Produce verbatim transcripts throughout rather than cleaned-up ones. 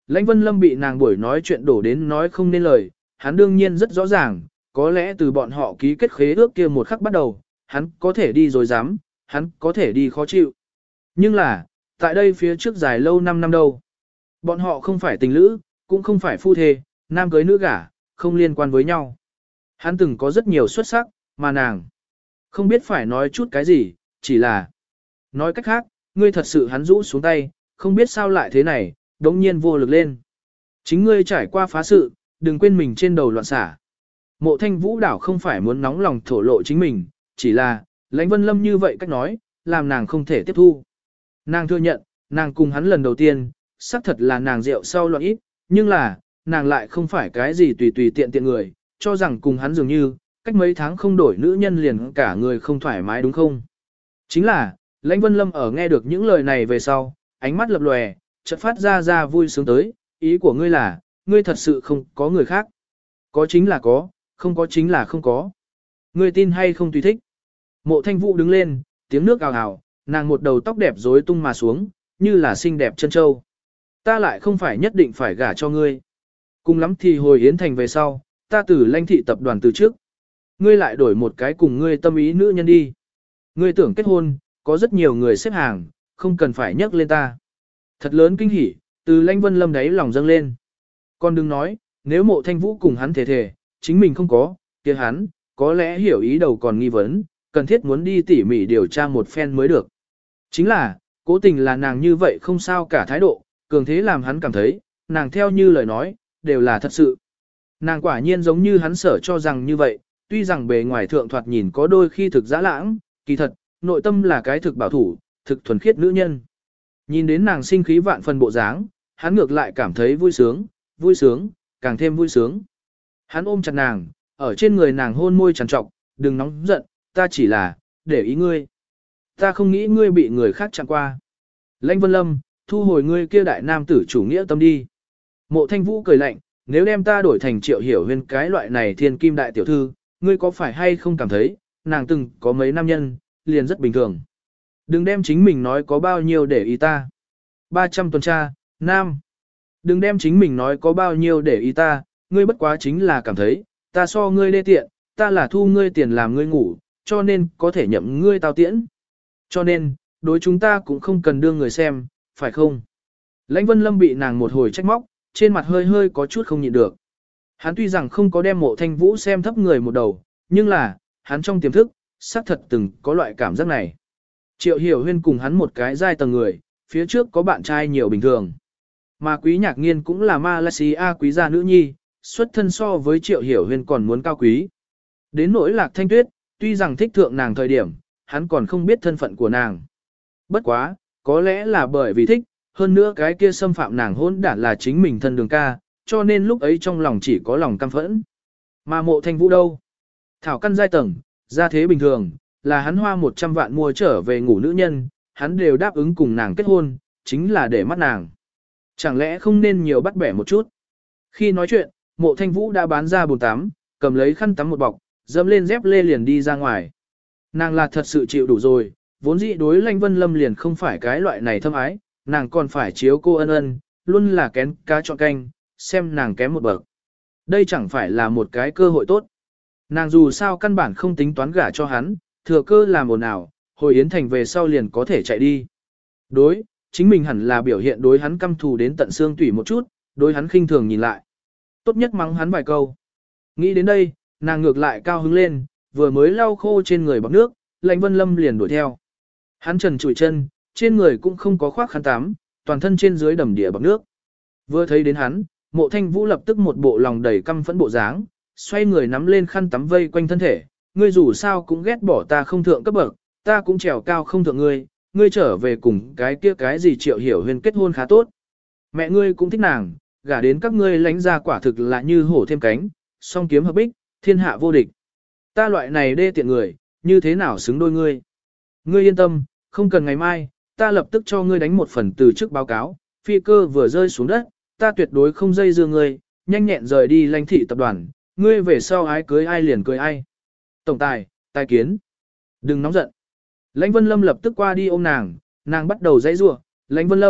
Lãnh Vân Lâm bị nàng buổi nói chuyện đổ đến nói không nên lời, hắn đương nhiên rất rõ ràng, có lẽ từ bọn họ ký kết khế ước kia một khắc bắt đầu, hắn có thể đi rồi dám, hắn có thể đi khó chịu. Nhưng là, tại đây phía trước dài lâu năm năm đâu. Bọn họ không phải tình lữ, cũng không phải phu thê, nam cưới nữ gả, không liên quan với nhau. Hắn từng có rất nhiều xuất sắc, mà nàng không biết phải nói chút cái gì, chỉ là nói cách khác, ngươi thật sự hắn rũ xuống tay, không biết sao lại thế này, đống nhiên vô lực lên. Chính ngươi trải qua phá sự, đừng quên mình trên đầu loạn xả. Mộ Thanh Vũ đảo không phải muốn nóng lòng thổ lộ chính mình, chỉ là, Lãnh Vân Lâm như vậy cách nói, làm nàng không thể tiếp thu. Nàng thừa nhận, nàng cùng hắn lần đầu tiên, xác thật là nàng rượu sau loạn ít, nhưng là, nàng lại không phải cái gì tùy tùy tiện tiện người, cho rằng cùng hắn dường như, cách mấy tháng không đổi nữ nhân liền cả người không thoải mái đúng không? Chính là, Lãnh Vân Lâm ở nghe được những lời này về sau, ánh mắt lập lòe, chợt phát ra ra vui sướng tới, ý của ngươi là, ngươi thật sự không có người khác. Có chính là có, không có chính là không có. Ngươi tin hay không tùy thích. Mộ Thanh Vũ đứng lên, tiếng nước ào ào, nàng một đầu tóc đẹp rối tung mà xuống, như là xinh đẹp chân châu. Ta lại không phải nhất định phải gả cho ngươi. Cùng lắm thì hồi Yến Thành về sau, ta từ Lãnh thị tập đoàn từ trước. Ngươi lại đổi một cái cùng ngươi tâm ý nữ nhân đi. Ngươi tưởng kết hôn, có rất nhiều người xếp hàng, không cần phải nhắc lên ta. Thật lớn kinh hỉ, từ Lãnh Vân Lâm đấy lòng dâng lên. Con đừng nói, nếu Mộ Thanh Vũ cùng hắn thể thể, chính mình không có, kia hắn, có lẽ hiểu ý đầu còn nghi vấn, cần thiết muốn đi tỉ mỉ điều tra một phen mới được. Chính là, cố tình là nàng như vậy không sao cả thái độ, cường thế làm hắn cảm thấy, nàng theo như lời nói, đều là thật sự. Nàng quả nhiên giống như hắn sở cho rằng như vậy, tuy rằng bề ngoài thượng thoạt nhìn có đôi khi thực dã lãng, kỳ thật, nội tâm là cái thực bảo thủ, thực thuần khiết nữ nhân. Nhìn đến nàng sinh khí vạn phần bộ dáng, hắn ngược lại cảm thấy vui sướng, vui sướng, càng thêm vui sướng. Hắn ôm chặt nàng, ở trên người nàng hôn môi trằn trọc, đừng nóng giận, ta chỉ là, để ý ngươi. Ta không nghĩ ngươi bị người khác chạm qua. Lãnh Vân Lâm, thu hồi ngươi kia đại nam tử chủ nghĩa tâm đi. Mộ Thanh Vũ cười lạnh, nếu đem ta đổi thành Triệu Hiểu Huyên cái loại này thiên kim đại tiểu thư, ngươi có phải hay không cảm thấy, nàng từng có mấy nam nhân, liền rất bình thường. Đừng đem chính mình nói có bao nhiêu để ý ta. ba trăm tuần tra, nam. Đừng đem chính mình nói có bao nhiêu để ý ta, ngươi bất quá chính là cảm thấy, ta so ngươi đê tiện, ta là thu ngươi tiền làm ngươi ngủ, cho nên có thể nhậm ngươi tao tiễn. Cho nên, đối chúng ta cũng không cần đưa người xem, phải không? Lãnh Vân Lâm bị nàng một hồi trách móc, trên mặt hơi hơi có chút không nhịn được. Hắn tuy rằng không có đem Mộ Thanh Vũ xem thấp người một đầu, nhưng là, hắn trong tiềm thức, xác thật từng có loại cảm giác này. Triệu Hiểu Huyên cùng hắn một cái giai tầng người, phía trước có bạn trai nhiều bình thường. Mà Quý Nhạc Nghiên cũng là Malaysia quý gia nữ nhi, xuất thân so với Triệu Hiểu Huyên còn muốn cao quý. Đến nỗi Lạc Thanh Tuyết, tuy rằng thích thượng nàng thời điểm, hắn còn không biết thân phận của nàng. Bất quá, có lẽ là bởi vì thích, hơn nữa cái kia xâm phạm nàng hôn đản là chính mình thân đường ca, cho nên lúc ấy trong lòng chỉ có lòng căm phẫn. Mà Mộ Thanh Vũ đâu? Thảo căn giai tầng, gia thế bình thường, là hắn hoa một trăm vạn mua trở về ngủ nữ nhân, hắn đều đáp ứng cùng nàng kết hôn, chính là để mắt nàng. Chẳng lẽ không nên nhiều bắt bẻ một chút? Khi nói chuyện, Mộ Thanh Vũ đã bán ra bồn tắm, cầm lấy khăn tắm một bọc, dẫm lên dép lê liền đi ra ngoài. Nàng là thật sự chịu đủ rồi, vốn dĩ đối Lãnh Vân Lâm liền không phải cái loại này thâm ái, nàng còn phải chiếu cô ân ân, luôn là kén cá chọn canh, xem nàng kém một bậc. Đây chẳng phải là một cái cơ hội tốt. Nàng dù sao căn bản không tính toán gả cho hắn, thừa cơ làm ồn ào, hồi Yến Thành về sau liền có thể chạy đi. Đối, chính mình hẳn là biểu hiện đối hắn căm thù đến tận xương tủy một chút, đối hắn khinh thường nhìn lại. Tốt nhất mắng hắn vài câu. Nghĩ đến đây, nàng ngược lại cao hứng lên, vừa mới lau khô trên người bọc nước, Lãnh Vân Lâm liền đuổi theo. Hắn trần trụi chân, trên người cũng không có khoác khăn tắm, toàn thân trên dưới đầm địa bọc nước. Vừa thấy đến hắn, Mộ Thanh Vũ lập tức một bộ lòng đầy căm phẫn bộ dáng, xoay người nắm lên khăn tắm vây quanh thân thể, ngươi dù sao cũng ghét bỏ ta không thượng cấp bậc, ta cũng trèo cao không thượng ngươi, ngươi trở về cùng cái kia cái gì Triệu Hiểu Huyên kết hôn khá tốt. Mẹ ngươi cũng thích nàng, gả đến các ngươi lánh ra quả thực là như hổ thêm cánh, song kiếm hợp bích, thiên hạ vô địch. Ta loại này đê tiện người, như thế nào xứng đôi ngươi? Ngươi yên tâm, không cần ngày mai, ta lập tức cho ngươi đánh một phần từ chức báo cáo, phi cơ vừa rơi xuống đất, ta tuyệt đối không dây dưa ngươi, nhanh nhẹn rời đi Lãnh thị tập đoàn, ngươi về sau ái cưới ai liền cưới ai. Tổng tài, tài kiến. Đừng nóng giận. Lãnh Vân Lâm lập tức qua đi ôm nàng, nàng bắt đầu dãy rủa, Lãnh Vân Lâm,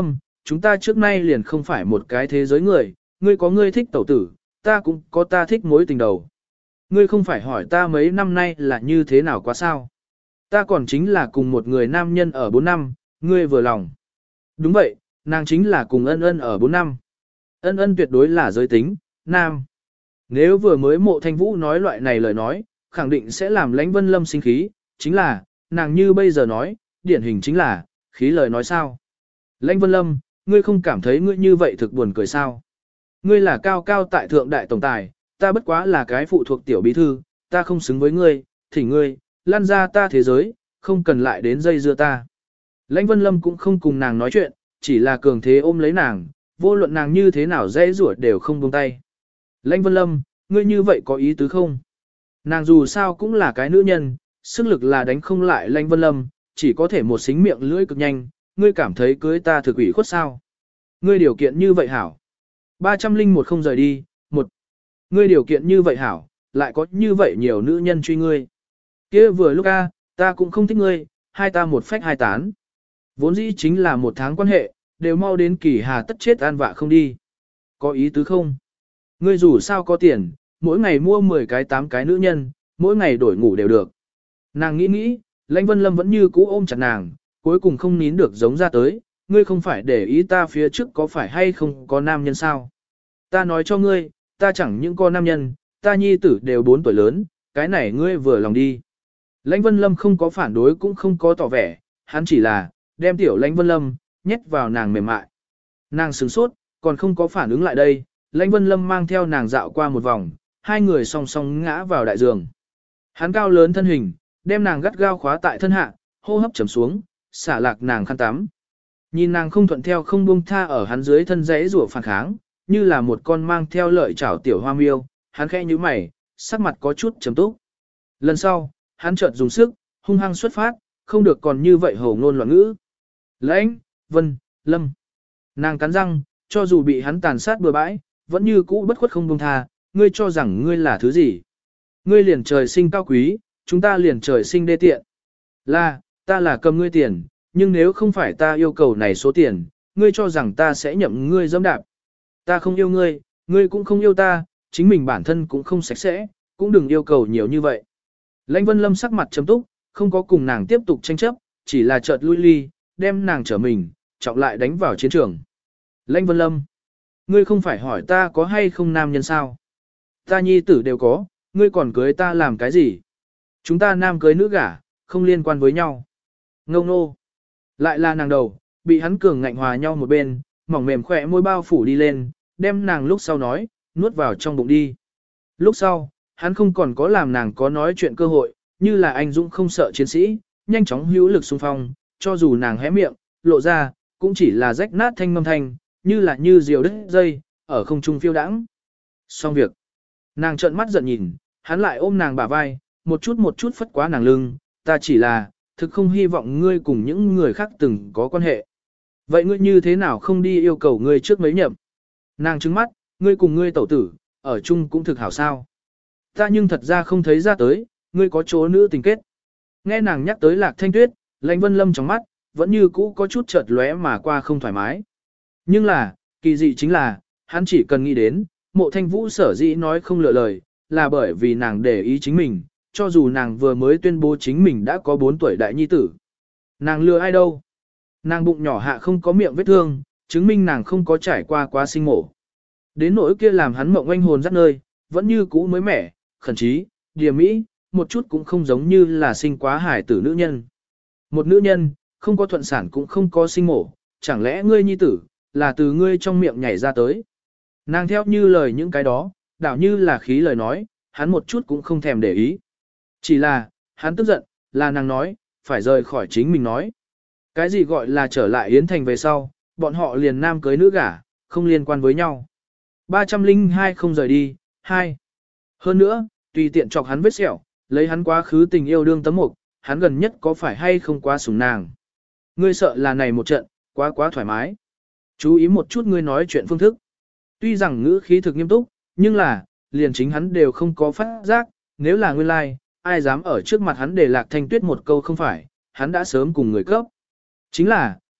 chúng ta trước nay liền không phải một cái thế giới người, ngươi có ngươi thích tẩu tử, ta cũng có ta thích mối tình đầu. Ngươi không phải hỏi ta mấy năm nay là như thế nào quá sao? Ta còn chính là cùng một người nam nhân ở bốn năm, ngươi vừa lòng. Đúng vậy, nàng chính là cùng ân ân ở bốn năm. Ân ân tuyệt đối là giới tính, nam. Nếu vừa mới mộ thanh vũ nói loại này lời nói, khẳng định sẽ làm lãnh vân lâm sinh khí, chính là, nàng như bây giờ nói, điển hình chính là, khí lời nói sao. Lãnh vân lâm, ngươi không cảm thấy ngươi như vậy thực buồn cười sao? Ngươi là cao cao tại thượng đại tổng tài, ta bất quá là cái phụ thuộc tiểu bí thư, ta không xứng với ngươi, thỉnh ngươi, lan ra ta thế giới, không cần lại đến dây dưa ta. Lãnh Vân Lâm cũng không cùng nàng nói chuyện, chỉ là cường thế ôm lấy nàng, vô luận nàng như thế nào dễ rủa đều không buông tay. Lãnh Vân Lâm, ngươi như vậy có ý tứ không? Nàng dù sao cũng là cái nữ nhân, sức lực là đánh không lại Lãnh Vân Lâm, chỉ có thể một xính miệng lưỡi cực nhanh, ngươi cảm thấy cưới ta thực ủy khuất sao? Ngươi điều kiện như vậy hảo. ba trăm linh một không rời đi, một. Ngươi điều kiện như vậy hảo, lại có như vậy nhiều nữ nhân truy ngươi. Kia vừa lúc a, ta cũng không thích ngươi, hai ta một phách hai tán. Vốn dĩ chính là một tháng quan hệ, đều mau đến kỳ hà tất chết an vạ không đi. Có ý tứ không? Ngươi dù sao có tiền, mỗi ngày mua mười cái tám cái nữ nhân, mỗi ngày đổi ngủ đều được. Nàng nghĩ nghĩ, Lãnh Vân Lâm vẫn như cũ ôm chặt nàng, cuối cùng không nín được giống ra tới, ngươi không phải để ý ta phía trước có phải hay không có nam nhân sao? Ta nói cho ngươi, ta chẳng những có nam nhân, ta nhi tử đều bốn tuổi lớn, cái này ngươi vừa lòng đi. Lãnh Vân Lâm không có phản đối cũng không có tỏ vẻ, hắn chỉ là, đem tiểu Lãnh Vân Lâm, nhét vào nàng mềm mại. Nàng sửng sốt, còn không có phản ứng lại đây, Lãnh Vân Lâm mang theo nàng dạo qua một vòng, hai người song song ngã vào đại giường. Hắn cao lớn thân hình, đem nàng gắt gao khóa tại thân hạ, hô hấp chấm xuống, xả lạc nàng khăn tắm. Nhìn nàng không thuận theo không buông tha ở hắn dưới thân rẽ rủa phản kháng, như là một con mang theo lợi chảo tiểu hoa miêu, hắn khẽ nhíu mày, sắc mặt có chút trầm túc. Lần sau, hắn chợt dùng sức, hung hăng xuất phát, không được còn như vậy hổ ngôn loạn ngữ. Lãnh, Vân, Lâm. Nàng cắn răng, cho dù bị hắn tàn sát bừa bãi, vẫn như cũ bất khuất không buông tha, ngươi cho rằng ngươi là thứ gì? Ngươi liền trời sinh cao quý, chúng ta liền trời sinh đê tiện. Là, ta là cầm ngươi tiền, nhưng nếu không phải ta yêu cầu này số tiền, ngươi cho rằng ta sẽ nhậm ngươi dẫm đạp. Ta không yêu ngươi, ngươi cũng không yêu ta, chính mình bản thân cũng không sạch sẽ, cũng đừng yêu cầu nhiều như vậy. Lãnh Vân Lâm sắc mặt chấm túc, không có cùng nàng tiếp tục tranh chấp, chỉ là chợt lui ly, đem nàng trở mình, trọng lại đánh vào chiến trường. Lãnh Vân Lâm, ngươi không phải hỏi ta có hay không nam nhân sao? Ta nhi tử đều có, ngươi còn cưới ta làm cái gì? Chúng ta nam cưới nữ gả, không liên quan với nhau. Ngâu nô. Lại là nàng đầu, bị hắn cường ngạnh hòa nhau một bên, mỏng mềm khỏe môi bao phủ đi lên, đem nàng lúc sau nói, nuốt vào trong bụng đi. Lúc sau, hắn không còn có làm nàng có nói chuyện cơ hội, như là anh dũng không sợ chiến sĩ, nhanh chóng hữu lực xung phong, cho dù nàng hé miệng, lộ ra, cũng chỉ là rách nát thanh ngâm thanh, như là như diều đứt dây, ở không trung phiêu đãng. Xong việc. Nàng trợn mắt giận nhìn, hắn lại ôm nàng bả vai, một chút một chút phất quá nàng lưng, ta chỉ là, thực không hy vọng ngươi cùng những người khác từng có quan hệ. Vậy ngươi như thế nào không đi yêu cầu ngươi trước mấy nhậm? Nàng trừng mắt, ngươi cùng ngươi tẩu tử, ở chung cũng thực hảo sao. Ta nhưng thật ra không thấy ra tới, ngươi có chỗ nữ tình kết. Nghe nàng nhắc tới Lạc Thanh Tuyết, Lãnh Vân Lâm trong mắt, vẫn như cũ có chút chợt lóe mà qua không thoải mái. Nhưng là, kỳ dị chính là, hắn chỉ cần nghĩ đến, Mộ Thanh Vũ sở dĩ nói không lựa lời, là bởi vì nàng để ý chính mình, cho dù nàng vừa mới tuyên bố chính mình đã có bốn tuổi đại nhi tử. Nàng lừa ai đâu? Nàng bụng nhỏ hạ không có miệng vết thương, chứng minh nàng không có trải qua quá sinh mổ. Đến nỗi kia làm hắn mộng oanh hồn dắt nơi, vẫn như cũ mới mẻ, khẩn trí, điềm mỹ, một chút cũng không giống như là sinh quá hải tử nữ nhân. Một nữ nhân, không có thuận sản cũng không có sinh mổ, chẳng lẽ ngươi nhi tử, là từ ngươi trong miệng nhảy ra tới. Nàng theo như lời những cái đó, đảo như là khí lời nói, hắn một chút cũng không thèm để ý. Chỉ là, hắn tức giận, là nàng nói, phải rời khỏi chính mình nói. Cái gì gọi là trở lại Yến Thành về sau, bọn họ liền nam cưới nữ gả, không liên quan với nhau. ba trăm linh hai không rời đi, hai. Hơn nữa, tùy tiện chọc hắn vết sẹo, lấy hắn quá khứ tình yêu đương tấm mục, hắn gần nhất có phải hay không quá sủng nàng. Ngươi sợ là này một trận, quá quá thoải mái. Chú ý một chút ngươi nói chuyện phương thức. Tuy rằng ngữ khí thực nghiêm túc, nhưng là, liền chính hắn đều không có phát giác, nếu là nguyên lai, like, ai dám ở trước mặt hắn để Lạc Thanh Tuyết một câu không phải, hắn đã sớm cùng người cấp. Chính là,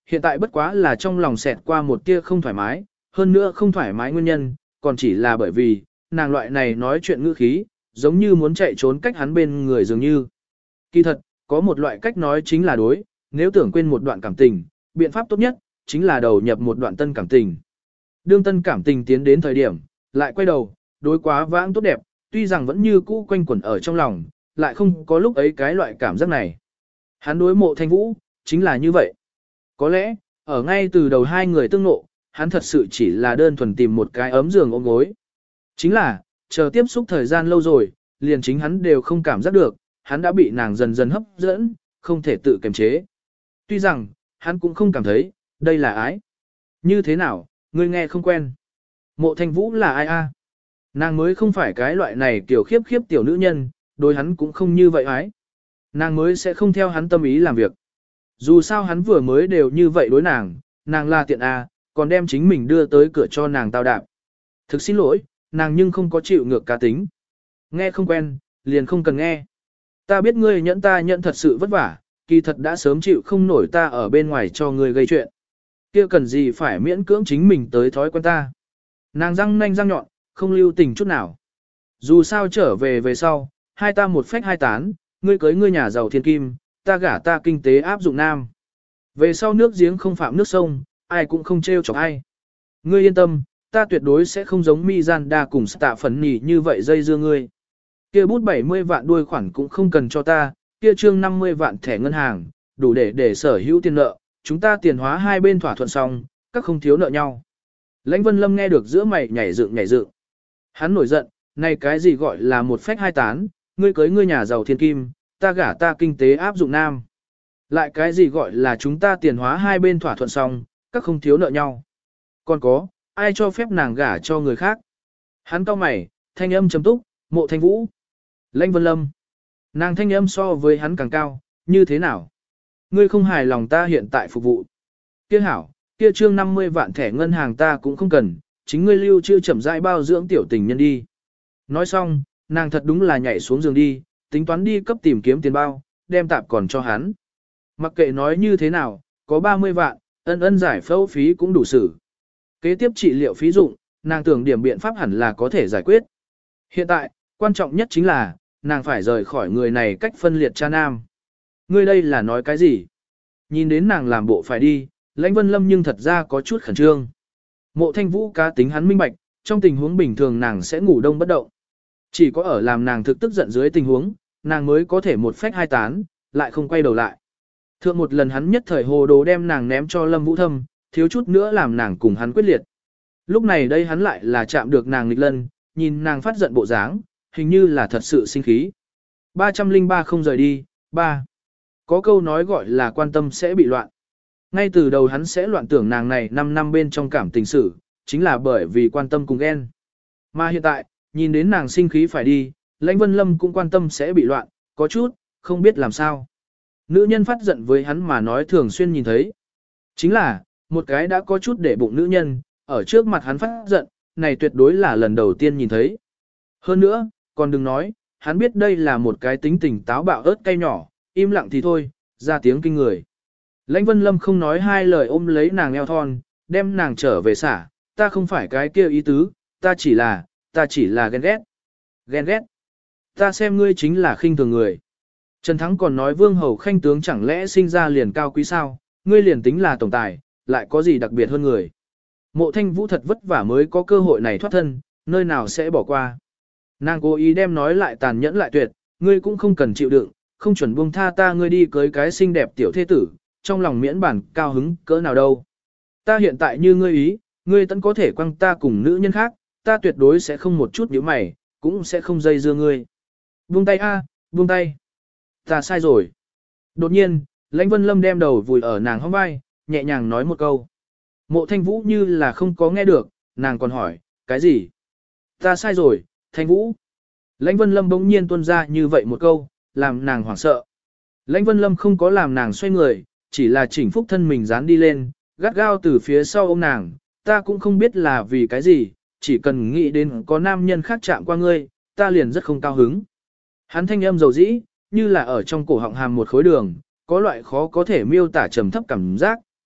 hiện tại bất quá là trong lòng xẹt qua một tia không thoải mái, hơn nữa không thoải mái nguyên nhân, còn chỉ là bởi vì, nàng loại này nói chuyện ngữ khí, giống như muốn chạy trốn cách hắn bên người dường như. Kỳ thật, có một loại cách nói chính là đối, nếu tưởng quên một đoạn cảm tình, biện pháp tốt nhất, chính là đầu nhập một đoạn tân cảm tình. Đương tân cảm tình tiến đến thời điểm, lại quay đầu, đối quá vãng tốt đẹp, tuy rằng vẫn như cũ quanh quẩn ở trong lòng, lại không có lúc ấy cái loại cảm giác này. Hắn đối Mộ Thanh Vũ, chính là như vậy. Có lẽ, ở ngay từ đầu hai người tương nộ, hắn thật sự chỉ là đơn thuần tìm một cái ấm giường ôm gối. Chính là, chờ tiếp xúc thời gian lâu rồi, liền chính hắn đều không cảm giác được, hắn đã bị nàng dần dần hấp dẫn, không thể tự kiềm chế. Tuy rằng, hắn cũng không cảm thấy, đây là ái. Như thế nào, ngươi nghe không quen. Mộ Thanh Vũ là ai a? Nàng mới không phải cái loại này kiểu khiếp khiếp tiểu nữ nhân, đối hắn cũng không như vậy ái. Nàng mới sẽ không theo hắn tâm ý làm việc. Dù sao hắn vừa mới đều như vậy đối nàng, nàng là tiện a, còn đem chính mình đưa tới cửa cho nàng tao đạp. Thực xin lỗi, nàng nhưng không có chịu ngược cá tính. Nghe không quen, liền không cần nghe. Ta biết ngươi nhẫn ta nhận thật sự vất vả, kỳ thật đã sớm chịu không nổi ta ở bên ngoài cho ngươi gây chuyện. Kia cần gì phải miễn cưỡng chính mình tới thói quen ta. Nàng răng nanh răng nhọn, không lưu tình chút nào. Dù sao trở về về sau, hai ta một phách hai tán, ngươi cưới ngươi nhà giàu thiên kim, ta gả ta kinh tế áp dụng nam. Về sau nước giếng không phạm nước sông, ai cũng không trêu chọc ai. Ngươi yên tâm, ta tuyệt đối sẽ không giống mi gian đa cùng tạ phấn nỉ như vậy dây dưa ngươi. Kia bút bảy mươi vạn đuôi khoản cũng không cần cho ta, kia trương năm mươi vạn thẻ ngân hàng, đủ để để sở hữu tiền nợ, chúng ta tiền hóa hai bên thỏa thuận xong, các không thiếu nợ nhau. Lãnh Vân Lâm nghe được giữa mày nhảy dựng nhảy dựng. Hắn nổi giận, này cái gì gọi là một phách hai tán, ngươi cưới ngươi nhà giàu thiên kim, ta gả ta kinh tế áp dụng nam. Lại cái gì gọi là chúng ta tiền hóa hai bên thỏa thuận xong, các không thiếu nợ nhau. Còn có, ai cho phép nàng gả cho người khác? Hắn cau mày, thanh âm trầm túc, Mộ Thanh Vũ. Lãnh Vân Lâm. Nàng thanh âm so với hắn càng cao, như thế nào? Ngươi không hài lòng ta hiện tại phục vụ. Kia hảo, kia trương năm mươi vạn thẻ ngân hàng ta cũng không cần, chính ngươi lưu trữ chậm rãi bao dưỡng tiểu tình nhân đi. Nói xong, nàng thật đúng là nhảy xuống giường đi, tính toán đi cấp tìm kiếm tiền bao, đem tạp còn cho hắn. Mặc kệ nói như thế nào, có ba mươi vạn, ân ân giải phẫu phí cũng đủ xử. Kế tiếp trị liệu phí dụng, nàng tưởng điểm biện pháp hẳn là có thể giải quyết. Hiện tại, quan trọng nhất chính là, nàng phải rời khỏi người này cách phân liệt cha nam. Ngươi đây là nói cái gì? Nhìn đến nàng làm bộ phải đi, Lãnh Vân Lâm nhưng thật ra có chút khẩn trương. Mộ Thanh Vũ cá tính hắn minh bạch, trong tình huống bình thường nàng sẽ ngủ đông bất động. Chỉ có ở làm nàng thực tức giận dưới tình huống, nàng mới có thể một phách hai tán, lại không quay đầu lại. Thượng một lần hắn nhất thời hồ đồ đem nàng ném cho Lâm Vũ Thâm, thiếu chút nữa làm nàng cùng hắn quyết liệt. Lúc này đây hắn lại là chạm được nàng nghịch lân, nhìn nàng phát giận bộ dáng, hình như là thật sự sinh khí. ba không ba không rời đi, ba. Có câu nói gọi là quan tâm sẽ bị loạn. Ngay từ đầu hắn sẽ loạn tưởng nàng này năm năm bên trong cảm tình sự, chính là bởi vì quan tâm cùng ghen. Mà hiện tại, nhìn đến nàng sinh khí phải đi, Lãnh Vân Lâm cũng quan tâm sẽ bị loạn, có chút, không biết làm sao. Nữ nhân phát giận với hắn mà nói thường xuyên nhìn thấy. Chính là, một cái đã có chút để bụng nữ nhân, ở trước mặt hắn phát giận, này tuyệt đối là lần đầu tiên nhìn thấy. Hơn nữa, còn đừng nói, hắn biết đây là một cái tính tình táo bạo ớt cay nhỏ, im lặng thì thôi, ra tiếng kinh người. Lãnh Vân Lâm không nói hai lời ôm lấy nàng eo thon, đem nàng trở về xả, ta không phải cái kia ý tứ, ta chỉ là, ta chỉ là ghen ghét. Ghen ghét. Ta xem ngươi chính là khinh thường người. Trần Thắng còn nói Vương Hầu Khanh tướng chẳng lẽ sinh ra liền cao quý sao, ngươi liền tính là tổng tài, lại có gì đặc biệt hơn người. Mộ Thanh Vũ thật vất vả mới có cơ hội này thoát thân, nơi nào sẽ bỏ qua. Nàng cố ý đem nói lại tàn nhẫn lại tuyệt, ngươi cũng không cần chịu đựng, không chuẩn buông tha ta ngươi đi cưới cái xinh đẹp tiểu thế tử, trong lòng miễn bản cao hứng cỡ nào đâu. Ta hiện tại như ngươi ý, ngươi tẫn có thể quăng ta cùng nữ nhân khác, ta tuyệt đối sẽ không một chút nhíu mày, cũng sẽ không dây dưa ngươi. Buông tay a, buông tay. Ta sai rồi. Đột nhiên, Lãnh Vân Lâm đem đầu vùi ở nàng hông vai, nhẹ nhàng nói một câu. Mộ Thanh Vũ như là không có nghe được, nàng còn hỏi, cái gì? Ta sai rồi, Thanh Vũ. Lãnh Vân Lâm bỗng nhiên tuôn ra như vậy một câu, làm nàng hoảng sợ. Lãnh Vân Lâm không có làm nàng xoay người, chỉ là chỉnh phúc thân mình dán đi lên, gắt gao từ phía sau ôm nàng, ta cũng không biết là vì cái gì, chỉ cần nghĩ đến có nam nhân khác chạm qua ngươi, ta liền rất không cao hứng. Hắn thanh âm dầu dĩ, như là ở trong cổ họng hàm một khối đường, có loại khó có thể miêu tả trầm thấp cảm giác,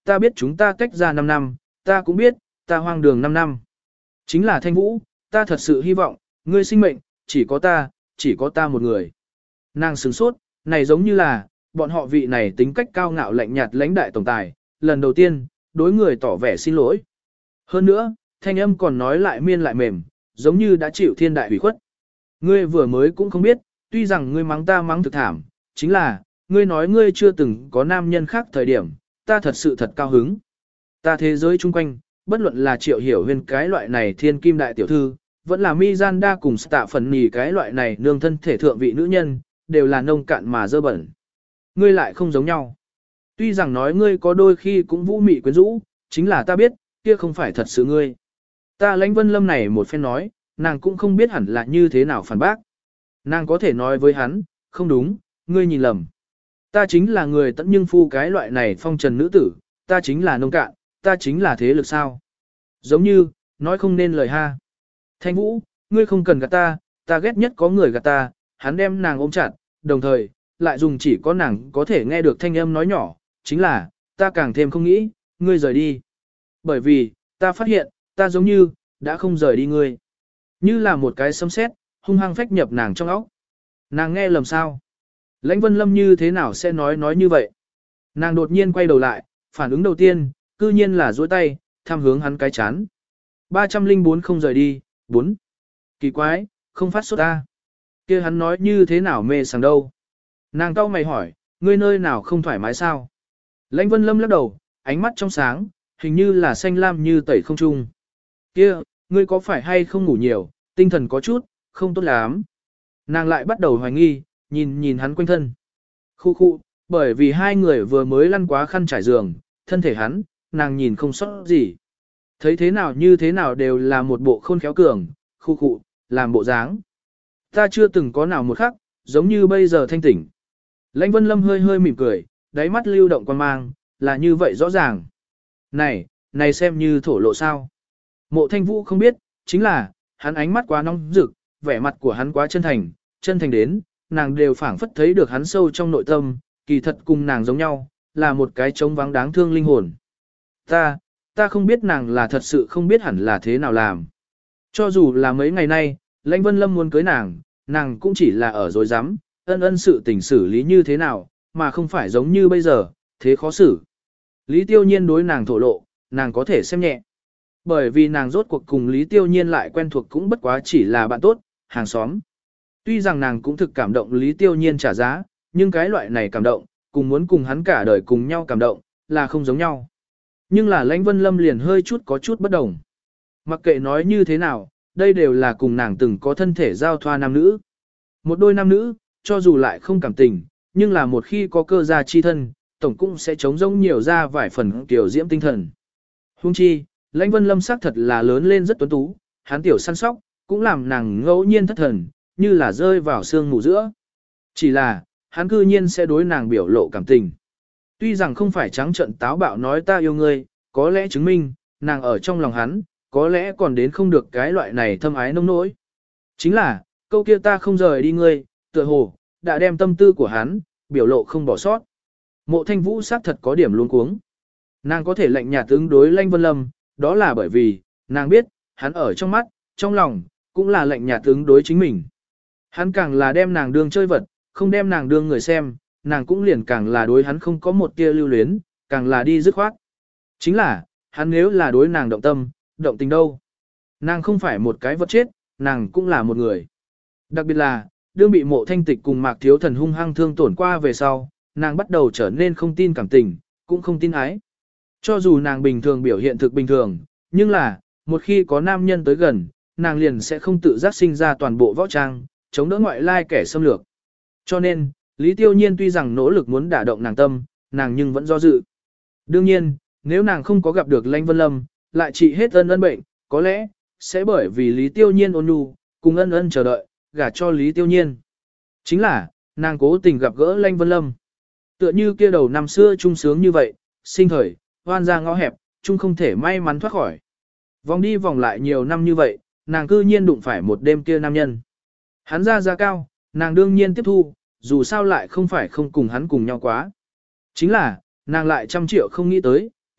ta biết chúng ta tách ra 5 năm, ta cũng biết, ta hoang đường 5 năm. Chính là Thanh Vũ, ta thật sự hy vọng, ngươi sinh mệnh, chỉ có ta, chỉ có ta một người. Nàng sửng sốt, này giống như là, bọn họ vị này tính cách cao ngạo lạnh nhạt lãnh đại tổng tài, lần đầu tiên, đối người tỏ vẻ xin lỗi. Hơn nữa, thanh âm còn nói lại miên lại mềm, giống như đã chịu thiên đại hủy khuất. Ngươi vừa mới cũng không biết, tuy rằng ngươi mắng ta mắng thực thảm, chính là, ngươi nói ngươi chưa từng có nam nhân khác thời điểm, ta thật sự thật cao hứng. Ta thế giới chung quanh, bất luận là Triệu Hiểu Huyên cái loại này thiên kim đại tiểu thư, vẫn là Mizanda cùng Tạ Phần Nì cái loại này nương thân thể thượng vị nữ nhân, đều là nông cạn mà dơ bẩn. Ngươi lại không giống nhau. Tuy rằng nói ngươi có đôi khi cũng vũ mị quyến rũ, chính là ta biết, kia không phải thật sự ngươi. Ta Lãnh Vân Lâm này một phen nói, nàng cũng không biết hẳn là như thế nào phản bác. Nàng có thể nói với hắn, không đúng, ngươi nhìn lầm. Ta chính là người tận nhưng phu cái loại này phong trần nữ tử, ta chính là nông cạn, ta chính là thế lực sao. Giống như, nói không nên lời ha. Thanh Vũ, ngươi không cần gạt ta, ta ghét nhất có người gạt ta, hắn đem nàng ôm chặt, đồng thời, lại dùng chỉ có nàng có thể nghe được thanh âm nói nhỏ, chính là, ta càng thêm không nghĩ, ngươi rời đi. Bởi vì, ta phát hiện, ta giống như, đã không rời đi ngươi. Như là một cái sấm sét, hung hăng phách nhập nàng trong óc. Nàng nghe lầm sao? Lãnh Vân Lâm như thế nào sẽ nói nói như vậy? Nàng đột nhiên quay đầu lại, phản ứng đầu tiên, cư nhiên là duỗi tay, thăm hướng hắn cái chán. ba không bốn không rời đi, bốn. Kỳ quái, không phát sốt ta. Kia hắn nói như thế nào mê sảng đâu? Nàng cau mày hỏi, ngươi nơi nào không thoải mái sao? Lãnh Vân Lâm lắc đầu, ánh mắt trong sáng, hình như là xanh lam như tẩy không trung. Kia, ngươi có phải hay không ngủ nhiều, tinh thần có chút, không tốt lắm. Nàng lại bắt đầu hoài nghi, nhìn nhìn hắn quanh thân. Khu khu, bởi vì hai người vừa mới lăn quá khăn trải giường, thân thể hắn, nàng nhìn không sót gì. Thấy thế nào như thế nào đều là một bộ khôn khéo cường, khu khu, làm bộ dáng. Ta chưa từng có nào một khắc, giống như bây giờ thanh tỉnh. Lãnh Vân Lâm hơi hơi mỉm cười, đáy mắt lưu động quan mang, là như vậy rõ ràng. Này, này xem như thổ lộ sao. Mộ Thanh Vũ không biết, chính là, hắn ánh mắt quá nóng rực, vẻ mặt của hắn quá chân thành, chân thành đến, nàng đều phảng phất thấy được hắn sâu trong nội tâm, kỳ thật cùng nàng giống nhau, là một cái trống vắng đáng thương linh hồn. Ta, ta không biết nàng là thật sự không biết hẳn là thế nào làm. Cho dù là mấy ngày nay, Lãnh Vân Lâm muốn cưới nàng, nàng cũng chỉ là ở dối rắm ân ân sự tình xử lý như thế nào, mà không phải giống như bây giờ, thế khó xử. Lý Tiêu Nhiên đối nàng thổ lộ, nàng có thể xem nhẹ. Bởi vì nàng rốt cuộc cùng Lý Tiêu Nhiên lại quen thuộc cũng bất quá chỉ là bạn tốt, hàng xóm. Tuy rằng nàng cũng thực cảm động Lý Tiêu Nhiên trả giá, nhưng cái loại này cảm động, cùng muốn cùng hắn cả đời cùng nhau cảm động, là không giống nhau. Nhưng là Lãnh Vân Lâm liền hơi chút có chút bất đồng. Mặc kệ nói như thế nào, đây đều là cùng nàng từng có thân thể giao thoa nam nữ. Một đôi nam nữ, cho dù lại không cảm tình, nhưng là một khi có cơ gia chi thân, tổng cũng sẽ chống rông nhiều ra vài phần tiểu diễm tinh thần. Huống chi, Lãnh Vân Lâm xác thật là lớn lên rất tuấn tú, hắn tiểu săn sóc, cũng làm nàng ngẫu nhiên thất thần, như là rơi vào sương mù giữa. Chỉ là, hắn cư nhiên sẽ đối nàng biểu lộ cảm tình. Tuy rằng không phải trắng trợn táo bạo nói ta yêu ngươi, có lẽ chứng minh, nàng ở trong lòng hắn, có lẽ còn đến không được cái loại này thâm ái nông nỗi. Chính là, câu kia ta không rời đi ngươi, tựa hồ, đã đem tâm tư của hắn, biểu lộ không bỏ sót. Mộ Thanh Vũ xác thật có điểm luống cuống. Nàng có thể lạnh nhạt ứng đối Lãnh Vân Lâm, đó là bởi vì, nàng biết, hắn ở trong mắt, trong lòng, cũng là lạnh nhạt ứng đối chính mình. Hắn càng là đem nàng đương chơi vật, không đem nàng đương người xem, nàng cũng liền càng là đối hắn không có một tia lưu luyến, càng là đi dứt khoát. Chính là, hắn nếu là đối nàng động tâm, động tình đâu. Nàng không phải một cái vật chết, nàng cũng là một người. Đặc biệt là, đương bị Mộ Thanh Tịch cùng Mạc Thiếu Thần hung hăng thương tổn qua về sau, nàng bắt đầu trở nên không tin cảm tình, cũng không tin ái. Cho dù nàng bình thường biểu hiện thực bình thường, nhưng là, một khi có nam nhân tới gần, nàng liền sẽ không tự giác sinh ra toàn bộ võ trang, chống đỡ ngoại lai kẻ xâm lược. Cho nên, Lý Tiêu Nhiên tuy rằng nỗ lực muốn đả động nàng tâm, nàng nhưng vẫn do dự. Đương nhiên, nếu nàng không có gặp được Lãnh Vân Lâm, lại trị hết ân ân bệnh, có lẽ, sẽ bởi vì Lý Tiêu Nhiên ôn nhu, cùng ân ân chờ đợi, gả cho Lý Tiêu Nhiên. Chính là, nàng cố tình gặp gỡ Lãnh Vân Lâm. Tựa như kia đầu năm xưa trung sướng như vậy, sinh thời, hoan ra ngõ hẹp, chung không thể may mắn thoát khỏi. Vòng đi vòng lại nhiều năm như vậy, nàng cư nhiên đụng phải một đêm kia nam nhân. Hắn ra giá cao, nàng đương nhiên tiếp thu, dù sao lại không phải không cùng hắn cùng nhau quá. Chính là, nàng lại trăm triệu không nghĩ tới,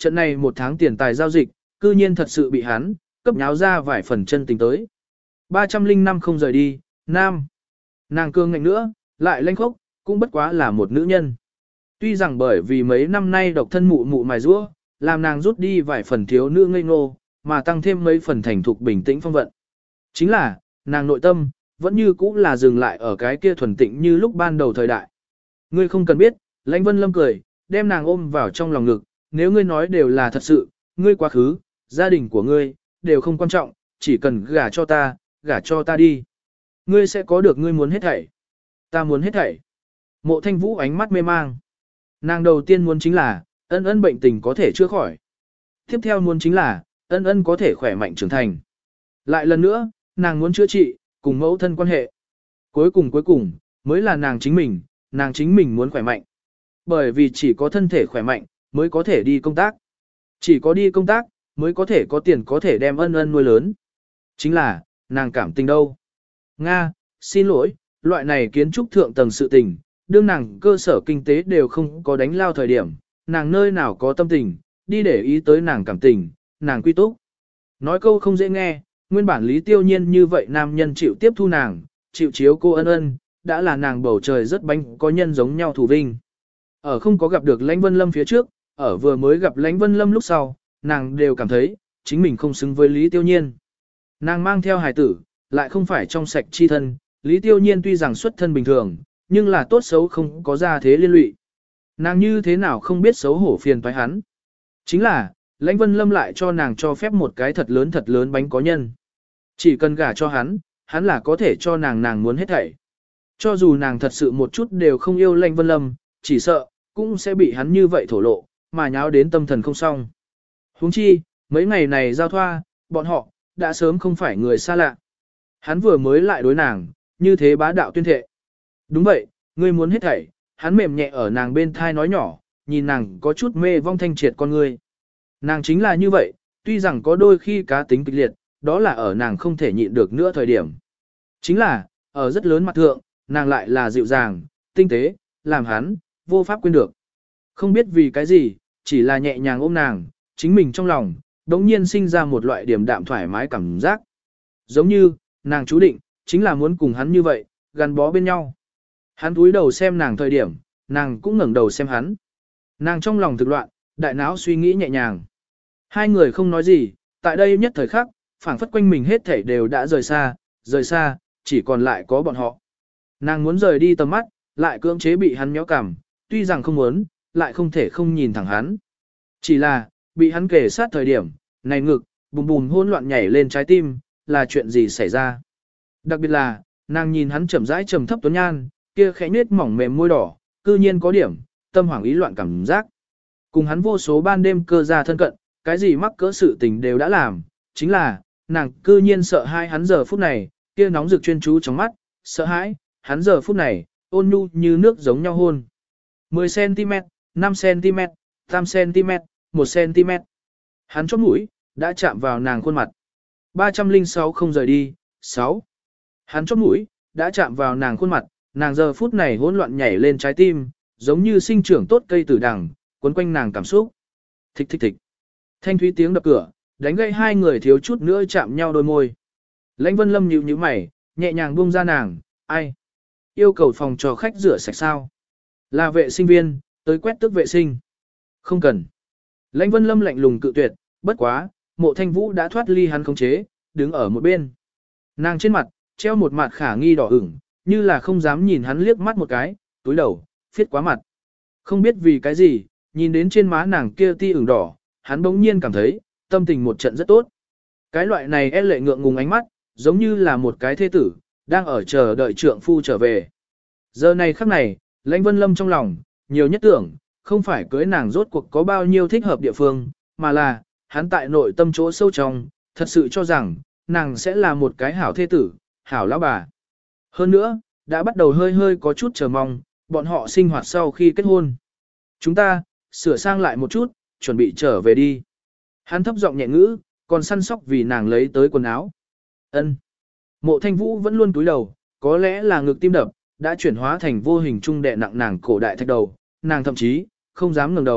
trận này một tháng tiền tài giao dịch, cư nhiên thật sự bị hắn, cấp nháo ra vài phần chân tình tới. ba trăm linh năm không rời đi, nam. Nàng cương ngạnh nữa, lại lanh khốc, cũng bất quá là một nữ nhân. Tuy rằng bởi vì mấy năm nay độc thân mụ mụ mài rũa, làm nàng rút đi vài phần thiếu nữ ngây ngô, mà tăng thêm mấy phần thành thục bình tĩnh phong vận. Chính là, nàng nội tâm, vẫn như cũ là dừng lại ở cái kia thuần tịnh như lúc ban đầu thời đại. Ngươi không cần biết, Lãnh Vân Lâm cười, đem nàng ôm vào trong lòng ngực, nếu ngươi nói đều là thật sự, ngươi quá khứ, gia đình của ngươi, đều không quan trọng, chỉ cần gả cho ta, gả cho ta đi. Ngươi sẽ có được ngươi muốn hết thảy. Ta muốn hết thảy. Mộ Thanh Vũ ánh mắt mê mang. Nàng đầu tiên muốn chính là, ân ân bệnh tình có thể chữa khỏi. Tiếp theo muốn chính là, ân ân có thể khỏe mạnh trưởng thành. Lại lần nữa, nàng muốn chữa trị, cùng mẫu thân quan hệ. Cuối cùng cuối cùng, mới là nàng chính mình, nàng chính mình muốn khỏe mạnh. Bởi vì chỉ có thân thể khỏe mạnh, mới có thể đi công tác. Chỉ có đi công tác, mới có thể có tiền có thể đem ân ân nuôi lớn. Chính là, nàng cảm tình đâu? Nga, xin lỗi, loại này kiến trúc thượng tầng sự tình, đương nàng cơ sở kinh tế đều không có đánh lao thời điểm, nàng nơi nào có tâm tình, đi để ý tới nàng cảm tình, nàng quy túc. Nói câu không dễ nghe, nguyên bản Lý Tiêu Nhiên như vậy nam nhân chịu tiếp thu nàng, chịu chiếu cô ân ân, đã là nàng bầu trời rất bánh có nhân giống nhau thủ vinh. Ở không có gặp được Lãnh Vân Lâm phía trước, ở vừa mới gặp Lãnh Vân Lâm lúc sau, nàng đều cảm thấy, chính mình không xứng với Lý Tiêu Nhiên. Nàng mang theo hài tử, lại không phải trong sạch chi thân, Lý Tiêu Nhiên tuy rằng xuất thân bình thường, nhưng là tốt xấu không có ra thế liên lụy. Nàng như thế nào không biết xấu hổ phiền toái hắn. Chính là, Lãnh Vân Lâm lại cho nàng cho phép một cái thật lớn thật lớn bánh có nhân. Chỉ cần gả cho hắn, hắn là có thể cho nàng nàng muốn hết thảy. Cho dù nàng thật sự một chút đều không yêu Lãnh Vân Lâm, chỉ sợ, cũng sẽ bị hắn như vậy thổ lộ, mà nháo đến tâm thần không xong. Huống chi, mấy ngày này giao thoa, bọn họ, đã sớm không phải người xa lạ. Hắn vừa mới lại đối nàng, như thế bá đạo tuyên thệ. Đúng vậy, ngươi muốn hết thảy, hắn mềm nhẹ ở nàng bên thai nói nhỏ, nhìn nàng có chút mê vong thanh triệt con ngươi. Nàng chính là như vậy, tuy rằng có đôi khi cá tính kịch liệt, đó là ở nàng không thể nhịn được nữa thời điểm. Chính là, ở rất lớn mặt thượng, nàng lại là dịu dàng, tinh tế, làm hắn, vô pháp quên được. Không biết vì cái gì, chỉ là nhẹ nhàng ôm nàng, chính mình trong lòng, đống nhiên sinh ra một loại điểm đạm thoải mái cảm giác. Giống như, nàng chú định, chính là muốn cùng hắn như vậy, gắn bó bên nhau. Hắn cúi đầu xem nàng thời điểm, nàng cũng ngẩng đầu xem hắn. Nàng trong lòng thực loạn, đại não suy nghĩ nhẹ nhàng. Hai người không nói gì, tại đây nhất thời khắc, phảng phất quanh mình hết thảy đều đã rời xa, rời xa, chỉ còn lại có bọn họ. Nàng muốn rời đi tầm mắt, lại cưỡng chế bị hắn méo cằm, tuy rằng không muốn, lại không thể không nhìn thẳng hắn. Chỉ là, bị hắn kề sát thời điểm, này ngực, bùm bùm hỗn loạn nhảy lên trái tim, là chuyện gì xảy ra. Đặc biệt là, nàng nhìn hắn chậm rãi trầm thấp tuấn nhan, kia khẽ nết mỏng mềm môi đỏ, cư nhiên có điểm, tâm hoảng ý loạn cảm giác. Cùng hắn vô số ban đêm cơ ra thân cận, cái gì mắc cỡ sự tình đều đã làm, chính là, nàng cư nhiên sợ hai hắn giờ phút này, kia nóng rực chuyên chú trong mắt, sợ hãi, hắn giờ phút này, ôn nhu như nước giống nhau hôn. mười xăng ti mét, năm xăng ti mét, năm xăng ti mét, một xăng ti mét. Hắn chóp mũi, đã chạm vào nàng khuôn mặt. ba trăm linh sáu không rời đi, sáu. Hắn chóp mũi, đã chạm vào nàng khuôn mặt, nàng giờ phút này hỗn loạn nhảy lên trái tim, giống như sinh trưởng tốt cây tử đằng, quấn quanh nàng cảm xúc. Thích thích thích. Thanh thúy tiếng đập cửa, đánh gây hai người thiếu chút nữa chạm nhau đôi môi. Lãnh Vân Lâm nhíu nhíu mày, nhẹ nhàng buông ra nàng, ai? Yêu cầu phòng cho khách rửa sạch sao? Là vệ sinh viên, tới quét tước vệ sinh. Không cần. Lãnh Vân Lâm lạnh lùng cự tuyệt, bất quá, Mộ Thanh Vũ đã thoát ly hắn khống chế, đứng ở một bên. Nàng trên mặt, treo một mặt khả nghi đỏ ửng, như là không dám nhìn hắn liếc mắt một cái, túi đầu, phiết quá mặt. Không biết vì cái gì, nhìn đến trên má nàng kia ti ửng đỏ, hắn bỗng nhiên cảm thấy, tâm tình một trận rất tốt. Cái loại này e lệ ngượng ngùng ánh mắt, giống như là một cái thê tử, đang ở chờ đợi trượng phu trở về. Giờ này khắc này, Lãnh Vân Lâm trong lòng, nhiều nhất tưởng, không phải cưới nàng rốt cuộc có bao nhiêu thích hợp địa phương, mà là, hắn tại nội tâm chỗ sâu trong, thật sự cho rằng, nàng sẽ là một cái hảo thê tử, hảo lão bà. Hơn nữa, đã bắt đầu hơi hơi có chút chờ mong, bọn họ sinh hoạt sau khi kết hôn. Chúng ta, sửa sang lại một chút, chuẩn bị trở về đi. Hắn thấp giọng nhẹ ngữ, còn săn sóc vì nàng lấy tới quần áo. Ân. Mộ Thanh Vũ vẫn luôn cúi đầu, có lẽ là ngực tim đập, đã chuyển hóa thành vô hình trung đè nặng nàng cổ đại thạch đầu, nàng thậm chí, không dám ngẩng đầu,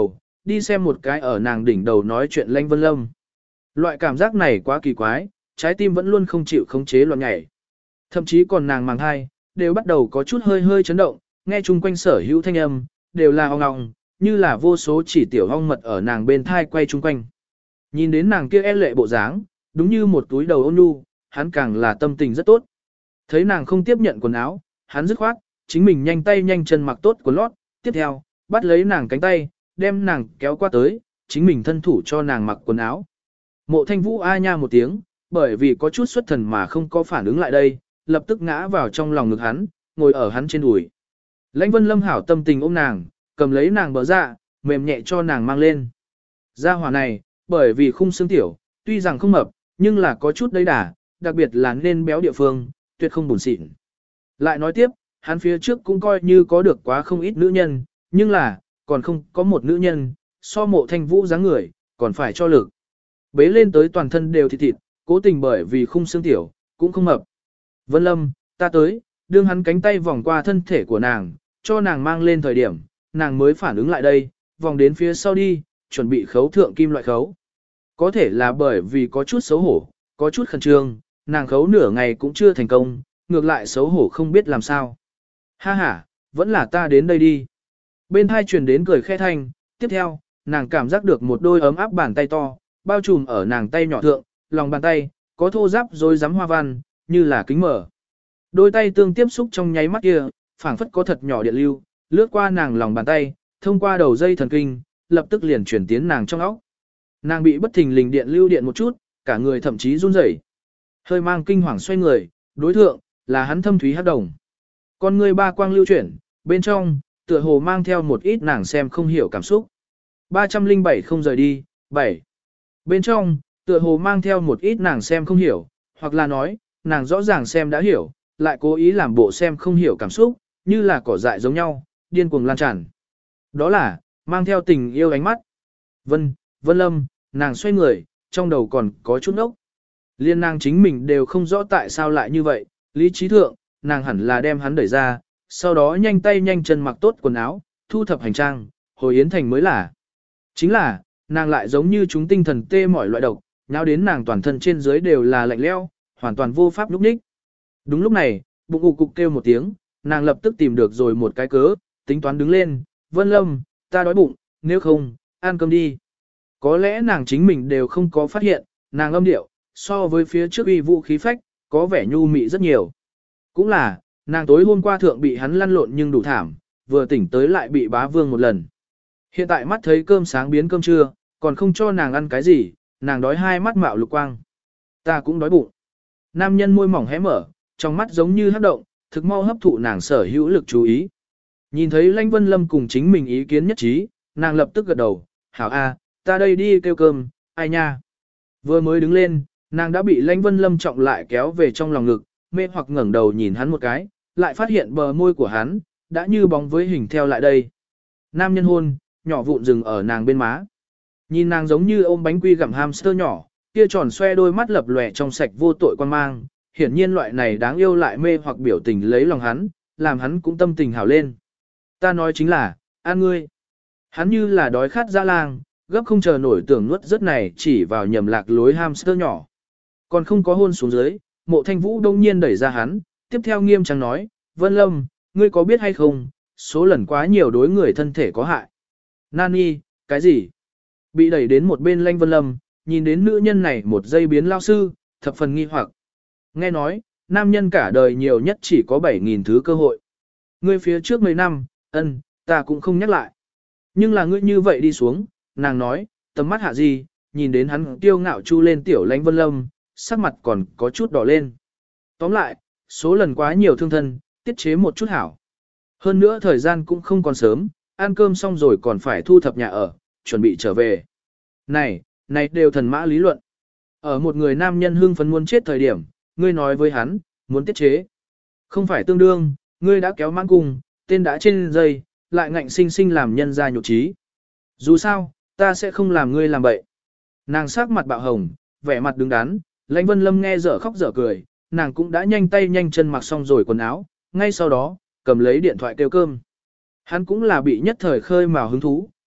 đi xem một cái ở nàng đỉnh đầu nói chuyện Lãnh Vân Lâm. Loại cảm giác này quá kỳ quái, trái tim vẫn luôn không chịu khống chế loạn nhảy. Thậm chí còn nàng màng thai, đều bắt đầu có chút hơi hơi chấn động, nghe chung quanh sở hữu thanh âm, đều là ong ong, như là vô số chỉ tiểu ong mật ở nàng bên thai quay chung quanh. Nhìn đến nàng kia e lệ bộ dáng, đúng như một túi đầu ôn nhu, hắn càng là tâm tình rất tốt. Thấy nàng không tiếp nhận quần áo, hắn dứt khoát, chính mình nhanh tay nhanh chân mặc tốt quần lót, tiếp theo, bắt lấy nàng cánh tay, đem nàng kéo qua tới, chính mình thân thủ cho nàng mặc quần áo. Mộ Thanh Vũ a nha một tiếng, bởi vì có chút xuất thần mà không có phản ứng lại đây, lập tức ngã vào trong lòng ngực hắn, ngồi ở hắn trên đùi. Lãnh Vân Lâm hảo tâm tình ôm nàng, cầm lấy nàng bờ dạ, mềm nhẹ cho nàng mang lên. Gia hỏa này, bởi vì khung xương tiểu, tuy rằng không mập, nhưng là có chút đầy đà, đặc biệt là nên béo địa phương, tuyệt không buồn xịn. Lại nói tiếp, hắn phía trước cũng coi như có được quá không ít nữ nhân, nhưng là, còn không có một nữ nhân, so Mộ Thanh Vũ dáng người, còn phải cho lực. Bế lên tới toàn thân đều thịt thịt, cố tình bởi vì khung xương tiểu, cũng không mập. Vân Lâm, ta tới, đương hắn cánh tay vòng qua thân thể của nàng, cho nàng mang lên thời điểm, nàng mới phản ứng lại đây, vòng đến phía sau đi, chuẩn bị khấu thượng kim loại khấu. Có thể là bởi vì có chút xấu hổ, có chút khẩn trương, nàng khấu nửa ngày cũng chưa thành công, ngược lại xấu hổ không biết làm sao. Ha ha, vẫn là ta đến đây đi. Bên hai truyền đến cười khẽ thanh, tiếp theo, nàng cảm giác được một đôi ấm áp bàn tay to, bao trùm ở nàng tay nhỏ thượng, lòng bàn tay, có thô ráp rồi rắm hoa văn, như là kính mở. Đôi tay tương tiếp xúc trong nháy mắt kia, phảng phất có thật nhỏ điện lưu, lướt qua nàng lòng bàn tay, thông qua đầu dây thần kinh, lập tức liền chuyển tiến nàng trong óc. Nàng bị bất thình lình điện lưu điện một chút, cả người thậm chí run rẩy. Hơi mang kinh hoàng xoay người, đối thượng, là hắn thâm thúy hắc đồng. Con người ba quang lưu chuyển, bên trong, tựa hồ mang theo một ít nàng xem không hiểu cảm xúc. ba không bảy không rời đi, bảy. Bên trong, tựa hồ mang theo một ít nàng xem không hiểu, hoặc là nói, nàng rõ ràng xem đã hiểu, lại cố ý làm bộ xem không hiểu cảm xúc, như là cỏ dại giống nhau, điên cuồng lan tràn. Đó là, mang theo tình yêu ánh mắt. Vân, Vân Lâm, nàng xoay người, trong đầu còn có chút ốc. Liên nàng chính mình đều không rõ tại sao lại như vậy, lý trí thượng, nàng hẳn là đem hắn đẩy ra, sau đó nhanh tay nhanh chân mặc tốt quần áo, thu thập hành trang, hồi Yến Thành mới là. Chính là, nàng lại giống như chúng tinh thần tê mỏi loại độc, nháo đến nàng toàn thân trên dưới đều là lạnh leo, hoàn toàn vô pháp lúc ních. Đúng lúc này, bụng ụ cục kêu một tiếng, nàng lập tức tìm được rồi một cái cớ, tính toán đứng lên, Vân Lâm, ta đói bụng, nếu không, ăn cơm đi. Có lẽ nàng chính mình đều không có phát hiện, nàng âm điệu, so với phía trước uy vũ khí phách, có vẻ nhu mị rất nhiều. Cũng là, nàng tối hôm qua thượng bị hắn lăn lộn nhưng đủ thảm, vừa tỉnh tới lại bị bá vương một lần. Hiện tại mắt thấy cơm sáng biến cơm trưa, còn không cho nàng ăn cái gì, nàng đói hai mắt mạo lục quang. Ta cũng đói bụng. Nam nhân môi mỏng hé mở, trong mắt giống như hấp động, thực mau hấp thụ nàng sở hữu lực chú ý. Nhìn thấy Lãnh Vân Lâm cùng chính mình ý kiến nhất trí, nàng lập tức gật đầu, hảo a, ta đây đi kêu cơm, ai nha. Vừa mới đứng lên, nàng đã bị Lãnh Vân Lâm trọng lại kéo về trong lòng ngực, mê hoặc ngẩng đầu nhìn hắn một cái, lại phát hiện bờ môi của hắn, đã như bóng với hình theo lại đây. Nam nhân hôn, nhỏ vụn dừng ở nàng bên má. Nhìn nàng giống như ôm bánh quy gặm hamster nhỏ, kia tròn xoe đôi mắt lập lòe trong sạch vô tội quan mang, hiển nhiên loại này đáng yêu lại mê hoặc biểu tình lấy lòng hắn, làm hắn cũng tâm tình hào lên. Ta nói chính là, an ngươi. Hắn như là đói khát dã lang, gấp không chờ nổi tưởng nuốt rất này chỉ vào nhầm lạc lối hamster nhỏ. Còn không có hôn xuống dưới, Mộ Thanh Vũ đông nhiên đẩy ra hắn, tiếp theo nghiêm trang nói, Vân Lâm, ngươi có biết hay không, số lần quá nhiều đối người thân thể có hại. Nani, cái gì? Bị đẩy đến một bên Lãnh Vân Lâm, nhìn đến nữ nhân này một giây biến lao sư, thập phần nghi hoặc. Nghe nói, nam nhân cả đời nhiều nhất chỉ có bảy nghìn thứ cơ hội. Ngươi phía trước mấy năm, ân, ta cũng không nhắc lại. Nhưng là ngươi như vậy đi xuống, nàng nói, tầm mắt hạ gì, nhìn đến hắn tiêu ngạo chu lên tiểu Lãnh Vân Lâm, sắc mặt còn có chút đỏ lên. Tóm lại, số lần quá nhiều thương thân, tiết chế một chút hảo. Hơn nữa thời gian cũng không còn sớm, ăn cơm xong rồi còn phải thu thập nhà ở, chuẩn bị trở về. Này, này đều thần mã lý luận. Ở một người nam nhân hưng phấn muốn chết thời điểm, ngươi nói với hắn, muốn tiết chế. Không phải tương đương, ngươi đã kéo mãn cung, tên đã trên dây, lại ngạnh sinh sinh làm nhân ra nhục trí. Dù sao, ta sẽ không làm ngươi làm bậy. Nàng sắc mặt bạo hồng, vẻ mặt đứng đắn, Lãnh Vân Lâm nghe dở khóc dở cười, nàng cũng đã nhanh tay nhanh chân mặc xong rồi quần áo, ngay sau đó, cầm lấy điện thoại kêu cơm. Hắn cũng là bị nhất thời khơi mào hứng thú,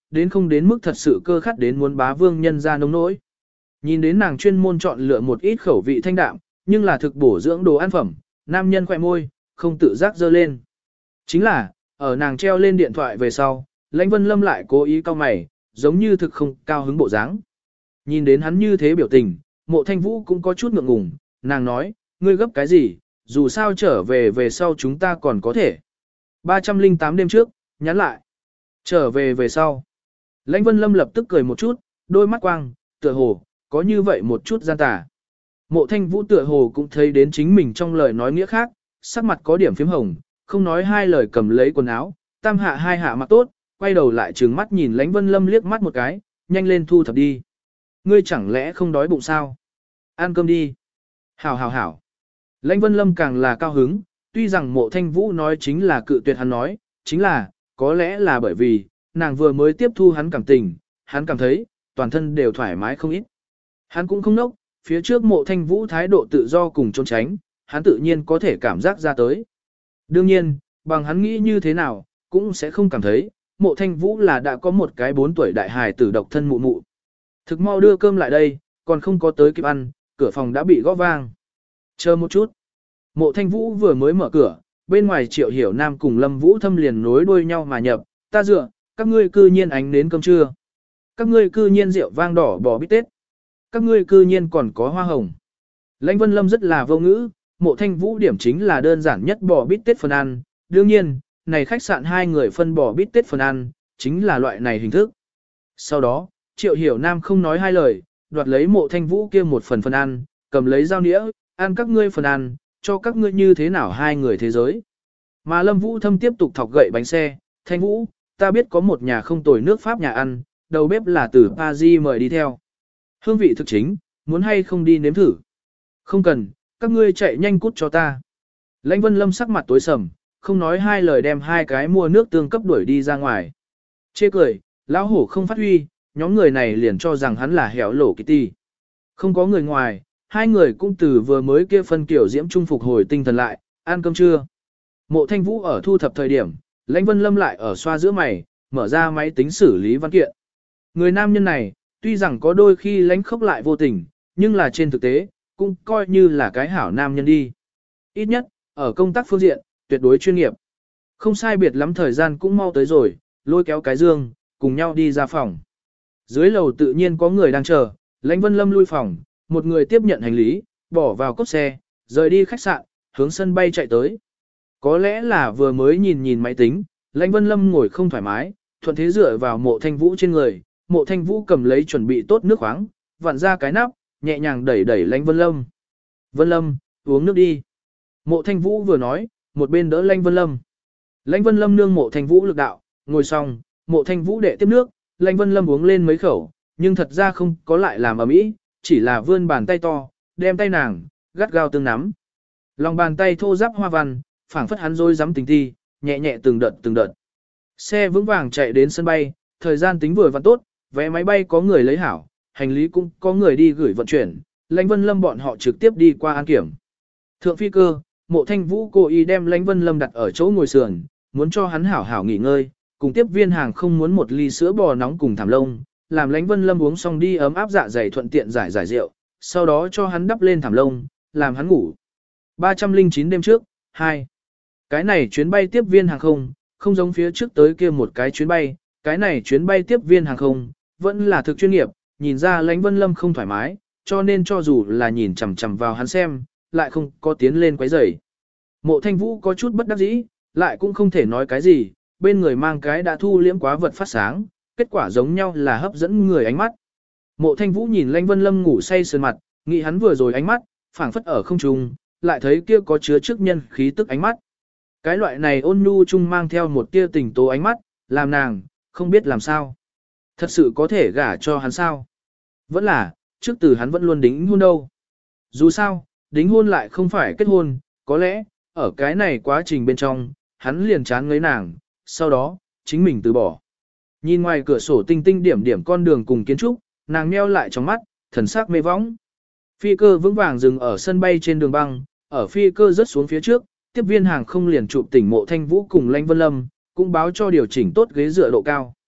đến không đến mức thật sự cơ khát đến muốn bá vương nhân ra nông nỗi. Nhìn đến nàng chuyên môn chọn lựa một ít khẩu vị thanh đạm, nhưng là thực bổ dưỡng đồ ăn phẩm, nam nhân khỏe môi, không tự giác dơ lên. Chính là, ở nàng treo lên điện thoại về sau, Lãnh Vân Lâm lại cố ý cau mày, giống như thực không cao hứng bộ dáng. Nhìn đến hắn như thế biểu tình, Mộ Thanh Vũ cũng có chút ngượng ngùng, nàng nói, ngươi gấp cái gì, dù sao trở về về sau chúng ta còn có thể. ba trăm lẻ tám đêm trước, nhắn lại. Trở về về sau. Lãnh Vân Lâm lập tức cười một chút, đôi mắt quang, tựa hồ, có như vậy một chút gian tà. Mộ Thanh Vũ tựa hồ cũng thấy đến chính mình trong lời nói nghĩa khác, sắc mặt có điểm phím hồng, không nói hai lời cầm lấy quần áo, tam hạ hai hạ mặc tốt, quay đầu lại trừng mắt nhìn Lãnh Vân Lâm liếc mắt một cái, nhanh lên thu thập đi. Ngươi chẳng lẽ không đói bụng sao? Ăn cơm đi. Hảo hảo hảo. Lãnh Vân Lâm càng là cao hứng, tuy rằng Mộ Thanh Vũ nói chính là cự tuyệt hắn nói, chính là, có lẽ là bởi vì, nàng vừa mới tiếp thu hắn cảm tình, hắn cảm thấy, toàn thân đều thoải mái không ít. Hắn cũng không nốc, phía trước Mộ Thanh Vũ thái độ tự do cùng trốn tránh, hắn tự nhiên có thể cảm giác ra tới. Đương nhiên, bằng hắn nghĩ như thế nào, cũng sẽ không cảm thấy, Mộ Thanh Vũ là đã có một cái bốn tuổi đại hài tử độc thân mụ mụ. Thực mau đưa cơm lại đây, còn không có tới kịp ăn, cửa phòng đã bị gõ vang. Chờ một chút. Mộ Thanh Vũ vừa mới mở cửa, bên ngoài Triệu Hiểu Nam cùng Lâm Vũ Thâm liền nối đuôi nhau mà nhập, ta dựa, các ngươi cư nhiên ánh đến cơm trưa. Các ngươi cư nhiên rượu vang đỏ bò bít tết. Các ngươi cư nhiên còn có hoa hồng. Lãnh Vân Lâm rất là vô ngữ, Mộ Thanh Vũ điểm chính là đơn giản nhất bò bít tết phần ăn, đương nhiên, này khách sạn hai người phân bò bít tết phần ăn, chính là loại này hình thức. Sau đó, Triệu Hiểu Nam không nói hai lời, đoạt lấy Mộ Thanh Vũ kia một phần phần ăn, cầm lấy dao nĩa, ăn các ngươi phần ăn, cho các ngươi như thế nào hai người thế giới. Mà Lâm Vũ Thâm tiếp tục thọc gậy bánh xe, Thanh Vũ, ta biết có một nhà không tồi nước Pháp nhà ăn, đầu bếp là từ Paris mời đi theo. Hương vị thực chính, muốn hay không đi nếm thử. Không cần, các ngươi chạy nhanh cút cho ta. Lãnh Vân Lâm sắc mặt tối sầm, không nói hai lời đem hai cái mua nước tương cấp đuổi đi ra ngoài. Chê cười, lão hổ không phát huy, nhóm người này liền cho rằng hắn là hẻo lổ Kitty. Không có người ngoài, hai người cũng từ vừa mới kia phân kiểu diễm trung phục hồi tinh thần lại, ăn cơm trưa. Mộ Thanh Vũ ở thu thập thời điểm, Lãnh Vân Lâm lại ở xoa giữa mày, mở ra máy tính xử lý văn kiện. Người nam nhân này, tuy rằng có đôi khi lánh khốc lại vô tình, nhưng là trên thực tế, cũng coi như là cái hảo nam nhân đi. Ít nhất, ở công tác phương diện, tuyệt đối chuyên nghiệp. Không sai biệt lắm thời gian cũng mau tới rồi, lôi kéo cái dương, cùng nhau đi ra phòng. Dưới lầu tự nhiên có người đang chờ, Lãnh Vân Lâm lui phòng, một người tiếp nhận hành lý, bỏ vào cốp xe, rời đi khách sạn, hướng sân bay chạy tới. Có lẽ là vừa mới nhìn nhìn máy tính, Lãnh Vân Lâm ngồi không thoải mái, thuận thế dựa vào Mộ Thanh Vũ trên người, Mộ Thanh Vũ cầm lấy chuẩn bị tốt nước khoáng, vặn ra cái nắp, nhẹ nhàng đẩy đẩy Lãnh Vân Lâm. Vân Lâm, uống nước đi. Mộ Thanh Vũ vừa nói, một bên đỡ Lãnh Vân Lâm. Lãnh Vân Lâm nương Mộ Thanh Vũ lực đạo, ngồi xong, Mộ Thanh Vũ đệ tiếp nước, Lãnh Vân Lâm uống lên mấy khẩu, nhưng thật ra không có lại làm ầm ĩ, chỉ là vươn bàn tay to, đem tay nàng, gắt gao tương nắm. Lòng bàn tay thô ráp hoa văn, phảng phất hắn rối rắm tình ti, nhẹ nhẹ từng đợt từng đợt. Xe vững vàng chạy đến sân bay, thời gian tính vừa vặn tốt, vé máy bay có người lấy hảo, hành lý cũng có người đi gửi vận chuyển, Lãnh Vân Lâm bọn họ trực tiếp đi qua an kiểm. Thượng phi cơ, Mộ Thanh Vũ cố ý đem Lãnh Vân Lâm đặt ở chỗ ngồi sườn, muốn cho hắn hảo hảo nghỉ ngơi, cùng tiếp viên hàng không muốn một ly sữa bò nóng cùng thảm lông, làm Lãnh Vân Lâm uống xong đi ấm áp dạ dày thuận tiện giải giải rượu, sau đó cho hắn đắp lên thảm lông, làm hắn ngủ. ba trăm lẻ chín đêm trước, hai. Cái này chuyến bay tiếp viên hàng không, không giống phía trước tới kia một cái chuyến bay, cái này chuyến bay tiếp viên hàng không, vẫn là thực chuyên nghiệp, nhìn ra Lãnh Vân Lâm không thoải mái, cho nên cho dù là nhìn chằm chằm vào hắn xem, lại không có tiến lên quấy rầy. Mộ Thanh Vũ có chút bất đắc dĩ, lại cũng không thể nói cái gì, bên người mang cái đã thu liễm quá vật phát sáng, kết quả giống nhau là hấp dẫn người ánh mắt. Mộ Thanh Vũ nhìn Lãnh Vân Lâm ngủ say sườn mặt, nghĩ hắn vừa rồi ánh mắt, phảng phất ở không trung, lại thấy kia có chứa trước nhân khí tức ánh mắt. Cái loại này ôn nhu chung mang theo một tia tình tố ánh mắt, làm nàng, không biết làm sao. Thật sự có thể gả cho hắn sao? Vẫn là, trước từ hắn vẫn luôn đính hôn đâu. Dù sao, đính hôn lại không phải kết hôn, có lẽ, ở cái này quá trình bên trong, hắn liền chán ngấy nàng, sau đó, chính mình từ bỏ. Nhìn ngoài cửa sổ tinh tinh điểm điểm con đường cùng kiến trúc, nàng nheo lại trong mắt, thần sắc mê võng. Phi cơ vững vàng dừng ở sân bay trên đường băng, ở phi cơ rớt xuống phía trước, tiếp viên hàng không liền chụp tỉnh Mộ Thanh Vũ cùng Lãnh Vân Lâm, cũng báo cho điều chỉnh tốt ghế dựa độ cao.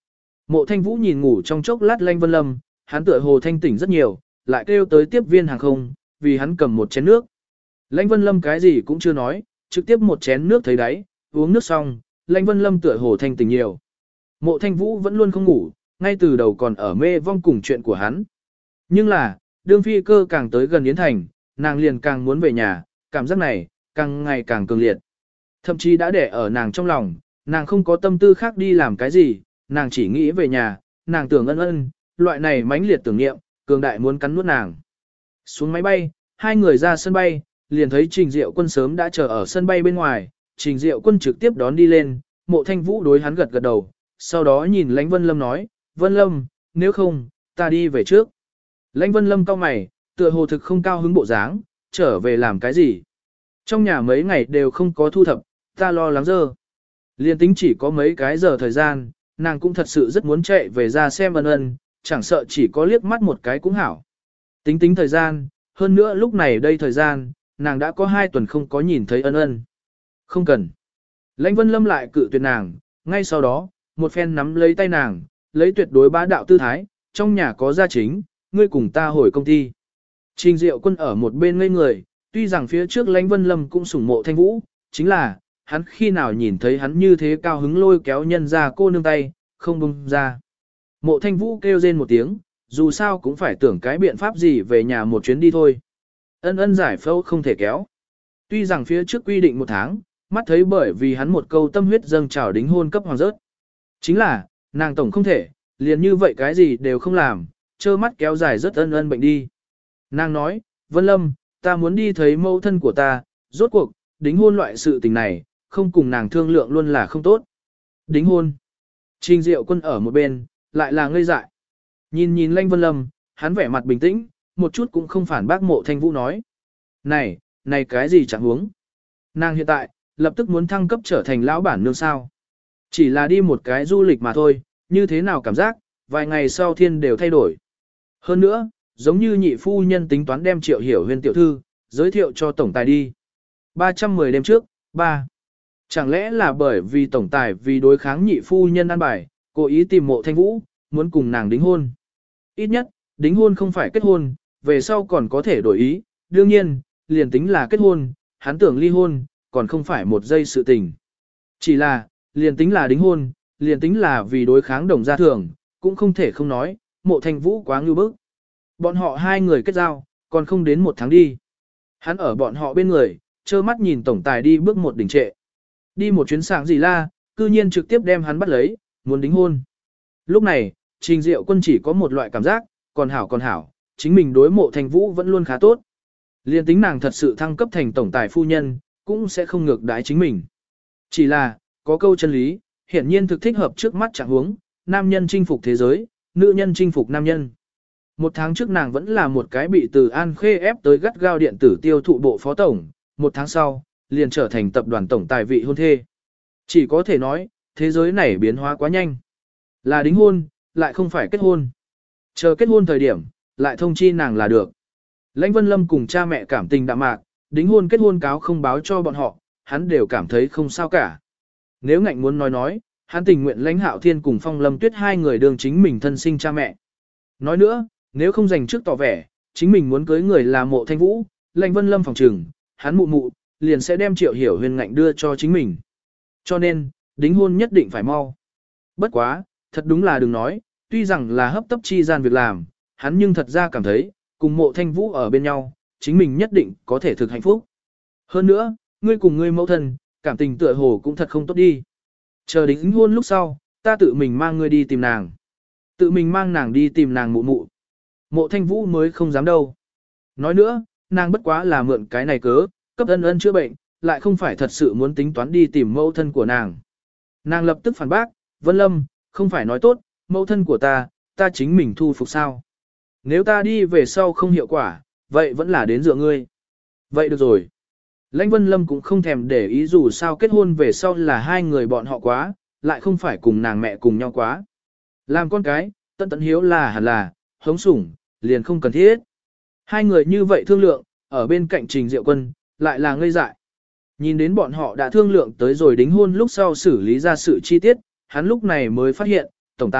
Mộ Thanh Vũ nhìn ngủ trong chốc lát Lãnh Vân Lâm, hắn tựa hồ thanh tỉnh rất nhiều, lại kêu tới tiếp viên hàng không, vì hắn cầm một chén nước. Lãnh Vân Lâm cái gì cũng chưa nói, trực tiếp một chén nước thấy đáy, uống nước xong, Lãnh Vân Lâm tựa hồ thanh tỉnh nhiều. Mộ Thanh Vũ vẫn luôn không ngủ, ngay từ đầu còn ở mê vong cùng chuyện của hắn. Nhưng là, đương phi cơ càng tới gần Yến Thành, nàng liền càng muốn về nhà, cảm giác này, càng ngày càng cường liệt. Thậm chí đã để ở nàng trong lòng, nàng không có tâm tư khác đi làm cái gì, nàng chỉ nghĩ về nhà, nàng tưởng ân ân, loại này mãnh liệt tưởng niệm, cường đại muốn cắn nuốt nàng. Xuống máy bay, hai người ra sân bay, liền thấy Trình Diệu Quân sớm đã chờ ở sân bay bên ngoài, Trình Diệu Quân trực tiếp đón đi lên, Mộ Thanh Vũ đối hắn gật gật đầu, sau đó nhìn Lãnh Vân Lâm nói, Vân Lâm, nếu không, ta đi về trước. Lãnh Vân Lâm cau mày, tựa hồ thực không cao hứng bộ dáng, trở về làm cái gì? Trong nhà mấy ngày đều không có thu thập, ta lo lắng dơ. Liên tính chỉ có mấy cái giờ thời gian, nàng cũng thật sự rất muốn chạy về ra xem ân ân, chẳng sợ chỉ có liếc mắt một cái cũng hảo. Tính tính thời gian, hơn nữa lúc này đây thời gian, nàng đã có hai tuần không có nhìn thấy ân ân. Không cần. Lãnh Vân Lâm lại cự tuyệt nàng, ngay sau đó, một phen nắm lấy tay nàng, lấy tuyệt đối bá đạo tư thái, trong nhà có gia chính, ngươi cùng ta hồi công ty. Trình Diệu Quân ở một bên ngây người, tuy rằng phía trước Lãnh Vân Lâm cũng sủng Mộ Thanh Vũ, chính là, hắn khi nào nhìn thấy hắn như thế cao hứng lôi kéo nhân ra cô nương tay, không buông ra. Mộ Thanh Vũ kêu rên một tiếng, dù sao cũng phải tưởng cái biện pháp gì về nhà một chuyến đi thôi. Ân ân giải phẫu không thể kéo. Tuy rằng phía trước quy định một tháng, mắt thấy bởi vì hắn một câu tâm huyết dâng trào đính hôn cấp hoàng rớt. Chính là, nàng tổng không thể, liền như vậy cái gì đều không làm, trơ mắt kéo dài rất ân ân bệnh đi. Nàng nói, Vân Lâm, ta muốn đi thấy mẫu thân của ta, rốt cuộc, đính hôn loại sự tình này, không cùng nàng thương lượng luôn là không tốt. Đính hôn. Trình Diệu Quân ở một bên, lại là ngây dại. Nhìn nhìn Lãnh Vân Lâm, hắn vẻ mặt bình tĩnh, một chút cũng không phản bác Mộ Thanh Vũ nói. Này, này cái gì chẳng huống. Nàng hiện tại, lập tức muốn thăng cấp trở thành lão bản nương sao. Chỉ là đi một cái du lịch mà thôi, như thế nào cảm giác, vài ngày sau thiên đều thay đổi. Hơn nữa, giống như nhị phu nhân tính toán đem Triệu Hiểu Huyên tiểu thư, giới thiệu cho tổng tài đi. ba trăm mười đêm trước, ba. Chẳng lẽ là bởi vì tổng tài vì đối kháng nhị phu nhân ăn bài, cố ý tìm Mộ Thanh Vũ, muốn cùng nàng đính hôn. Ít nhất, đính hôn không phải kết hôn, về sau còn có thể đổi ý, đương nhiên, liền tính là kết hôn, hắn tưởng ly hôn, còn không phải một giây sự tình. Chỉ là, liền tính là đính hôn, liền tính là vì đối kháng đồng gia thường, cũng không thể không nói, Mộ Thanh Vũ quá ngưu bức. Bọn họ hai người kết giao, còn không đến một tháng đi. Hắn ở bọn họ bên người, trơ mắt nhìn tổng tài đi bước một đỉnh trệ. Đi một chuyến sáng gì la, cư nhiên trực tiếp đem hắn bắt lấy, muốn đính hôn. Lúc này, Trình Diệu Quân chỉ có một loại cảm giác, còn hảo còn hảo, chính mình đối Mộ Thanh Vũ vẫn luôn khá tốt. Liên tính nàng thật sự thăng cấp thành tổng tài phu nhân, cũng sẽ không ngược đái chính mình. Chỉ là, có câu chân lý, hiển nhiên thực thích hợp trước mắt trạng huống, nam nhân chinh phục thế giới, nữ nhân chinh phục nam nhân. Một tháng trước nàng vẫn là một cái bị từ An Khê ép tới gắt gao điện tử tiêu thụ bộ phó tổng, một tháng sau, liền trở thành tập đoàn tổng tài vị hôn thê. Chỉ có thể nói, thế giới này biến hóa quá nhanh. Là đính hôn, lại không phải kết hôn. Chờ kết hôn thời điểm, lại thông chi nàng là được. Lãnh Vân Lâm cùng cha mẹ cảm tình đạm mạc, đính hôn kết hôn cáo không báo cho bọn họ, hắn đều cảm thấy không sao cả. Nếu ngạnh muốn nói nói, hắn tình nguyện Lãnh Hạo Thiên cùng Phong Lâm Tuyết hai người đường chính mình thân sinh cha mẹ. Nói nữa, nếu không dành trước tỏ vẻ, chính mình muốn cưới người là Mộ Thanh Vũ, Lãnh Vân Lâm phòng trừng, hắn mụ mụ, liền sẽ đem Triệu Hiểu Huyền ngạnh đưa cho chính mình. Cho nên, đính hôn nhất định phải mau. Bất quá, thật đúng là đừng nói, tuy rằng là hấp tấp chi gian việc làm, hắn nhưng thật ra cảm thấy, cùng Mộ Thanh Vũ ở bên nhau, chính mình nhất định có thể thực hạnh phúc. Hơn nữa, ngươi cùng ngươi mẫu thân, cảm tình tựa hồ cũng thật không tốt đi. Chờ đính hôn lúc sau, ta tự mình mang ngươi đi tìm nàng. Tự mình mang nàng đi tìm nàng mụ mụ. Mộ Thanh Vũ mới không dám đâu. Nói nữa, nàng bất quá là mượn cái này cớ, cấp ân ân chữa bệnh, lại không phải thật sự muốn tính toán đi tìm mẫu thân của nàng. Nàng lập tức phản bác, Vân Lâm, không phải nói tốt, mẫu thân của ta, ta chính mình thu phục sao. Nếu ta đi về sau không hiệu quả, vậy vẫn là đến dựa ngươi. Vậy được rồi. Lãnh Vân Lâm cũng không thèm để ý dù sao kết hôn về sau là hai người bọn họ quá, lại không phải cùng nàng mẹ cùng nhau quá. Làm con cái, tận tận hiếu là hẳn là, hống sủng, liền không cần thiết. Hai người như vậy thương lượng, ở bên cạnh Trình Diệu Quân, lại là ngây dại. Nhìn đến bọn họ đã thương lượng tới rồi đính hôn lúc sau xử lý ra sự chi tiết, hắn lúc này mới phát hiện, tổng tài,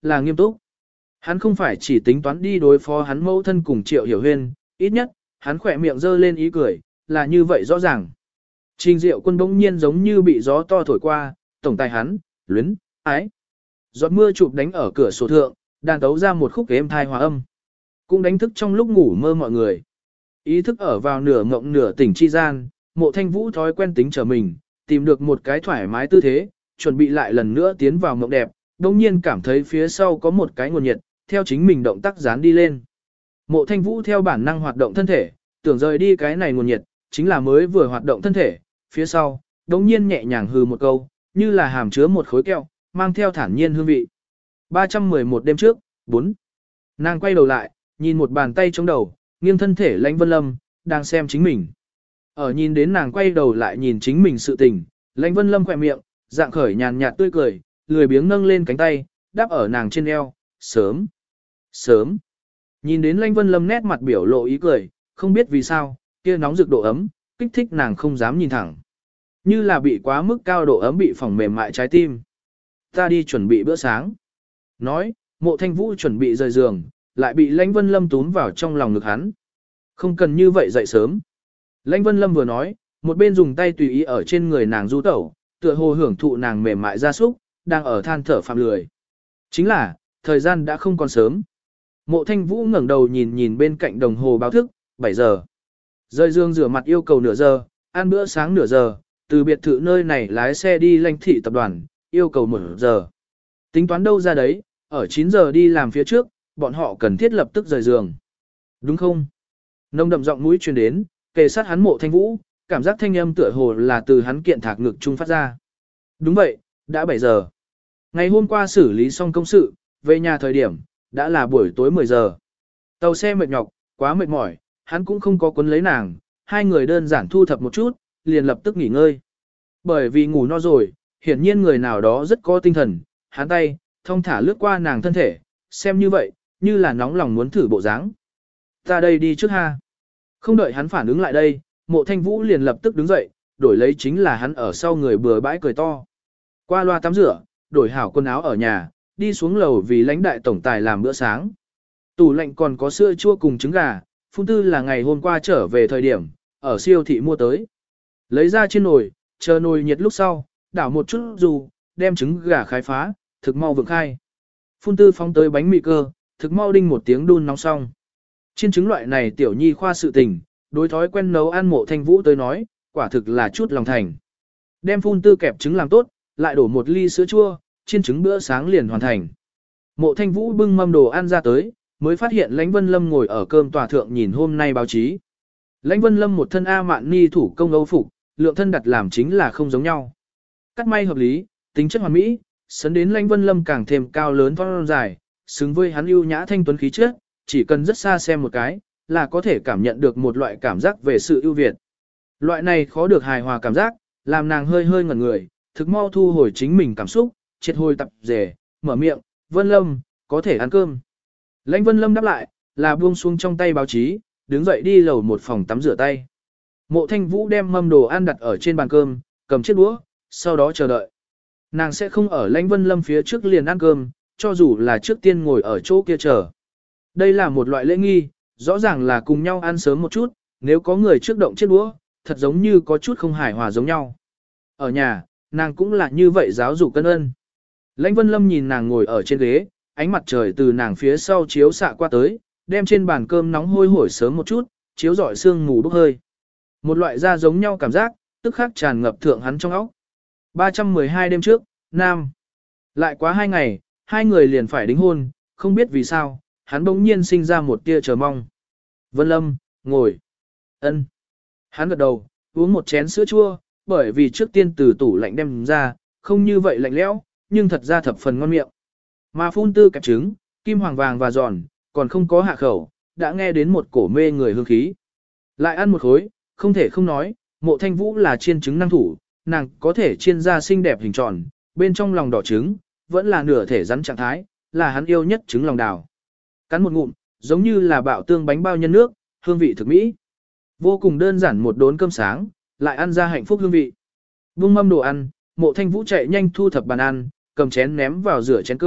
là nghiêm túc. Hắn không phải chỉ tính toán đi đối phó hắn mẫu thân cùng Triệu Hiểu Huyên, ít nhất, hắn khỏe miệng giơ lên ý cười, là như vậy rõ ràng. Trình Diệu Quân bỗng nhiên giống như bị gió to thổi qua, tổng tài hắn, luyến, ái. Giọt mưa chụp đánh ở cửa sổ thượng, đàn tấu ra một khúc êm thai hòa âm. Cũng đánh thức trong lúc ngủ mơ mọi người. Ý thức ở vào nửa ngộng nửa tỉnh chi gian, Mộ Thanh Vũ thói quen tính trở mình, tìm được một cái thoải mái tư thế, chuẩn bị lại lần nữa tiến vào mộng đẹp, đồng nhiên cảm thấy phía sau có một cái nguồn nhiệt, theo chính mình động tác dán đi lên. Mộ Thanh Vũ theo bản năng hoạt động thân thể, tưởng rời đi cái này nguồn nhiệt, chính là mới vừa hoạt động thân thể, phía sau, đồng nhiên nhẹ nhàng hừ một câu, như là hàm chứa một khối kẹo, mang theo thản nhiên hương vị. ba trăm mười một đêm trước, bốn. Nàng quay đầu lại, nhìn một bàn tay chống đầu, nghiêng thân thể Lãnh Vân Lâm, đang xem chính mình. Ở nhìn đến nàng quay đầu lại nhìn chính mình sự tình, Lãnh Vân Lâm khỏe miệng, dạng khởi nhàn nhạt tươi cười, lười biếng nâng lên cánh tay, đáp ở nàng trên eo, sớm, sớm. Nhìn đến Lãnh Vân Lâm nét mặt biểu lộ ý cười, không biết vì sao, kia nóng rực độ ấm, kích thích nàng không dám nhìn thẳng. Như là bị quá mức cao độ ấm bị phỏng mềm mại trái tim. Ta đi chuẩn bị bữa sáng. Nói, Mộ Thanh Vũ chuẩn bị rời giường, lại bị Lãnh Vân Lâm túm vào trong lòng ngực hắn. Không cần như vậy dậy sớm. Lãnh Vân Lâm vừa nói, một bên dùng tay tùy ý ở trên người nàng du tẩu, tựa hồ hưởng thụ nàng mềm mại ra súc, đang ở than thở phạm lười. Chính là, thời gian đã không còn sớm. Mộ Thanh Vũ ngẩng đầu nhìn nhìn bên cạnh đồng hồ báo thức, bảy giờ. Rời giường rửa mặt yêu cầu nửa giờ, ăn bữa sáng nửa giờ, từ biệt thự nơi này lái xe đi Lãnh thị tập đoàn, yêu cầu một giờ. Tính toán đâu ra đấy, ở chín giờ đi làm phía trước, bọn họ cần thiết lập tức rời giường. Đúng không? Nông đậm giọng mũi truyền đến, kề sát hắn Mộ Thanh Vũ, cảm giác thanh âm tựa hồ là từ hắn kiện thạc ngực trung phát ra. Đúng vậy, đã bảy giờ. Ngày hôm qua xử lý xong công sự, về nhà thời điểm, đã là buổi tối mười giờ. Tàu xe mệt nhọc, quá mệt mỏi, hắn cũng không có quấn lấy nàng, hai người đơn giản thu thập một chút, liền lập tức nghỉ ngơi. Bởi vì ngủ no rồi, hiển nhiên người nào đó rất có tinh thần, hắn tay, thong thả lướt qua nàng thân thể, xem như vậy, như là nóng lòng muốn thử bộ dáng. Ta đây đi trước ha. Không đợi hắn phản ứng lại đây, Mộ Thanh Vũ liền lập tức đứng dậy, đổi lấy chính là hắn ở sau người bừa bãi cười to. Qua loa tắm rửa, đổi hảo quần áo ở nhà, đi xuống lầu vì lãnh đại tổng tài làm bữa sáng. Tủ lạnh còn có sữa chua cùng trứng gà, Phun Tư là ngày hôm qua trở về thời điểm, ở siêu thị mua tới. Lấy ra trên nồi, chờ nồi nhiệt lúc sau, đảo một chút dù, đem trứng gà khai phá, thực mau vượng khai. Phun Tư phóng tới bánh mì cơ, thực mau đinh một tiếng đun nóng xong. Chiên trứng loại này tiểu nhi khoa sự tình, đối thói quen nấu ăn Mộ Thanh Vũ tới nói, quả thực là chút lòng thành. Đem Phun Tư kẹp trứng làm tốt, lại đổ một ly sữa chua, chiên trứng bữa sáng liền hoàn thành. Mộ Thanh Vũ bưng mâm đồ ăn ra tới, mới phát hiện Lãnh Vân Lâm ngồi ở cơm tòa thượng nhìn hôm nay báo chí. Lãnh Vân Lâm một thân A mạn ni thủ công âu phục, lượng thân đặt làm chính là không giống nhau. Cắt may hợp lý, tính chất hoàn mỹ, sấn đến Lãnh Vân Lâm càng thêm cao lớn thon dài, xứng với hắn ưu nhã thanh tuấn khí chất, chỉ cần rất xa xem một cái, là có thể cảm nhận được một loại cảm giác về sự ưu việt. Loại này khó được hài hòa cảm giác, làm nàng hơi hơi ngẩn người, thực mau thu hồi chính mình cảm xúc, triệt hồi tập rể, mở miệng, Vân Lâm, có thể ăn cơm. Lãnh Vân Lâm đáp lại, là buông xuống trong tay báo chí, đứng dậy đi lầu một phòng tắm rửa tay. Mộ Thanh Vũ đem mâm đồ ăn đặt ở trên bàn cơm, cầm chiếc đũa, sau đó chờ đợi. Nàng sẽ không ở Lãnh Vân Lâm phía trước liền ăn cơm, cho dù là trước tiên ngồi ở chỗ kia chờ. Đây là một loại lễ nghi, rõ ràng là cùng nhau ăn sớm một chút, nếu có người trước động chiếc đũa, thật giống như có chút không hài hòa giống nhau. Ở nhà, nàng cũng là như vậy giáo dục cân ân. Lãnh Vân Lâm nhìn nàng ngồi ở trên ghế, ánh mặt trời từ nàng phía sau chiếu xạ qua tới, đem trên bàn cơm nóng hôi hổi sớm một chút, chiếu rọi sương mù bốc hơi. Một loại da giống nhau cảm giác, tức khắc tràn ngập thượng hắn trong óc. ba trăm mười hai đêm trước, Nam. Lại quá hai ngày, hai người liền phải đính hôn, không biết vì sao, hắn bỗng nhiên sinh ra một tia chờ mong. Vân Lâm, ngồi. Ân. Hắn gật đầu, uống một chén sữa chua, bởi vì trước tiên từ tủ lạnh đem ra, không như vậy lạnh lẽo, nhưng thật ra thập phần ngon miệng. Mà Phun Tư kẹp trứng, kim hoàng vàng và giòn, còn không có hạ khẩu, đã nghe đến một cổ mê người hương khí. Lại ăn một khối, không thể không nói, Mộ Thanh Vũ là chiên trứng năng thủ, nàng có thể chiên ra xinh đẹp hình tròn, bên trong lòng đỏ trứng, vẫn là nửa thể rắn trạng thái, là hắn yêu nhất trứng lòng đào. Cắn một ngụm, giống như là bạo tương bánh bao nhân nước, hương vị thực mỹ. Vô cùng đơn giản một đốn cơm sáng, lại ăn ra hạnh phúc hương vị. Vung mâm đồ ăn, Mộ Thanh Vũ chạy nhanh thu thập bàn ăn, cầm chén ném vào rửa chén cơ,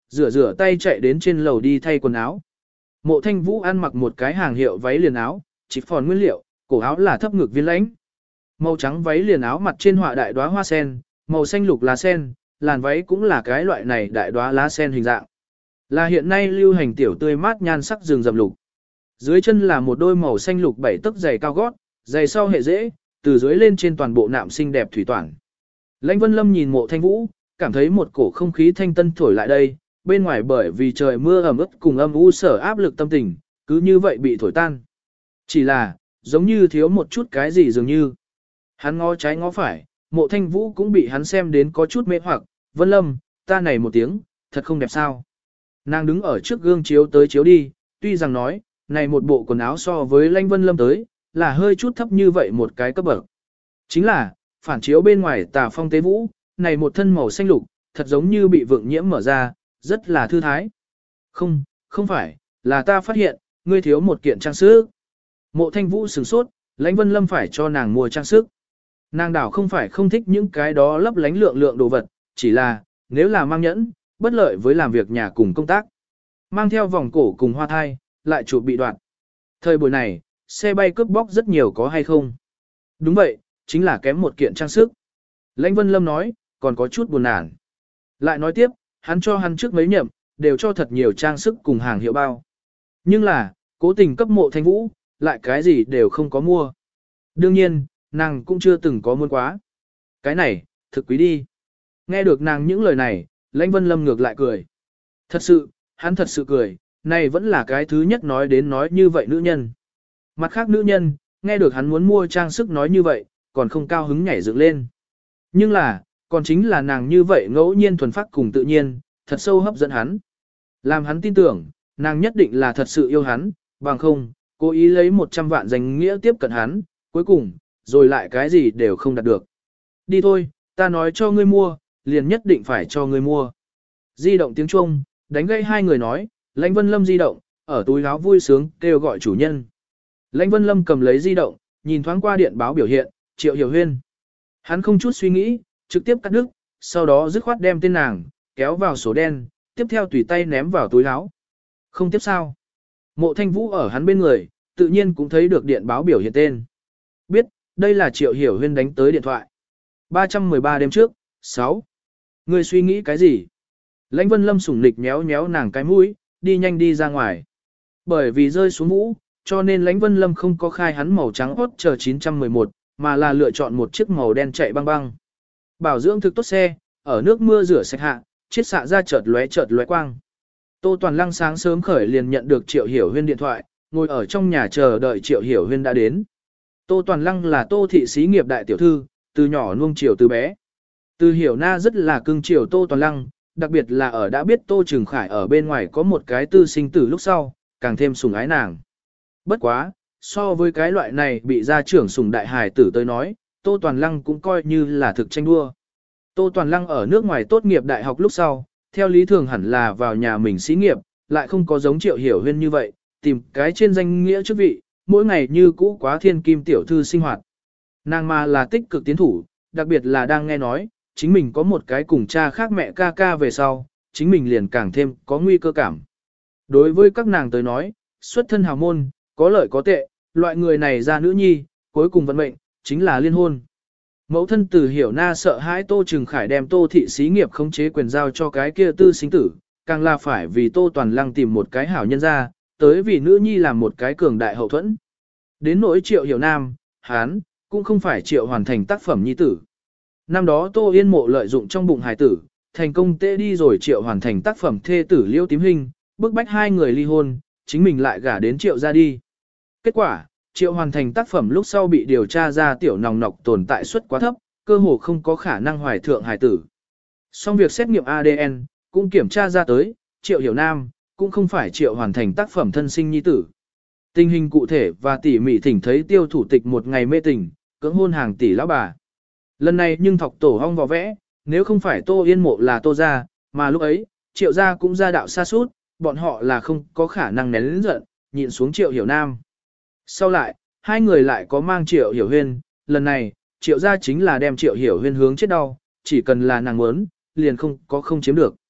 rửa rửa tay chạy đến trên lầu đi thay quần áo. Mộ Thanh Vũ ăn mặc một cái hàng hiệu váy liền áo, chỉ phòn nguyên liệu, cổ áo là thấp ngực viên lãnh. Màu trắng váy liền áo mặt trên họa đại đóa hoa sen, màu xanh lục lá sen, làn váy cũng là cái loại này đại đóa lá sen hình dạng. Là hiện nay lưu hành tiểu tươi mát nhan sắc rừng rậm lục. Dưới chân là một đôi màu xanh lục bảy tấc giày cao gót, giày sau hệ dễ, từ dưới lên trên toàn bộ nạm xinh đẹp thủy toàn. Lãnh Vân Lâm nhìn Mộ Thanh Vũ, cảm thấy một cổ không khí thanh tân thổi lại đây, bên ngoài bởi vì trời mưa ẩm ướt cùng âm u sở áp lực tâm tình, cứ như vậy bị thổi tan. Chỉ là, giống như thiếu một chút cái gì dường như. Hắn ngó trái ngó phải, Mộ Thanh Vũ cũng bị hắn xem đến có chút mê hoặc, Vân Lâm, ta này một tiếng, thật không đẹp sao. Nàng đứng ở trước gương chiếu tới chiếu đi, tuy rằng nói, này một bộ quần áo so với Lãnh Vân Lâm tới, là hơi chút thấp như vậy một cái cấp bậc. Chính là, phản chiếu bên ngoài tà phong tế vũ, này một thân màu xanh lục, thật giống như bị vượng nhiễm mở ra, rất là thư thái. Không, không phải, là ta phát hiện, ngươi thiếu một kiện trang sức. Mộ Thanh Vũ sửng sốt, Lãnh Vân Lâm phải cho nàng mua trang sức. Nàng đảo không phải không thích những cái đó lấp lánh lượng lượng đồ vật, chỉ là, nếu là mang nhẫn, bất lợi với làm việc nhà cùng công tác. Mang theo vòng cổ cùng hoa thai, lại chụp bị đoạn. Thời buổi này, xe bay cướp bóc rất nhiều có hay không? Đúng vậy, chính là kém một kiện trang sức. Lãnh Vân Lâm nói, còn có chút buồn nản. Lại nói tiếp, hắn cho hắn trước mấy nhậm, đều cho thật nhiều trang sức cùng hàng hiệu bao. Nhưng là, cố tình cấp Mộ Thanh Vũ, lại cái gì đều không có mua. Đương nhiên, nàng cũng chưa từng có muốn quá. Cái này, thực quý đi. Nghe được nàng những lời này, Lãnh Vân Lâm ngược lại cười. Thật sự, hắn thật sự cười, này vẫn là cái thứ nhất nói đến nói như vậy nữ nhân. Mặt khác nữ nhân, nghe được hắn muốn mua trang sức nói như vậy, còn không cao hứng nhảy dựng lên. Nhưng là, còn chính là nàng như vậy ngẫu nhiên thuần phát cùng tự nhiên, thật sâu hấp dẫn hắn. Làm hắn tin tưởng, nàng nhất định là thật sự yêu hắn, bằng không, cố ý lấy một trăm vạn danh nghĩa tiếp cận hắn, cuối cùng, rồi lại cái gì đều không đạt được. Đi thôi, ta nói cho ngươi mua, liền nhất định phải cho ngươi mua. Di động tiếng chuông, đánh gây hai người nói, Lãnh Vân Lâm di động, ở túi áo vui sướng, kêu gọi chủ nhân. Lãnh Vân Lâm cầm lấy di động, nhìn thoáng qua điện báo biểu hiện, Triệu Hiểu Huyên. Hắn không chút suy nghĩ, trực tiếp cắt đứt, sau đó dứt khoát đem tên nàng, kéo vào số đen, tiếp theo tùy tay ném vào túi áo. Không tiếp sao. Mộ Thanh Vũ ở hắn bên người, tự nhiên cũng thấy được điện báo biểu hiện tên. Biết, đây là Triệu Hiểu Huyên đánh tới điện thoại. ba trăm mười ba đêm trước, sáu. Người suy nghĩ cái gì? Lãnh Vân Lâm sủng nịch méo méo nàng cái mũi, đi nhanh đi ra ngoài. Bởi vì rơi xuống mũ, cho nên Lãnh Vân Lâm không có khai hắn màu trắng hot chờ chín trăm mười một, mà là lựa chọn một chiếc màu đen chạy băng băng. Bảo dưỡng thực tốt xe, ở nước mưa rửa sạch hạ, chiết xạ ra chợt lóe chợt lóe quang. Tô Toàn Lăng sáng sớm khởi liền nhận được Triệu Hiểu Huyên điện thoại, ngồi ở trong nhà chờ đợi Triệu Hiểu Huyên đã đến. Tô Toàn Lăng là Tô thị xí nghiệp đại tiểu thư, từ nhỏ nuông chiều từ bé. Từ Hiểu Na rất là cưng chiều Tô Toàn Lăng, đặc biệt là ở đã biết Tô Trừng Khải ở bên ngoài có một cái tư sinh tử lúc sau, càng thêm sủng ái nàng. Bất quá, so với cái loại này bị gia trưởng sủng đại hài tử tới nói, Tô Toàn Lăng cũng coi như là thực tranh đua. Tô Toàn Lăng ở nước ngoài tốt nghiệp đại học lúc sau, theo lý thường hẳn là vào nhà mình xí nghiệp, lại không có giống Triệu Hiểu Huyên như vậy, tìm cái trên danh nghĩa chức vị, mỗi ngày như cũ quá thiên kim tiểu thư sinh hoạt. Nàng mà là tích cực tiến thủ, đặc biệt là đang nghe nói, chính mình có một cái cùng cha khác mẹ ca ca về sau, chính mình liền càng thêm có nguy cơ cảm. Đối với các nàng tới nói, xuất thân hào môn, có lợi có tệ, loại người này ra nữ nhi, cuối cùng vận mệnh, chính là liên hôn. Mẫu thân Từ Hiểu Na sợ hãi Tô Trừng Khải đem Tô thị xí nghiệp khống chế quyền giao cho cái kia tư sinh tử, càng là phải vì Tô Toàn Lăng tìm một cái hảo nhân ra, tới vì nữ nhi làm một cái cường đại hậu thuẫn. Đến nỗi Triệu Hiểu Nam, hán, cũng không phải Triệu hoàn thành tác phẩm nhi tử. Năm đó Tô Yên Mộ lợi dụng trong bụng hài tử, thành công tê đi rồi Triệu hoàn thành tác phẩm thê tử Liễu Tím Hinh, bức bách hai người ly hôn, chính mình lại gả đến Triệu ra đi. Kết quả, Triệu hoàn thành tác phẩm lúc sau bị điều tra ra tiểu nòng nọc tồn tại suất quá thấp, cơ hồ không có khả năng hoài thượng hài tử. Xong việc xét nghiệm a đê en, cũng kiểm tra ra tới, Triệu Hiểu Nam, cũng không phải Triệu hoàn thành tác phẩm thân sinh nhi tử. Tình hình cụ thể và tỉ mỉ thỉnh thấy tiêu thủ tịch một ngày mê tình, cưỡng hôn hàng tỷ lão bà. Lần này nhưng thọc tổ hong vò vẽ, nếu không phải Tô Yên Mộ là Tô gia, mà lúc ấy, Triệu gia cũng gia đạo xa sút, bọn họ là không có khả năng nén lĩnh giận, nhịn xuống Triệu Hiểu Nam. Sau lại, hai người lại có mang Triệu Hiểu Huyên, lần này, Triệu gia chính là đem Triệu Hiểu Huyên hướng chết đau, chỉ cần là nàng muốn, liền không có không chiếm được.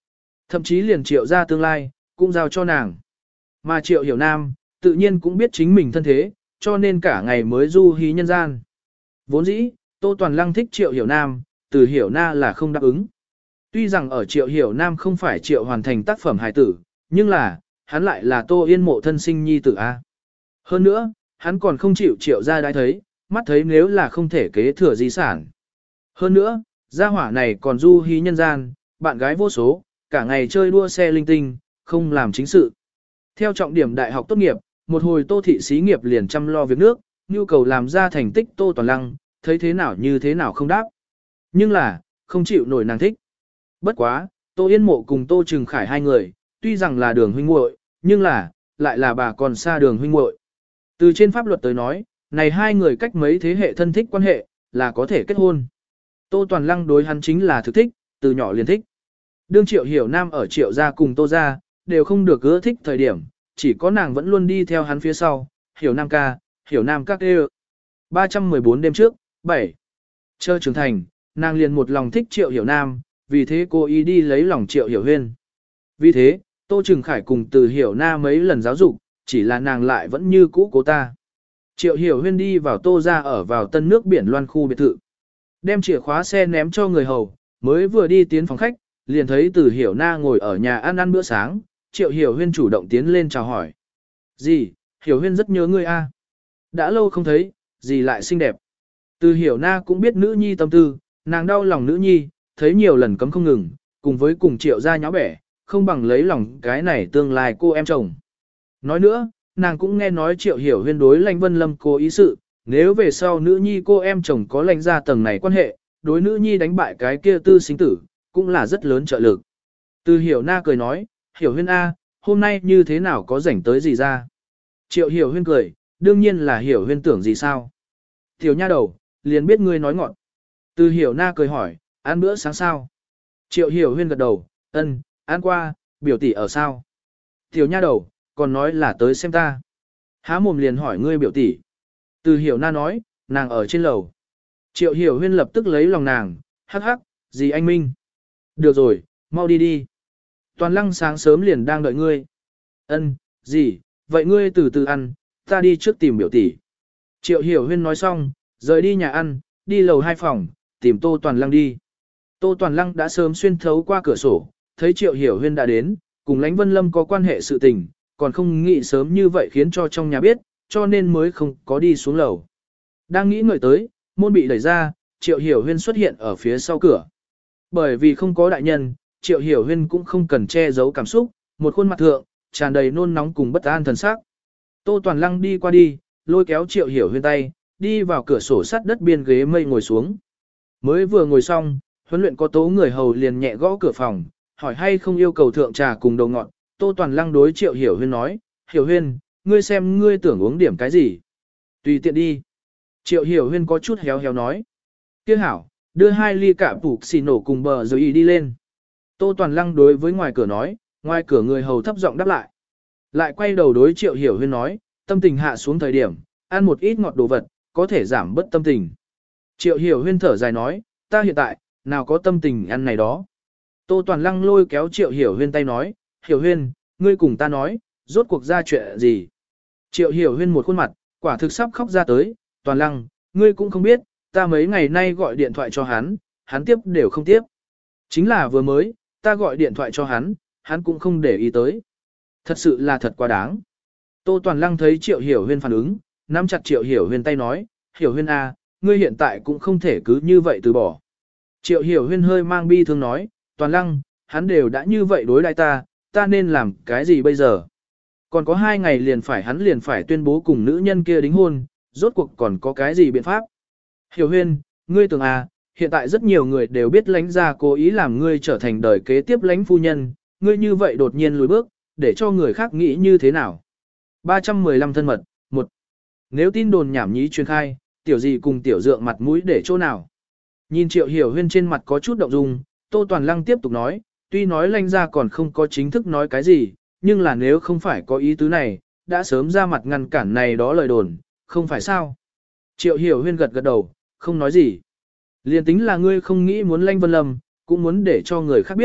Thậm chí liền triệu ra tương lai, cũng giao cho nàng. Mà triệu hiểu nam, tự nhiên cũng biết chính mình thân thế, cho nên cả ngày mới du hí nhân gian. Vốn dĩ, Tô Toàn Lăng thích triệu hiểu nam, từ hiểu na là không đáp ứng. Tuy rằng ở triệu hiểu nam không phải triệu hoàn thành tác phẩm hài tử, nhưng là, hắn lại là Tô Yên Mộ thân sinh nhi tử A. Hơn nữa, hắn còn không chịu triệu ra đãi thấy, mắt thấy nếu là không thể kế thừa di sản. Hơn nữa, gia hỏa này còn du hí nhân gian, bạn gái vô số, cả ngày chơi đua xe linh tinh, không làm chính sự. Theo trọng điểm đại học tốt nghiệp, một hồi Tô thị xí nghiệp liền chăm lo việc nước, nhu cầu làm ra thành tích Tô Toàn Lăng, thấy thế nào như thế nào không đáp. Nhưng là, không chịu nổi nàng thích. Bất quá, Tô Yên Mộ cùng Tô Trừng Khải hai người, tuy rằng là đường huynh muội, nhưng là, lại là bà còn xa đường huynh muội. Từ trên pháp luật tới nói, này hai người cách mấy thế hệ thân thích quan hệ, là có thể kết hôn. Tô Toàn Lăng đối hắn chính là thực thích, từ nhỏ liền thích. Đương Triệu Hiểu Nam ở Triệu gia cùng Tô gia, đều không được ưa thích thời điểm, chỉ có nàng vẫn luôn đi theo hắn phía sau, Hiểu Nam ca, Hiểu Nam các đều. ba trăm mười bốn đêm trước, bảy. Chờ trưởng thành, nàng liền một lòng thích Triệu Hiểu Nam, vì thế cô ý đi lấy lòng Triệu Hiểu Huyên. Vì thế, Tô Trừng Khải cùng từ Hiểu Nam mấy lần giáo dục, chỉ là nàng lại vẫn như cũ cố ta. Triệu Hiểu Huyên đi vào Tô gia ở vào tân nước biển loan khu biệt thự. Đem chìa khóa xe ném cho người hầu, mới vừa đi tiến phòng khách, liền thấy từ Hiểu Na ngồi ở nhà ăn ăn bữa sáng, Triệu Hiểu Huyên chủ động tiến lên chào hỏi. Dì, Hiểu Huyên rất nhớ ngươi a. Đã lâu không thấy, dì lại xinh đẹp. Từ Hiểu Na cũng biết nữ nhi tâm tư, nàng đau lòng nữ nhi, thấy nhiều lần cấm không ngừng, cùng với cùng Triệu gia nháo bẻ, không bằng lấy lòng cái này tương lai cô em chồng. Nói nữa, nàng cũng nghe nói Triệu Hiểu Huyên đối Lãnh Vân Lâm cố ý sự, nếu về sau nữ nhi cô em chồng có lãnh ra tầng này quan hệ, đối nữ nhi đánh bại cái kia tư sinh tử, cũng là rất lớn trợ lực. Từ Hiểu Na cười nói, Hiểu Huyên A, hôm nay như thế nào có rảnh tới gì ra? Triệu Hiểu Huyên cười, đương nhiên là Hiểu Huyên tưởng gì sao? Tiểu nha đầu, liền biết ngươi nói ngọn. Từ Hiểu Na cười hỏi, ăn bữa sáng sao? Triệu Hiểu Huyên gật đầu, ân, ăn qua, biểu tỷ ở sao? Tiểu nha đầu, còn nói là tới xem ta. Há mồm liền hỏi ngươi biểu tỷ. Từ Hiểu Na nói, nàng ở trên lầu. Triệu Hiểu Huyên lập tức lấy lòng nàng, hắc hắc, gì anh Minh. Được rồi, mau đi đi. Toàn Lăng sáng sớm liền đang đợi ngươi. Ân, gì, vậy ngươi từ từ ăn, ta đi trước tìm biểu tỷ. Triệu Hiểu Huyên nói xong, rời đi nhà ăn, đi lầu hai phòng, tìm Tô Toàn Lăng đi. Tô Toàn Lăng đã sớm xuyên thấu qua cửa sổ, thấy Triệu Hiểu Huyên đã đến, cùng Lãnh Vân Lâm có quan hệ sự tình, còn không nghĩ sớm như vậy khiến cho trong nhà biết, cho nên mới không có đi xuống lầu. Đang nghĩ ngợi tới, môn bị đẩy ra, Triệu Hiểu Huyên xuất hiện ở phía sau cửa. Bởi vì không có đại nhân, Triệu Hiểu Huyên cũng không cần che giấu cảm xúc, một khuôn mặt thượng, tràn đầy nôn nóng cùng bất an thần sắc. Tô Toàn Lăng đi qua đi, lôi kéo Triệu Hiểu Huyên tay, đi vào cửa sổ sắt đất biên ghế mây ngồi xuống. Mới vừa ngồi xong, huấn luyện có tố người hầu liền nhẹ gõ cửa phòng, hỏi hay không yêu cầu thượng trà cùng đầu ngọn. Tô Toàn Lăng đối Triệu Hiểu Huyên nói, Hiểu Huyên, ngươi xem ngươi tưởng uống điểm cái gì. Tùy tiện đi. Triệu Hiểu Huyên có chút héo héo nói. Kia hảo, đưa hai ly cạ phủ xì nổ cùng bờ rồi ý đi lên. Tô Toàn Lăng đối với ngoài cửa nói, ngoài cửa người hầu thấp giọng đáp lại. Lại quay đầu đối Triệu Hiểu Huyên nói, tâm tình hạ xuống thời điểm, ăn một ít ngọt đồ vật, có thể giảm bớt tâm tình. Triệu Hiểu Huyên thở dài nói, ta hiện tại, nào có tâm tình ăn này đó. Tô Toàn Lăng lôi kéo Triệu Hiểu Huyên tay nói, Hiểu Huyên, ngươi cùng ta nói, rốt cuộc ra chuyện gì. Triệu Hiểu Huyên một khuôn mặt, quả thực sắp khóc ra tới, Toàn Lăng, ngươi cũng không biết, ta mấy ngày nay gọi điện thoại cho hắn, hắn tiếp đều không tiếp. Chính là vừa mới, ta gọi điện thoại cho hắn, hắn cũng không để ý tới. Thật sự là thật quá đáng. Tô Toàn Lăng thấy Triệu Hiểu Huyên phản ứng, nắm chặt Triệu Hiểu Huyên tay nói, Hiểu Huyên A, ngươi hiện tại cũng không thể cứ như vậy từ bỏ. Triệu Hiểu Huyên hơi mang bi thương nói, Toàn Lăng, hắn đều đã như vậy đối đãi ta, ta nên làm cái gì bây giờ? Còn có hai ngày liền phải hắn liền phải tuyên bố cùng nữ nhân kia đính hôn, rốt cuộc còn có cái gì biện pháp? Hiểu Huyên, ngươi tưởng à, hiện tại rất nhiều người đều biết lãnh gia cố ý làm ngươi trở thành đời kế tiếp lãnh phu nhân, ngươi như vậy đột nhiên lùi bước, để cho người khác nghĩ như thế nào? ba trăm mười lăm thân mật, một. Nếu tin đồn nhảm nhí truyền khai, tiểu gì cùng tiểu dượng mặt mũi để chỗ nào? Nhìn Triệu Hiểu Huyên trên mặt có chút động dung, Tô Toàn Lăng tiếp tục nói, tuy nói lãnh gia còn không có chính thức nói cái gì, nhưng là nếu không phải có ý tứ này, đã sớm ra mặt ngăn cản này đó lời đồn, không phải sao? Triệu Hiểu Huyên gật gật đầu, không nói gì. Liên tính là ngươi không nghĩ muốn Lãnh Vân Lâm, cũng muốn để cho người khác biết,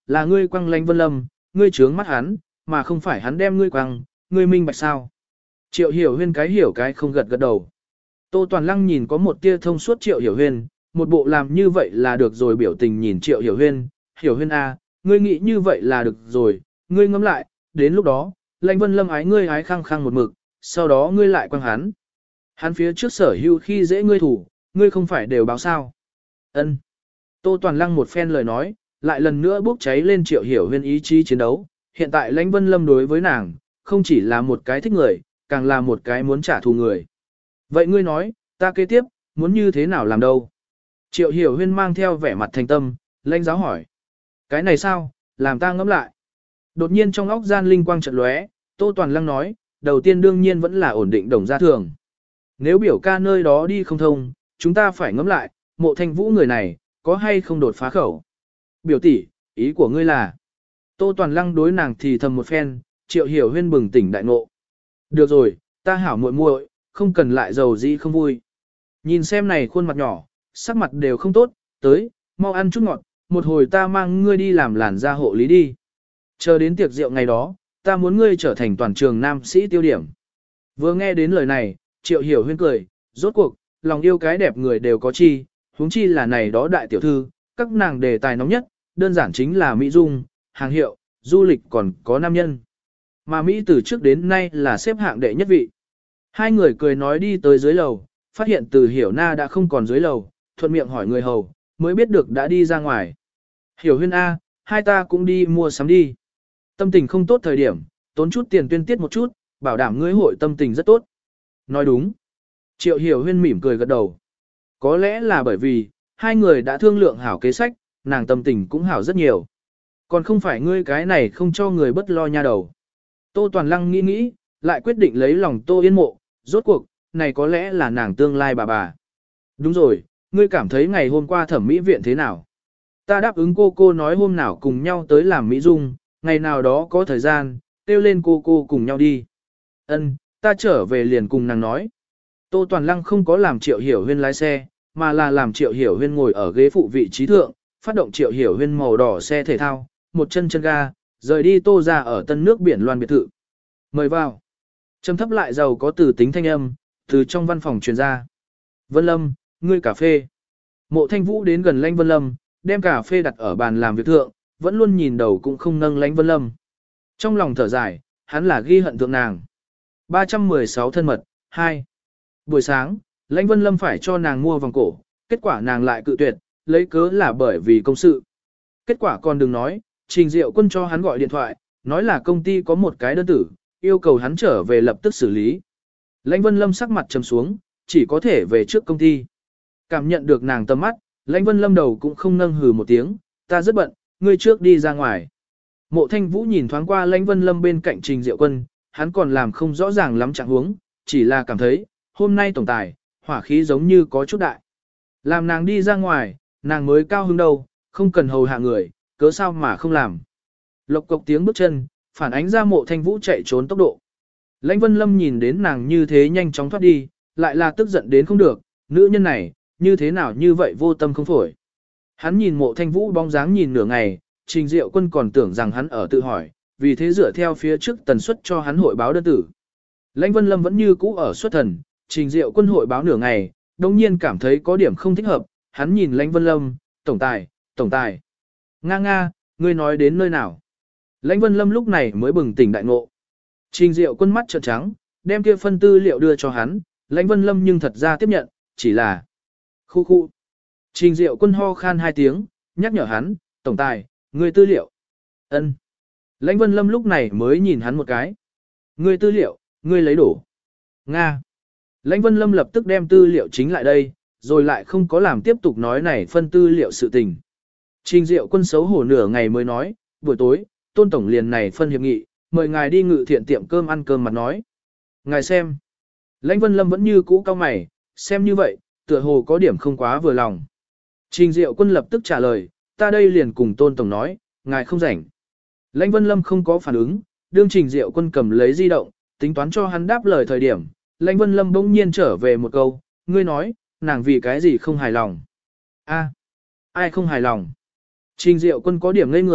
là ngươi quăng Lãnh Vân Lâm, ngươi trướng mắt hắn, mà không phải hắn đem ngươi quăng, ngươi minh bạch sao? Triệu Hiểu Huyên cái hiểu cái không gật gật đầu. Tô Toàn Lăng nhìn có một tia thông suốt Triệu Hiểu Huyên, một bộ làm như vậy là được rồi biểu tình nhìn Triệu Hiểu Huyên, Hiểu Huyên a, ngươi nghĩ như vậy là được rồi, ngươi ngẫm lại, đến lúc đó, Lãnh Vân Lâm ái ngươi ái khăng khăng một mực, sau đó ngươi lại quăng hắn. Hắn phía trước sở hữu khi dễ ngươi thủ, ngươi không phải đều báo sao. Ân. Tô Toàn Lăng một phen lời nói, lại lần nữa bốc cháy lên Triệu Hiểu Huyên ý chí chiến đấu, hiện tại Lãnh Vân Lâm đối với nàng, không chỉ là một cái thích người, càng là một cái muốn trả thù người. Vậy ngươi nói, ta kế tiếp, muốn như thế nào làm đâu? Triệu Hiểu Huyên mang theo vẻ mặt thành tâm, lãnh giáo hỏi. Cái này sao, làm ta ngẫm lại. Đột nhiên trong óc gian linh quang chợt lóe, Tô Toàn Lăng nói, đầu tiên đương nhiên vẫn là ổn định đồng gia thường. Nếu biểu ca nơi đó đi không thông, chúng ta phải ngẫm lại, Mộ Thanh Vũ người này, có hay không đột phá khẩu. Biểu tỷ, ý của ngươi là. Tô Toàn Lăng đối nàng thì thầm một phen, Triệu Hiểu Huyên bừng tỉnh đại ngộ. Được rồi, ta hảo muội muội, không cần lại giàu dĩ không vui. Nhìn xem này khuôn mặt nhỏ, sắc mặt đều không tốt, tới, mau ăn chút ngọt, một hồi ta mang ngươi đi làm làn da hộ lý đi. Chờ đến tiệc rượu ngày đó, ta muốn ngươi trở thành toàn trường nam sĩ tiêu điểm. Vừa nghe đến lời này, Triệu Hiểu Huyên cười, rốt cuộc, lòng yêu cái đẹp người đều có chi, huống chi là này đó đại tiểu thư, các nàng đề tài nóng nhất, đơn giản chính là mỹ dung, hàng hiệu, du lịch còn có nam nhân. Mà Mỹ từ trước đến nay là xếp hạng đệ nhất vị. Hai người cười nói đi tới dưới lầu, phát hiện Từ Hiểu Na đã không còn dưới lầu, thuận miệng hỏi người hầu, mới biết được đã đi ra ngoài. Hiểu Huyên A, hai ta cũng đi mua sắm đi. Tâm tình không tốt thời điểm, tốn chút tiền tuyên tiết một chút, bảo đảm ngươi hội tâm tình rất tốt. Nói đúng. Triệu Hiểu Huyên mỉm cười gật đầu. Có lẽ là bởi vì, hai người đã thương lượng hảo kế sách, nàng tâm tình cũng hảo rất nhiều. Còn không phải ngươi cái này không cho người bất lo nha đầu. Tô Toàn Lăng nghĩ nghĩ, lại quyết định lấy lòng Tô Yên Mộ, rốt cuộc, này có lẽ là nàng tương lai bà bà. Đúng rồi, ngươi cảm thấy ngày hôm qua thẩm mỹ viện thế nào? Ta đáp ứng cô cô nói hôm nào cùng nhau tới làm mỹ dung, ngày nào đó có thời gian, kêu lên cô cô cùng nhau đi. Ân, ta trở về liền cùng nàng nói. Tô Toàn Lăng không có làm Triệu Hiểu Huyên lái xe, mà là làm Triệu Hiểu Huyên ngồi ở ghế phụ vị trí thượng, phát động Triệu Hiểu Huyên màu đỏ xe thể thao, một chân chân ga, rời đi Tô ra ở tân nước biển loan biệt thự. Mời vào. Trầm thấp lại giàu có từ tính thanh âm, từ trong văn phòng truyền ra. Vân Lâm, ngươi cà phê. Mộ Thanh Vũ đến gần Lãnh Vân Lâm, đem cà phê đặt ở bàn làm việc thượng, vẫn luôn nhìn đầu cũng không nâng Lãnh Vân Lâm. Trong lòng thở dài, hắn là ghi hận thượng nàng. ba trăm mười sáu thân mật, hai. Buổi sáng, Lãnh Vân Lâm phải cho nàng mua vòng cổ, kết quả nàng lại cự tuyệt, lấy cớ là bởi vì công sự. Kết quả còn đừng nói, Trình Diệu Quân cho hắn gọi điện thoại, nói là công ty có một cái đơn tử, yêu cầu hắn trở về lập tức xử lý. Lãnh Vân Lâm sắc mặt trầm xuống, chỉ có thể về trước công ty. Cảm nhận được nàng tầm mắt, Lãnh Vân Lâm đầu cũng không nâng hừ một tiếng, ta rất bận, ngươi trước đi ra ngoài. Mộ Thanh Vũ nhìn thoáng qua Lãnh Vân Lâm bên cạnh Trình Diệu Quân, hắn còn làm không rõ ràng lắm trạng huống, chỉ là cảm thấy, hôm nay tổng tài, hỏa khí giống như có chút đại. Làm nàng đi ra ngoài, nàng mới cao hứng đâu, không cần hầu hạ người, cớ sao mà không làm. Lộc cộc tiếng bước chân, phản ánh ra Mộ Thanh Vũ chạy trốn tốc độ. Lãnh Vân Lâm nhìn đến nàng như thế nhanh chóng thoát đi, lại là tức giận đến không được, nữ nhân này, như thế nào như vậy vô tâm không phổi. Hắn nhìn Mộ Thanh Vũ bóng dáng nhìn nửa ngày, Trình Diệu Quân còn tưởng rằng hắn ở tự hỏi, vì thế dựa theo phía trước tần suất cho hắn hội báo đơn tử. Lãnh Vân Lâm vẫn như cũ ở xuất thần, Trình Diệu Quân hội báo nửa ngày, đồng nhiên cảm thấy có điểm không thích hợp, hắn nhìn Lãnh Vân Lâm, tổng tài, tổng tài. Nga nga, ngươi nói đến nơi nào? Lãnh Vân Lâm lúc này mới bừng tỉnh đại ngộ. Trình Diệu Quân mắt trợn trắng, đem kia phân tư liệu đưa cho hắn, Lãnh Vân Lâm nhưng thật ra tiếp nhận, chỉ là khu khu. Trình Diệu Quân ho khan hai tiếng, nhắc nhở hắn, tổng tài, ngươi tư liệu. Ân. Lãnh Vân Lâm lúc này mới nhìn hắn một cái. Ngươi tư liệu, ngươi lấy đổ. Nga. Lãnh Vân Lâm lập tức đem tư liệu chính lại đây, rồi lại không có làm tiếp tục nói này phân tư liệu sự tình. Trình Diệu Quân xấu hổ nửa ngày mới nói, buổi tối, Tôn tổng liền này phân hiệp nghị, mời ngài đi ngự thiện tiệm cơm ăn cơm mặt nói. Ngài xem. Lãnh Vân Lâm vẫn như cũ cao mày, xem như vậy, tựa hồ có điểm không quá vừa lòng. Trình Diệu Quân lập tức trả lời, ta đây liền cùng Tôn tổng nói, ngài không rảnh. Lãnh Vân Lâm không có phản ứng, đương Trình Diệu Quân cầm lấy di động, tính toán cho hắn đáp lời thời điểm. Lãnh Vân Lâm bỗng nhiên trở về một câu, ngươi nói, nàng vì cái gì không hài lòng. A, ai không hài lòng? Trình Diệu Quân có điểm ngây người,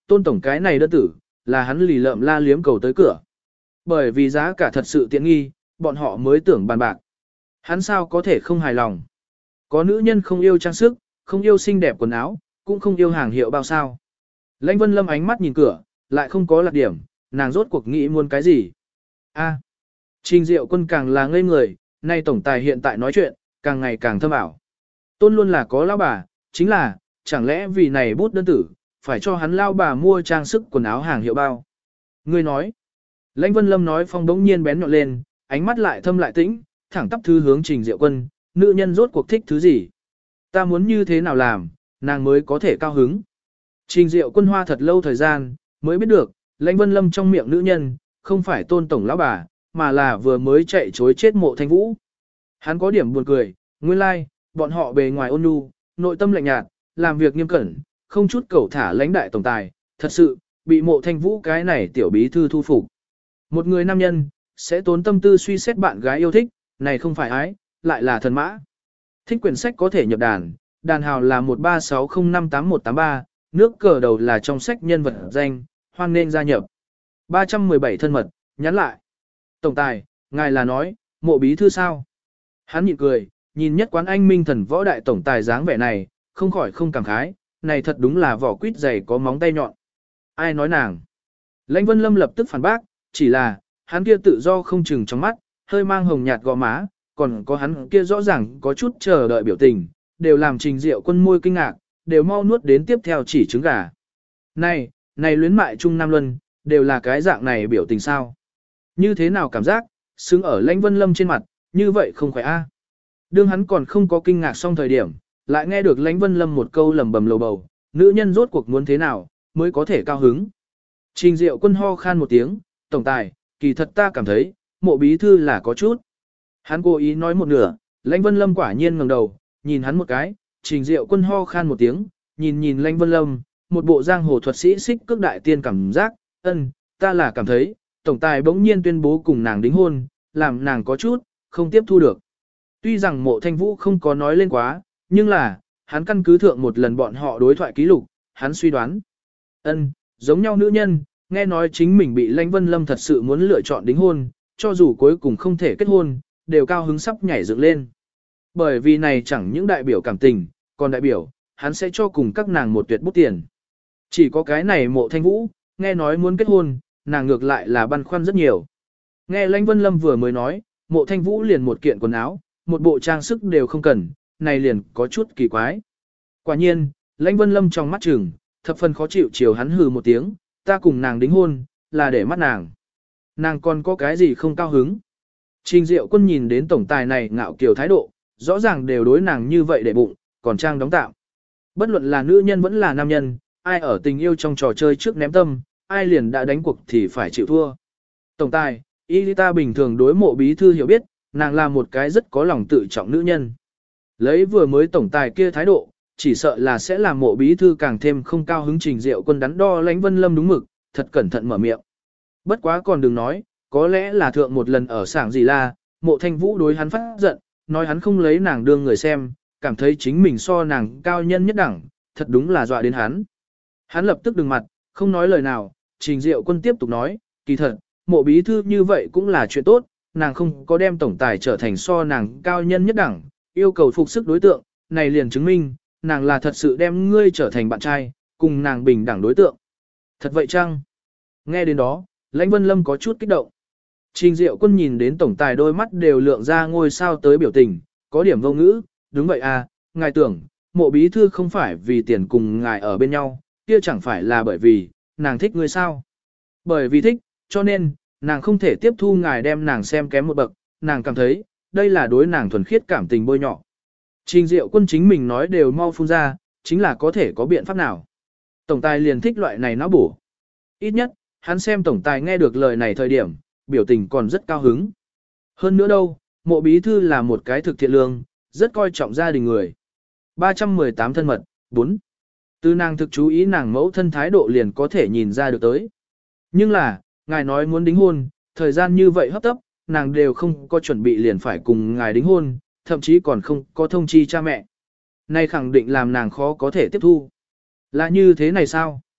Tôn tổng cái này đơn tử, là hắn lì lợm la liếm cầu tới cửa. Bởi vì giá cả thật sự tiện nghi, bọn họ mới tưởng bàn bạc. Hắn sao có thể không hài lòng. Có nữ nhân không yêu trang sức, không yêu xinh đẹp quần áo, cũng không yêu hàng hiệu bao sao. Lãnh Vân Lâm ánh mắt nhìn cửa, lại không có lạc điểm, nàng rốt cuộc nghĩ muốn cái gì. A, Trình Diệu Quân càng là ngây người, nay tổng tài hiện tại nói chuyện, càng ngày càng thâm ảo. Tôn luôn là có lão bà, chính là, chẳng lẽ vì này bút đơn tử, phải cho hắn lao bà mua trang sức quần áo hàng hiệu bao. Ngươi nói, Lãnh Vân Lâm nói phong đống nhiên bén nhọn lên, ánh mắt lại thâm lại tĩnh, thẳng tắp thư hướng Trình Diệu Quân, nữ nhân rốt cuộc thích thứ gì? Ta muốn như thế nào làm, nàng mới có thể cao hứng. Trình Diệu Quân hoa thật lâu thời gian, mới biết được, Lãnh Vân Lâm trong miệng nữ nhân, không phải Tôn tổng lão bà, mà là vừa mới chạy chối chết Mộ Thanh Vũ. Hắn có điểm buồn cười, nguyên lai, like, bọn họ bề ngoài ôn nhu, nội tâm lạnh nhạt, làm việc nghiêm cẩn, không chút cẩu thả lãnh đại tổng tài, thật sự, bị Mộ Thanh Vũ cái này tiểu bí thư thu phục. Một người nam nhân, sẽ tốn tâm tư suy xét bạn gái yêu thích, này không phải ái, lại là thần mã. Thích quyển sách có thể nhập đàn, đàn hào là một ba sáu không năm tám một tám ba, nước cờ đầu là trong sách nhân vật danh, hoan nên gia nhập. ba trăm mười bảy thân mật, nhắn lại. Tổng tài, ngài là nói, Mộ bí thư sao? Hắn nhịn cười, nhìn nhất quán anh minh thần võ đại tổng tài dáng vẻ này, không khỏi không cảm khái, này thật đúng là vỏ quýt dày có móng tay nhọn. Ai nói nàng? Lãnh Vân Lâm lập tức phản bác, chỉ là, hắn kia tự do không chừng trong mắt, hơi mang hồng nhạt gò má, còn có hắn kia rõ ràng có chút chờ đợi biểu tình, đều làm Trình Diệu Quân môi kinh ngạc, đều mau nuốt đến tiếp theo chỉ trứng gà. Này, này luyến mại Trung Nam Luân, đều là cái dạng này biểu tình sao? Như thế nào cảm giác, xứng ở Lãnh Vân Lâm trên mặt, như vậy không khỏe a. À? Đương hắn còn không có kinh ngạc xong thời điểm, lại nghe được Lãnh Vân Lâm một câu lầm bầm lầu bầu, nữ nhân rốt cuộc muốn thế nào, mới có thể cao hứng. Trình Diệu Quân ho khan một tiếng, tổng tài, kỳ thật ta cảm thấy, Mộ bí thư là có chút. Hắn cố ý nói một nửa, Lãnh Vân Lâm quả nhiên ngẩng đầu, nhìn hắn một cái, Trình Diệu Quân ho khan một tiếng, nhìn nhìn Lãnh Vân Lâm, một bộ giang hồ thuật sĩ xích cước đại tiên cảm giác, ân, ta là cảm thấy, tổng tài bỗng nhiên tuyên bố cùng nàng đính hôn, làm nàng có chút, không tiếp thu được. Tuy rằng Mộ Thanh Vũ không có nói lên quá, nhưng là, hắn căn cứ thượng một lần bọn họ đối thoại ký lục, hắn suy đoán. Ân, giống nhau nữ nhân, nghe nói chính mình bị Lãnh Vân Lâm thật sự muốn lựa chọn đính hôn, cho dù cuối cùng không thể kết hôn, đều cao hứng sắp nhảy dựng lên. Bởi vì này chẳng những đại biểu cảm tình, còn đại biểu, hắn sẽ cho cùng các nàng một tuyệt bút tiền. Chỉ có cái này Mộ Thanh Vũ, nghe nói muốn kết hôn, nàng ngược lại là băn khoăn rất nhiều. Nghe Lãnh Vân Lâm vừa mới nói, Mộ Thanh Vũ liền một kiện quần áo, một bộ trang sức đều không cần, này liền có chút kỳ quái. Quả nhiên, Lãnh Vân Lâm trong mắt chừng, thập phần khó chịu chiều hắn hừ một tiếng, ta cùng nàng đính hôn, là để mắt nàng. Nàng còn có cái gì không cao hứng. Trình Diệu Quân nhìn đến tổng tài này ngạo kiều thái độ, rõ ràng đều đối nàng như vậy để bụng, còn trang đóng tạm. Bất luận là nữ nhân vẫn là nam nhân, ai ở tình yêu trong trò chơi trước ném tâm, ai liền đã đánh cuộc thì phải chịu thua. Tổng tài, y ta bình thường đối Mộ bí thư hiểu biết, nàng là một cái rất có lòng tự trọng nữ nhân. Lấy vừa mới tổng tài kia thái độ, chỉ sợ là sẽ làm Mộ bí thư càng thêm không cao hứng. Trình Diệu Quân đắn đo Lãnh Vân Lâm đúng mực, thật cẩn thận mở miệng. Bất quá còn đừng nói, có lẽ là thượng một lần ở sảng gì là, Mộ Thanh Vũ đối hắn phát giận, nói hắn không lấy nàng đương người xem, cảm thấy chính mình so nàng cao nhân nhất đẳng, thật đúng là dọa đến hắn. Hắn lập tức đừng mặt, không nói lời nào, Trình Diệu Quân tiếp tục nói, kỳ thật, Mộ bí thư như vậy cũng là chuyện tốt, nàng không có đem tổng tài trở thành so nàng cao nhân nhất đẳng, yêu cầu phục sức đối tượng, này liền chứng minh, nàng là thật sự đem ngươi trở thành bạn trai, cùng nàng bình đẳng đối tượng. Thật vậy chăng? Nghe đến đó, Lãnh Vân Lâm có chút kích động. Trình Diệu Quân nhìn đến tổng tài đôi mắt đều lượng ra ngôi sao tới biểu tình, có điểm vô ngữ, đúng vậy à, ngài tưởng, Mộ bí thư không phải vì tiền cùng ngài ở bên nhau, kia chẳng phải là bởi vì, nàng thích ngươi sao? Bởi vì thích, cho nên, nàng không thể tiếp thu ngài đem nàng xem kém một bậc, nàng cảm thấy, đây là đối nàng thuần khiết cảm tình bôi nhọ. Trình Diệu Quân chính mình nói đều mau phun ra, chính là có thể có biện pháp nào. Tổng tài liền thích loại này não bổ. Ít nhất, hắn xem tổng tài nghe được lời này thời điểm, biểu tình còn rất cao hứng. Hơn nữa đâu, Mộ bí thư là một cái thực thiện lương, rất coi trọng gia đình người. ba trăm mười tám thân mật, bốn. Từ nàng thực chú ý nàng mẫu thân thái độ liền có thể nhìn ra được tới. Nhưng là, ngài nói muốn đính hôn, thời gian như vậy hấp tấp, nàng đều không có chuẩn bị liền phải cùng ngài đính hôn, thậm chí còn không có thông chi cha mẹ. Này khẳng định làm nàng khó có thể tiếp thu. Là như thế này sao?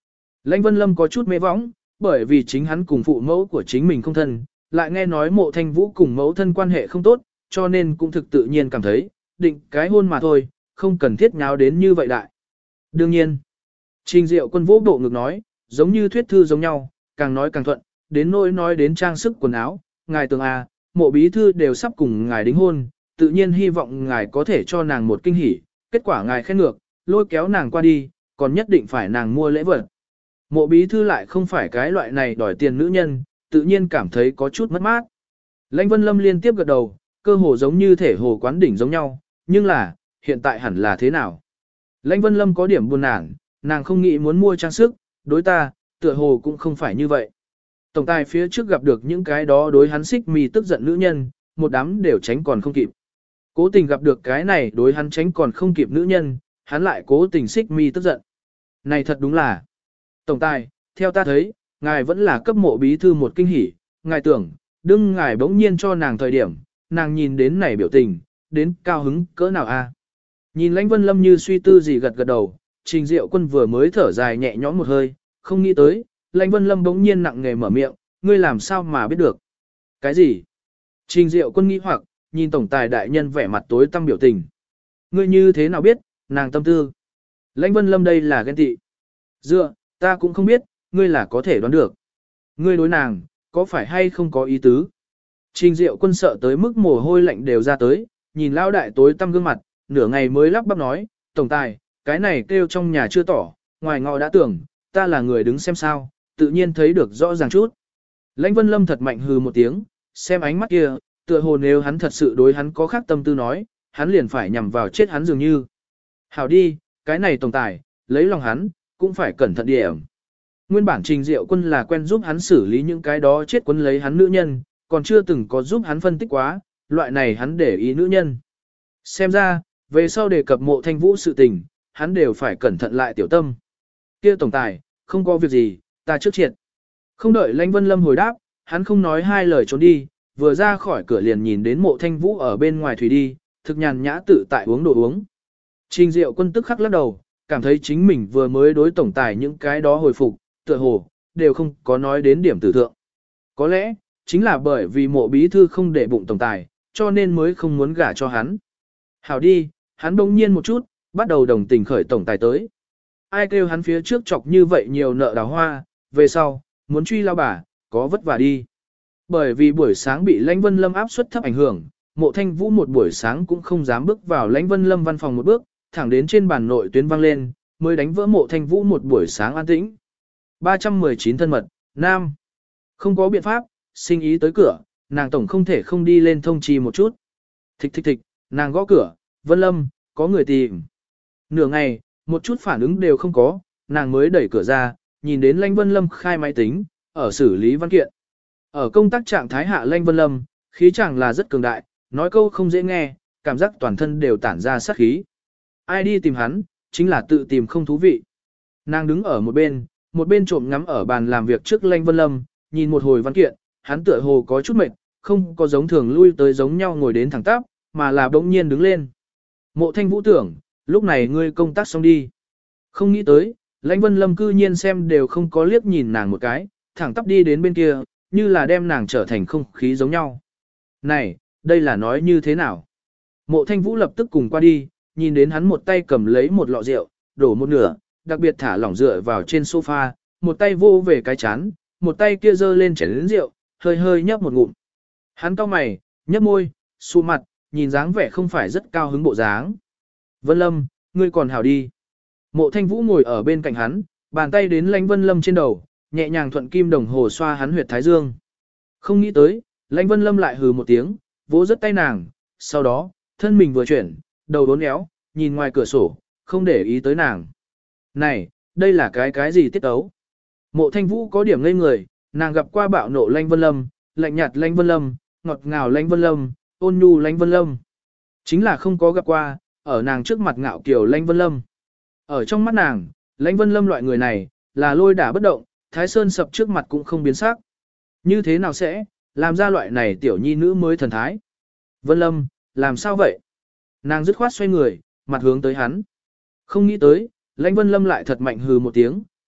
Lãnh Vân Lâm có chút mê võng, bởi vì chính hắn cùng phụ mẫu của chính mình không thân, lại nghe nói Mộ Thanh Vũ cùng mẫu thân quan hệ không tốt, cho nên cũng thực tự nhiên cảm thấy, định cái hôn mà thôi, không cần thiết nháo đến như vậy đại. Đương nhiên, Trình Diệu Quân vỗ bộ ngực nói, giống như thuyết thư giống nhau, càng nói càng thuận, đến nỗi nói đến trang sức quần áo, ngài tưởng à, Mộ bí thư đều sắp cùng ngài đính hôn, tự nhiên hy vọng ngài có thể cho nàng một kinh hỉ, kết quả ngài khen ngược, lôi kéo nàng qua đi, còn nhất định phải nàng mua lễ vật. Mộ bí thư lại không phải cái loại này đòi tiền nữ nhân, tự nhiên cảm thấy có chút mất mát. Lãnh Vân Lâm liên tiếp gật đầu, cơ hồ giống như thể hồ quán đỉnh giống nhau, nhưng là, hiện tại hẳn là thế nào? Lãnh Vân Lâm có điểm buồn nản, nàng không nghĩ muốn mua trang sức, đối ta, tựa hồ cũng không phải như vậy. Tổng tài phía trước gặp được những cái đó đối hắn xích mì tức giận nữ nhân, một đám đều tránh còn không kịp. Cố tình gặp được cái này đối hắn tránh còn không kịp nữ nhân, hắn lại cố tình xích mi tức giận. Này thật đúng là. Tổng tài, theo ta thấy, ngài vẫn là cấp Mộ bí thư một kinh hỉ, ngài tưởng, đừng ngài bỗng nhiên cho nàng thời điểm, nàng nhìn đến này biểu tình, đến cao hứng cỡ nào a? Nhìn Lãnh Vân Lâm như suy tư gì gật gật đầu, Trình Diệu Quân vừa mới thở dài nhẹ nhõm một hơi, không nghĩ tới, Lãnh Vân Lâm bỗng nhiên nặng nề mở miệng, ngươi làm sao mà biết được? Cái gì? Trình Diệu Quân nghĩ hoặc, nhìn tổng tài đại nhân vẻ mặt tối tăm biểu tình. Ngươi như thế nào biết, nàng tâm tư? Lãnh Vân Lâm đây là ghen tị. Dựa, ta cũng không biết, ngươi là có thể đoán được. Ngươi đối nàng, có phải hay không có ý tứ? Trình Diệu Quân sợ tới mức mồ hôi lạnh đều ra tới, nhìn lão đại tối tăm gương mặt, nửa ngày mới lắp bắp nói, tổng tài, cái này kêu trong nhà chưa tỏ, ngoài ngọ đã tưởng, ta là người đứng xem sao, tự nhiên thấy được rõ ràng chút. Lãnh Vân Lâm thật mạnh hừ một tiếng, xem ánh mắt kia, tựa hồ nếu hắn thật sự đối hắn có khác tâm tư nói, hắn liền phải nhằm vào chết hắn dường như. Hảo đi, cái này tổng tài, lấy lòng hắn, cũng phải cẩn thận điểm. Nguyên bản Trình Diệu Quân là quen giúp hắn xử lý những cái đó chết quấn lấy hắn nữ nhân, còn chưa từng có giúp hắn phân tích quá, loại này hắn để ý nữ nhân. Xem ra, về sau đề cập Mộ Thanh Vũ sự tình, hắn đều phải cẩn thận lại tiểu tâm. Kia tổng tài, không có việc gì, ta trước triệt. Không đợi Lãnh Vân Lâm hồi đáp, hắn không nói hai lời trốn đi, vừa ra khỏi cửa liền nhìn đến Mộ Thanh Vũ ở bên ngoài thủy đi, thực nhàn nhã tự tại uống đồ uống. Trình Diệu Quân tức khắc lắc đầu, cảm thấy chính mình vừa mới đối tổng tài những cái đó hồi phục, tựa hồ, đều không có nói đến điểm tử thượng. Có lẽ, chính là bởi vì Mộ bí thư không để bụng tổng tài, cho nên mới không muốn gả cho hắn. Hảo đi, hắn bỗng nhiên một chút, bắt đầu đồng tình khởi tổng tài tới. Ai kêu hắn phía trước chọc như vậy nhiều nợ đào hoa, về sau, muốn truy lao bà, có vất vả đi. Bởi vì buổi sáng bị Lãnh Vân Lâm áp suất thấp ảnh hưởng, Mộ Thanh Vũ một buổi sáng cũng không dám bước vào Lãnh Vân Lâm văn phòng một bước, thẳng đến trên bàn nội tuyến vang lên, mới đánh vỡ Mộ Thanh Vũ một buổi sáng an tĩnh. ba trăm mười chín thân mật, Nam. Không có biện pháp, sinh ý tới cửa, nàng tổng không thể không đi lên thông trì một chút. Thịch thịch thịch, nàng gõ cửa, Vân Lâm, có người tìm. Nửa ngày, một chút phản ứng đều không có, nàng mới đẩy cửa ra, nhìn đến Lãnh Vân Lâm khai máy tính, ở xử lý văn kiện. Ở công tác trạng thái hạ Lãnh Vân Lâm, khí chàng là rất cường đại, nói câu không dễ nghe, cảm giác toàn thân đều tản ra sát khí. Ai đi tìm hắn, chính là tự tìm không thú vị. Nàng đứng ở một bên, một bên trộm ngắm ở bàn làm việc trước Lãnh Vân Lâm, nhìn một hồi văn kiện, hắn tựa hồ có chút mệt, không có giống thường lui tới giống nhau ngồi đến thẳng tắp, mà là bỗng nhiên đứng lên. Mộ Thanh Vũ tưởng, lúc này ngươi công tác xong đi. Không nghĩ tới, Lãnh Vân Lâm cư nhiên xem đều không có liếc nhìn nàng một cái, thẳng tắp đi đến bên kia, như là đem nàng trở thành không khí giống nhau. Này, đây là nói như thế nào? Mộ Thanh Vũ lập tức cùng qua đi, nhìn đến hắn một tay cầm lấy một lọ rượu, đổ một nửa, đặc biệt thả lỏng dựa vào trên sofa, một tay vô về cái chán, một tay kia giơ lên chén lớn rượu, hơi hơi nhấp một ngụm. Hắn cau mày, nhấp môi, xù mặt, nhìn dáng vẻ không phải rất cao hứng bộ dáng. Vân Lâm, ngươi còn hảo đi. Mộ Thanh Vũ ngồi ở bên cạnh hắn, bàn tay đến Lãnh Vân Lâm trên đầu, nhẹ nhàng thuận kim đồng hồ xoa hắn huyệt thái dương. Không nghĩ tới, Lãnh Vân Lâm lại hừ một tiếng, vỗ rất tay nàng, sau đó, thân mình vừa chuyển, đầu đốn éo, nhìn ngoài cửa sổ, không để ý tới nàng. Này, đây là cái cái gì tiết tấu? Mộ Thanh Vũ có điểm ngây người, nàng gặp qua bạo nộ Lãnh Vân Lâm, lạnh nhạt Lãnh Vân Lâm, ngọt ngào Lãnh Vân Lâm, ôn nhu Lãnh Vân Lâm. Chính là không có gặp qua, ở nàng trước mặt ngạo kiều Lãnh Vân Lâm. Ở trong mắt nàng, Lãnh Vân Lâm loại người này, là lôi đả bất động, Thái Sơn sập trước mặt cũng không biến sắc. Như thế nào sẽ, làm ra loại này tiểu nhi nữ mới thần thái? Vân Lâm, làm sao vậy? Nàng dứt khoát xoay người, mặt hướng tới hắn. Không nghĩ tới, Lãnh Vân Lâm lại thật mạnh hừ một tiếng,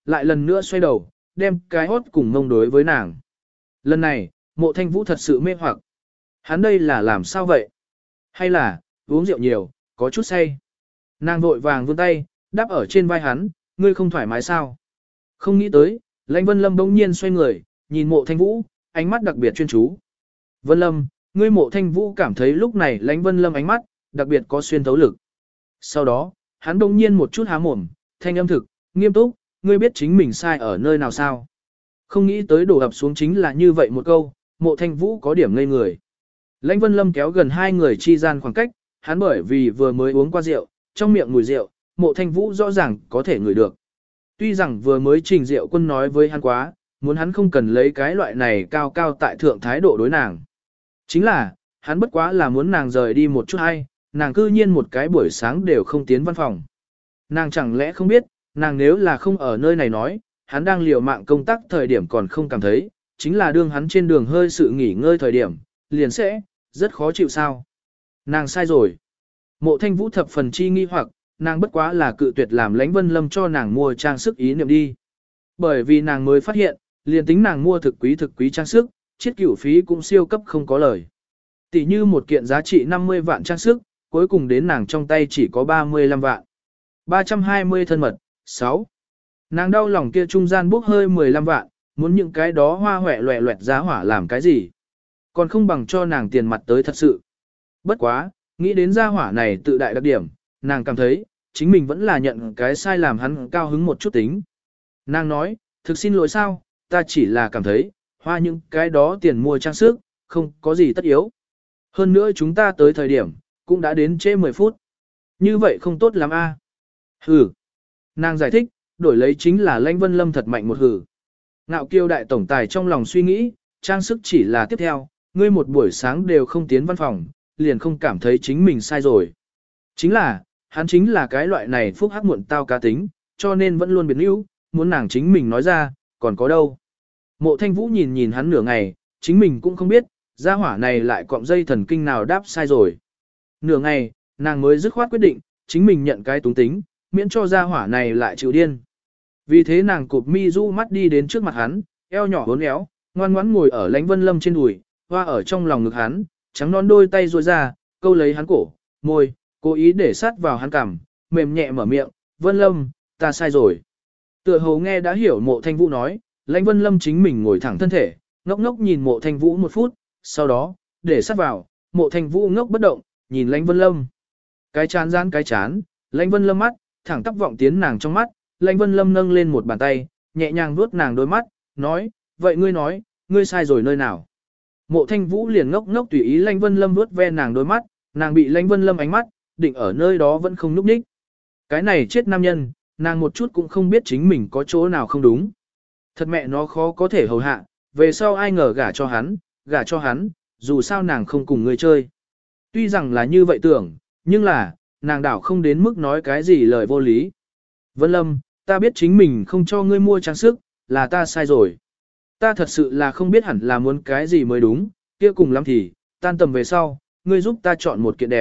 lại lần nữa xoay đầu, đem cái hốt cùng ngông đối với nàng. Lần này, mộ thanh vũ thật sự mê hoặc. Hắn đây là làm sao vậy? Hay là, uống rượu nhiều, có chút say. Nàng vội vàng vươn tay, đáp ở trên vai hắn, ngươi không thoải mái sao? Không nghĩ tới, Lãnh Vân Lâm bỗng nhiên xoay người, nhìn mộ thanh vũ, ánh mắt đặc biệt chuyên chú. Vân Lâm, ngươi mộ thanh vũ cảm thấy lúc này Lãnh Vân Lâm ánh mắt, đặc biệt có xuyên thấu lực. Sau đó, hắn bỗng nhiên một chút há mồm, thanh âm thực, nghiêm túc, ngươi biết chính mình sai ở nơi nào sao? Không nghĩ tới đổ ập xuống chính là như vậy một câu, mộ thanh vũ có điểm ngây người. Lãnh Vân Lâm kéo gần hai người chi gian khoảng cách, hắn bởi vì vừa mới uống qua rượu, trong miệng mùi rượu, mộ thanh vũ rõ ràng có thể ngửi được. Tuy rằng vừa mới trình rượu quân nói với hắn quá, muốn hắn không cần lấy cái loại này cao cao tại thượng thái độ đối nàng. Chính là, hắn bất quá là muốn nàng rời đi một chút hay, nàng cư nhiên một cái buổi sáng đều không tiến văn phòng. Nàng chẳng lẽ không biết, nàng nếu là không ở nơi này nói, hắn đang liều mạng công tác thời điểm còn không cảm thấy, chính là đương hắn trên đường hơi sự nghỉ ngơi thời điểm, liền sẽ, rất khó chịu sao. Nàng sai rồi. Mộ thanh vũ thập phần chi nghi hoặc, nàng bất quá là cự tuyệt làm Lãnh Vân Lâm cho nàng mua trang sức ý niệm đi. Bởi vì nàng mới phát hiện, liền tính nàng mua thực quý thực quý trang sức, chiết cửu phí cũng siêu cấp không có lời. Tỷ như một kiện giá trị năm mươi vạn trang sức, cuối cùng đến nàng trong tay chỉ có ba mươi lăm vạn. ba trăm hai mươi thân mật, sáu. Nàng đau lòng kia trung gian bốc hơi mười lăm vạn, muốn những cái đó hoa hoẹ loẹ loẹt giá hỏa làm cái gì. Còn không bằng cho nàng tiền mặt tới thật sự. Bất quá, nghĩ đến gia hỏa này tự đại đặc điểm, nàng cảm thấy, chính mình vẫn là nhận cái sai làm hắn cao hứng một chút tính. Nàng nói, thực xin lỗi sao, ta chỉ là cảm thấy, hoa những cái đó tiền mua trang sức, không có gì tất yếu. Hơn nữa chúng ta tới thời điểm, cũng đã đến trễ mười phút. Như vậy không tốt lắm a. À? Hừ. Nàng giải thích, đổi lấy chính là Lãnh Vân Lâm thật mạnh một hừ. Ngạo kiêu đại tổng tài trong lòng suy nghĩ, trang sức chỉ là tiếp theo, ngươi một buổi sáng đều không tiến văn phòng, liền không cảm thấy chính mình sai rồi. Chính là, hắn chính là cái loại này phúc hắc muộn tao cá tính, cho nên vẫn luôn biến yếu, muốn nàng chính mình nói ra, còn có đâu. Mộ thanh vũ nhìn nhìn hắn nửa ngày, chính mình cũng không biết, gia hỏa này lại cọng dây thần kinh nào đáp sai rồi. Nửa ngày, nàng mới dứt khoát quyết định, chính mình nhận cái túng tính, miễn cho gia hỏa này lại chịu điên. Vì thế nàng cụp mi du mắt đi đến trước mặt hắn, eo nhỏ hốn éo, ngoan ngoãn ngồi ở Lãnh Vân Lâm trên đùi, hoa ở trong lòng ngực hắn, trắng non đôi tay duỗi ra, câu lấy hắn cổ, môi, cố ý để sát vào hắn cằm, mềm nhẹ mở miệng, Vân Lâm, ta sai rồi. Tựa hồ nghe đã hiểu mộ thanh vũ nói, Lãnh Vân Lâm chính mình ngồi thẳng thân thể, ngốc ngốc nhìn mộ thanh vũ một phút, sau đó, để sát vào, mộ thanh vũ ngốc bất động, nhìn Lãnh Vân Lâm. Cái chán giãn cái chán, Lãnh Vân Lâm mắt, thẳng tắp vọng tiến nàng trong mắt, Lãnh Vân Lâm nâng lên một bàn tay, nhẹ nhàng vuốt nàng đôi mắt, nói, vậy ngươi nói, ngươi sai rồi nơi nào? Mộ thanh vũ liền ngốc ngốc tùy ý Lãnh Vân Lâm vuốt ve nàng đôi mắt, nàng bị Lãnh Vân Lâm ánh mắt, định ở nơi đó vẫn không núp đích. Cái này chết nam nhân, nàng một chút cũng không biết chính mình có chỗ nào không đúng. Thật mẹ nó khó có thể hầu hạ, về sau ai ngờ gả cho hắn, gả cho hắn, dù sao nàng không cùng người chơi. Tuy rằng là như vậy tưởng, nhưng là, nàng đảo không đến mức nói cái gì lời vô lý. Vân Lâm, ta biết chính mình không cho ngươi mua trang sức, là ta sai rồi. Ta thật sự là không biết hẳn là muốn cái gì mới đúng, kia cùng lắm thì, tan tầm về sau, ngươi giúp ta chọn một kiện đẹp.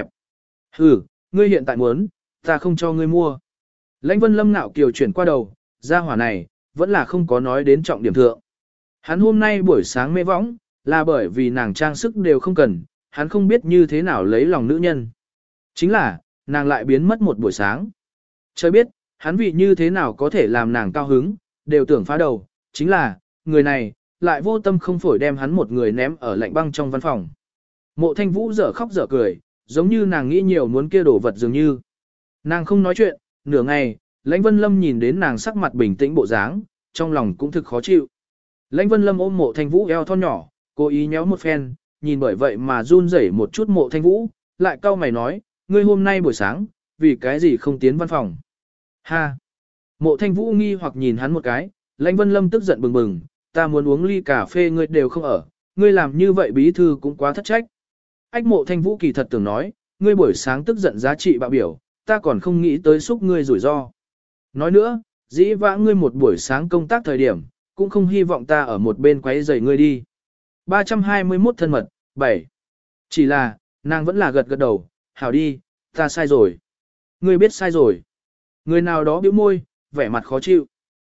Ừ, ngươi hiện tại muốn, ta không cho ngươi mua. Lãnh Vân Lâm ngạo kiều chuyển qua đầu, gia hỏa này, vẫn là không có nói đến trọng điểm thượng. Hắn hôm nay buổi sáng mê võng, là bởi vì nàng trang sức đều không cần, hắn không biết như thế nào lấy lòng nữ nhân. Chính là, nàng lại biến mất một buổi sáng. Trời biết, hắn vì như thế nào có thể làm nàng cao hứng, đều tưởng phá đầu, chính là, người này, lại vô tâm không phổi đem hắn một người ném ở lạnh băng trong văn phòng. Mộ thanh vũ dở khóc dở cười, giống như nàng nghĩ nhiều muốn kia đổ vật dường như. Nàng không nói chuyện, nửa ngày, Lãnh Vân Lâm nhìn đến nàng sắc mặt bình tĩnh bộ dáng, trong lòng cũng thực khó chịu. Lãnh Vân Lâm ôm mộ thanh vũ eo thon nhỏ, cố ý nhéo một phen, nhìn bởi vậy mà run rẩy một chút mộ thanh vũ, lại cau mày nói, ngươi hôm nay buổi sáng, vì cái gì không tiến văn phòng. Ha! Mộ thanh vũ nghi hoặc nhìn hắn một cái, Lãnh Vân Lâm tức giận bừng bừng, ta muốn uống ly cà phê ngươi đều không ở, ngươi làm như vậy bí thư cũng quá thất trách. Ách mộ thanh vũ kỳ thật tưởng nói, ngươi buổi sáng tức giận giá trị bạo biểu, ta còn không nghĩ tới xúc ngươi rủi ro. Nói nữa, dĩ vãng ngươi một buổi sáng công tác thời điểm, cũng không hy vọng ta ở một bên quấy rầy ngươi đi. ba trăm hai mươi mốt thân mật, bảy. Chỉ là, nàng vẫn là gật gật đầu, hảo đi, ta sai rồi. Ngươi biết sai rồi. Người nào đó bĩu môi, vẻ mặt khó chịu.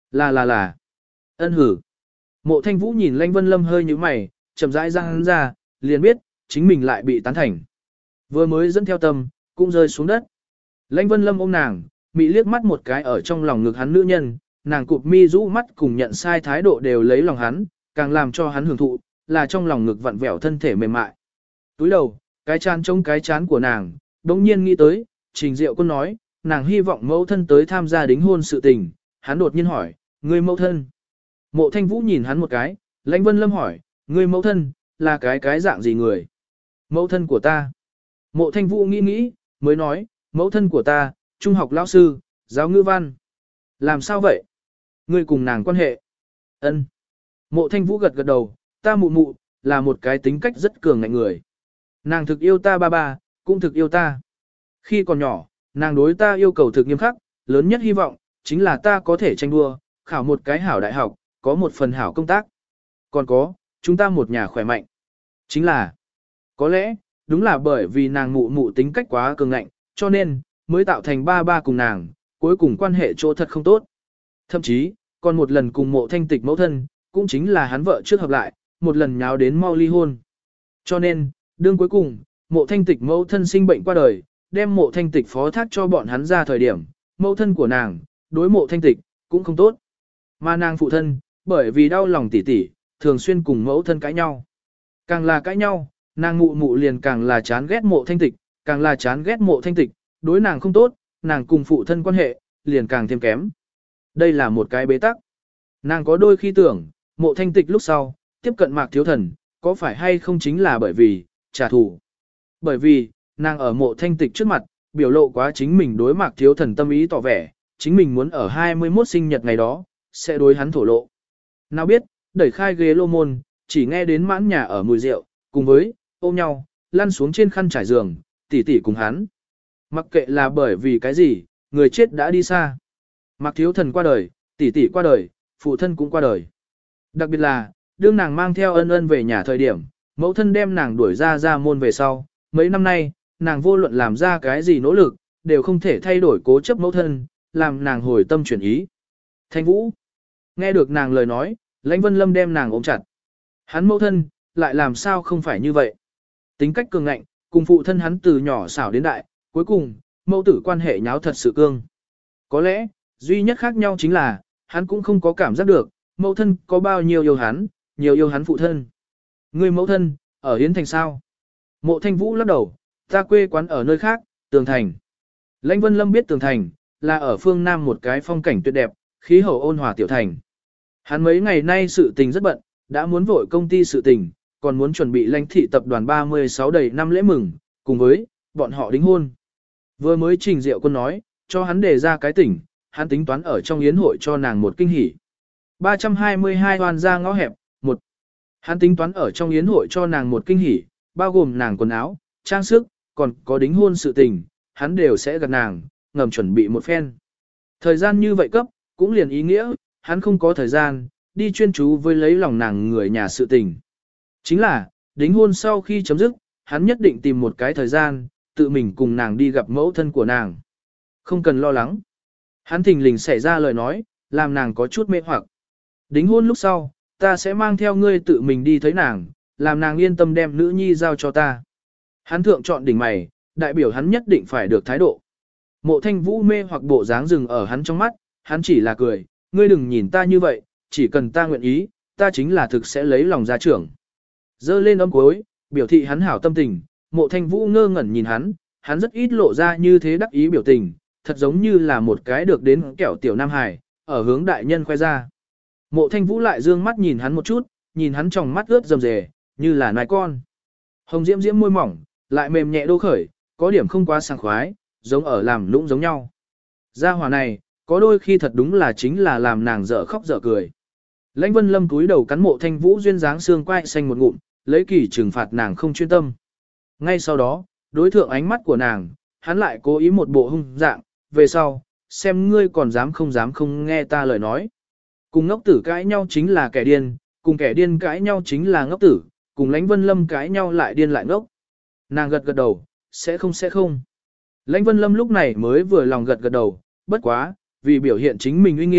Là là là. Ân hử. Mộ Thanh Vũ nhìn Lãnh Vân Lâm hơi nhíu mày, chậm rãi ra hắn ra, liền biết, chính mình lại bị tán thành. Vừa mới dẫn theo tâm, cũng rơi xuống đất. Lãnh Vân Lâm ôm nàng, mị liếc mắt một cái ở trong lòng ngực hắn nữ nhân, nàng cụp mi rũ mắt cùng nhận sai thái độ đều lấy lòng hắn, càng làm cho hắn hưởng thụ, là trong lòng ngực vặn vẹo thân thể mềm mại. Túi đầu, cái chán trông cái chán của nàng, đống nhiên nghĩ tới, Trình Diệu Quân nói, nàng hy vọng mẫu thân tới tham gia đính hôn sự tình, hắn đột nhiên hỏi, ngươi mẫu thân. Mộ Thanh Vũ nhìn hắn một cái, Lãnh Vân Lâm hỏi, ngươi mẫu thân, là cái cái dạng gì người? Mẫu thân của ta. Mộ Thanh Vũ nghĩ nghĩ, mới nói, mẫu thân của ta, trung học lão sư, giáo ngữ văn. Làm sao vậy? Ngươi cùng nàng quan hệ. Ân. Mộ Thanh Vũ gật gật đầu, ta mụ mụ, là một cái tính cách rất cường ngạnh người. Nàng thực yêu ta ba ba, cũng thực yêu ta. Khi còn nhỏ, nàng đối ta yêu cầu thực nghiêm khắc, lớn nhất hy vọng, chính là ta có thể tranh đua, khảo một cái hảo đại học, có một phần hảo công tác. Còn có, chúng ta một nhà khỏe mạnh. Chính là, có lẽ, đúng là bởi vì nàng mụ mụ tính cách quá cường ngạnh, cho nên, mới tạo thành ba ba cùng nàng, cuối cùng quan hệ chỗ thật không tốt. Thậm chí, còn một lần cùng Mộ Thanh Tịch mẫu thân, cũng chính là hắn vợ trước hợp lại, một lần nháo đến mau ly hôn. Cho nên, đương cuối cùng, Mộ Thanh Tịch mẫu thân sinh bệnh qua đời, đem Mộ Thanh Tịch phó thác cho bọn hắn ra thời điểm, mẫu thân của nàng, đối Mộ Thanh Tịch, cũng không tốt. Mà nàng phụ thân, bởi vì đau lòng tỉ tỉ, thường xuyên cùng mẫu thân cãi nhau. Càng là cãi nhau, nàng mụ mụ liền càng là chán ghét Mộ Thanh Tịch, càng là chán ghét Mộ Thanh Tịch, đối nàng không tốt, nàng cùng phụ thân quan hệ, liền càng thêm kém. Đây là một cái bế tắc. Nàng có đôi khi tưởng, Mộ Thanh Tịch lúc sau, tiếp cận Mạc Thiếu Thần, có phải hay không chính là bởi vì, trả thù. Bởi vì, nàng ở Mộ Thanh Tịch trước mặt, biểu lộ quá chính mình đối Mạc Thiếu Thần tâm ý tỏ vẻ, chính mình muốn ở hai mươi mốt sinh nhật ngày đó, sẽ đối hắn thổ lộ. Nào biết, đẩy khai ghế lô môn, chỉ nghe đến mãn nhà ở mùi rượu, cùng với, ôm nhau, lăn xuống trên khăn trải giường, tỉ tỉ cùng hắn. Mặc kệ là bởi vì cái gì, người chết đã đi xa. Mạc Thiếu Thần qua đời, tỷ tỷ qua đời, phụ thân cũng qua đời. Đặc biệt là, đương nàng mang theo ân ân về nhà thời điểm, mẫu thân đem nàng đuổi ra ra môn về sau. Mấy năm nay, nàng vô luận làm ra cái gì nỗ lực, đều không thể thay đổi cố chấp mẫu thân, làm nàng hồi tâm chuyển ý. Thanh Vũ, nghe được nàng lời nói, Lãnh Vân Lâm đem nàng ôm chặt. Hắn mẫu thân, lại làm sao không phải như vậy. Tính cách cường ngạnh, cùng phụ thân hắn từ nhỏ xảo đến đại, cuối cùng, mẫu tử quan hệ nháo thật sự cương. Có lẽ, duy nhất khác nhau chính là, hắn cũng không có cảm giác được, mẫu thân có bao nhiêu yêu hắn, nhiều yêu hắn phụ thân. Người mẫu thân, ở Hiến Thành sao? Mộ Thanh Vũ lắc đầu, ta quê quán ở nơi khác, Tường Thành. Lãnh Vân Lâm biết Tường Thành, là ở phương Nam một cái phong cảnh tuyệt đẹp, khí hậu ôn hòa tiểu thành. Hắn mấy ngày nay sự tình rất bận, đã muốn vội công ty sự tình, còn muốn chuẩn bị lãnh thị tập đoàn ba mươi sáu đầy năm lễ mừng, cùng với, bọn họ đính hôn. Vừa mới Trình Diệu Quân nói, cho hắn đề ra cái tỉnh, hắn tính toán ở trong yến hội cho nàng một kinh hỉ. ba trăm hai mươi hai hoàn ra ngõ hẹp, một. Hắn tính toán ở trong yến hội cho nàng một kinh hỉ, bao gồm nàng quần áo, trang sức, còn có đính hôn sự tình, hắn đều sẽ gặp nàng, ngầm chuẩn bị một phen. Thời gian như vậy cấp, cũng liền ý nghĩa, hắn không có thời gian, đi chuyên chú với lấy lòng nàng người nhà sự tình. Chính là, đính hôn sau khi chấm dứt, hắn nhất định tìm một cái thời gian, tự mình cùng nàng đi gặp mẫu thân của nàng. Không cần lo lắng. Hắn thình lình xảy ra lời nói, làm nàng có chút mê hoặc. Đính hôn lúc sau, ta sẽ mang theo ngươi tự mình đi thấy nàng, làm nàng yên tâm đem nữ nhi giao cho ta. Hắn thượng chọn đỉnh mày, đại biểu hắn nhất định phải được thái độ. Mộ Thanh Vũ mê hoặc bộ dáng dừng ở hắn trong mắt, hắn chỉ là cười, ngươi đừng nhìn ta như vậy, chỉ cần ta nguyện ý, ta chính là thực sẽ lấy lòng gia trưởng. Dơ lên ấm cuối, biểu thị hắn hảo tâm tình, Mộ Thanh Vũ ngơ ngẩn nhìn hắn, hắn rất ít lộ ra như thế đắc ý biểu tình, thật giống như là một cái được đến kẹo tiểu nam hải, ở hướng đại nhân khoe ra. Mộ Thanh Vũ lại dương mắt nhìn hắn một chút, nhìn hắn trong mắt ướt rầm rề, như là nai con. Hồng diễm diễm môi mỏng, lại mềm nhẹ đô khởi, có điểm không quá sảng khoái, giống ở làm lũng giống nhau. Gia hỏa này, có đôi khi thật đúng là chính là làm nàng dở khóc dở cười. Lãnh Vân Lâm cúi đầu cắn Mộ Thanh Vũ duyên dáng xương quai xanh một ngụm, lấy kỳ trừng phạt nàng không chuyên tâm. Ngay sau đó, đối thượng ánh mắt của nàng, hắn lại cố ý một bộ hung dạng, về sau, xem ngươi còn dám không dám không nghe ta lời nói. Cùng ngốc tử cãi nhau chính là kẻ điên, cùng kẻ điên cãi nhau chính là ngốc tử, cùng Lãnh Vân Lâm cãi nhau lại điên lại ngốc. Nàng gật gật đầu, sẽ không sẽ không. Lãnh Vân Lâm lúc này mới vừa lòng gật gật đầu, bất quá, vì biểu hiện chính mình uy nghiêm,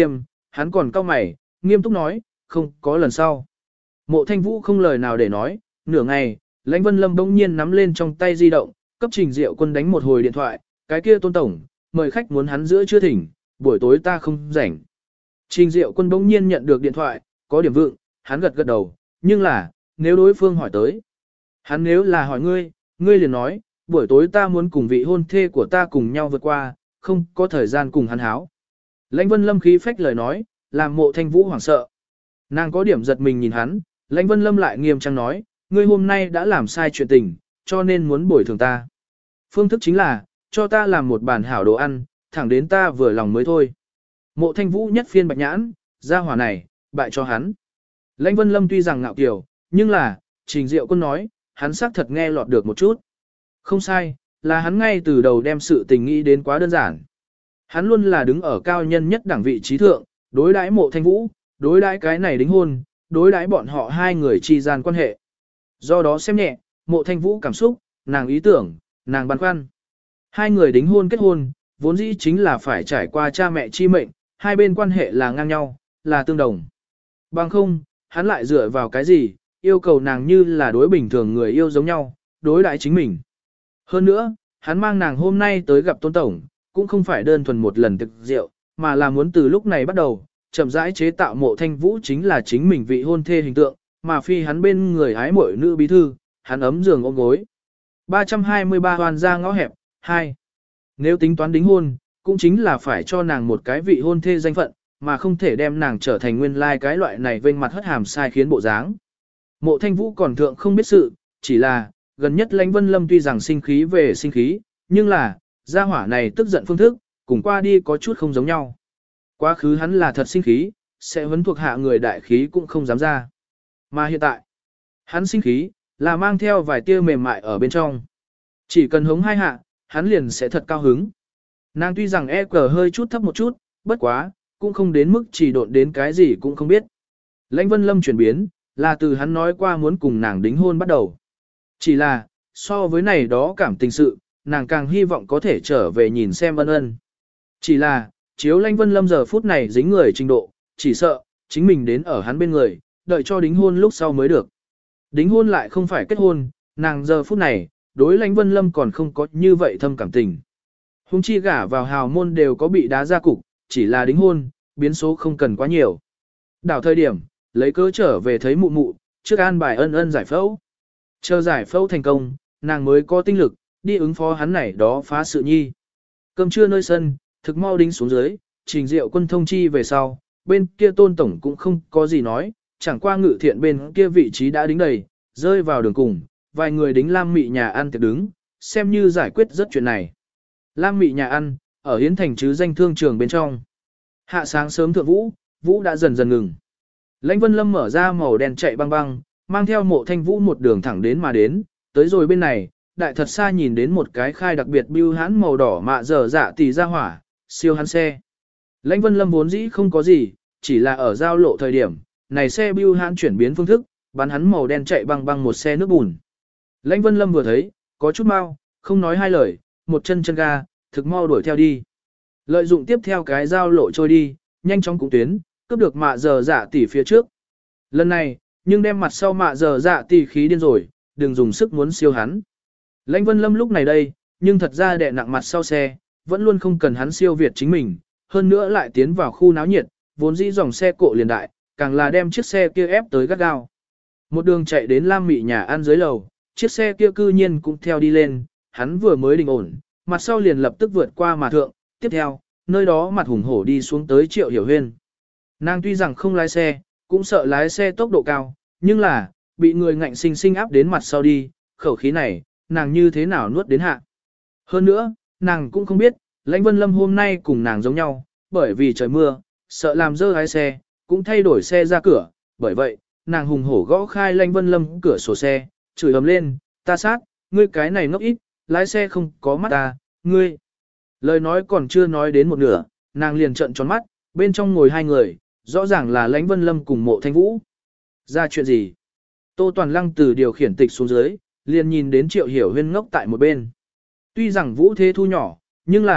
hắn còn cau mày, nghiêm túc nói, không có lần sau. Mộ Thanh Vũ không lời nào để nói, nửa ngày, Lãnh Vân Lâm bỗng nhiên nắm lên trong tay di động, cấp Trình Diệu Quân đánh một hồi điện thoại, cái kia Tôn tổng, mời khách muốn hắn giữa trưa thỉnh, buổi tối ta không rảnh. Trình Diệu Quân bỗng nhiên nhận được điện thoại, có điểm vượng, hắn gật gật đầu, nhưng là, nếu đối phương hỏi tới. Hắn nếu là hỏi ngươi, ngươi liền nói, buổi tối ta muốn cùng vị hôn thê của ta cùng nhau vượt qua, không có thời gian cùng hắn háo. Lãnh Vân Lâm khí phách lời nói, làm Mộ Thanh Vũ hoảng sợ. Nàng có điểm giật mình nhìn hắn, Lãnh Vân Lâm lại nghiêm trang nói, ngươi hôm nay đã làm sai chuyện tình, cho nên muốn bồi thường ta. Phương thức chính là, cho ta làm một bàn hảo đồ ăn, thẳng đến ta vừa lòng mới thôi. Mộ Thanh Vũ nhất phiên bạch nhãn, ra hỏa này, bại cho hắn. Lãnh Vân Lâm tuy rằng ngạo kiều, nhưng là, Trình Diệu Quân nói, hắn xác thật nghe lọt được một chút. Không sai, là hắn ngay từ đầu đem sự tình nghĩ đến quá đơn giản. Hắn luôn là đứng ở cao nhân nhất đẳng vị trí thượng, đối đãi Mộ Thanh Vũ, đối đãi cái này đính hôn, đối đãi bọn họ hai người chi gian quan hệ. Do đó xem nhẹ, Mộ Thanh Vũ cảm xúc, nàng ý tưởng, nàng băn khoăn. Hai người đính hôn kết hôn, vốn dĩ chính là phải trải qua cha mẹ chi mệnh, hai bên quan hệ là ngang nhau, là tương đồng. Bằng không, hắn lại dựa vào cái gì, yêu cầu nàng như là đối bình thường người yêu giống nhau, đối đãi chính mình. Hơn nữa, hắn mang nàng hôm nay tới gặp Tôn tổng, cũng không phải đơn thuần một lần thực rượu, mà là muốn từ lúc này bắt đầu, chậm rãi chế tạo Mộ Thanh Vũ chính là chính mình vị hôn thê hình tượng, mà phi hắn bên người ái muội nữ bí thư, hắn ấm giường ôm gối. ba trăm hai mươi ba hoàn ra ngõ hẹp, hai. Nếu tính toán đính hôn, cũng chính là phải cho nàng một cái vị hôn thê danh phận, mà không thể đem nàng trở thành nguyên lai like cái loại này vênh mặt hất hàm sai khiến bộ dáng. Mộ Thanh Vũ còn thượng không biết sự, chỉ là, gần nhất Lãnh Vân Lâm tuy rằng sinh khí về sinh khí, nhưng là, gia hỏa này tức giận phương thức, cùng qua đi có chút không giống nhau. Quá khứ hắn là thật sinh khí, sẽ huấn thuộc hạ người đại khí cũng không dám ra. Mà hiện tại, hắn sinh khí, là mang theo vài tia mềm mại ở bên trong. Chỉ cần hống hai hạ, hắn liền sẽ thật cao hứng. Nàng tuy rằng e cờ hơi chút thấp một chút, bất quá, cũng không đến mức chỉ độn đến cái gì cũng không biết. Lãnh Vân Lâm chuyển biến, là từ hắn nói qua muốn cùng nàng đính hôn bắt đầu. Chỉ là, so với này đó cảm tình sự, nàng càng hy vọng có thể trở về nhìn xem ân ân. Chỉ là, chiếu Lãnh Vân Lâm giờ phút này dính người trình độ, chỉ sợ, chính mình đến ở hắn bên người, đợi cho đính hôn lúc sau mới được. Đính hôn lại không phải kết hôn, nàng giờ phút này, đối Lãnh Vân Lâm còn không có như vậy thâm cảm tình. Hùng chi gả vào hào môn đều có bị đá ra cục, chỉ là đính hôn, biến số không cần quá nhiều. Đảo thời điểm, lấy cớ trở về thấy mụ mụ, trước an bài ân ân giải phẫu. Chờ giải phẫu thành công, nàng mới có tinh lực, đi ứng phó hắn này đó phá sự nhi. Cơm trưa nơi sân, thực mau đính xuống dưới, Trình Diệu Quân thông chi về sau, bên kia Tôn tổng cũng không có gì nói, chẳng qua ngự thiện bên kia vị trí đã đính đầy, rơi vào đường cùng, vài người đính Lam Mị nhà ăn tiệc đứng, xem như giải quyết rất chuyện này. Lam Mị nhà ăn, ở Hiến Thành chứ danh thương trường bên trong. Hạ sáng sớm thượng vũ, vũ đã dần dần ngừng. Lãnh Vân Lâm mở ra màu đen chạy băng băng, mang theo Mộ Thanh Vũ một đường thẳng đến mà đến, tới rồi bên này, đại thật xa nhìn đến một cái khai đặc biệt bưu hãn màu đỏ mạ dở dạ tỷ ra hỏa, siêu hắn xe. Lãnh Vân Lâm vốn dĩ không có gì, chỉ là ở giao lộ thời điểm, này xe bưu hãn chuyển biến phương thức, bắn hắn màu đen chạy băng băng một xe nước bùn. Lãnh Vân Lâm vừa thấy, có chút mau, không nói hai lời, một chân chân ga, thực mau đuổi theo đi. Lợi dụng tiếp theo cái giao lộ trôi đi, nhanh chóng cũng tuyến, cướp được mạ giờ dạ tỷ phía trước. Lần này, nhưng đem mặt sau mạ giờ dạ tỷ khí điên rồi, đừng dùng sức muốn siêu hắn. Lãnh Vân Lâm lúc này đây, nhưng thật ra đè nặng mặt sau xe, vẫn luôn không cần hắn siêu việt chính mình, hơn nữa lại tiến vào khu náo nhiệt, vốn dĩ dòng xe cộ liền đại, càng là đem chiếc xe kia ép tới gắt gao. Một đường chạy đến Lam Mị nhà ăn dưới lầu, chiếc xe kia cư nhiên cũng theo đi lên, hắn vừa mới đình ổn, mặt sau liền lập tức vượt qua mà thượng, tiếp theo, nơi đó mặt hùng hổ đi xuống tới Triệu Hiểu Huyên. Nàng tuy rằng không lái xe, cũng sợ lái xe tốc độ cao, nhưng là, bị người ngạnh sinh sinh áp đến mặt sau đi, khẩu khí này, nàng như thế nào nuốt đến hạ. Hơn nữa, nàng cũng không biết, Lãnh Vân Lâm hôm nay cùng nàng giống nhau, bởi vì trời mưa, sợ làm dơ lái xe, cũng thay đổi xe ra cửa, bởi vậy, nàng hùng hổ gõ khai Lãnh Vân Lâm cửa sổ xe, chửi ầm lên, ta sát, ngươi cái này ngốc ít, lái xe không có mắt ta, ngươi. Lời nói còn chưa nói đến một nửa, nàng liền trợn tròn mắt, bên trong ngồi hai người, rõ ràng là Lãnh Vân Lâm cùng Mộ Thanh Vũ. Ra chuyện gì? Tô Toàn Lăng từ điều khiển tịch xuống dưới, liền nhìn đến Triệu Hiểu Huyên ngốc tại một bên. Tuy rằng Vũ thế thu nhỏ, nhưng là,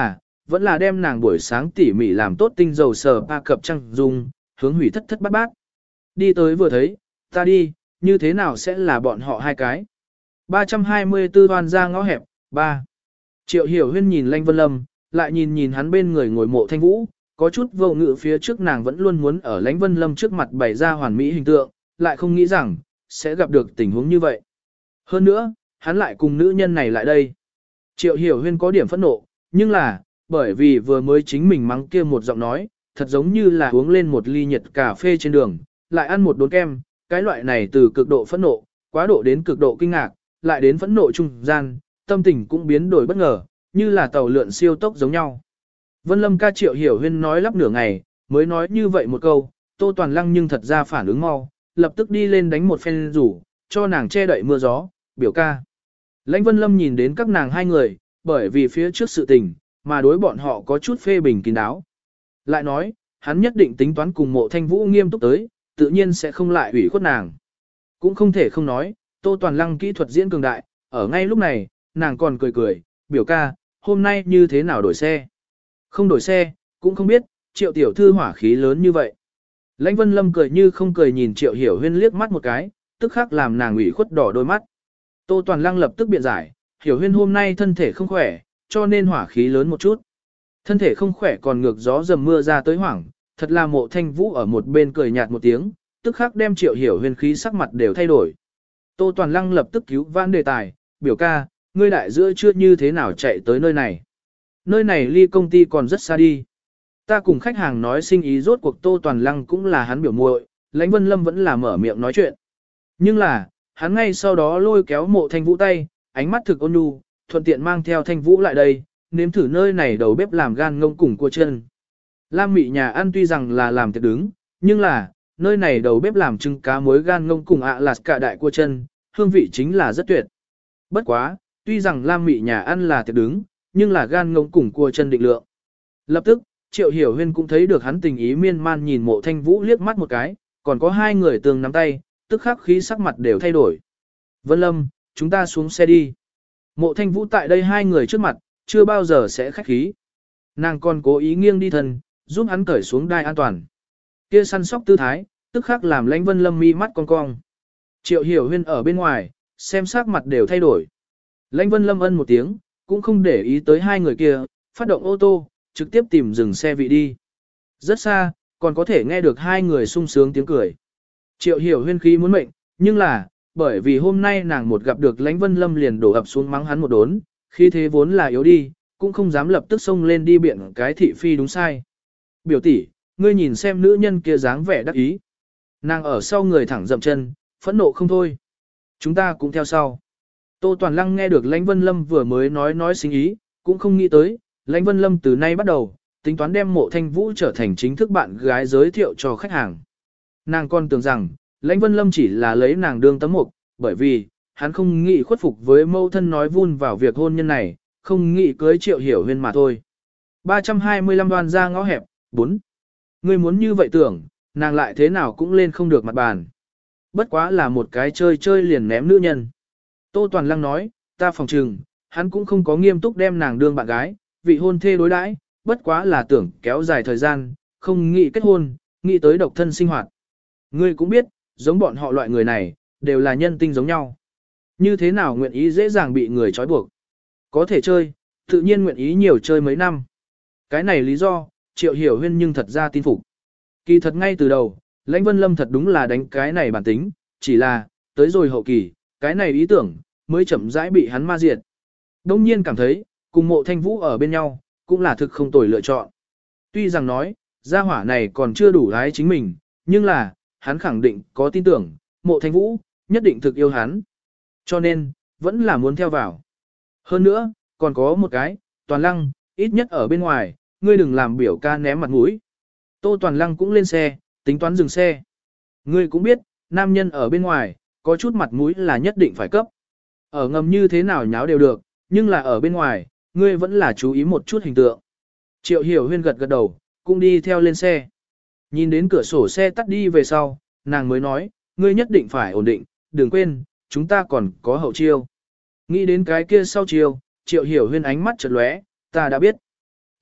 vẫn là đem nàng buổi sáng tỉ mỉ làm tốt tinh dầu sờ ba cập trăng dung, hướng hủy thất thất bát bát. Đi tới vừa thấy, ta đi, như thế nào sẽ là bọn họ hai cái. ba trăm hai mươi tư toàn ra ngõ hẹp, ba. Triệu Hiểu Huyên nhìn Lãnh Vân Lâm, lại nhìn nhìn hắn bên người ngồi Mộ Thanh Vũ, có chút vô ngự phía trước nàng vẫn luôn muốn ở Lãnh Vân Lâm trước mặt bày ra hoàn mỹ hình tượng, lại không nghĩ rằng, sẽ gặp được tình huống như vậy. Hơn nữa, hắn lại cùng nữ nhân này lại đây. Triệu Hiểu Huyên có điểm phẫn nộ, nhưng là, bởi vì vừa mới chính mình mắng kia một giọng nói, thật giống như là uống lên một ly nhiệt cà phê trên đường, lại ăn một đốn kem, cái loại này từ cực độ phẫn nộ, quá độ đến cực độ kinh ngạc, lại đến phẫn nộ trung gian, tâm tình cũng biến đổi bất ngờ, như là tàu lượn siêu tốc giống nhau. Vân Lâm ca Triệu Hiểu Huyên nói lắp nửa ngày, mới nói như vậy một câu, Tô Toàn Lăng nhưng thật ra phản ứng mau, lập tức đi lên đánh một phen rủ, cho nàng che đậy mưa gió, biểu ca. Lãnh Vân Lâm nhìn đến các nàng hai người, bởi vì phía trước sự tình, mà đối bọn họ có chút phê bình kín đáo. Lại nói, hắn nhất định tính toán cùng Mộ Thanh Vũ nghiêm túc tới, tự nhiên sẽ không lại ủy khuất nàng. Cũng không thể không nói, Tô Toàn Lăng kỹ thuật diễn cường đại, ở ngay lúc này, nàng còn cười cười, biểu ca, hôm nay như thế nào đổi xe? Không đổi xe, cũng không biết, Triệu tiểu thư hỏa khí lớn như vậy. Lãnh Vân Lâm cười như không cười nhìn Triệu Hiểu Huyên liếc mắt một cái, tức khắc làm nàng ủy khuất đỏ đôi mắt. Tô Toàn Lăng lập tức biện giải, Hiểu Huyên hôm nay thân thể không khỏe, cho nên hỏa khí lớn một chút. Thân thể không khỏe còn ngược gió dầm mưa ra tới hoảng, thật là Mộ Thanh Vũ ở một bên cười nhạt một tiếng, tức khắc đem Triệu Hiểu Huyên khí sắc mặt đều thay đổi. Tô Toàn Lăng lập tức cứu vãn đề tài, biểu ca, ngươi đại giữa chưa như thế nào chạy tới nơi này. Nơi này ly công ty còn rất xa đi. Ta cùng khách hàng nói sinh ý rốt cuộc Tô Toàn Lăng cũng là hắn biểu muội, Lãnh Vân Lâm vẫn là mở miệng nói chuyện. Nhưng là, hắn ngay sau đó lôi kéo Mộ Thanh Vũ tay, ánh mắt thực ôn nhu, thuận tiện mang theo Thanh Vũ lại đây, nếm thử nơi này đầu bếp làm gan ngông cùng cua chân. Lam Mị nhà ăn tuy rằng là làm tiệc đứng, nhưng là, nơi này đầu bếp làm trứng cá muối gan ngông cùng ạ lạt cả đại cua chân, hương vị chính là rất tuyệt. Bất quá, tuy rằng Lam Mị nhà ăn là tiệc đứng, nhưng là gan ngông cùng cua chân định lượng. Lập tức, Triệu Hiểu Huyên cũng thấy được hắn tình ý miên man nhìn Mộ Thanh Vũ liếc mắt một cái, còn có hai người tường nắm tay, tức khắc khí sắc mặt đều thay đổi. Vân Lâm, chúng ta xuống xe đi. Mộ Thanh Vũ tại đây hai người trước mặt, chưa bao giờ sẽ khách khí. Nàng còn cố ý nghiêng đi thân, giúp hắn cởi xuống đai an toàn. Kia săn sóc tư thái, tức khắc làm Lãnh Vân Lâm mi mắt cong cong. Triệu Hiểu Huyên ở bên ngoài, xem sắc mặt đều thay đổi. Lãnh Vân Lâm ân một tiếng, cũng không để ý tới hai người kia, phát động ô tô, trực tiếp tìm dừng xe vị đi. Rất xa, còn có thể nghe được hai người sung sướng tiếng cười. Triệu Hiểu Huyên khí muốn mệnh, nhưng là, bởi vì hôm nay nàng một gặp được Lãnh Vân Lâm liền đổ ập xuống mắng hắn một đốn, khi thế vốn là yếu đi, cũng không dám lập tức xông lên đi biện cái thị phi đúng sai. Biểu tỷ, ngươi nhìn xem nữ nhân kia dáng vẻ đắc ý. Nàng ở sau người thẳng dậm chân, phẫn nộ không thôi. Chúng ta cũng theo sau. Tô Toàn Lăng nghe được Lãnh Vân Lâm vừa mới nói nói sinh ý, cũng không nghĩ tới, Lãnh Vân Lâm từ nay bắt đầu, tính toán đem Mộ Thanh Vũ trở thành chính thức bạn gái giới thiệu cho khách hàng. Nàng còn tưởng rằng, Lãnh Vân Lâm chỉ là lấy nàng đương tấm mục, bởi vì, hắn không nghĩ khuất phục với mâu thân nói vun vào việc hôn nhân này, không nghĩ cưới Triệu Hiểu Huyên mà thôi. ba trăm hai mươi lăm đoan ra ngõ hẹp, bốn. Ngươi muốn như vậy tưởng, nàng lại thế nào cũng lên không được mặt bàn. Bất quá là một cái chơi chơi liền ném nữ nhân. Tô Toàn Lăng nói, ta phòng trừng, hắn cũng không có nghiêm túc đem nàng đương bạn gái, vị hôn thê đối đãi, bất quá là tưởng kéo dài thời gian, không nghĩ kết hôn, nghĩ tới độc thân sinh hoạt. Ngươi cũng biết, giống bọn họ loại người này, đều là nhân tinh giống nhau. Như thế nào nguyện ý dễ dàng bị người trói buộc. Có thể chơi, tự nhiên nguyện ý nhiều chơi mấy năm. Cái này lý do, Triệu Hiểu Huyên nhưng thật ra tin phục. Kỳ thật ngay từ đầu, Lãnh Vân Lâm thật đúng là đánh cái này bản tính, chỉ là, tới rồi hậu kỳ, cái này ý tưởng, mới chậm rãi bị hắn ma diệt. Đông nhiên cảm thấy, cùng Mộ Thanh Vũ ở bên nhau, cũng là thực không tồi lựa chọn. Tuy rằng nói, gia hỏa này còn chưa đủ gái chính mình, nhưng là, hắn khẳng định có tin tưởng, Mộ Thanh Vũ, nhất định thực yêu hắn. Cho nên, vẫn là muốn theo vào. Hơn nữa, còn có một cái, Toàn Lăng, ít nhất ở bên ngoài, ngươi đừng làm biểu ca ném mặt mũi. Tô Toàn Lăng cũng lên xe, tính toán dừng xe. Ngươi cũng biết, nam nhân ở bên ngoài, có chút mặt mũi là nhất định phải cấp. Ở ngầm như thế nào nháo đều được, nhưng là ở bên ngoài, ngươi vẫn là chú ý một chút hình tượng. Triệu Hiểu Huyên gật gật đầu, cũng đi theo lên xe. Nhìn đến cửa sổ xe tắt đi về sau, nàng mới nói, ngươi nhất định phải ổn định, đừng quên, chúng ta còn có hậu chiêu. Nghĩ đến cái kia sau chiêu, Triệu Hiểu Huyên ánh mắt chợt lóe, ta đã biết.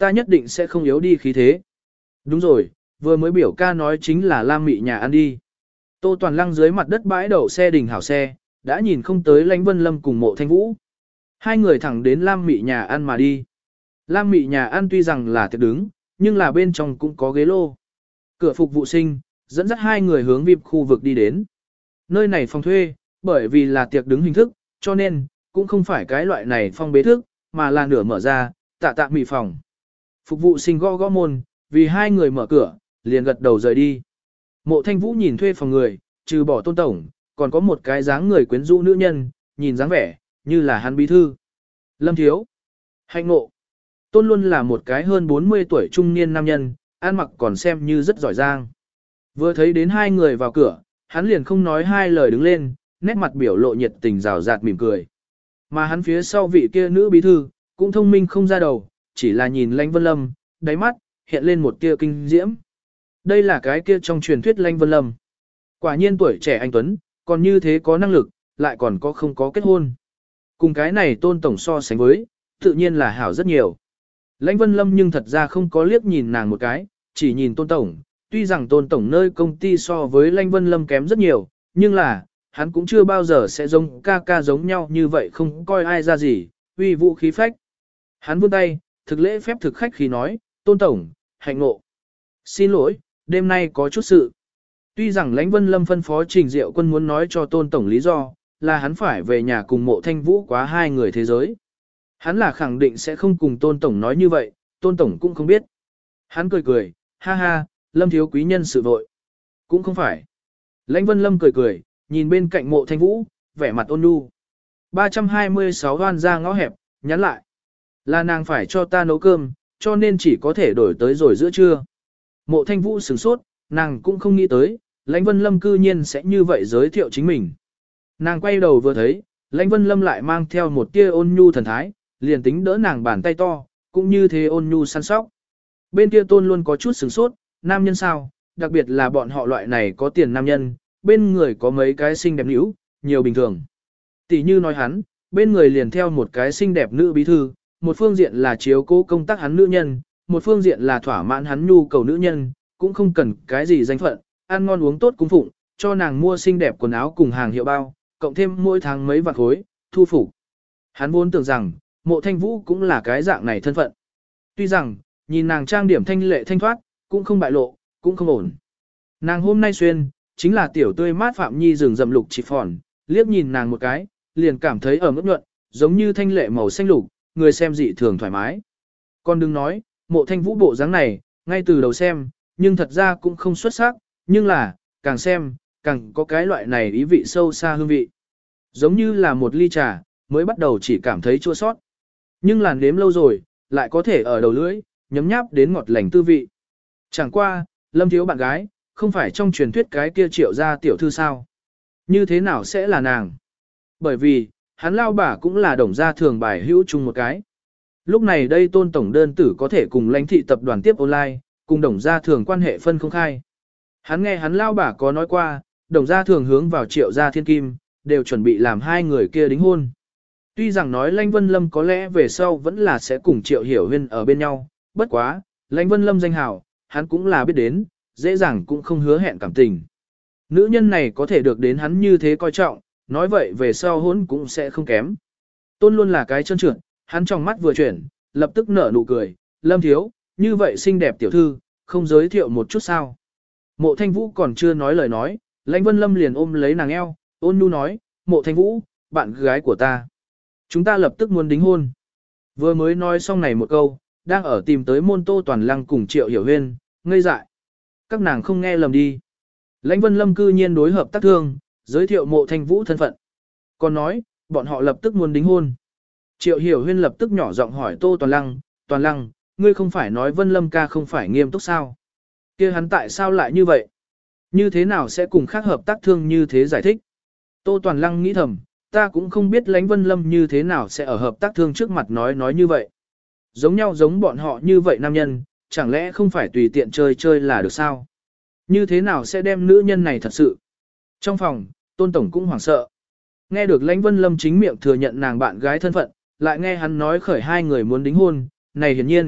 ta nhất định sẽ không yếu đi khí thế. Đúng rồi, vừa mới biểu ca nói chính là Lam Mị nhà ăn đi. Tô Toàn Lăng dưới mặt đất bãi đậu xe đình hảo xe, đã nhìn không tới Lãnh Vân Lâm cùng Mộ Thanh Vũ. Hai người thẳng đến Lam Mị nhà ăn mà đi. Lam Mị nhà ăn tuy rằng là tiệc đứng, nhưng là bên trong cũng có ghế lô. Cửa phục vụ sinh, dẫn dắt hai người hướng vi ai pi khu vực đi đến. Nơi này phòng thuê, bởi vì là tiệc đứng hình thức, cho nên, cũng không phải cái loại này phong bế thức, mà là nửa mở ra, tạ tạ mị phòng. Phục vụ sinh gõ gõ môn, vì hai người mở cửa, liền gật đầu rời đi. Mộ Thanh Vũ nhìn thuê phòng người, trừ bỏ Tôn tổng, còn có một cái dáng người quyến rũ nữ nhân, nhìn dáng vẻ, như là hắn bí thư. Lâm Thiếu. Hạnh ngộ. Tôn luôn là một cái hơn bốn mươi tuổi trung niên nam nhân, ăn mặc còn xem như rất giỏi giang. Vừa thấy đến hai người vào cửa, hắn liền không nói hai lời đứng lên, nét mặt biểu lộ nhiệt tình rào rạt mỉm cười. Mà hắn phía sau vị kia nữ bí thư, cũng thông minh không ra đầu, chỉ là nhìn Lãnh Vân Lâm, đáy mắt, hiện lên một tia kinh diễm. Đây là cái kia trong truyền thuyết Lãnh Vân Lâm. Quả nhiên tuổi trẻ anh Tuấn, còn như thế có năng lực, lại còn có không có kết hôn. Cùng cái này Tôn tổng so sánh với, tự nhiên là hảo rất nhiều. Lãnh Vân Lâm nhưng thật ra không có liếc nhìn nàng một cái, chỉ nhìn Tôn tổng. Tuy rằng Tôn tổng nơi công ty so với Lãnh Vân Lâm kém rất nhiều, nhưng là, hắn cũng chưa bao giờ sẽ giống ca ca giống nhau như vậy không coi ai ra gì, uy vũ khí phách. Hắn vươn tay, thực lễ phép thực khách khí nói, Tôn tổng, hạnh ngộ. Xin lỗi, đêm nay có chút sự. Tuy rằng Lãnh Vân Lâm phân phó Trình Diệu Quân muốn nói cho Tôn tổng lý do, là hắn phải về nhà cùng Mộ Thanh Vũ quá hai người thế giới. Hắn là khẳng định sẽ không cùng Tôn tổng nói như vậy, Tôn tổng cũng không biết. Hắn cười cười, ha ha, Lâm thiếu quý nhân sự vội. Cũng không phải. Lãnh Vân Lâm cười cười, nhìn bên cạnh Mộ Thanh Vũ, vẻ mặt ôn nhu. ba trăm hai mươi sáu hoan ra ngõ hẹp, nhắn lại. Là nàng phải cho ta nấu cơm, cho nên chỉ có thể đổi tới rồi giữa trưa. Mộ Thanh Vũ sửng sốt, nàng cũng không nghĩ tới, Lãnh Vân Lâm cư nhiên sẽ như vậy giới thiệu chính mình. Nàng quay đầu vừa thấy, Lãnh Vân Lâm lại mang theo một tia ôn nhu thần thái, liền tính đỡ nàng bàn tay to, cũng như thế ôn nhu săn sóc. Bên kia Tôn luôn có chút sửng sốt, nam nhân sao, đặc biệt là bọn họ loại này có tiền nam nhân, bên người có mấy cái xinh đẹp nữ, nhiều bình thường. Tỷ như nói hắn, bên người liền theo một cái xinh đẹp nữ bí thư, một phương diện là chiếu cố công tác hắn nữ nhân, một phương diện là thỏa mãn hắn nhu cầu nữ nhân, cũng không cần cái gì danh phận, ăn ngon uống tốt cung phụng, cho nàng mua xinh đẹp quần áo cùng hàng hiệu bao, cộng thêm mỗi tháng mấy vạn khối, thu phục. Hắn vốn tưởng rằng, Mộ Thanh Vũ cũng là cái dạng này thân phận. Tuy rằng, nhìn nàng trang điểm thanh lệ thanh thoát, cũng không bại lộ, cũng không ổn. Nàng hôm nay xuyên, chính là tiểu tươi mát Phạm Nhi rừng rậm lục chỉ phòn, liếc nhìn nàng một cái, liền cảm thấy ở mức nhuận, giống như thanh lệ màu xanh lục, người xem dị thường thoải mái. Còn đừng nói, Mộ Thanh Vũ bộ dáng này, ngay từ đầu xem, nhưng thật ra cũng không xuất sắc, nhưng là, càng xem, càng có cái loại này ý vị sâu xa hương vị. Giống như là một ly trà, mới bắt đầu chỉ cảm thấy chua sót. Nhưng làn nếm lâu rồi, lại có thể ở đầu lưỡi, nhấm nháp đến ngọt lành tư vị. Chẳng qua, Lâm thiếu bạn gái, không phải trong truyền thuyết cái kia Triệu gia tiểu thư sao? Như thế nào sẽ là nàng? Bởi vì, hắn lao bà cũng là Đồng gia thường bài hữu chung một cái. Lúc này đây Tôn tổng đơn tử có thể cùng Lãnh thị tập đoàn tiếp online, cùng Đồng gia thường quan hệ phân không khai. Hắn nghe hắn lao bà có nói qua, Đồng gia thường hướng vào Triệu gia thiên kim, đều chuẩn bị làm hai người kia đính hôn. Tuy rằng nói Lãnh Vân Lâm có lẽ về sau vẫn là sẽ cùng Triệu Hiểu Huyên ở bên nhau, bất quá, Lãnh Vân Lâm danh hào, hắn cũng là biết đến, dễ dàng cũng không hứa hẹn cảm tình. Nữ nhân này có thể được đến hắn như thế coi trọng, nói vậy về sau hôn cũng sẽ không kém. Tôn luôn là cái chân trượt, hắn trong mắt vừa chuyển, lập tức nở nụ cười, Lâm thiếu, như vậy xinh đẹp tiểu thư, không giới thiệu một chút sao. Mộ Thanh Vũ còn chưa nói lời nói, Lãnh Vân Lâm liền ôm lấy nàng eo, ôn nhu nói, Mộ Thanh Vũ, bạn gái của ta. Chúng ta lập tức muốn đính hôn. Vừa mới nói xong này một câu, đang ở tìm tới môn Tô Toàn Lăng cùng Triệu Hiểu Huyên, ngây dại. Các nàng không nghe lầm đi. Lãnh Vân Lâm cư nhiên đối hợp tác thương, giới thiệu Mộ Thanh Vũ thân phận. Còn nói, bọn họ lập tức muốn đính hôn. Triệu Hiểu Huyên lập tức nhỏ giọng hỏi Tô Toàn Lăng, Toàn Lăng, ngươi không phải nói Vân Lâm ca không phải nghiêm túc sao? Kia hắn tại sao lại như vậy? Như thế nào sẽ cùng khác hợp tác thương như thế giải thích? Tô Toàn Lăng nghĩ thầm, ta cũng không biết Lãnh Vân Lâm như thế nào sẽ ở hợp tác thương trước mặt nói nói như vậy. Giống nhau giống bọn họ như vậy nam nhân, chẳng lẽ không phải tùy tiện chơi chơi là được sao? Như thế nào sẽ đem nữ nhân này thật sự? Trong phòng, Tôn tổng cũng hoảng sợ. Nghe được Lãnh Vân Lâm chính miệng thừa nhận nàng bạn gái thân phận, lại nghe hắn nói khởi hai người muốn đính hôn, này hiển nhiên,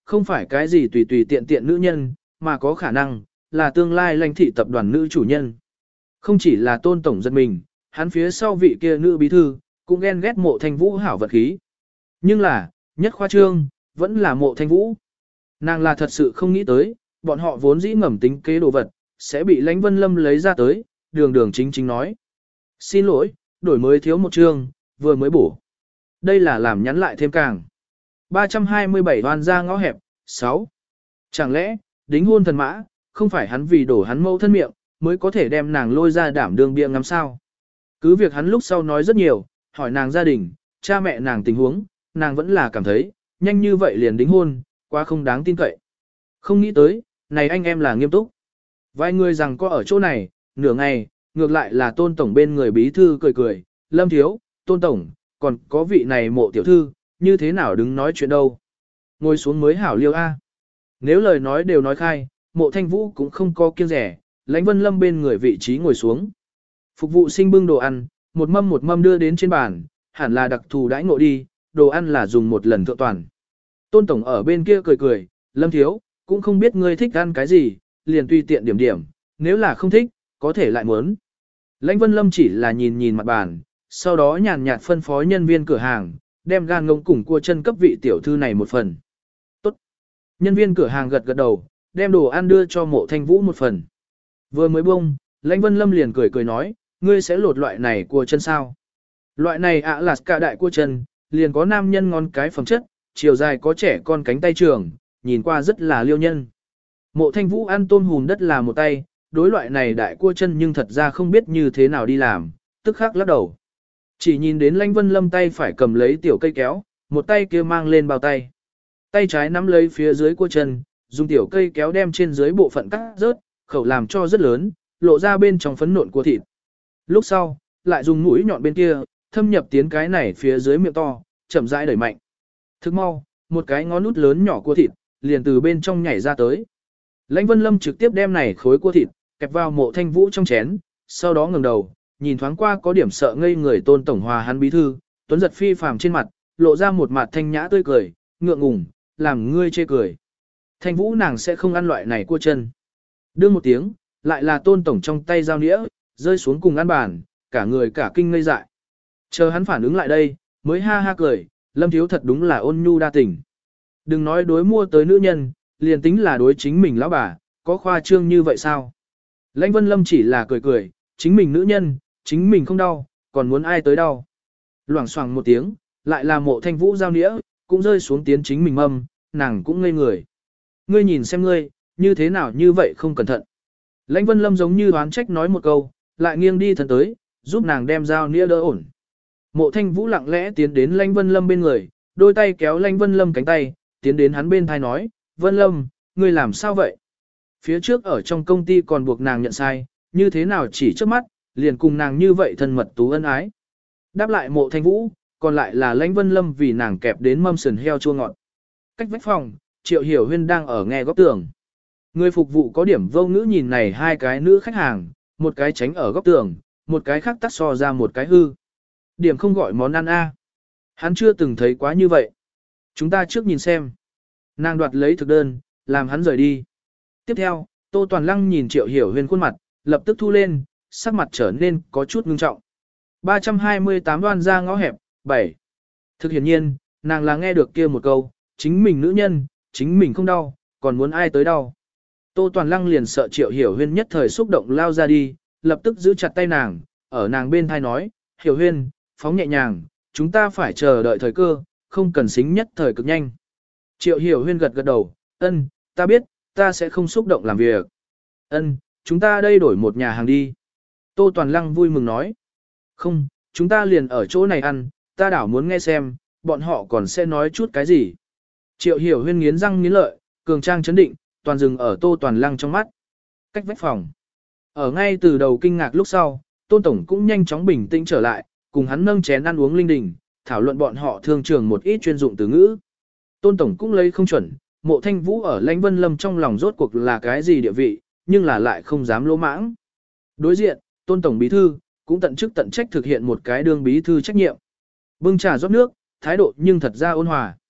không phải cái gì tùy tùy tiện tiện nữ nhân, mà có khả năng, là tương lai lãnh thị tập đoàn nữ chủ nhân. Không chỉ là Tôn tổng giật mình, hắn phía sau vị kia nữ bí thư, cũng ghen ghét Mộ Thanh Vũ hảo vật khí. Nhưng là, nhất khoa trương, vẫn là Mộ Thanh Vũ. Nàng là thật sự không nghĩ tới, bọn họ vốn dĩ ngầm tính kế đồ vật, sẽ bị Lãnh Vân Lâm lấy ra tới, đường đường chính chính nói. Xin lỗi, đổi mới thiếu một chương, vừa mới bổ. Đây là làm nhắn lại thêm càng. ba trăm hai mươi bảy đoan ra ngõ hẹp, sáu. Chẳng lẽ, đính hôn thần mã, không phải hắn vì đổ hắn mâu thân miệng, mới có thể đem nàng lôi ra đảm đường bia ngắm sao. Cứ việc hắn lúc sau nói rất nhiều, hỏi nàng gia đình, cha mẹ nàng tình huống, nàng vẫn là cảm thấy, nhanh như vậy liền đính hôn, quá không đáng tin cậy. Không nghĩ tới, này anh em là nghiêm túc. Vài người rằng có ở chỗ này, nửa ngày, ngược lại là Tôn tổng bên người bí thư cười cười, Lâm thiếu, Tôn tổng, còn có vị này Mộ tiểu thư, như thế nào đứng nói chuyện đâu. Ngồi xuống mới hảo liêu a. Nếu lời nói đều nói khai, Mộ Thanh Vũ cũng không có kiêng rẻ, Lãnh Vân Lâm bên người vị trí ngồi xuống. Phục vụ sinh bưng đồ ăn, một mâm một mâm đưa đến trên bàn, hẳn là đặc thù đãi ngộ đi, đồ ăn là dùng một lần thượng toàn. Tôn tổng ở bên kia cười cười, Lâm thiếu, cũng không biết ngươi thích ăn cái gì, liền tùy tiện điểm điểm, nếu là không thích, có thể lại muốn. Lãnh Vân Lâm chỉ là nhìn nhìn mặt bàn, sau đó nhàn nhạt phân phó nhân viên cửa hàng, đem gan ngông cùng cua chân cấp vị tiểu thư này một phần. Tốt. Nhân viên cửa hàng gật gật đầu, đem đồ ăn đưa cho Mộ Thanh Vũ một phần. Vừa mới bông, Lãnh Vân Lâm liền cười cười nói, ngươi sẽ lột loại này cua chân sao? Loại này ạ là cả đại cua chân, liền có nam nhân ngon cái phẩm chất, chiều dài có trẻ con cánh tay trường, nhìn qua rất là liêu nhân. Mộ Thanh Vũ ăn tôm hùm đất là một tay, đối loại này đại cua chân nhưng thật ra không biết như thế nào đi làm, tức khắc lắc đầu. Chỉ nhìn đến Lãnh Vân Lâm tay phải cầm lấy tiểu cây kéo, một tay kia mang lên bao tay. Tay trái nắm lấy phía dưới cua chân, dùng tiểu cây kéo đem trên dưới bộ phận cắt rớt, khẩu làm cho rất lớn, lộ ra bên trong phấn nộn của thịt. Lúc sau, lại dùng mũi nhọn bên kia, thâm nhập tiến cái này phía dưới miệng to, chậm rãi đẩy mạnh. Thức mau, một cái ngón nút lớn nhỏ của thịt, liền từ bên trong nhảy ra tới. Lãnh Vân Lâm trực tiếp đem này khối cua thịt, kẹp vào Mộ Thanh Vũ trong chén, sau đó ngẩng đầu, nhìn thoáng qua có điểm sợ ngây người Tôn tổng hòa hắn bí thư, tuấn giật phi phàm trên mặt, lộ ra một mặt thanh nhã tươi cười, ngượng ngùng, làm ngươi chê cười. Thanh Vũ nàng sẽ không ăn loại này cua chân. Đương một tiếng, lại là Tôn tổng trong tay dao nĩa, rơi xuống cùng ăn bàn, cả người cả kinh ngây dại. Chờ hắn phản ứng lại đây, mới ha ha cười, Lâm thiếu thật đúng là ôn nhu đa tình. Đừng nói đối mua tới nữ nhân, liền tính là đối chính mình lão bà, có khoa trương như vậy sao? Lãnh Vân Lâm chỉ là cười cười, chính mình nữ nhân, chính mình không đau, còn muốn ai tới đau. Loảng xoảng một tiếng, lại là Mộ Thanh Vũ giao nĩa, cũng rơi xuống tiến chính mình mâm, nàng cũng ngây người. Ngươi nhìn xem ngươi, như thế nào như vậy không cẩn thận. Lãnh Vân Lâm giống như đoán trách nói một câu, lại nghiêng đi thân tới, giúp nàng đem dao nĩa đỡ ổn. Mộ Thanh Vũ lặng lẽ tiến đến Lãnh Vân Lâm bên người, đôi tay kéo Lãnh Vân Lâm cánh tay, tiến đến hắn bên thai nói, Vân Lâm, ngươi làm sao vậy? Phía trước ở trong công ty còn buộc nàng nhận sai, như thế nào chỉ trước mắt, liền cùng nàng như vậy thân mật tú ân ái. Đáp lại Mộ Thanh Vũ, còn lại là Lãnh Vân Lâm vì nàng kẹp đến mâm sườn heo chua ngọt. Cách vách phòng, Triệu Hiểu Huyên đang ở nghe góc tường. Người phục vụ có điểm vô ngữ nhìn này hai cái nữ khách hàng, một cái tránh ở góc tường, một cái khác tắt so ra một cái hư. Điểm không gọi món ăn a. Hắn chưa từng thấy quá như vậy. Chúng ta trước nhìn xem. Nàng đoạt lấy thực đơn, làm hắn rời đi. Tiếp theo, Tô Toàn Lăng nhìn Triệu Hiểu Huyên khuôn mặt, lập tức thu lên, sắc mặt trở nên có chút ngưng trọng. ba trăm hai mươi tám đoan ra ngõ hẹp, bảy. Thực hiển nhiên, nàng là nghe được kia một câu, chính mình nữ nhân, chính mình không đau, còn muốn ai tới đau. Tô Toàn Lăng liền sợ Triệu Hiểu Huyên nhất thời xúc động lao ra đi, lập tức giữ chặt tay nàng, ở nàng bên thai nói, Hiểu Huyên, phóng nhẹ nhàng, chúng ta phải chờ đợi thời cơ, không cần xính nhất thời cực nhanh. Triệu Hiểu Huyên gật gật đầu, ân, ta biết, ta sẽ không xúc động làm việc. Ân, chúng ta đây đổi một nhà hàng đi. Tô Toàn Lăng vui mừng nói. Không, chúng ta liền ở chỗ này ăn, ta đảo muốn nghe xem, bọn họ còn sẽ nói chút cái gì. Triệu Hiểu Huyên nghiến răng nghiến lợi, cường trang chấn định, toàn dừng ở Tô Toàn Lăng trong mắt. Cách vách phòng. Ở ngay từ đầu kinh ngạc lúc sau, Tôn Tổng cũng nhanh chóng bình tĩnh trở lại, cùng hắn nâng chén ăn uống linh đình, thảo luận bọn họ thương trường một ít chuyên dụng từ ngữ. Tôn Tổng cũng lấy không chuẩn, Mộ Thanh Vũ ở Lãnh Vân Lâm trong lòng rốt cuộc là cái gì địa vị, nhưng là lại không dám lỗ mãng. Đối diện, Tôn Tổng bí thư, cũng tận chức tận trách thực hiện một cái đương bí thư trách nhiệm. Bưng trà rót nước, thái độ nhưng thật ra ôn hòa.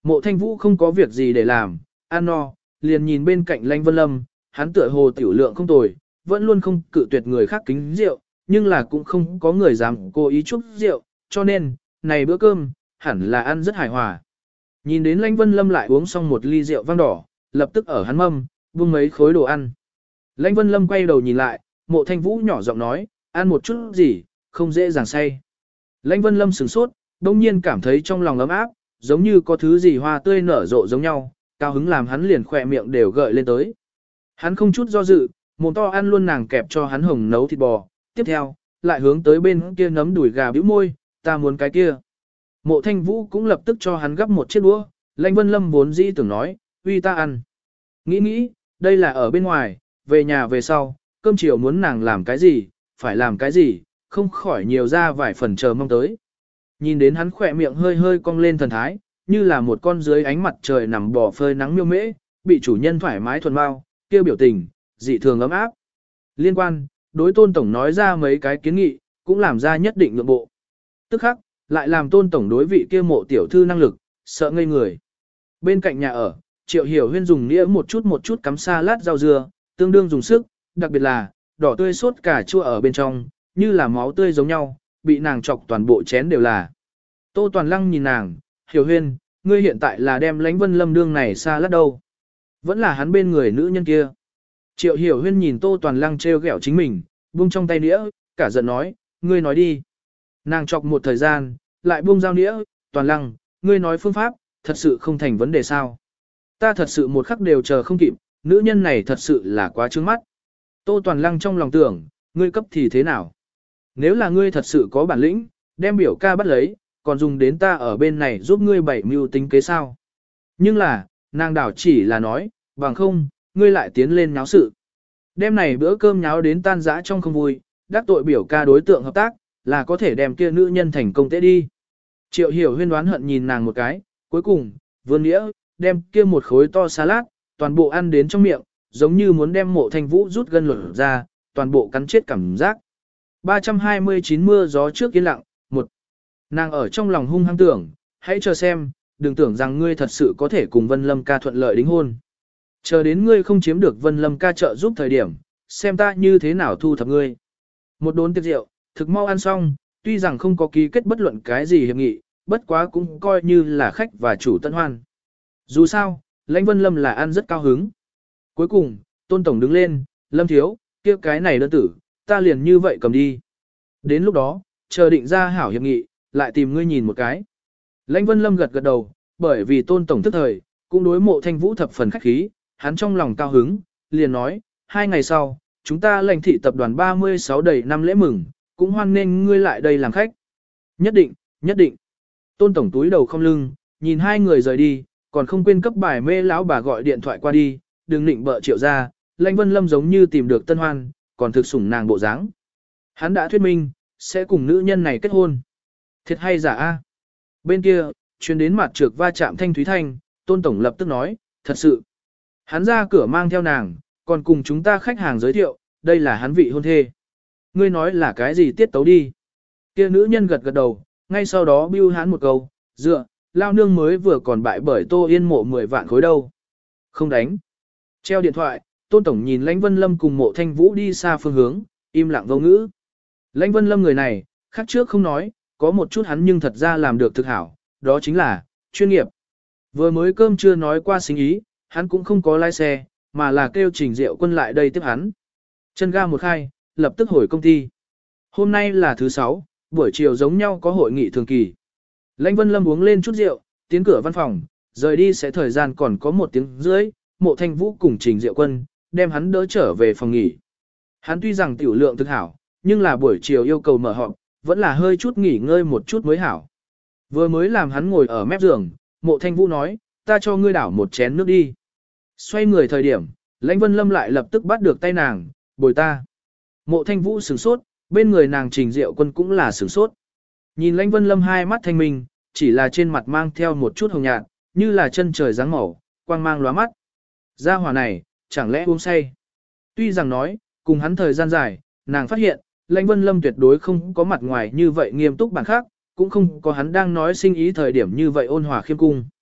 Mộ Thanh Vũ không có việc gì để làm, ăn no, liền nhìn bên cạnh Lãnh Vân Lâm, hắn tựa hồ tiểu lượng không tồi, vẫn luôn không cự tuyệt người khác kính rượu, nhưng là cũng không có người dám cố ý chúc rượu, cho nên, này bữa cơm, hẳn là ăn rất hài hòa. Nhìn đến Lãnh Vân Lâm lại uống xong một ly rượu vang đỏ, lập tức ở hắn mâm, buông mấy khối đồ ăn. Lãnh Vân Lâm quay đầu nhìn lại, Mộ Thanh Vũ nhỏ giọng nói, ăn một chút gì, không dễ dàng say. Lãnh Vân Lâm sửng sốt, đông nhiên cảm thấy trong lòng ấm áp, giống như có thứ gì hoa tươi nở rộ giống nhau, cao hứng làm hắn liền khỏe miệng đều gợi lên tới. Hắn không chút do dự, mồm to ăn luôn nàng kẹp cho hắn hồng nấu thịt bò, tiếp theo, lại hướng tới bên kia nấm đùi gà bĩu môi, ta muốn cái kia. Mộ Thanh Vũ cũng lập tức cho hắn gắp một chiếc đũa, Lãnh Vân Lâm vốn dĩ tưởng nói, uy ta ăn. Nghĩ nghĩ, đây là ở bên ngoài, về nhà về sau, cơm chiều muốn nàng làm cái gì, phải làm cái gì, không khỏi nhiều ra vài phần chờ mong tới. Nhìn đến hắn khỏe miệng hơi hơi cong lên thần thái, như là một con dưới ánh mặt trời nằm bò phơi nắng miêu mễ, bị chủ nhân thoải mái thuần bao, kêu biểu tình, dị thường ấm áp. Liên quan, đối Tôn Tổng nói ra mấy cái kiến nghị, cũng làm ra nhất định nhượng bộ. Tức khắc, lại làm Tôn Tổng đối vị kia mộ tiểu thư năng lực, sợ ngây người. Bên cạnh nhà ở, Triệu Hiểu Huyên dùng nĩa một chút một chút cắm sa lát rau dưa, tương đương dùng sức, đặc biệt là, đỏ tươi sốt cà chua ở bên trong, như là máu tươi giống nhau, bị nàng chọc toàn bộ chén đều là. Tô Toàn Lăng nhìn nàng, Hiểu Huyên, ngươi hiện tại là đem Lãnh Vân Lâm đương này sa lát đâu. Vẫn là hắn bên người nữ nhân kia. Triệu Hiểu Huyên nhìn Tô Toàn Lăng trêu ghẹo chính mình, buông trong tay nĩa, cả giận nói, ngươi nói đi. Nàng chọc một thời gian, lại buông dao nĩa, Toàn Lăng, ngươi nói phương pháp, thật sự không thành vấn đề sao. Ta thật sự một khắc đều chờ không kịp, nữ nhân này thật sự là quá trướng mắt. Tô Toàn Lăng trong lòng tưởng, ngươi cấp thì thế nào? Nếu là ngươi thật sự có bản lĩnh, đem biểu ca bắt lấy, còn dùng đến ta ở bên này giúp ngươi bảy mưu tính kế sao? Nhưng là, nàng đảo chỉ là nói, bằng không, ngươi lại tiến lên nháo sự. Đêm này bữa cơm nháo đến tan rã trong không vui, đắc tội biểu ca đối tượng hợp tác, là có thể đem kia nữ nhân thành công tế đi. Triệu Hiểu Huyên đoán hận nhìn nàng một cái, cuối cùng, vươn nghĩa, đem kia một khối to salad, toàn bộ ăn đến trong miệng, giống như muốn đem Mộ Thanh Vũ rút gân lột ra, toàn bộ cắn chết cảm giác. ba trăm hai mươi chín mưa gió trước yên lặng, một. Nàng ở trong lòng hung hăng tưởng, hãy chờ xem, đừng tưởng rằng ngươi thật sự có thể cùng Vân Lâm ca thuận lợi đính hôn. Chờ đến ngươi không chiếm được Vân Lâm ca trợ giúp thời điểm, xem ta như thế nào thu thập ngươi. Một đốn tiệc rượu, thực mau ăn xong, tuy rằng không có ký kết bất luận cái gì hiệp nghị, bất quá cũng coi như là khách và chủ tận hoan. Dù sao, Lãnh Vân Lâm là ăn rất cao hứng. Cuối cùng, Tôn Tổng đứng lên, Lâm thiếu, kia cái này đơn tử, ta liền như vậy cầm đi. Đến lúc đó, chờ định ra hảo hiệp nghị, lại tìm ngươi nhìn một cái. Lãnh Vân Lâm gật gật đầu, bởi vì Tôn Tổng thức thời, cũng đối Mộ Thanh Vũ thập phần khách khí, hắn trong lòng cao hứng, liền nói, hai ngày sau, chúng ta Lãnh thị tập đoàn ba mươi sáu đầy năm lễ mừng, cũng hoan nghênh ngươi lại đây làm khách. Nhất định, nhất định. Tôn Tổng túi đầu không lưng, nhìn hai người rời đi, còn không quên cấp bài mê lão bà gọi điện thoại qua đi, đừng định bợ Triệu ra, Lãnh Vân Lâm giống như tìm được tân hoan, còn thực sủng nàng bộ dáng. Hắn đã thuyết minh, sẽ cùng nữ nhân này kết hôn. Thiệt hay giả a? Bên kia, chuyến đến mặt trược va chạm thanh thúy thanh, Tôn Tổng lập tức nói, thật sự. Hắn ra cửa mang theo nàng, còn cùng chúng ta khách hàng giới thiệu, đây là hắn vị hôn thê. Ngươi nói là cái gì tiết tấu đi? Kia nữ nhân gật gật đầu, ngay sau đó bưu hắn một câu, dựa, lao nương mới vừa còn bại bởi Tô Yên Mộ mười vạn khối đâu. Không đánh. Treo điện thoại, Tôn Tổng nhìn Lãnh Vân Lâm cùng Mộ Thanh Vũ đi xa phương hướng, im lặng vô ngữ. Lãnh Vân Lâm người này, khác trước không nói, có một chút hắn nhưng thật ra làm được thực hảo, đó chính là, chuyên nghiệp. Vừa mới cơm chưa nói qua sinh ý, hắn cũng không có lái xe, mà là kêu Trình Diệu Quân lại đây tiếp hắn. Chân ga một khai, lập tức hồi công ty. Hôm nay là thứ sáu, buổi chiều giống nhau có hội nghị thường kỳ. Lãnh Vân Lâm uống lên chút rượu, tiến cửa văn phòng, rời đi sẽ thời gian còn có một tiếng rưỡi, Mộ Thanh Vũ cùng Trình Diệu Quân, đem hắn đỡ trở về phòng nghỉ. Hắn tuy rằng tiểu lượng thực hảo, nhưng là buổi chiều yêu cầu mở họp, vẫn là hơi chút nghỉ ngơi một chút mới hảo. Vừa mới làm hắn ngồi ở mép giường, Mộ Thanh Vũ nói, ta cho ngươi đảo một chén nước đi. Xoay người thời điểm, Lãnh Vân Lâm lại lập tức bắt được tay nàng, bồi ta. Mộ Thanh Vũ sửng sốt, bên người nàng Trình Diệu Quân cũng là sửng sốt. Nhìn Lãnh Vân Lâm hai mắt thanh minh, chỉ là trên mặt mang theo một chút hồng nhạt, như là chân trời dáng màu, quang mang lóa mắt. Gia hỏa này, chẳng lẽ uống say? Tuy rằng nói, cùng hắn thời gian dài, nàng phát hiện, Lãnh Vân Lâm tuyệt đối không có mặt ngoài như vậy nghiêm túc bản khác, cũng không có hắn đang nói sinh ý thời điểm như vậy ôn hòa khiêm cung.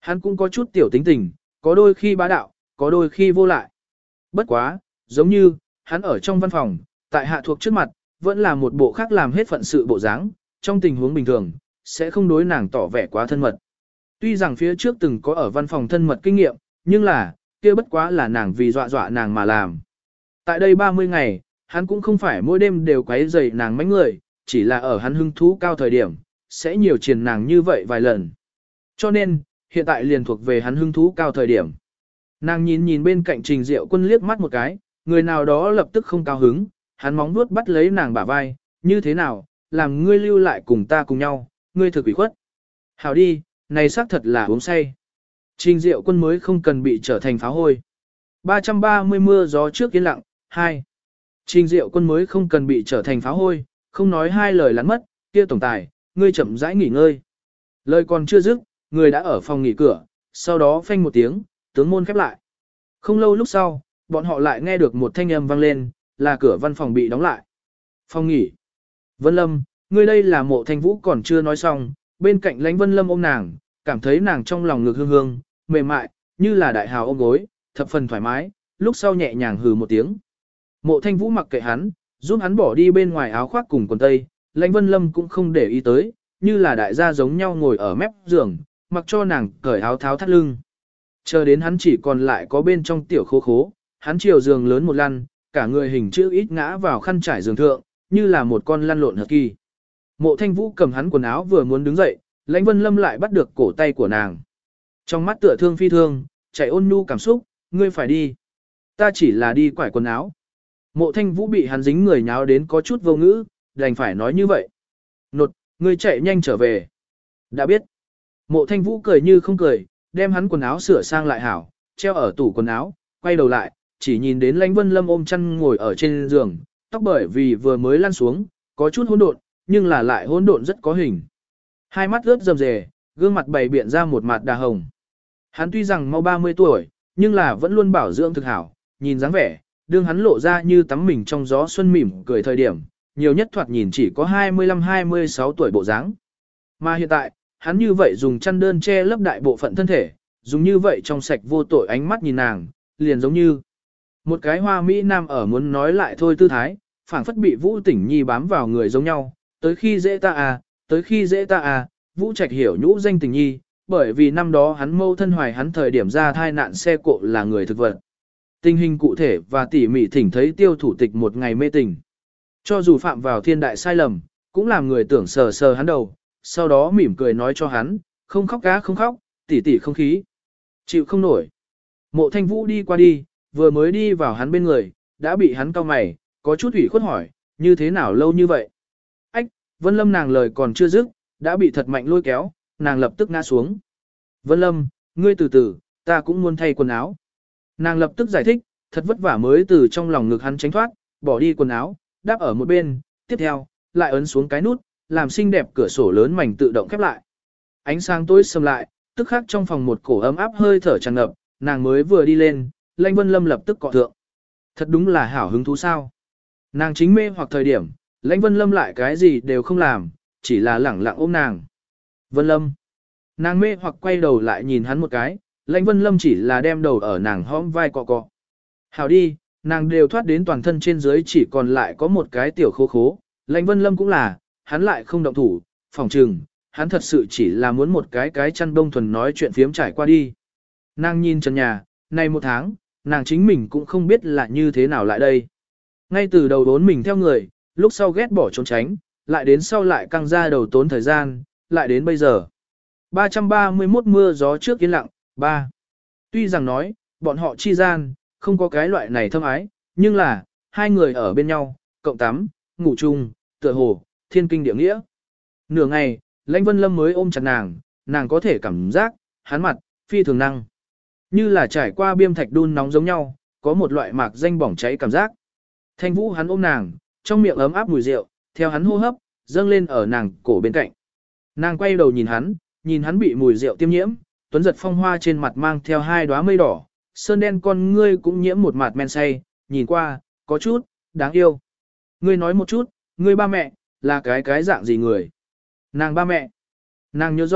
Hắn cũng có chút tiểu tính tình, có đôi khi bá đạo, có đôi khi vô lại. Bất quá, giống như, hắn ở trong văn phòng, tại hạ thuộc trước mặt, vẫn là một bộ khác làm hết phận sự bộ dáng, trong tình huống bình thường, sẽ không đối nàng tỏ vẻ quá thân mật. Tuy rằng phía trước từng có ở văn phòng thân mật kinh nghiệm, nhưng là, kia bất quá là nàng vì dọa dọa nàng mà làm. Tại đây ba mươi ngày, hắn cũng không phải mỗi đêm đều quấy rầy nàng mấy người, chỉ là ở hắn hứng thú cao thời điểm, sẽ nhiều triền nàng như vậy vài lần. Cho nên, hiện tại liền thuộc về hắn hứng thú cao thời điểm. Nàng nhìn nhìn bên cạnh Trình Diệu Quân liếc mắt một cái, người nào đó lập tức không cao hứng, hắn móng vuốt bắt lấy nàng bả vai, như thế nào, làm ngươi lưu lại cùng ta cùng nhau, ngươi thực ủy khuất. Hảo đi, này xác thật là uống say. Trình Diệu Quân mới không cần bị trở thành pháo hôi. ba trăm ba mươi mưa gió trước yên lặng, hai. Trình Diệu Quân mới không cần bị trở thành pháo hôi, không nói hai lời lắn mất, kia tổng tài, ngươi chậm rãi nghỉ ngơi. Lời còn chưa dứt, người đã ở phòng nghỉ cửa, sau đó phanh một tiếng, tướng môn khép lại. Không lâu lúc sau, bọn họ lại nghe được một thanh âm vang lên, là cửa văn phòng bị đóng lại. Phòng nghỉ. Vân Lâm, ngươi đây là Mộ Thanh Vũ còn chưa nói xong, bên cạnh Lãnh Vân Lâm ôm nàng, cảm thấy nàng trong lòng ngực hương hương, mềm mại, như là đại hào ôm gối, thập phần thoải mái, lúc sau nhẹ nhàng hừ một tiếng. Mộ Thanh Vũ mặc kệ hắn, giúp hắn bỏ đi bên ngoài áo khoác cùng quần tây, Lãnh Vân Lâm cũng không để ý tới, như là đại gia giống nhau ngồi ở mép giường, mặc cho nàng cởi áo tháo thắt lưng. Chờ đến hắn chỉ còn lại có bên trong tiểu khố khố, hắn chiều giường lớn một lăn, cả người hình chữ ít ngã vào khăn trải giường thượng, như là một con lăn lộn hợp kỳ. Mộ Thanh Vũ cầm hắn quần áo vừa muốn đứng dậy, Lãnh Vân Lâm lại bắt được cổ tay của nàng. Trong mắt tựa thương phi thương, chảy ôn nhu cảm xúc, ngươi phải đi. Ta chỉ là đi quải quần áo. Mộ Thanh Vũ bị hắn dính người nháo đến có chút vô ngữ, đành phải nói như vậy. Nột, ngươi chạy nhanh trở về. Đã biết. Mộ Thanh Vũ cười như không cười, đem hắn quần áo sửa sang lại hảo, treo ở tủ quần áo, quay đầu lại, chỉ nhìn đến Lãnh Vân Lâm ôm chăn ngồi ở trên giường, tóc bởi vì vừa mới lăn xuống, có chút hỗn độn, nhưng là lại hỗn độn rất có hình. Hai mắt ướt rầm rề, gương mặt bày biện ra một mặt đà hồng. Hắn tuy rằng mau ba mươi tuổi, nhưng là vẫn luôn bảo dưỡng thực hảo, nhìn dáng vẻ, đương hắn lộ ra như tắm mình trong gió xuân mỉm cười thời điểm, nhiều nhất thoạt nhìn chỉ có hai mươi lăm hai mươi sáu tuổi bộ dáng. Mà hiện tại, hắn như vậy dùng chăn đơn che lấp đại bộ phận thân thể, dùng như vậy trong sạch vô tội ánh mắt nhìn nàng, liền giống như một cái hoa mỹ nam ở muốn nói lại thôi tư thái, phảng phất bị Vũ Tỉnh Nhi bám vào người giống nhau, tới khi dễ ta à, tới khi dễ ta à, Vũ Trạch hiểu nhũ danh Tình Nhi, bởi vì năm đó hắn mâu thân hoài hắn thời điểm ra thai nạn xe cộ là người thực vật. Tình hình cụ thể và tỉ mỉ thỉnh thấy tiêu thủ tịch một ngày mê tình. Cho dù phạm vào thiên đại sai lầm, cũng làm người tưởng sờ sờ hắn đầu, sau đó mỉm cười nói cho hắn, không khóc cá không khóc, tỉ tỉ không khí. Chịu không nổi. Mộ Thanh Vũ đi qua đi, vừa mới đi vào hắn bên người, đã bị hắn cau mày, có chút ủy khuất hỏi, như thế nào lâu như vậy? Ách, Vân Lâm nàng lời còn chưa dứt, đã bị thật mạnh lôi kéo, nàng lập tức ngã xuống. Vân Lâm, ngươi từ từ, ta cũng muốn thay quần áo. Nàng lập tức giải thích, thật vất vả mới từ trong lòng ngực hắn tránh thoát, bỏ đi quần áo, đáp ở một bên, tiếp theo, lại ấn xuống cái nút, làm xinh đẹp cửa sổ lớn mảnh tự động khép lại. Ánh sáng tối sầm lại, tức khắc trong phòng một cổ ấm áp hơi thở tràn ngập, nàng mới vừa đi lên, Lãnh Vân Lâm lập tức cọ thượng. Thật đúng là hảo hứng thú sao. Nàng chính mê hoặc thời điểm, Lãnh Vân Lâm lại cái gì đều không làm, chỉ là lẳng lặng ôm nàng. Vân Lâm. Nàng mê hoặc quay đầu lại nhìn hắn một cái, Lãnh Vân Lâm chỉ là đem đầu ở nàng hõm vai cọ cọ. Hảo đi, nàng đều thoát đến toàn thân trên dưới chỉ còn lại có một cái tiểu khố khố, Lãnh Vân Lâm cũng là, hắn lại không động thủ, phòng trừng, hắn thật sự chỉ là muốn một cái cái chăn bông thuần nói chuyện phiếm trải qua đi. Nàng nhìn trần nhà, nay một tháng, nàng chính mình cũng không biết là như thế nào lại đây. Ngay từ đầu đốn mình theo người, lúc sau ghét bỏ trốn tránh, lại đến sau lại căng ra đầu tốn thời gian, lại đến bây giờ. ba trăm ba mươi mốt mưa gió trước yên lặng, ba. Tuy rằng nói, bọn họ chi gian, không có cái loại này thâm ái, nhưng là, hai người ở bên nhau, cộng tắm, ngủ chung, tựa hồ, thiên kinh địa nghĩa. Nửa ngày, Lãnh Vân Lâm mới ôm chặt nàng, nàng có thể cảm giác, hắn mặt, phi thường năng. Như là trải qua biêm thạch đun nóng giống nhau, có một loại mạc danh bỏng cháy cảm giác. Thanh Vũ hắn ôm nàng, trong miệng ấm áp mùi rượu, theo hắn hô hấp, dâng lên ở nàng cổ bên cạnh. Nàng quay đầu nhìn hắn, nhìn hắn bị mùi rượu tiêm nhiễm, tuấn giật phong hoa trên mặt mang theo hai đóa mây đỏ, sơn đen con ngươi cũng nhiễm một mặt men say, nhìn qua, có chút, đáng yêu. Ngươi nói một chút, ngươi ba mẹ, là cái cái dạng gì người? Nàng ba mẹ. Nàng nhớ rõ,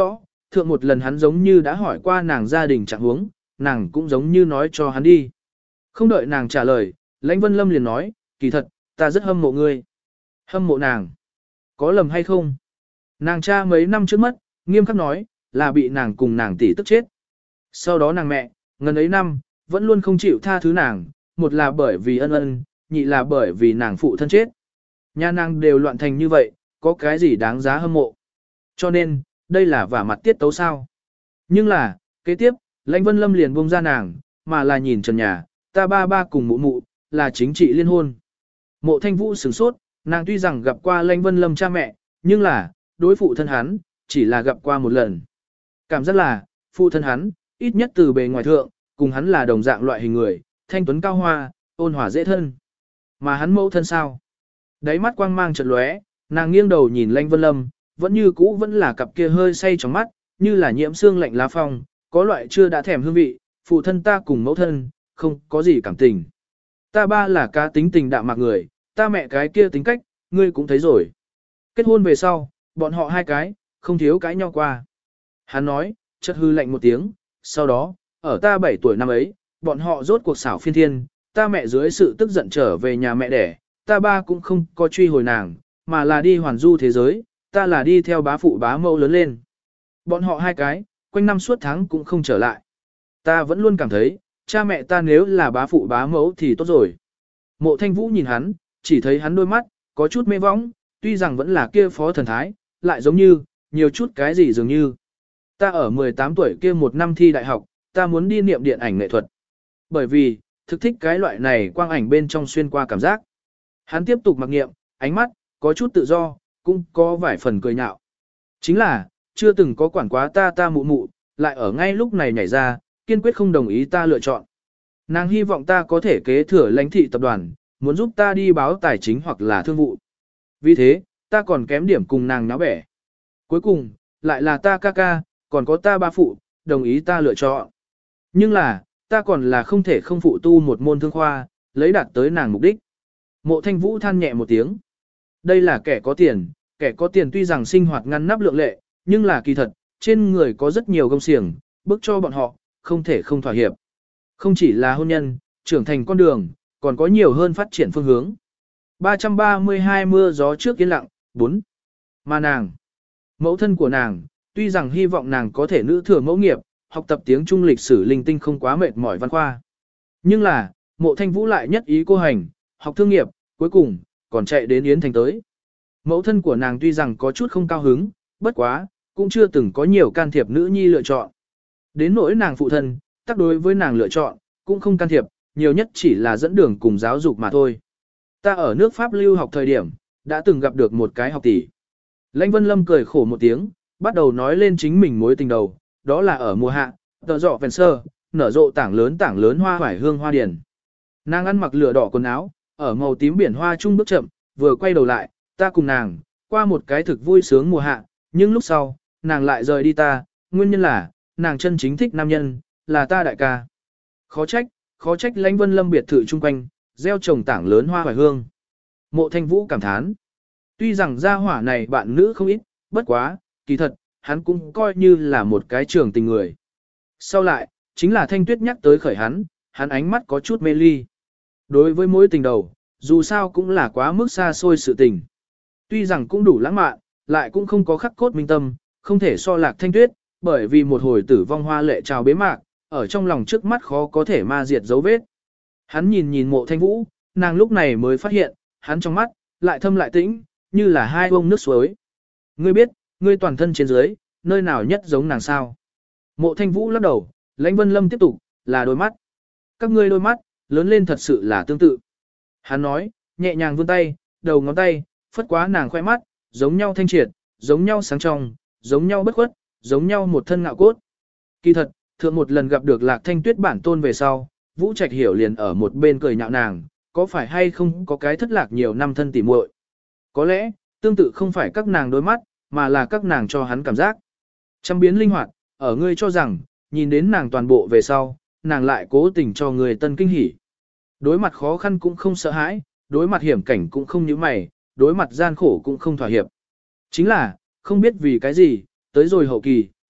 thượng một lần hắn giống như đã hỏi qua nàng gia đình trạng huống, nàng cũng giống như nói cho hắn đi. Không đợi nàng trả lời, Lãnh Vân Lâm liền nói, kỳ thật, ta rất hâm mộ ngươi. Hâm mộ nàng. Có lầm hay không? Nàng cha mấy năm trước mất, nghiêm khắc nói, là bị nàng cùng nàng tỷ tức chết. Sau đó nàng mẹ, ngần ấy năm, vẫn luôn không chịu tha thứ nàng, một là bởi vì ân ân, nhị là bởi vì nàng phụ thân chết. Nhà nàng đều loạn thành như vậy, có cái gì đáng giá hâm mộ. Cho nên, đây là vả mặt tiết tấu sao. Nhưng là, kế tiếp, Lãnh Vân Lâm liền buông ra nàng, mà là nhìn trần nhà, ta ba ba cùng mụ mụ, là chính trị liên hôn. Mộ Thanh Vũ sửng sốt, nàng tuy rằng gặp qua Lãnh Vân Lâm cha mẹ, nhưng là, đối phụ thân hắn, chỉ là gặp qua một lần. Cảm giác là, phụ thân hắn, ít nhất từ bề ngoài thượng, cùng hắn là đồng dạng loại hình người, thanh tuấn cao hoa, ôn hòa dễ thân. Mà hắn mẫu thân sao? Đáy mắt quang mang chợt lóe, nàng nghiêng đầu nhìn Lãnh Vân Lâm, vẫn như cũ vẫn là cặp kia hơi say trong mắt, như là nhiễm xương lạnh lá phong, có loại chưa đã thèm hương vị, phụ thân ta cùng mẫu thân, không có gì cảm tình. Ta ba là cá tính tình đạm mạc người, ta mẹ cái kia tính cách, ngươi cũng thấy rồi. Kết hôn về sau, bọn họ hai cái, không thiếu cãi nhau qua. Hắn nói, chợt hư lạnh một tiếng, sau đó, ở ta bảy tuổi năm ấy, bọn họ rốt cuộc xảo phiên thiên, ta mẹ dưới sự tức giận trở về nhà mẹ đẻ, ta ba cũng không có truy hồi nàng, mà là đi hoàn du thế giới, ta là đi theo bá phụ bá mẫu lớn lên. Bọn họ hai cái, quanh năm suốt tháng cũng không trở lại. Ta vẫn luôn cảm thấy, cha mẹ ta nếu là bá phụ bá mẫu thì tốt rồi. Mộ Thanh Vũ nhìn hắn, chỉ thấy hắn đôi mắt, có chút mê võng, tuy rằng vẫn là kia phó thần thái, lại giống như, nhiều chút cái gì dường như. Ta ở mười tám tuổi kia một năm thi đại học, ta muốn đi niệm điện ảnh nghệ thuật. Bởi vì, thực thích cái loại này quang ảnh bên trong xuyên qua cảm giác. Hắn tiếp tục mặc nghiệm, ánh mắt, có chút tự do, cũng có vài phần cười nhạo. Chính là, chưa từng có quản quá ta ta mụ mụ, lại ở ngay lúc này nhảy ra, kiên quyết không đồng ý ta lựa chọn. Nàng hy vọng ta có thể kế thừa lãnh thị tập đoàn, muốn giúp ta đi báo tài chính hoặc là thương vụ. Vì thế, ta còn kém điểm cùng nàng náo bẻ. Cuối cùng, lại là ta ca ca, còn có ta ba phụ, đồng ý ta lựa chọn. Nhưng là, ta còn là không thể không phụ tu một môn thương khoa, lấy đạt tới nàng mục đích. Mộ Thanh Vũ than nhẹ một tiếng. Đây là kẻ có tiền, kẻ có tiền tuy rằng sinh hoạt ngăn nắp lượng lệ, nhưng là kỳ thật, trên người có rất nhiều gông xiềng, bước cho bọn họ, không thể không thỏa hiệp. Không chỉ là hôn nhân, trưởng thành con đường, còn có nhiều hơn phát triển phương hướng. ba trăm ba mươi hai mưa gió trước yên lặng, bốn. Mà nàng, mẫu thân của nàng, tuy rằng hy vọng nàng có thể nữ thừa mẫu nghiệp, học tập tiếng Trung lịch sử linh tinh không quá mệt mỏi văn khoa. Nhưng là, Mộ Thanh Vũ lại nhất ý cô hành, học thương nghiệp, cuối cùng, còn chạy đến Yến Thành tới. Mẫu thân của nàng tuy rằng có chút không cao hứng, bất quá, cũng chưa từng có nhiều can thiệp nữ nhi lựa chọn. Đến nỗi nàng phụ thân, tác đối với nàng lựa chọn, cũng không can thiệp, nhiều nhất chỉ là dẫn đường cùng giáo dục mà thôi. Ta ở nước Pháp lưu học thời điểm, đã từng gặp được một cái học tỷ. Lãnh Vân Lâm cười khổ một tiếng, bắt đầu nói lên chính mình mối tình đầu, đó là ở mùa hạ, tờ dọ phèn sơ, nở rộ tảng lớn tảng lớn hoa hoải hương hoa điển. Nàng ăn mặc lửa đỏ quần áo, ở màu tím biển hoa trung bước chậm, vừa quay đầu lại, ta cùng nàng, qua một cái thực vui sướng mùa hạ, nhưng lúc sau, nàng lại rời đi ta, nguyên nhân là, nàng chân chính thích nam nhân, là ta đại ca. Khó trách, khó trách Lãnh Vân Lâm biệt thự chung quanh, gieo trồng tảng lớn hoa hoài hương. Mộ Thanh Vũ cảm thán. Tuy rằng gia hỏa này bạn nữ không ít, bất quá, kỳ thật, hắn cũng coi như là một cái trường tình người. Sau lại, chính là Thanh Tuyết nhắc tới khởi hắn, hắn ánh mắt có chút mê ly. Đối với mối tình đầu, dù sao cũng là quá mức xa xôi sự tình. Tuy rằng cũng đủ lãng mạn, lại cũng không có khắc cốt minh tâm, không thể so lạc Thanh Tuyết, bởi vì một hồi tử vong hoa lệ trào bế mạc, ở trong lòng trước mắt khó có thể ma diệt dấu vết. Hắn nhìn nhìn Mộ Thanh Vũ, nàng lúc này mới phát hiện, hắn trong mắt, lại thâm lại tĩnh, như là hai bông nước suối. Ngươi biết, ngươi toàn thân trên dưới, nơi nào nhất giống nàng sao? Mộ Thanh Vũ lắc đầu, Lãnh Vân Lâm tiếp tục, là đôi mắt. Các ngươi đôi mắt, lớn lên thật sự là tương tự. Hắn nói, nhẹ nhàng vươn tay, đầu ngón tay, phất quá nàng khoe mắt, giống nhau thanh triệt, giống nhau sáng trong, giống nhau bất khuất, giống nhau một thân ngạo cốt. Kỳ thật, thượng một lần gặp được Lạc Thanh Tuyết bản tôn về sau, Vũ Trạch Hiểu liền ở một bên cười nhạo nàng, có phải hay không có cái thất lạc nhiều năm thân tỉ muội. Có lẽ, tương tự không phải các nàng đôi mắt, mà là các nàng cho hắn cảm giác. Trăm biến linh hoạt, ở ngươi cho rằng, nhìn đến nàng toàn bộ về sau, nàng lại cố tình cho người tân kinh hỉ. Đối mặt khó khăn cũng không sợ hãi, đối mặt hiểm cảnh cũng không nhíu mày, đối mặt gian khổ cũng không thỏa hiệp. Chính là, không biết vì cái gì, tới rồi hậu kỳ,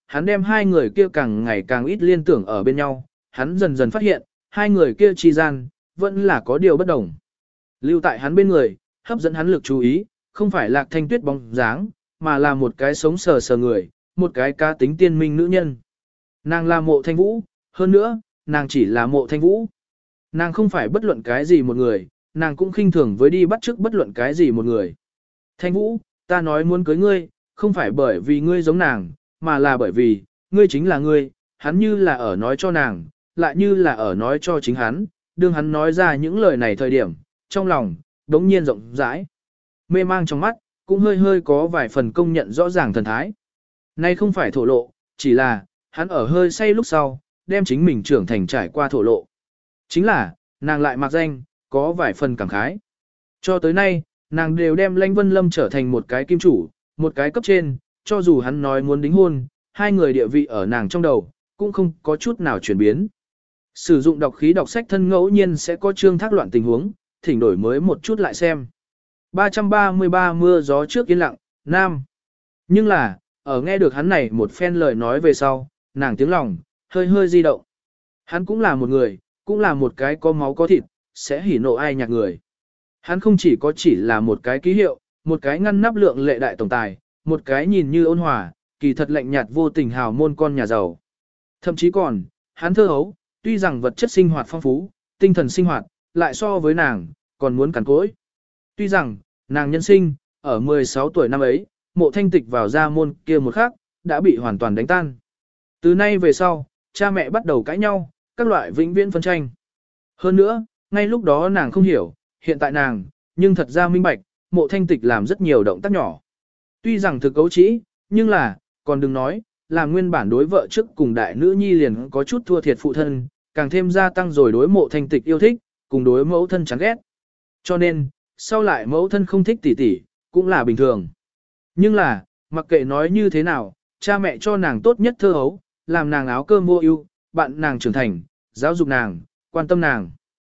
hắn đem hai người kia càng ngày càng ít liên tưởng ở bên nhau, hắn dần dần phát hiện, hai người kia chi gian, vẫn là có điều bất đồng. Lưu tại hắn bên người, hấp dẫn hắn lực chú ý, không phải Lạc Thanh Tuyết bóng dáng, mà là một cái sống sờ sờ người, một cái cá tính tiên minh nữ nhân. Nàng là Mộ Thanh Vũ, hơn nữa, nàng chỉ là Mộ Thanh Vũ. Nàng không phải bất luận cái gì một người, nàng cũng khinh thường với đi bắt chước bất luận cái gì một người. Thanh Vũ, ta nói muốn cưới ngươi, không phải bởi vì ngươi giống nàng, mà là bởi vì, ngươi chính là ngươi, hắn như là ở nói cho nàng, lại như là ở nói cho chính hắn, đương hắn nói ra những lời này thời điểm, trong lòng, đống nhiên rộng rãi. Mê mang trong mắt, cũng hơi hơi có vài phần công nhận rõ ràng thần thái. Nay không phải thổ lộ, chỉ là, hắn ở hơi say lúc sau, đem chính mình trưởng thành trải qua thổ lộ. Chính là, nàng lại mặc danh, có vài phần cảm khái. Cho tới nay, nàng đều đem Lãnh Vân Lâm trở thành một cái kim chủ, một cái cấp trên, cho dù hắn nói muốn đính hôn, hai người địa vị ở nàng trong đầu, cũng không có chút nào chuyển biến. Sử dụng đọc khí đọc sách thân ngẫu nhiên sẽ có chương thác loạn tình huống, thỉnh đổi mới một chút lại xem. ba trăm ba mươi ba mưa gió trước yên lặng, Nam. Nhưng là, ở nghe được hắn này một phen lời nói về sau, nàng tiếng lòng, hơi hơi di động. Hắn cũng là một người, cũng là một cái có máu có thịt, sẽ hỉ nộ ai nhạc người. Hắn không chỉ có chỉ là một cái ký hiệu, một cái ngăn nắp lượng lệ đại tổng tài, một cái nhìn như ôn hòa, kỳ thật lạnh nhạt vô tình hào môn con nhà giàu. Thậm chí còn, hắn thơ hấu, tuy rằng vật chất sinh hoạt phong phú, tinh thần sinh hoạt, lại so với nàng, còn muốn cằn cỗi. Tuy rằng, nàng nhân sinh, ở mười sáu tuổi năm ấy, Mộ Thanh Tịch vào gia môn kia một khắc, đã bị hoàn toàn đánh tan. Từ nay về sau, cha mẹ bắt đầu cãi nhau, các loại vĩnh viễn phân tranh. Hơn nữa, ngay lúc đó nàng không hiểu, hiện tại nàng, nhưng thật ra minh bạch, Mộ Thanh Tịch làm rất nhiều động tác nhỏ. Tuy rằng thực cấu trĩ, nhưng là, còn đừng nói, là nguyên bản đối vợ trước cùng đại nữ nhi liền có chút thua thiệt phụ thân, càng thêm gia tăng rồi đối Mộ Thanh Tịch yêu thích, cùng đối mẫu thân chán ghét. Cho nên, sau lại mẫu thân không thích tỷ tỷ, cũng là bình thường. Nhưng là, mặc kệ nói như thế nào, cha mẹ cho nàng tốt nhất thơ hấu, làm nàng áo cơm mua ưu, bạn nàng trưởng thành, giáo dục nàng, quan tâm nàng.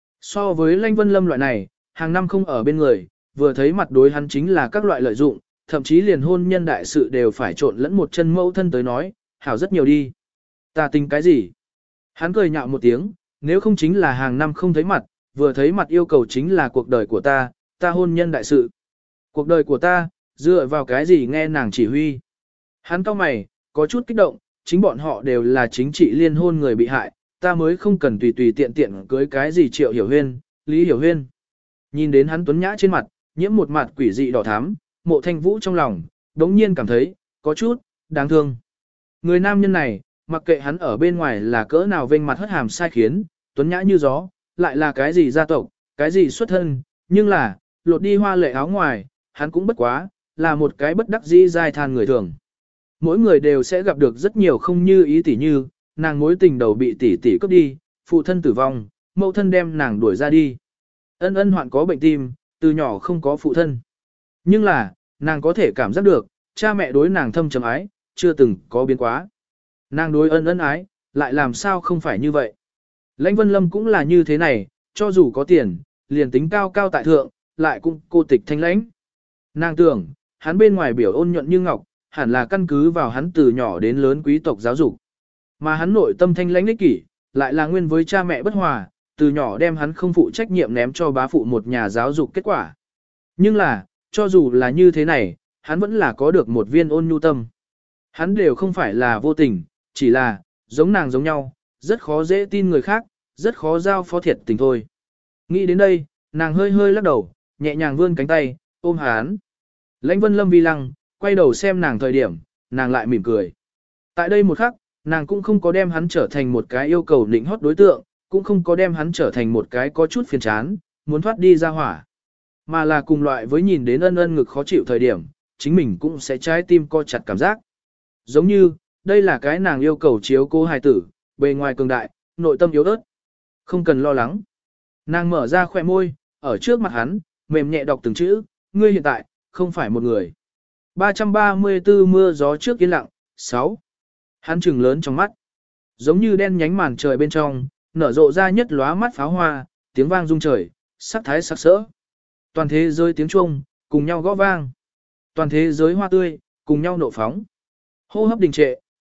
So với Lãnh Vân Lâm loại này, hàng năm không ở bên người, vừa thấy mặt đối hắn chính là các loại lợi dụng, thậm chí liền hôn nhân đại sự đều phải trộn lẫn một chân mẫu thân tới nói, hảo rất nhiều đi. Ta tính cái gì? Hắn cười nhạo một tiếng, nếu không chính là hàng năm không thấy mặt, vừa thấy mặt yêu cầu chính là cuộc đời của ta, ta hôn nhân đại sự. Cuộc đời của ta, dựa vào cái gì nghe nàng chỉ huy. Hắn cau mày, có chút kích động, chính bọn họ đều là chính trị liên hôn người bị hại, ta mới không cần tùy tùy tiện tiện cưới cái gì Triệu Hiểu Huyên, Lý Hiểu Huyên. Nhìn đến hắn tuấn nhã trên mặt, nhiễm một mặt quỷ dị đỏ thắm, Mộ Thanh Vũ trong lòng, đống nhiên cảm thấy, có chút, đáng thương. Người nam nhân này, mặc kệ hắn ở bên ngoài là cỡ nào vênh mặt hất hàm sai khiến, tuấn nhã như gió, lại là cái gì gia tộc, cái gì xuất thân, nhưng là, lột đi hoa lệ áo ngoài, hắn cũng bất quá, là một cái bất đắc dĩ dai than người thường. Mỗi người đều sẽ gặp được rất nhiều không như ý tỷ như, nàng mối tình đầu bị tỷ tỷ cướp đi, phụ thân tử vong, mẫu thân đem nàng đuổi ra đi. Ân ân hoạn có bệnh tim, từ nhỏ không có phụ thân. Nhưng là, nàng có thể cảm giác được, cha mẹ đối nàng thâm trầm ái, chưa từng có biến quá. Nàng đối ân ân ái, lại làm sao không phải như vậy. Lãnh Vân Lâm cũng là như thế này, cho dù có tiền, liền tính cao cao tại thượng, lại cũng cô tịch thanh lãnh. Nàng tưởng, hắn bên ngoài biểu ôn nhuận như ngọc, hẳn là căn cứ vào hắn từ nhỏ đến lớn quý tộc giáo dục. Mà hắn nội tâm thanh lãnh ích kỷ, lại là nguyên với cha mẹ bất hòa, từ nhỏ đem hắn không phụ trách nhiệm ném cho bá phụ một nhà giáo dục kết quả. Nhưng là, cho dù là như thế này, hắn vẫn là có được một viên ôn nhu tâm. Hắn đều không phải là vô tình, chỉ là, giống nàng giống nhau, rất khó dễ tin người khác, rất khó giao phó thiệt tình thôi. Nghĩ đến đây, nàng hơi hơi lắc đầu, nhẹ nhàng vươn cánh tay, ôm hắn. Lãnh Vân Lâm vi lăng, quay đầu xem nàng thời điểm, nàng lại mỉm cười. Tại đây một khắc, nàng cũng không có đem hắn trở thành một cái yêu cầu định hót đối tượng, cũng không có đem hắn trở thành một cái có chút phiền chán, muốn thoát đi ra hỏa. Mà là cùng loại với nhìn đến ân ân ngực khó chịu thời điểm, chính mình cũng sẽ trái tim co chặt cảm giác. Giống như, đây là cái nàng yêu cầu chiếu cố hài tử, bề ngoài cường đại, nội tâm yếu ớt. Không cần lo lắng. Nàng mở ra khỏe môi, ở trước mặt hắn, mềm nhẹ đọc từng chữ, ngươi hiện tại, không phải một người. ba trăm ba mươi tư mưa gió trước yên lặng, sáu. Hắn trừng lớn trong mắt. Giống như đen nhánh màn trời bên trong, nở rộ ra nhất lóa mắt pháo hoa, tiếng vang rung trời, sắc thái sắc sỡ. Toàn thế giới tiếng chuông, cùng nhau gõ vang. Toàn thế giới hoa tươi, cùng nhau nộ phóng. Hô hấp đình trệ,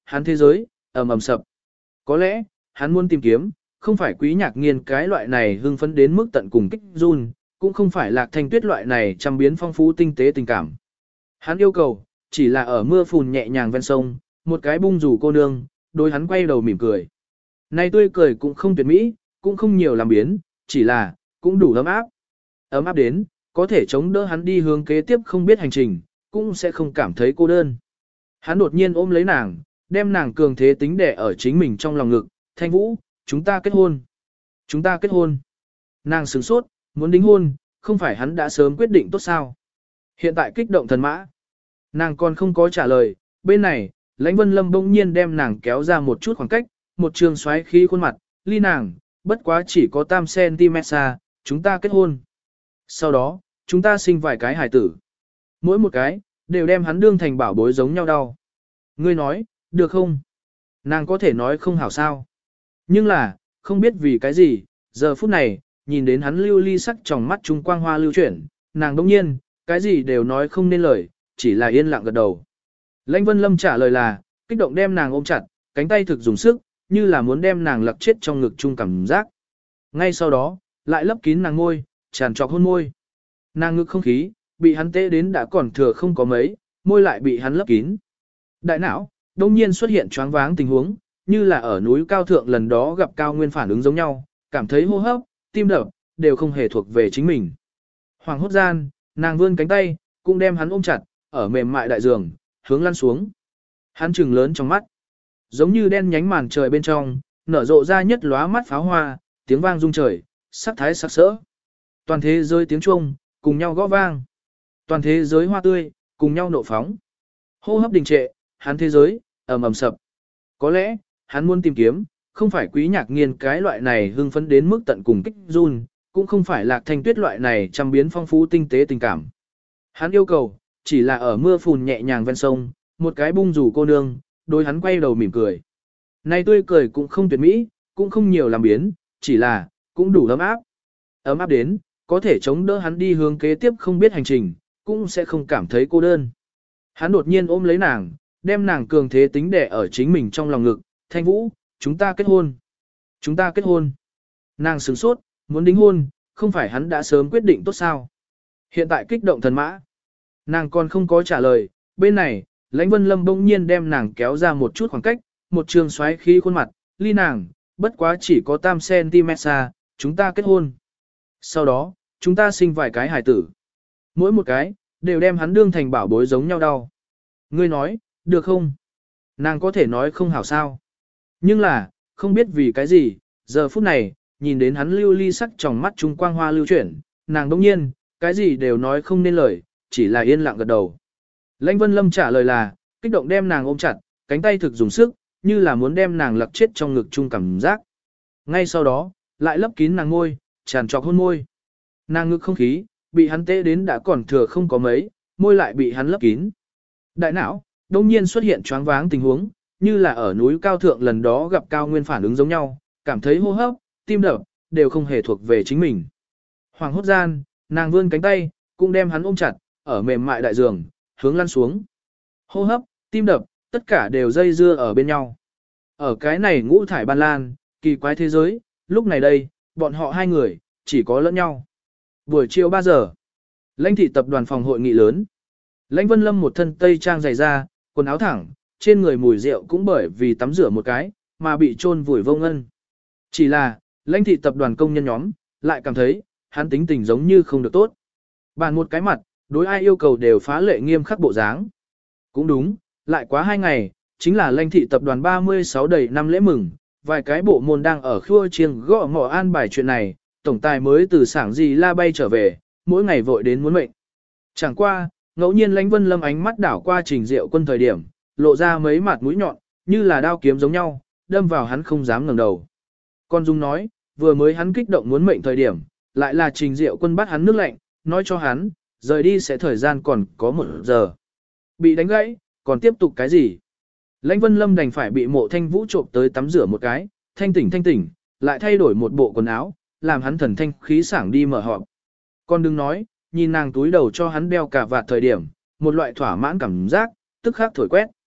hắn thế giới, ầm ầm sập. Có lẽ, hắn muốn tìm kiếm, không phải Quý Nhạc Nghiên cái loại này hưng phấn đến mức tận cùng kích run, cũng không phải Lạc Thanh Tuyết loại này trăm biến phong phú tinh tế tình cảm. Hắn yêu cầu, chỉ là ở mưa phùn nhẹ nhàng ven sông, một cái bung rủ cô nương, đôi hắn quay đầu mỉm cười. Này tươi cười cũng không tuyệt mỹ, cũng không nhiều làm biến, chỉ là, cũng đủ ấm áp. Ấm áp đến, có thể chống đỡ hắn đi hướng kế tiếp không biết hành trình, cũng sẽ không cảm thấy cô đơn. Hắn đột nhiên ôm lấy nàng, đem nàng cường thế tính đẻ ở chính mình trong lòng ngực, Thanh Vũ, chúng ta kết hôn. Chúng ta kết hôn. Nàng sửng sốt, muốn đính hôn, không phải hắn đã sớm quyết định tốt sao. Hiện tại kích động thần mã. Nàng còn không có trả lời, bên này, Lãnh Vân Lâm bỗng nhiên đem nàng kéo ra một chút khoảng cách, một trường xoáy khí khuôn mặt, ly nàng, bất quá chỉ có tam centimet xa, chúng ta kết hôn. Sau đó, chúng ta sinh vài cái hài tử. Mỗi một cái, đều đem hắn đương thành bảo bối giống nhau đau. Ngươi nói, được không? Nàng có thể nói không hảo sao. Nhưng là, không biết vì cái gì, giờ phút này, nhìn đến hắn lưu ly sắc trong mắt trung quang hoa lưu chuyển, nàng đông nhiên, cái gì đều nói không nên lời, chỉ là yên lặng gật đầu. Lãnh Vân Lâm trả lời là, kích động đem nàng ôm chặt, cánh tay thực dùng sức, như là muốn đem nàng lặc chết trong ngực chung cảm giác. Ngay sau đó, lại lấp kín nàng ngôi, tràn trọc hôn môi. Nàng ngực không khí, bị hắn tê đến đã còn thừa không có mấy, môi lại bị hắn lấp kín. Đại não, đông nhiên xuất hiện choáng váng tình huống, như là ở núi cao thượng lần đó gặp cao nguyên phản ứng giống nhau, cảm thấy hô hấp, tim đập, đều không hề thuộc về chính mình. Hoàng hốt gian, nàng vươn cánh tay, cũng đem hắn ôm chặt, ở mềm mại đại giường, hướng lăn xuống. Hắn trừng lớn trong mắt, giống như đen nhánh màn trời bên trong, nở rộ ra nhất lóa mắt pháo hoa, tiếng vang rung trời, sắc thái sắc sỡ. Toàn thế giới tiếng chuông, cùng nhau gõ vang. Toàn thế giới hoa tươi, cùng nhau nộ phóng. Hô hấp đình trệ, hắn thế giới, ầm ầm sập. Có lẽ, hắn muốn tìm kiếm, không phải Quý Nhạc Nghiên cái loại này hưng phấn đến mức tận cùng kích run, cũng không phải Lạc Thanh Tuyết loại này trăm biến phong phú tinh tế tình cảm. Hắn yêu cầu, chỉ là ở mưa phùn nhẹ nhàng ven sông, một cái bung rủ cô nương, đôi hắn quay đầu mỉm cười. Này tươi cười cũng không tuyệt mỹ, cũng không nhiều làm biến, chỉ là, cũng đủ ấm áp. Ấm áp đến, có thể chống đỡ hắn đi hướng kế tiếp không biết hành trình, cũng sẽ không cảm thấy cô đơn. Hắn đột nhiên ôm lấy nàng, đem nàng cường thế tính đẻ ở chính mình trong lòng ngực, Thanh Vũ, chúng ta kết hôn. Chúng ta kết hôn. Nàng sửng sốt, muốn đính hôn, không phải hắn đã sớm quyết định tốt sao. Hiện tại kích động thần mã. Nàng còn không có trả lời, bên này, Lãnh Vân Lâm bỗng nhiên đem nàng kéo ra một chút khoảng cách, một trường xoáy khí khuôn mặt, ly nàng, bất quá chỉ có tam centimet xa, chúng ta kết hôn. Sau đó, chúng ta sinh vài cái hài tử. Mỗi một cái, đều đem hắn đương thành bảo bối giống nhau đau. Ngươi nói, được không? Nàng có thể nói không hảo sao. Nhưng là, không biết vì cái gì, giờ phút này, nhìn đến hắn lưu ly sắc trong mắt trung quang hoa lưu chuyển, nàng đông nhiên, cái gì đều nói không nên lời, chỉ là yên lặng gật đầu. Lãnh Vân Lâm trả lời là, kích động đem nàng ôm chặt, cánh tay thực dùng sức, như là muốn đem nàng lặc chết trong ngực chung cảm giác. Ngay sau đó, lại lấp kín nàng môi, tràn trọc hôn môi. Nàng ngực không khí, bị hắn tê đến đã còn thừa không có mấy, môi lại bị hắn lấp kín. Đại não, đông nhiên xuất hiện choáng váng tình huống, như là ở núi cao thượng lần đó gặp cao nguyên phản ứng giống nhau, cảm thấy hô hấp, tim đập, đều không hề thuộc về chính mình. Hoàng hốt gian, nàng vươn cánh tay, cũng đem hắn ôm chặt, ở mềm mại đại giường, hướng lăn xuống. Hô hấp, tim đập, tất cả đều dây dưa ở bên nhau. Ở cái này ngũ thải ban lan, kỳ quái thế giới, lúc này đây, bọn họ hai người, chỉ có lẫn nhau. Buổi chiều ba giờ, Lãnh thị tập đoàn phòng hội nghị lớn. Lãnh Vân Lâm một thân tây trang dày da, quần áo thẳng, trên người mùi rượu cũng bởi vì tắm rửa một cái, mà bị trôn vùi vô ngân. Chỉ là, Lãnh thị tập đoàn công nhân nhóm, lại cảm thấy, hắn tính tình giống như không được tốt. Bàn một cái mặt, đối ai yêu cầu đều phá lệ nghiêm khắc bộ dáng. Cũng đúng, lại quá hai ngày, chính là Lãnh thị tập đoàn ba mươi sáu đầy năm lễ mừng, vài cái bộ môn đang ở khua chiêng gõ mỏ an bài chuyện này, tổng tài mới từ sảng gì la bay trở về, mỗi ngày vội đến muốn mệnh. Chẳng qua, ngẫu nhiên Lãnh Vân Lâm ánh mắt đảo qua Trình Diệu Quân thời điểm, lộ ra mấy mặt mũi nhọn, như là đao kiếm giống nhau, đâm vào hắn không dám ngẩng đầu. Con Dung nói, vừa mới hắn kích động muốn mệnh thời điểm, lại là Trình Diệu Quân bắt hắn nước lạnh, nói cho hắn, rời đi sẽ thời gian còn có một giờ. Bị đánh gãy, còn tiếp tục cái gì? Lãnh Vân Lâm đành phải bị Mộ Thanh Vũ trộm tới tắm rửa một cái, thanh tỉnh thanh tỉnh, lại thay đổi một bộ quần áo, làm hắn thần thanh khí sảng đi mở họp. Con đừng nói, nhìn nàng túi đầu cho hắn đeo cả vạt thời điểm, một loại thỏa mãn cảm giác, tức khắc thổi quét.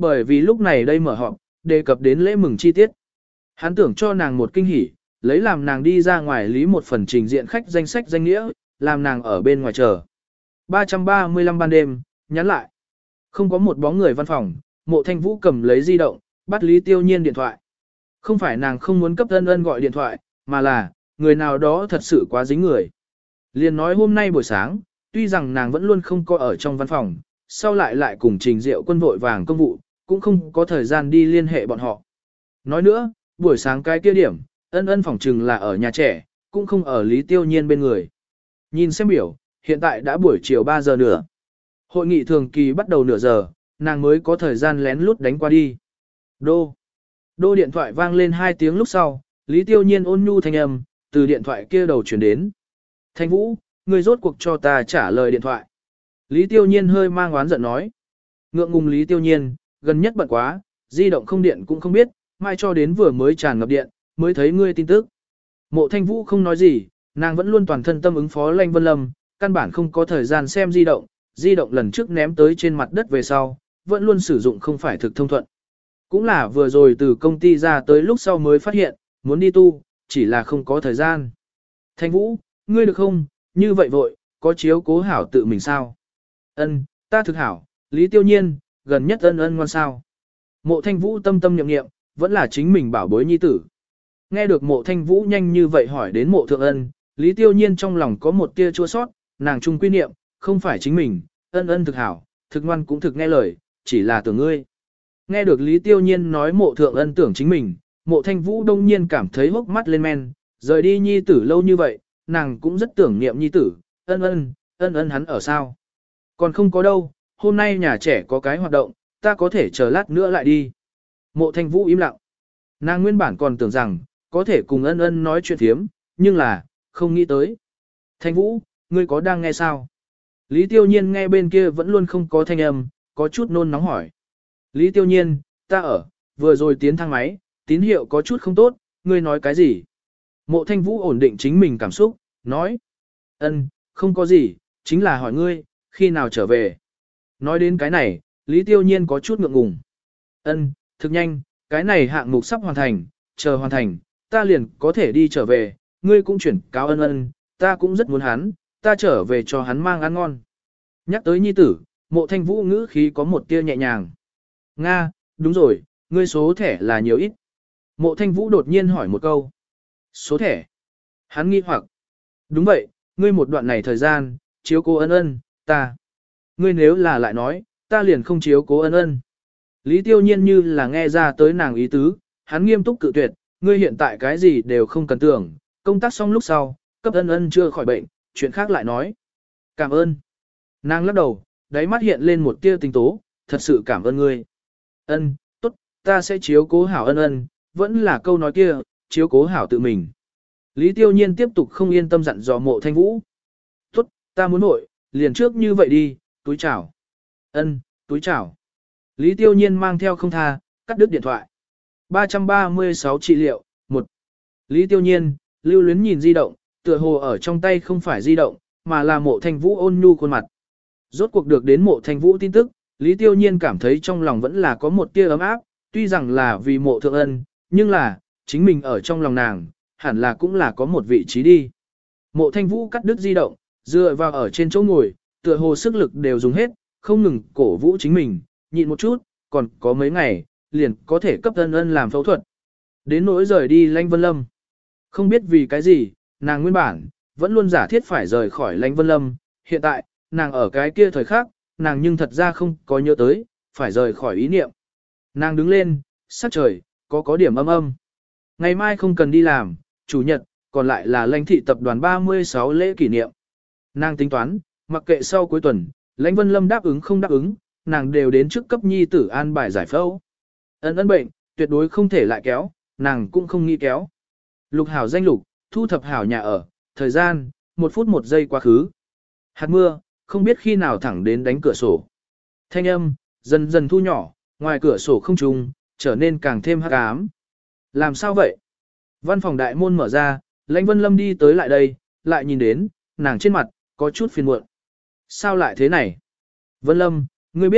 Bởi vì lúc này đây mở họp, đề cập đến lễ mừng chi tiết. Hắn tưởng cho nàng một kinh hỉ, lấy làm nàng đi ra ngoài lý một phần trình diện khách danh sách danh nghĩa, làm nàng ở bên ngoài chờ. ba trăm ba mươi lăm ban đêm, nhắn lại. Không có một bóng người văn phòng, Mộ Thanh Vũ cầm lấy di động, bắt Lý Tiêu Nhiên điện thoại. Không phải nàng không muốn cấp ân ân gọi điện thoại, mà là, người nào đó thật sự quá dính người. Liền nói hôm nay buổi sáng, tuy rằng nàng vẫn luôn không có ở trong văn phòng, sau lại lại cùng Trình Diệu Quân vội vàng công vụ, cũng không có thời gian đi liên hệ bọn họ. Nói nữa, buổi sáng cái kia điểm, ân ân phòng trừng là ở nhà trẻ, cũng không ở Lý Tiêu Nhiên bên người. Nhìn xem biểu, hiện tại đã buổi chiều ba giờ nữa. Hội nghị thường kỳ bắt đầu nửa giờ, nàng mới có thời gian lén lút đánh qua đi. Đô. Đô điện thoại vang lên hai tiếng lúc sau, Lý Tiêu Nhiên ôn nhu thanh âm, từ điện thoại kia đầu chuyển đến. Thanh Vũ, ngươi rốt cuộc cho ta trả lời điện thoại. Lý Tiêu Nhiên hơi mang oán giận nói. Ngượng ngùng Lý Tiêu Nhiên, gần nhất bận quá, di động không điện cũng không biết, mai cho đến vừa mới tràn ngập điện, mới thấy ngươi tin tức. Mộ Thanh Vũ không nói gì, nàng vẫn luôn toàn thân tâm ứng phó Lanh Vân Lâm, căn bản không có thời gian xem di động, di động lần trước ném tới trên mặt đất về sau, vẫn luôn sử dụng không phải thực thông thuận. Cũng là vừa rồi từ công ty ra tới lúc sau mới phát hiện, muốn đi tu, chỉ là không có thời gian. Thanh Vũ, ngươi được không, như vậy vội, có chiếu cố hảo tự mình sao? Ân, ta thực hảo, Lý Tiêu Nhiên, gần nhất ân ân ngoan sao. Mộ Thanh Vũ tâm tâm nhậm nghiệm, vẫn là chính mình bảo bối nhi tử. Nghe được Mộ Thanh Vũ nhanh như vậy hỏi đến Mộ Thượng Ân, Lý Tiêu Nhiên trong lòng có một tia chua sót, nàng trung quy niệm, không phải chính mình, ân ân thực hảo, thực ngoan cũng thực nghe lời, chỉ là tưởng ngươi. Nghe được Lý Tiêu Nhiên nói Mộ Thượng Ân tưởng chính mình, Mộ Thanh Vũ đông nhiên cảm thấy hốc mắt lên men, rời đi nhi tử lâu như vậy, nàng cũng rất tưởng niệm nhi tử, ân ân, ân ân hắn ở sao? Còn không có đâu, hôm nay nhà trẻ có cái hoạt động, ta có thể chờ lát nữa lại đi. Mộ Thanh Vũ im lặng. Nàng nguyên bản còn tưởng rằng, có thể cùng ân ân nói chuyện thiếm, nhưng là, không nghĩ tới. Thanh Vũ, ngươi có đang nghe sao? Lý Tiêu Nhiên nghe bên kia vẫn luôn không có thanh âm, có chút nôn nóng hỏi. Lý Tiêu Nhiên, ta ở, vừa rồi tiến thang máy, tín hiệu có chút không tốt, ngươi nói cái gì? Mộ Thanh Vũ ổn định chính mình cảm xúc, nói. Ân, không có gì, chính là hỏi ngươi, khi nào trở về? Nói đến cái này, Lý Tiêu Nhiên có chút ngượng ngùng. Ân, thực nhanh, cái này hạng mục sắp hoàn thành, chờ hoàn thành, ta liền có thể đi trở về, ngươi cũng chuyển cáo ân ân, ta cũng rất muốn hắn, ta trở về cho hắn mang ăn ngon. Nhắc tới nhi tử, Mộ Thanh Vũ ngữ khí có một tia nhẹ nhàng. Nga, đúng rồi, ngươi số thẻ là nhiều ít. Mộ Thanh Vũ đột nhiên hỏi một câu. Số thẻ. Hắn nghi hoặc. Đúng vậy, ngươi một đoạn này thời gian, chiếu cố ân ân, ta. Ngươi nếu là lại nói, ta liền không chiếu cố ân ân. Lý Tiêu Nhiên như là nghe ra tới nàng ý tứ, hắn nghiêm túc cự tuyệt, ngươi hiện tại cái gì đều không cần tưởng, công tác xong lúc sau, cấp ân ân chưa khỏi bệnh, chuyện khác lại nói. Cảm ơn. Nàng lắc đầu, đáy mắt hiện lên một tia tình tố, thật sự cảm ơn ngươi. Ân, tốt, ta sẽ chiếu cố hảo ân ân, vẫn là câu nói kia, chiếu cố hảo tự mình. Lý Tiêu Nhiên tiếp tục không yên tâm dặn dò Mộ Thanh Vũ. Tốt, ta muốn nội, liền trước như vậy đi, túi chào. Ân, túi chào. Lý Tiêu Nhiên mang theo không tha, cắt đứt điện thoại. ba trăm ba mươi sáu trị liệu, một. Lý Tiêu Nhiên, lưu luyến nhìn di động, tựa hồ ở trong tay không phải di động, mà là Mộ Thanh Vũ ôn nhu khuôn mặt. Rốt cuộc được đến Mộ Thanh Vũ tin tức, Lý Tiêu Nhiên cảm thấy trong lòng vẫn là có một tia ấm áp, tuy rằng là vì Mộ Thượng Ân, nhưng là, chính mình ở trong lòng nàng, hẳn là cũng là có một vị trí đi. Mộ Thanh Vũ cắt đứt di động, dựa vào ở trên chỗ ngồi, tựa hồ sức lực đều dùng hết, không ngừng cổ vũ chính mình, nhịn một chút, còn có mấy ngày, liền có thể cấp ân ân làm phẫu thuật. Đến nỗi rời đi Lãnh Vân Lâm. Không biết vì cái gì, nàng nguyên bản, vẫn luôn giả thiết phải rời khỏi Lãnh Vân Lâm, hiện tại, nàng ở cái kia thời khắc, nàng nhưng thật ra không có nhớ tới, phải rời khỏi ý niệm. Nàng đứng lên, sắc trời, có có điểm âm âm. Ngày mai không cần đi làm, chủ nhật, còn lại là Lãnh thị tập đoàn ba mươi sáu lễ kỷ niệm. Nàng tính toán, mặc kệ sau cuối tuần, Lãnh Vân Lâm đáp ứng không đáp ứng, nàng đều đến trước cấp nhi tử an bài giải phẫu. Ân ân bệnh, tuyệt đối không thể lại kéo, nàng cũng không nghĩ kéo. Lục hảo danh lục, thu thập hảo nhà ở, thời gian, một phút một giây quá khứ. Hạt mưa, không biết khi nào thẳng đến đánh cửa sổ. Thanh âm, dần dần thu nhỏ, ngoài cửa sổ không trùng, trở nên càng thêm hắc ám. Làm sao vậy? Văn phòng đại môn mở ra, Lãnh Vân Lâm đi tới lại đây, lại nhìn đến, nàng trên mặt, có chút phiền muộn. Sao lại thế này? Vân Lâm, ngươi biết,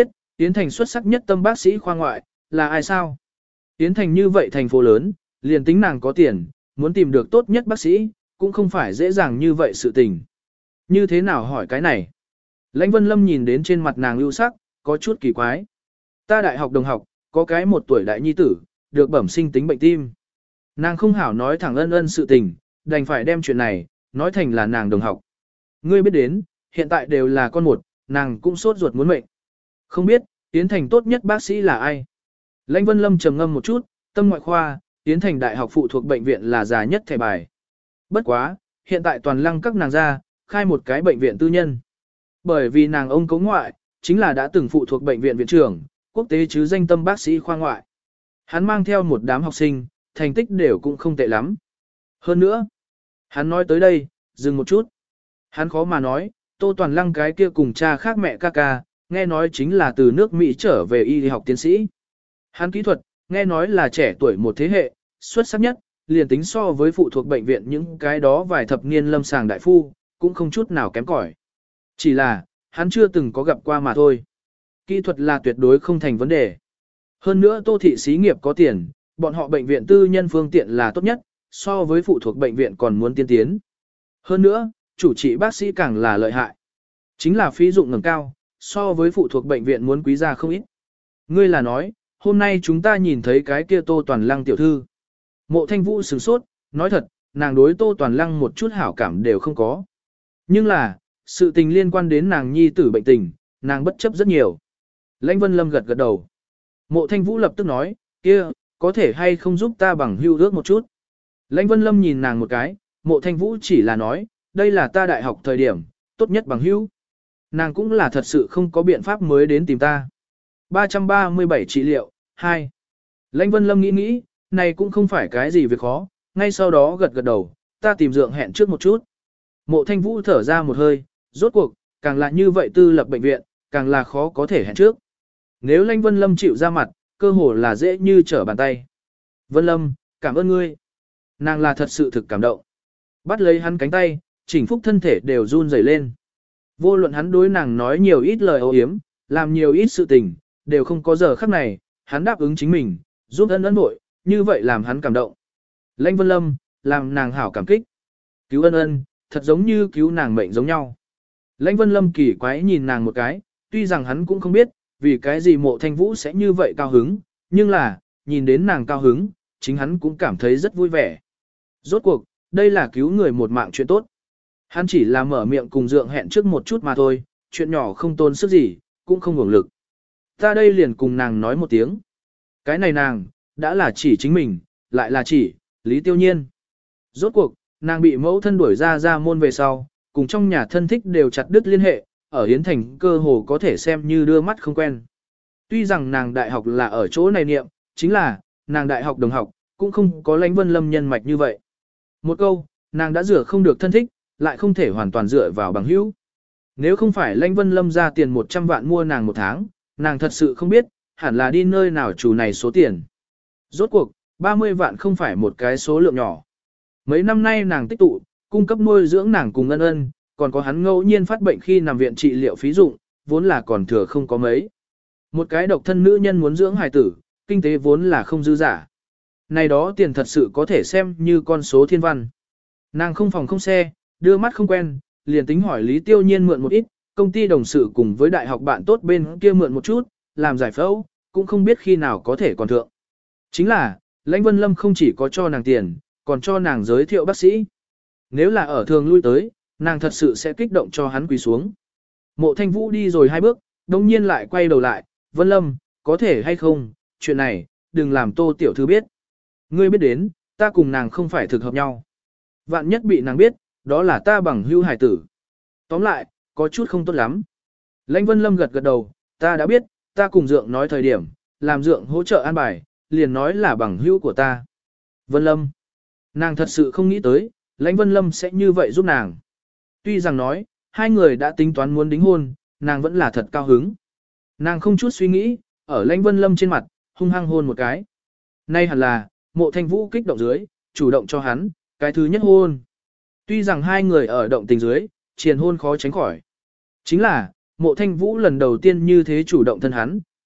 Yến Thành xuất sắc nhất tâm bác sĩ khoa ngoại, là ai sao? Yến Thành như vậy thành phố lớn, liền tính nàng có tiền, muốn tìm được tốt nhất bác sĩ, cũng không phải dễ dàng như vậy sự tình. Như thế nào hỏi cái này? Lãnh Vân Lâm nhìn đến trên mặt nàng ưu sắc, có chút kỳ quái. Ta đại học đồng học, có cái một tuổi đại nhi tử, được bẩm sinh tính bệnh tim. Nàng không hảo nói thẳng ân ân sự tình, đành phải đem chuyện này, nói thành là nàng đồng học. Ngươi biết đến, hiện tại đều là con một, nàng cũng sốt ruột muốn mệnh. Không biết, Yến Thành tốt nhất bác sĩ là ai? Lãnh Vân Lâm trầm ngâm một chút, tâm ngoại khoa, Yến Thành đại học phụ thuộc bệnh viện là già nhất thẻ bài. Bất quá, hiện tại toàn lăng các nàng ra, khai một cái bệnh viện tư nhân. Bởi vì nàng ông cấu ngoại, chính là đã từng phụ thuộc bệnh viện viện trưởng, quốc tế chứ danh tâm bác sĩ khoa ngoại. Hắn mang theo một đám học sinh, thành tích đều cũng không tệ lắm. Hơn nữa, hắn nói tới đây, dừng một chút. Hắn khó mà nói, Tô Toàn Lăng cái kia cùng cha khác mẹ ca ca, nghe nói chính là từ nước Mỹ trở về y học tiến sĩ. Hắn kỹ thuật, nghe nói là trẻ tuổi một thế hệ, xuất sắc nhất, liền tính so với phụ thuộc bệnh viện những cái đó vài thập niên lâm sàng đại phu, cũng không chút nào kém cỏi. Chỉ là, hắn chưa từng có gặp qua mà thôi. Kỹ thuật là tuyệt đối không thành vấn đề. Hơn nữa Tô thị xí nghiệp có tiền, bọn họ bệnh viện tư nhân phương tiện là tốt nhất, so với phụ thuộc bệnh viện còn muốn tiên tiến. Hơn nữa, chủ trị bác sĩ càng là lợi hại. Chính là phí dụng ngầm cao, so với phụ thuộc bệnh viện muốn quý ra không ít. Ngươi là nói, hôm nay chúng ta nhìn thấy cái kia Tô Toàn Lăng tiểu thư. Mộ Thanh Vũ sửng sốt, nói thật, nàng đối Tô Toàn Lăng một chút hảo cảm đều không có. Nhưng là, sự tình liên quan đến nàng nhi tử bệnh tình, nàng bất chấp rất nhiều. Lãnh Vân Lâm gật gật đầu. Mộ Thanh Vũ lập tức nói, kia, có thể hay không giúp ta bằng hưu ước một chút. Lãnh Vân Lâm nhìn nàng một cái, Mộ Thanh Vũ chỉ là nói, đây là ta đại học thời điểm, tốt nhất bằng hưu. Nàng cũng là thật sự không có biện pháp mới đến tìm ta. ba trăm ba mươi bảy trị liệu, hai. Lãnh Vân Lâm nghĩ nghĩ, này cũng không phải cái gì việc khó, ngay sau đó gật gật đầu, ta tìm dượng hẹn trước một chút. Mộ Thanh Vũ thở ra một hơi, rốt cuộc, càng là như vậy tư lập bệnh viện, càng là khó có thể hẹn trước. Nếu Lãnh Vân Lâm chịu ra mặt, cơ hồ là dễ như trở bàn tay. Vân Lâm, cảm ơn ngươi. Nàng là thật sự thực cảm động. Bắt lấy hắn cánh tay, chỉnh phúc thân thể đều run rẩy lên. Vô luận hắn đối nàng nói nhiều ít lời âu yếm, làm nhiều ít sự tình, đều không có giờ khắc này, hắn đáp ứng chính mình, giúp ân ân nội, như vậy làm hắn cảm động. Lãnh Vân Lâm, làm nàng hảo cảm kích. Cứu ân ân, thật giống như cứu nàng mệnh giống nhau. Lãnh Vân Lâm kỳ quái nhìn nàng một cái, tuy rằng hắn cũng không biết, vì cái gì Mộ Thanh Vũ sẽ như vậy cao hứng, nhưng là, nhìn đến nàng cao hứng, chính hắn cũng cảm thấy rất vui vẻ. Rốt cuộc, đây là cứu người một mạng chuyện tốt. Hắn chỉ là mở miệng cùng dượng hẹn trước một chút mà thôi, chuyện nhỏ không tốn sức gì, cũng không hưởng lực. Ta đây liền cùng nàng nói một tiếng. Cái này nàng, đã là chỉ chính mình, lại là chỉ, Lý Tiêu Nhiên. Rốt cuộc, nàng bị mẫu thân đuổi ra ra môn về sau, cùng trong nhà thân thích đều chặt đứt liên hệ, ở Yến Thành cơ hồ có thể xem như đưa mắt không quen. Tuy rằng nàng đại học là ở chỗ này niệm, chính là, nàng đại học đồng học, cũng không có Lãnh Vân Lâm nhân mạch như vậy. Một câu, nàng đã rửa không được thân thích, lại không thể hoàn toàn dựa vào bằng hữu. Nếu không phải Lãnh Vân Lâm ra tiền một trăm vạn mua nàng một tháng, nàng thật sự không biết, hẳn là đi nơi nào chủ này số tiền. Rốt cuộc, ba mươi vạn không phải một cái số lượng nhỏ. Mấy năm nay nàng tích tụ, cung cấp nuôi dưỡng nàng cùng ân ân, còn có hắn ngẫu nhiên phát bệnh khi nằm viện trị liệu phí dụng, vốn là còn thừa không có mấy. Một cái độc thân nữ nhân muốn dưỡng hài tử, kinh tế vốn là không dư giả. Này đó tiền thật sự có thể xem như con số thiên văn. Nàng không phòng không xe, đưa mắt không quen, liền tính hỏi Lý Tiêu Nhiên mượn một ít, công ty đồng sự cùng với đại học bạn tốt bên kia mượn một chút, làm giải phẫu, cũng không biết khi nào có thể còn thượng. Chính là, Lãnh Vân Lâm không chỉ có cho nàng tiền, còn cho nàng giới thiệu bác sĩ. Nếu là ở thường lui tới, nàng thật sự sẽ kích động cho hắn quỳ xuống. Mộ Thanh Vũ đi rồi hai bước, đồng nhiên lại quay đầu lại, Vân Lâm, có thể hay không, chuyện này, đừng làm Tô tiểu thư biết. Ngươi biết đến, ta cùng nàng không phải thực hợp nhau. Vạn nhất bị nàng biết, đó là ta bằng hữu hải tử. Tóm lại, có chút không tốt lắm. Lãnh Vân Lâm gật gật đầu, ta đã biết, ta cùng dượng nói thời điểm, làm dượng hỗ trợ an bài, liền nói là bằng hữu của ta. Vân Lâm, nàng thật sự không nghĩ tới, Lãnh Vân Lâm sẽ như vậy giúp nàng. Tuy rằng nói, hai người đã tính toán muốn đính hôn, nàng vẫn là thật cao hứng. Nàng không chút suy nghĩ, ở Lãnh Vân Lâm trên mặt, hung hăng hôn một cái. Nay hẳn là, Mộ Thanh Vũ kích động dưới, chủ động cho hắn, cái thứ nhất hôn. Tuy rằng hai người ở động tình dưới, triền hôn khó tránh khỏi. Chính là, Mộ Thanh Vũ lần đầu tiên như thế chủ động thân hắn,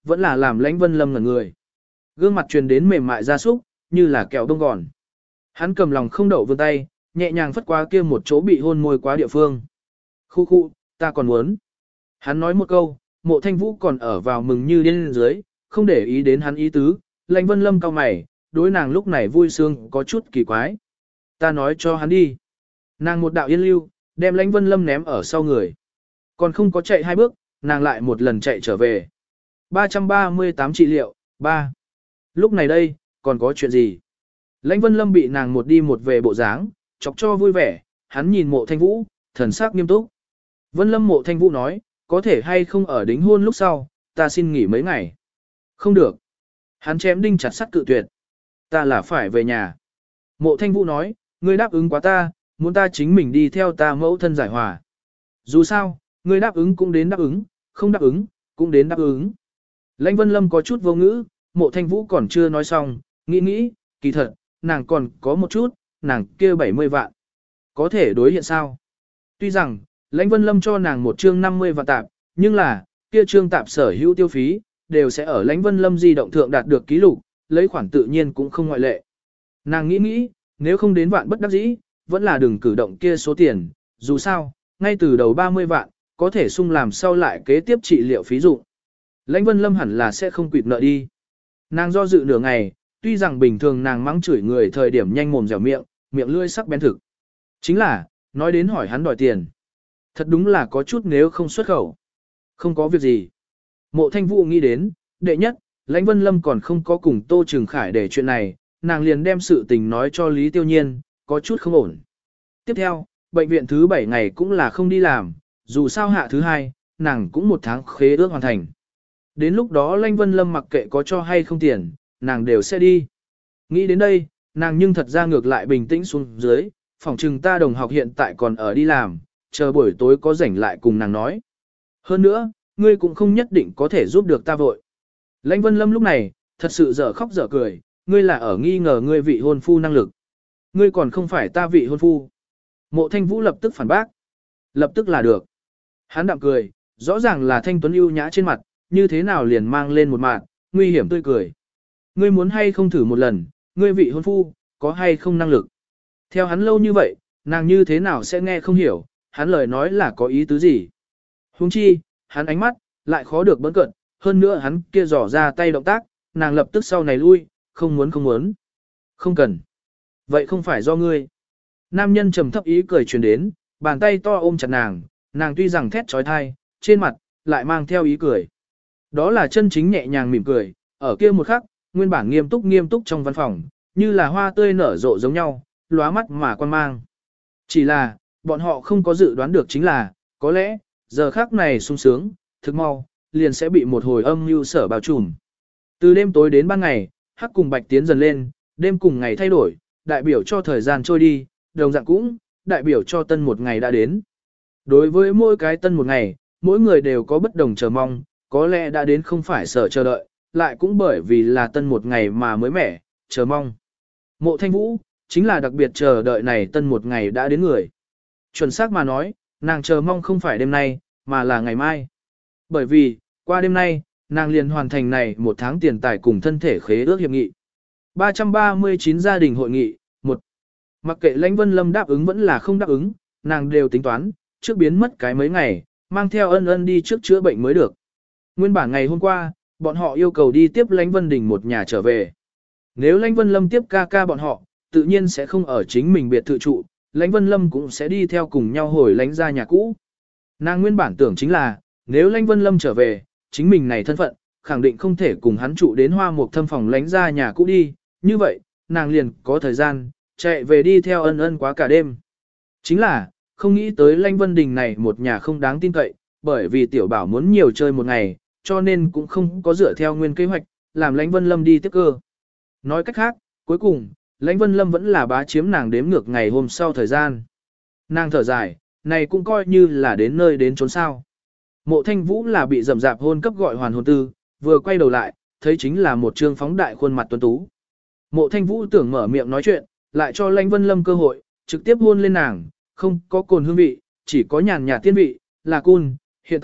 vẫn là làm Lãnh Vân Lâm ngẩn người. Gương mặt truyền đến mềm mại ra súc, như là kẹo đông gòn. Hắn cầm lòng không đậu vươn tay, nhẹ nhàng phất qua kia một chỗ bị hôn môi quá địa phương. Khu khu, ta còn muốn. Hắn nói một câu, Mộ Thanh Vũ còn ở vào mừng như điên dưới, không để ý đến hắn ý tứ. Lãnh Vân Lâm cau mày, đối nàng lúc này vui sướng có chút kỳ quái. Ta nói cho hắn đi. Nàng một đạo yên lưu, đem Lãnh Vân Lâm ném ở sau người. Còn không có chạy hai bước, nàng lại một lần chạy trở về. ba trăm ba mươi tám trị liệu, ba. Lúc này đây, còn có chuyện gì? Lãnh Vân Lâm bị nàng một đi một về bộ dáng, chọc cho vui vẻ, hắn nhìn Mộ Thanh Vũ, thần sắc nghiêm túc. Vân Lâm Mộ Thanh Vũ nói, có thể hay không ở đính hôn lúc sau, ta xin nghỉ mấy ngày. Không được. Hắn chém đinh chặt sắt cự tuyệt. Ta là phải về nhà. Mộ Thanh Vũ nói, ngươi đáp ứng quá ta, muốn ta chính mình đi theo ta mẫu thân giải hòa. Dù sao, ngươi đáp ứng cũng đến đáp ứng, không đáp ứng, cũng đến đáp ứng. Lãnh Vân Lâm có chút vô ngữ, Mộ Thanh Vũ còn chưa nói xong, nghĩ nghĩ, kỳ thật, nàng còn có một chút, nàng kia bảy mươi vạn. Có thể đối hiện sao? Tuy rằng, Lãnh Vân Lâm cho nàng một chương năm mươi vạn tạp, nhưng là, kia chương tạp sở hữu tiêu phí, đều sẽ ở Lãnh Vân Lâm di động thượng đạt được ký lục, lấy khoản tự nhiên cũng không ngoại lệ. Nàng nghĩ nghĩ, nếu không đến vạn bất đắc dĩ, vẫn là đừng cử động kia số tiền, dù sao, ngay từ đầu ba mươi vạn, có thể sung làm sau lại kế tiếp trị liệu phí dụ. Lãnh Vân Lâm hẳn là sẽ không quỵt nợ đi. Nàng do dự nửa ngày, tuy rằng bình thường nàng mắng chửi người thời điểm nhanh mồm dẻo miệng, miệng lưỡi sắc bén thực. Chính là, nói đến hỏi hắn đòi tiền. Thật đúng là có chút nếu không xuất khẩu. Không có việc gì. Mộ Thanh Vũ nghĩ đến, đệ nhất, Lãnh Vân Lâm còn không có cùng Tô Trừng Khải để chuyện này, nàng liền đem sự tình nói cho Lý Tiêu Nhiên, có chút không ổn. Tiếp theo, bệnh viện thứ bảy ngày cũng là không đi làm, dù sao hạ thứ hai, nàng cũng một tháng khế ước hoàn thành. Đến lúc đó Lãnh Vân Lâm mặc kệ có cho hay không tiền, nàng đều sẽ đi. Nghĩ đến đây, nàng nhưng thật ra ngược lại bình tĩnh xuống dưới, phỏng chừng ta đồng học hiện tại còn ở đi làm, chờ buổi tối có rảnh lại cùng nàng nói. Hơn nữa, ngươi cũng không nhất định có thể giúp được ta vội. Lãnh Vân Lâm lúc này, thật sự dở khóc dở cười, ngươi là ở nghi ngờ ngươi vị hôn phu năng lực. Ngươi còn không phải ta vị hôn phu. Mộ Thanh Vũ lập tức phản bác. Lập tức là được. Hắn đạm cười, rõ ràng là thanh tuấn ưu nhã trên mặt, như thế nào liền mang lên một mạng, nguy hiểm tươi cười. Ngươi muốn hay không thử một lần, ngươi vị hôn phu, có hay không năng lực. Theo hắn lâu như vậy, nàng như thế nào sẽ nghe không hiểu, hắn lời nói là có ý tứ gì. Huống chi, hắn ánh mắt, lại khó được bỡn cận, hơn nữa hắn kia dò ra tay động tác, nàng lập tức sau này lui, không muốn không muốn. Không cần. Vậy không phải do ngươi. Nam nhân trầm thấp ý cười truyền đến, bàn tay to ôm chặt nàng, nàng tuy rằng thét trói thai, trên mặt, lại mang theo ý cười. Đó là chân chính nhẹ nhàng mỉm cười, ở kia một khắc, nguyên bản nghiêm túc nghiêm túc trong văn phòng, như là hoa tươi nở rộ giống nhau, lóa mắt mà quan mang. Chỉ là, bọn họ không có dự đoán được chính là, có lẽ, giờ khắc này sung sướng, thực mau, liền sẽ bị một hồi âm mưu sở bao trùm. Từ đêm tối đến ban ngày, hắc cùng bạch tiến dần lên, đêm cùng ngày thay đổi, đại biểu cho thời gian trôi đi, đồng dạng cũng, đại biểu cho tân một ngày đã đến. Đối với mỗi cái tân một ngày, mỗi người đều có bất đồng chờ mong, có lẽ đã đến không phải sợ chờ đợi, lại cũng bởi vì là tân một ngày mà mới mẻ, chờ mong. Mộ Thanh Vũ, chính là đặc biệt chờ đợi này tân một ngày đã đến người. Chuẩn xác mà nói, nàng chờ mong không phải đêm nay, mà là ngày mai. Bởi vì, qua đêm nay, nàng liền hoàn thành này một tháng tiền tài cùng thân thể khế ước hiệp nghị. ba trăm ba mươi chín gia đình hội nghị, một. Mặc kệ Lãnh Vân Lâm đáp ứng vẫn là không đáp ứng, nàng đều tính toán, trước biến mất cái mấy ngày, mang theo ân ân đi trước chữa bệnh mới được. Nguyên bản ngày hôm qua, bọn họ yêu cầu đi tiếp Lãnh Vân Đình một nhà trở về. Nếu Lãnh Vân Lâm tiếp ca ca bọn họ, tự nhiên sẽ không ở chính mình biệt thự trụ, Lãnh Vân Lâm cũng sẽ đi theo cùng nhau hồi Lãnh ra nhà cũ. Nàng nguyên bản tưởng chính là, nếu Lãnh Vân Lâm trở về, chính mình này thân phận, khẳng định không thể cùng hắn trụ đến hoa mục thâm phòng Lãnh ra nhà cũ đi, như vậy, nàng liền có thời gian, chạy về đi theo ân ân quá cả đêm. Chính là, không nghĩ tới Lãnh Vân Đình này một nhà không đáng tin cậy, bởi vì tiểu bảo muốn nhiều chơi một ngày, cho nên cũng không có dựa theo nguyên kế hoạch, làm Lãnh Vân Lâm đi tiếp cơ. Nói cách khác, cuối cùng, Lãnh Vân Lâm vẫn là bá chiếm nàng đếm ngược ngày hôm sau thời gian. Nàng thở dài, này cũng coi như là đến nơi đến chốn sao. Mộ Thanh Vũ là bị rầm rạp hôn cấp gọi hoàn hồn tư, vừa quay đầu lại, thấy chính là một trương phóng đại khuôn mặt tuấn tú. Mộ Thanh Vũ tưởng mở miệng nói chuyện, lại cho Lãnh Vân Lâm cơ hội, trực tiếp hôn lên nàng, không có cồn hương vị, chỉ có nhàn nhạt tiên vị, là cun. Hiện tại,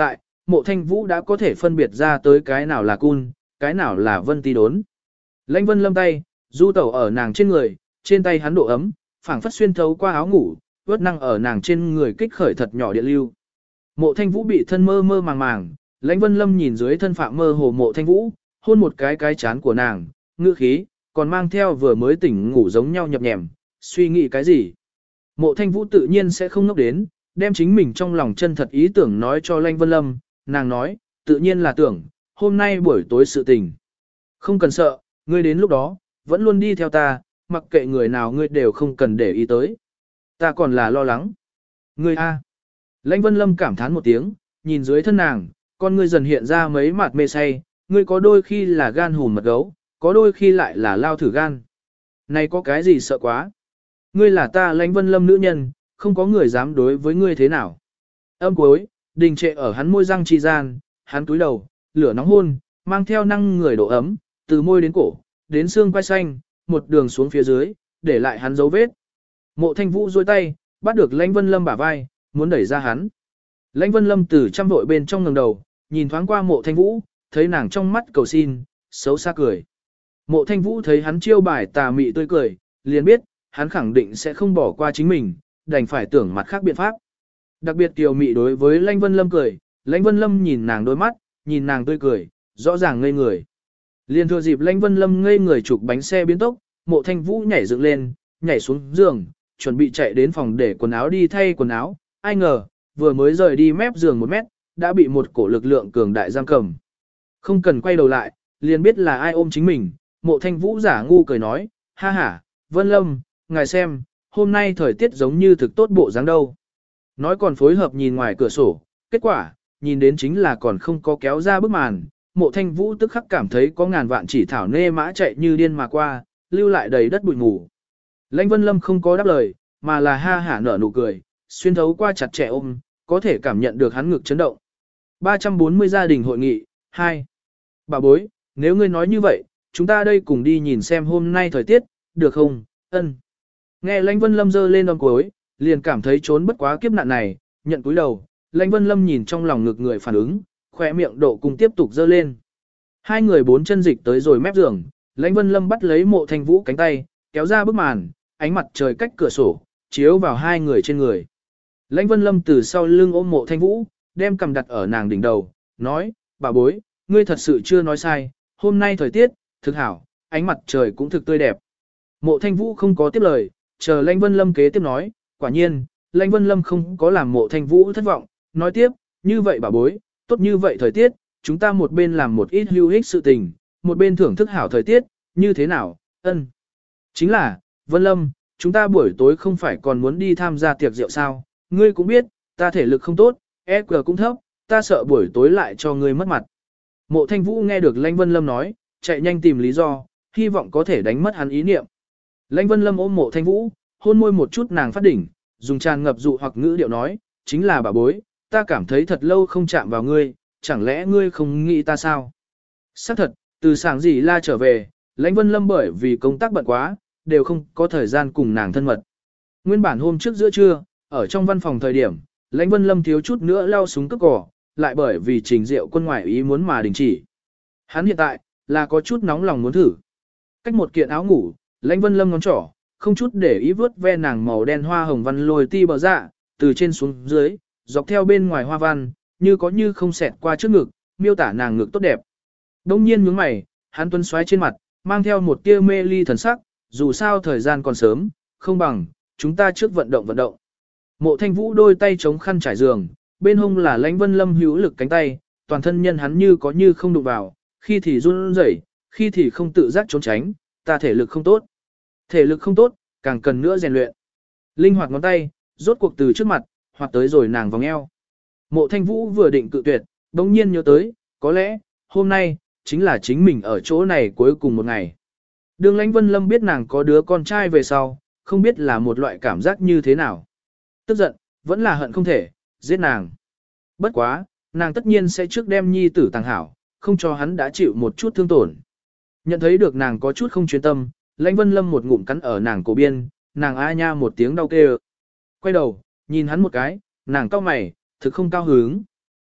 mộ thanh vũ đã có thể phân biệt ra tới cái nào là cun, cái nào là vân ti đốn. Lãnh vân lâm tay, du tẩu ở nàng trên người, trên tay hắn độ ấm, phảng phất xuyên thấu qua áo ngủ, vớt năng ở nàng trên người kích khởi thật nhỏ điện lưu. Mộ thanh vũ bị thân mơ mơ màng màng, lãnh vân lâm nhìn dưới thân phạm mơ hồ mộ thanh vũ, hôn một cái cái chán của nàng, ngữ khí, còn mang theo vừa mới tỉnh ngủ giống nhau nhập nhèm, suy nghĩ cái gì. Mộ thanh vũ tự nhiên sẽ không ngốc đến, đem chính mình trong lòng chân thật ý tưởng nói cho lãnh vân lâm, nàng nói, tự nhiên là tưởng, hôm nay buổi tối sự tình. Không cần sợ, ngươi đến lúc đó, vẫn luôn đi theo ta, mặc kệ người nào ngươi đều không cần để ý tới. Ta còn là lo lắng. Ngươi a. Lãnh vân lâm cảm thán một tiếng, nhìn dưới thân nàng, con ngươi dần hiện ra mấy mặt mê say, ngươi có đôi khi là gan hùn mật gấu, có đôi khi lại là lao thử gan. Này có cái gì sợ quá? Ngươi là ta lãnh vân lâm nữ nhân, không có người dám đối với ngươi thế nào. Âm cuối, đình trệ ở hắn môi răng chi gian, hắn túi đầu, lửa nóng hôn, mang theo năng người độ ấm, từ môi đến cổ, đến xương quai xanh, một đường xuống phía dưới, để lại hắn dấu vết. Mộ thanh vũ duỗi tay, bắt được lãnh vân lâm bả vai, muốn đẩy ra hắn. Lãnh vân lâm từ trăm vội bên trong ngẩng đầu, nhìn thoáng qua mộ thanh vũ, thấy nàng trong mắt cầu xin, xấu xa cười. Mộ thanh vũ thấy hắn chiêu bài tà mị tươi cười, liền biết, hắn khẳng định sẽ không bỏ qua chính mình, đành phải tưởng mặt khác biện pháp. Đặc biệt tiểu mị đối với lãnh vân lâm cười, lãnh vân lâm nhìn nàng đôi mắt, nhìn nàng tươi cười, rõ ràng ngây người. Liên thừa dịp lãnh vân lâm ngây người chụp bánh xe biến tốc, mộ thanh vũ nhảy dựng lên, nhảy xuống giường, chuẩn bị chạy đến phòng để quần áo đi thay quần áo, ai ngờ, vừa mới rời đi mép giường một mét, đã bị một cổ lực lượng cường đại giam cầm. Không cần quay đầu lại, liền biết là ai ôm chính mình, mộ thanh vũ giả ngu cười nói, ha ha, Vân Lâm, ngài xem, hôm nay thời tiết giống như thực tốt bộ dáng đâu. Nói còn phối hợp nhìn ngoài cửa sổ, kết quả, nhìn đến chính là còn không có kéo ra bức màn, mộ thanh vũ tức khắc cảm thấy có ngàn vạn chỉ thảo nê mã chạy như điên mà qua, lưu lại đầy đất bụi mù. Lãnh Vân Lâm không có đáp lời, mà là ha hả nở nụ cười, xuyên thấu qua chặt chẽ ôm, có thể cảm nhận được hắn ngực chấn động. ba trăm bốn mươi gia đình hội nghị, hai. Bà bối, nếu ngươi nói như vậy, chúng ta đây cùng đi nhìn xem hôm nay thời tiết, được không? Ân. Nghe Lãnh Vân Lâm giơ lên ôm cuối, liền cảm thấy trốn bất quá kiếp nạn này, nhận cúi đầu, Lãnh Vân Lâm nhìn trong lòng ngực người phản ứng, khỏe miệng độ cùng tiếp tục giơ lên. Hai người bốn chân dịch tới rồi mép giường, Lãnh Vân Lâm bắt lấy Mộ Thanh Vũ cánh tay, kéo ra bức màn, ánh mặt trời cách cửa sổ, chiếu vào hai người trên người. Lãnh Vân Lâm từ sau lưng ôm Mộ Thanh Vũ, đem cầm đặt ở nàng đỉnh đầu, nói, bà bối, ngươi thật sự chưa nói sai, hôm nay thời tiết, thực hảo, ánh mặt trời cũng thực tươi đẹp. Mộ Thanh Vũ không có tiếp lời, chờ Lãnh Vân Lâm kế tiếp nói, quả nhiên, Lãnh Vân Lâm không có làm Mộ Thanh Vũ thất vọng, nói tiếp, như vậy bà bối, tốt như vậy thời tiết, chúng ta một bên làm một ít hữu ích sự tình, một bên thưởng thức hảo thời tiết, như thế nào, ân. Chính là, Vân Lâm, chúng ta buổi tối không phải còn muốn đi tham gia tiệc rượu sao, ngươi cũng biết, ta thể lực không tốt, e quy cũng thấp, ta sợ buổi tối lại cho ngươi mất mặt. Mộ Thanh Vũ nghe được Lãnh Vân Lâm nói, chạy nhanh tìm lý do, hy vọng có thể đánh mất hắn ý niệm. Lãnh Vân Lâm ôm Mộ Thanh Vũ, hôn môi một chút nàng phát đỉnh, dùng tràn ngập dụ hoặc ngữ điệu nói, chính là bà bối, ta cảm thấy thật lâu không chạm vào ngươi, chẳng lẽ ngươi không nghĩ ta sao? Xác thật, từ sáng gì la trở về, Lãnh Vân Lâm bởi vì công tác bận quá, đều không có thời gian cùng nàng thân mật. Nguyên bản hôm trước giữa trưa, ở trong văn phòng thời điểm, Lãnh Vân Lâm thiếu chút nữa lao súng cướp cỏ, lại bởi vì Trình Diệu Quân ngoại ý muốn mà đình chỉ. Hắn hiện tại, là có chút nóng lòng muốn thử. Cách một kiện áo ngủ, Lãnh Vân Lâm ngón trỏ, không chút để ý vớt ve nàng màu đen hoa hồng văn lồi ti bờ dạ, từ trên xuống dưới, dọc theo bên ngoài hoa văn, như có như không xẹt qua trước ngực, miêu tả nàng ngực tốt đẹp. Đông nhiên nhướng mày, hắn tuấn xoáy trên mặt, mang theo một tia mê ly thần sắc, dù sao thời gian còn sớm, không bằng, chúng ta trước vận động vận động. Mộ Thanh Vũ đôi tay chống khăn trải giường, bên hông là Lãnh Vân Lâm hữu lực cánh tay, toàn thân nhân hắn như có như không đụng vào, khi thì run rẩy, khi thì không tự giác trốn tránh, ta thể lực không tốt. Thể lực không tốt, càng cần nữa rèn luyện. Linh hoạt ngón tay, rốt cuộc từ trước mặt, hoặc tới rồi nàng vòng eo. Mộ Thanh Vũ vừa định cự tuyệt, bỗng nhiên nhớ tới, có lẽ, hôm nay, chính là chính mình ở chỗ này cuối cùng một ngày. Đường Lãnh Vân Lâm biết nàng có đứa con trai về sau, không biết là một loại cảm giác như thế nào. Tức giận, vẫn là hận không thể, giết nàng. Bất quá, nàng tất nhiên sẽ trước đem nhi tử tàng hảo, không cho hắn đã chịu một chút thương tổn. Nhận thấy được nàng có chút không chuyên tâm, Lãnh Vân Lâm một ngụm cắn ở nàng cổ biên, nàng a nha một tiếng đau kêu. Quay đầu, nhìn hắn một cái, nàng cau mày, thực không cao hứng.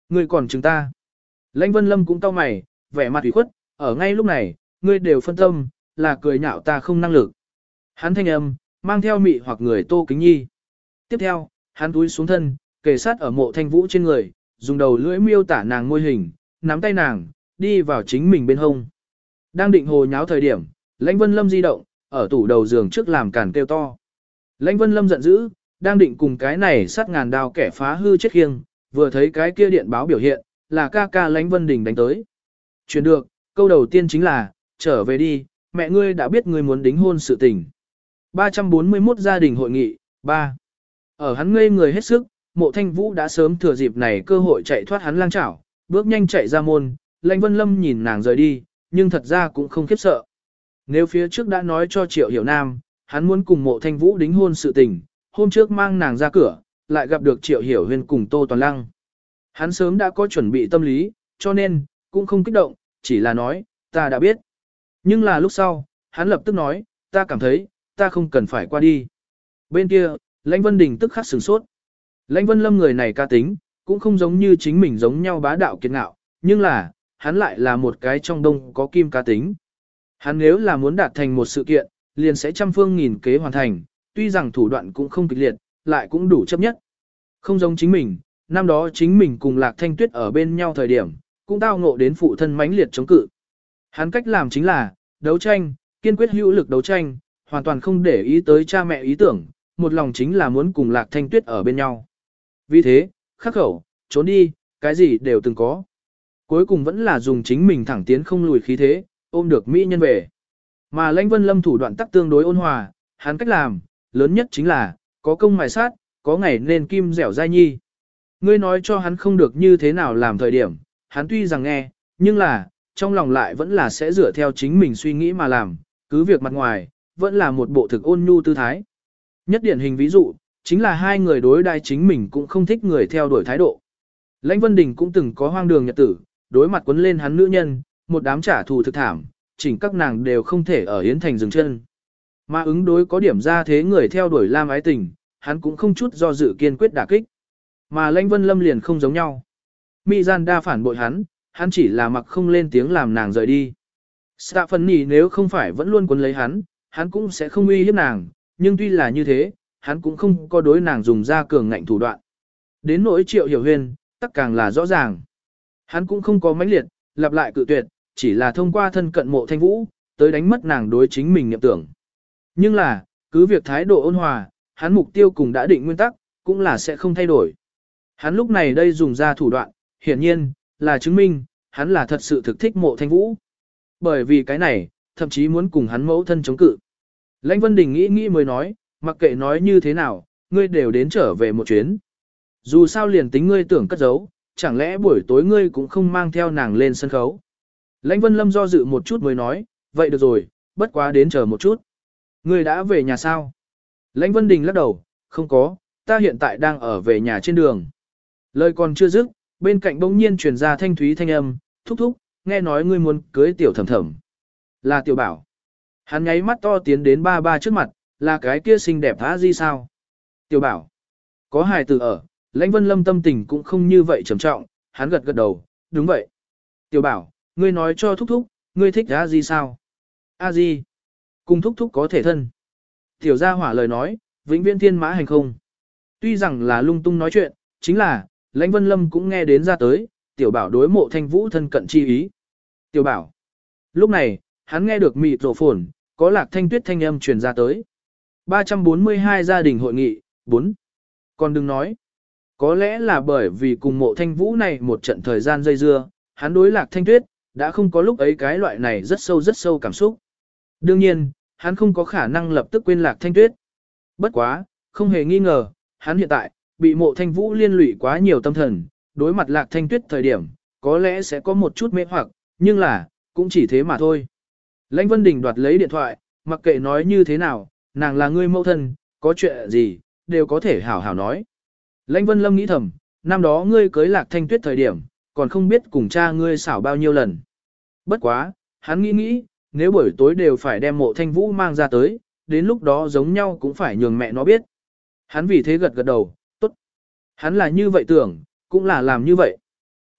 Ngươi còn chứng ta. Lãnh Vân Lâm cũng cau mày, vẻ mặt ủy khuất, ở ngay lúc này, ngươi đều phân tâm, là cười nhạo ta không năng lực. Hắn thanh âm, mang theo mị hoặc người Tô Kính Nhi. Tiếp theo, hắn túi xuống thân, kề sát ở mộ thanh vũ trên người, dùng đầu lưỡi miêu tả nàng môi hình, nắm tay nàng, đi vào chính mình bên hông. Đang định hồ nháo thời điểm, Lãnh Vân Lâm di động, ở tủ đầu giường trước làm cản kêu to. Lãnh Vân Lâm giận dữ, đang định cùng cái này sát ngàn đao kẻ phá hư chết khiêng, vừa thấy cái kia điện báo biểu hiện, là ca ca Lãnh Vân Đình đánh tới. Chuyển được, câu đầu tiên chính là, trở về đi, mẹ ngươi đã biết ngươi muốn đính hôn sự tình. ba trăm bốn mươi mốt gia đình hội nghị, ba. Ở hắn ngây người hết sức, mộ thanh vũ đã sớm thừa dịp này cơ hội chạy thoát hắn lang chảo, bước nhanh chạy ra môn, Lãnh Vân Lâm nhìn nàng rời đi, nhưng thật ra cũng không khiếp sợ. Nếu phía trước đã nói cho Triệu Hiểu Nam, hắn muốn cùng mộ thanh vũ đính hôn sự tình, hôm trước mang nàng ra cửa, lại gặp được Triệu Hiểu Huyên cùng Tô Toàn Lăng. Hắn sớm đã có chuẩn bị tâm lý, cho nên, cũng không kích động, chỉ là nói, ta đã biết. Nhưng là lúc sau, hắn lập tức nói, ta cảm thấy, ta không cần phải qua đi. Bên kia, Lãnh Vân Đình tức khắc sửng sốt. Lãnh Vân Lâm người này ca tính, cũng không giống như chính mình giống nhau bá đạo kiệt ngạo, nhưng là, hắn lại là một cái trong đông có kim ca tính. Hắn nếu là muốn đạt thành một sự kiện, liền sẽ trăm phương nghìn kế hoàn thành, tuy rằng thủ đoạn cũng không kịch liệt, lại cũng đủ chấp nhất. Không giống chính mình, năm đó chính mình cùng Lạc Thanh Tuyết ở bên nhau thời điểm, cũng tao ngộ đến phụ thân mãnh liệt chống cự. Hắn cách làm chính là, đấu tranh, kiên quyết hữu lực đấu tranh, hoàn toàn không để ý tới cha mẹ ý tưởng, một lòng chính là muốn cùng Lạc Thanh Tuyết ở bên nhau. Vì thế, khắc khẩu, trốn đi, cái gì đều từng có. Cuối cùng vẫn là dùng chính mình thẳng tiến không lùi khí thế, ôm được mỹ nhân về. Mà Lãnh Vân Lâm thủ đoạn tắc tương đối ôn hòa, hắn cách làm, lớn nhất chính là, có công mài sát, có ngày nên kim dẻo dai nhi. Ngươi nói cho hắn không được như thế nào làm thời điểm, hắn tuy rằng nghe, nhưng là, trong lòng lại vẫn là sẽ dựa theo chính mình suy nghĩ mà làm, cứ việc mặt ngoài, vẫn là một bộ thực ôn nhu tư thái. Nhất điển hình ví dụ, chính là hai người đối đai chính mình cũng không thích người theo đuổi thái độ. Lãnh Vân Đình cũng từng có hoang đường nhật tử, đối mặt quấn lên hắn nữ nhân, một đám trả thù thực thảm, chỉnh các nàng đều không thể ở Yến Thành dừng chân. Mà ứng đối có điểm ra thế người theo đuổi lam ái tình, hắn cũng không chút do dự kiên quyết đả kích. Mà Lãnh Vân Lâm liền không giống nhau. Mỹ gian đa phản bội hắn, hắn chỉ là mặc không lên tiếng làm nàng rời đi. Stephanie nếu không phải vẫn luôn quấn lấy hắn, hắn cũng sẽ không uy hiếp nàng, nhưng tuy là như thế, hắn cũng không có đối nàng dùng ra cường ngạnh thủ đoạn. Đến nỗi Triệu Hiểu Huyên, tất càng là rõ ràng. Hắn cũng không có mãnh liệt, lặp lại cự tuyệt, chỉ là thông qua thân cận mộ thanh vũ, tới đánh mất nàng đối chính mình niệm tưởng. Nhưng là, cứ việc thái độ ôn hòa, hắn mục tiêu cùng đã định nguyên tắc, cũng là sẽ không thay đổi. Hắn lúc này đây dùng ra thủ đoạn, hiển nhiên, là chứng minh, hắn là thật sự thực thích mộ thanh vũ. Bởi vì cái này, thậm chí muốn cùng hắn mẫu thân chống cự. Lãnh Vân Đình nghĩ nghĩ mới nói, mặc kệ nói như thế nào, ngươi đều đến trở về một chuyến. Dù sao liền tính ngươi tưởng cất giấu, chẳng lẽ buổi tối ngươi cũng không mang theo nàng lên sân khấu. Lãnh Vân Lâm do dự một chút mới nói, vậy được rồi, bất quá đến chờ một chút. Ngươi đã về nhà sao? Lãnh Vân Đình lắc đầu, không có, ta hiện tại đang ở về nhà trên đường. Lời còn chưa dứt, bên cạnh bỗng nhiên truyền ra thanh thúy thanh âm, thúc thúc, nghe nói ngươi muốn cưới tiểu thẩm thẩm. Là tiểu bảo. Hắn nháy mắt to tiến đến ba ba trước mặt, là cái kia xinh đẹp hả gì sao? Tiểu bảo. Có hài tử ở, Lãnh Vân Lâm tâm tình cũng không như vậy trầm trọng, hắn gật gật đầu, đúng vậy. Tiểu bảo, ngươi nói cho thúc thúc, ngươi thích A Di sao? A Di, cùng thúc thúc có thể thân. Tiểu gia hỏa lời nói, vĩnh viễn thiên mã hành không. Tuy rằng là lung tung nói chuyện, chính là, Lãnh Vân Lâm cũng nghe đến ra tới, tiểu bảo đối mộ thanh vũ thân cận chi ý. Tiểu bảo. Lúc này, hắn nghe được mịt rổ phồn, có Lạc Thanh Tuyết thanh âm truyền ra tới. ba trăm bốn mươi hai gia đình hội nghị, bốn. Còn đừng nói. Có lẽ là bởi vì cùng mộ thanh vũ này một trận thời gian dây dưa, hắn đối Lạc Thanh Tuyết, đã không có lúc ấy cái loại này rất sâu rất sâu cảm xúc. Đương nhiên, hắn không có khả năng lập tức quên Lạc Thanh Tuyết. Bất quá, không hề nghi ngờ, hắn hiện tại, bị mộ thanh vũ liên lụy quá nhiều tâm thần, đối mặt Lạc Thanh Tuyết thời điểm, có lẽ sẽ có một chút mê hoặc, nhưng là, cũng chỉ thế mà thôi. Lãnh Vân Đình đoạt lấy điện thoại, mặc kệ nói như thế nào, nàng là người mẫu thân, có chuyện gì, đều có thể hảo hảo nói. Lãnh Vân Lâm nghĩ thầm, năm đó ngươi cưới Lạc Thanh Tuyết thời điểm, còn không biết cùng cha ngươi xảo bao nhiêu lần. Bất quá, hắn nghĩ nghĩ, nếu buổi tối đều phải đem mộ thanh vũ mang ra tới, đến lúc đó giống nhau cũng phải nhường mẹ nó biết. Hắn vì thế gật gật đầu, tốt. Hắn là như vậy tưởng, cũng là làm như vậy.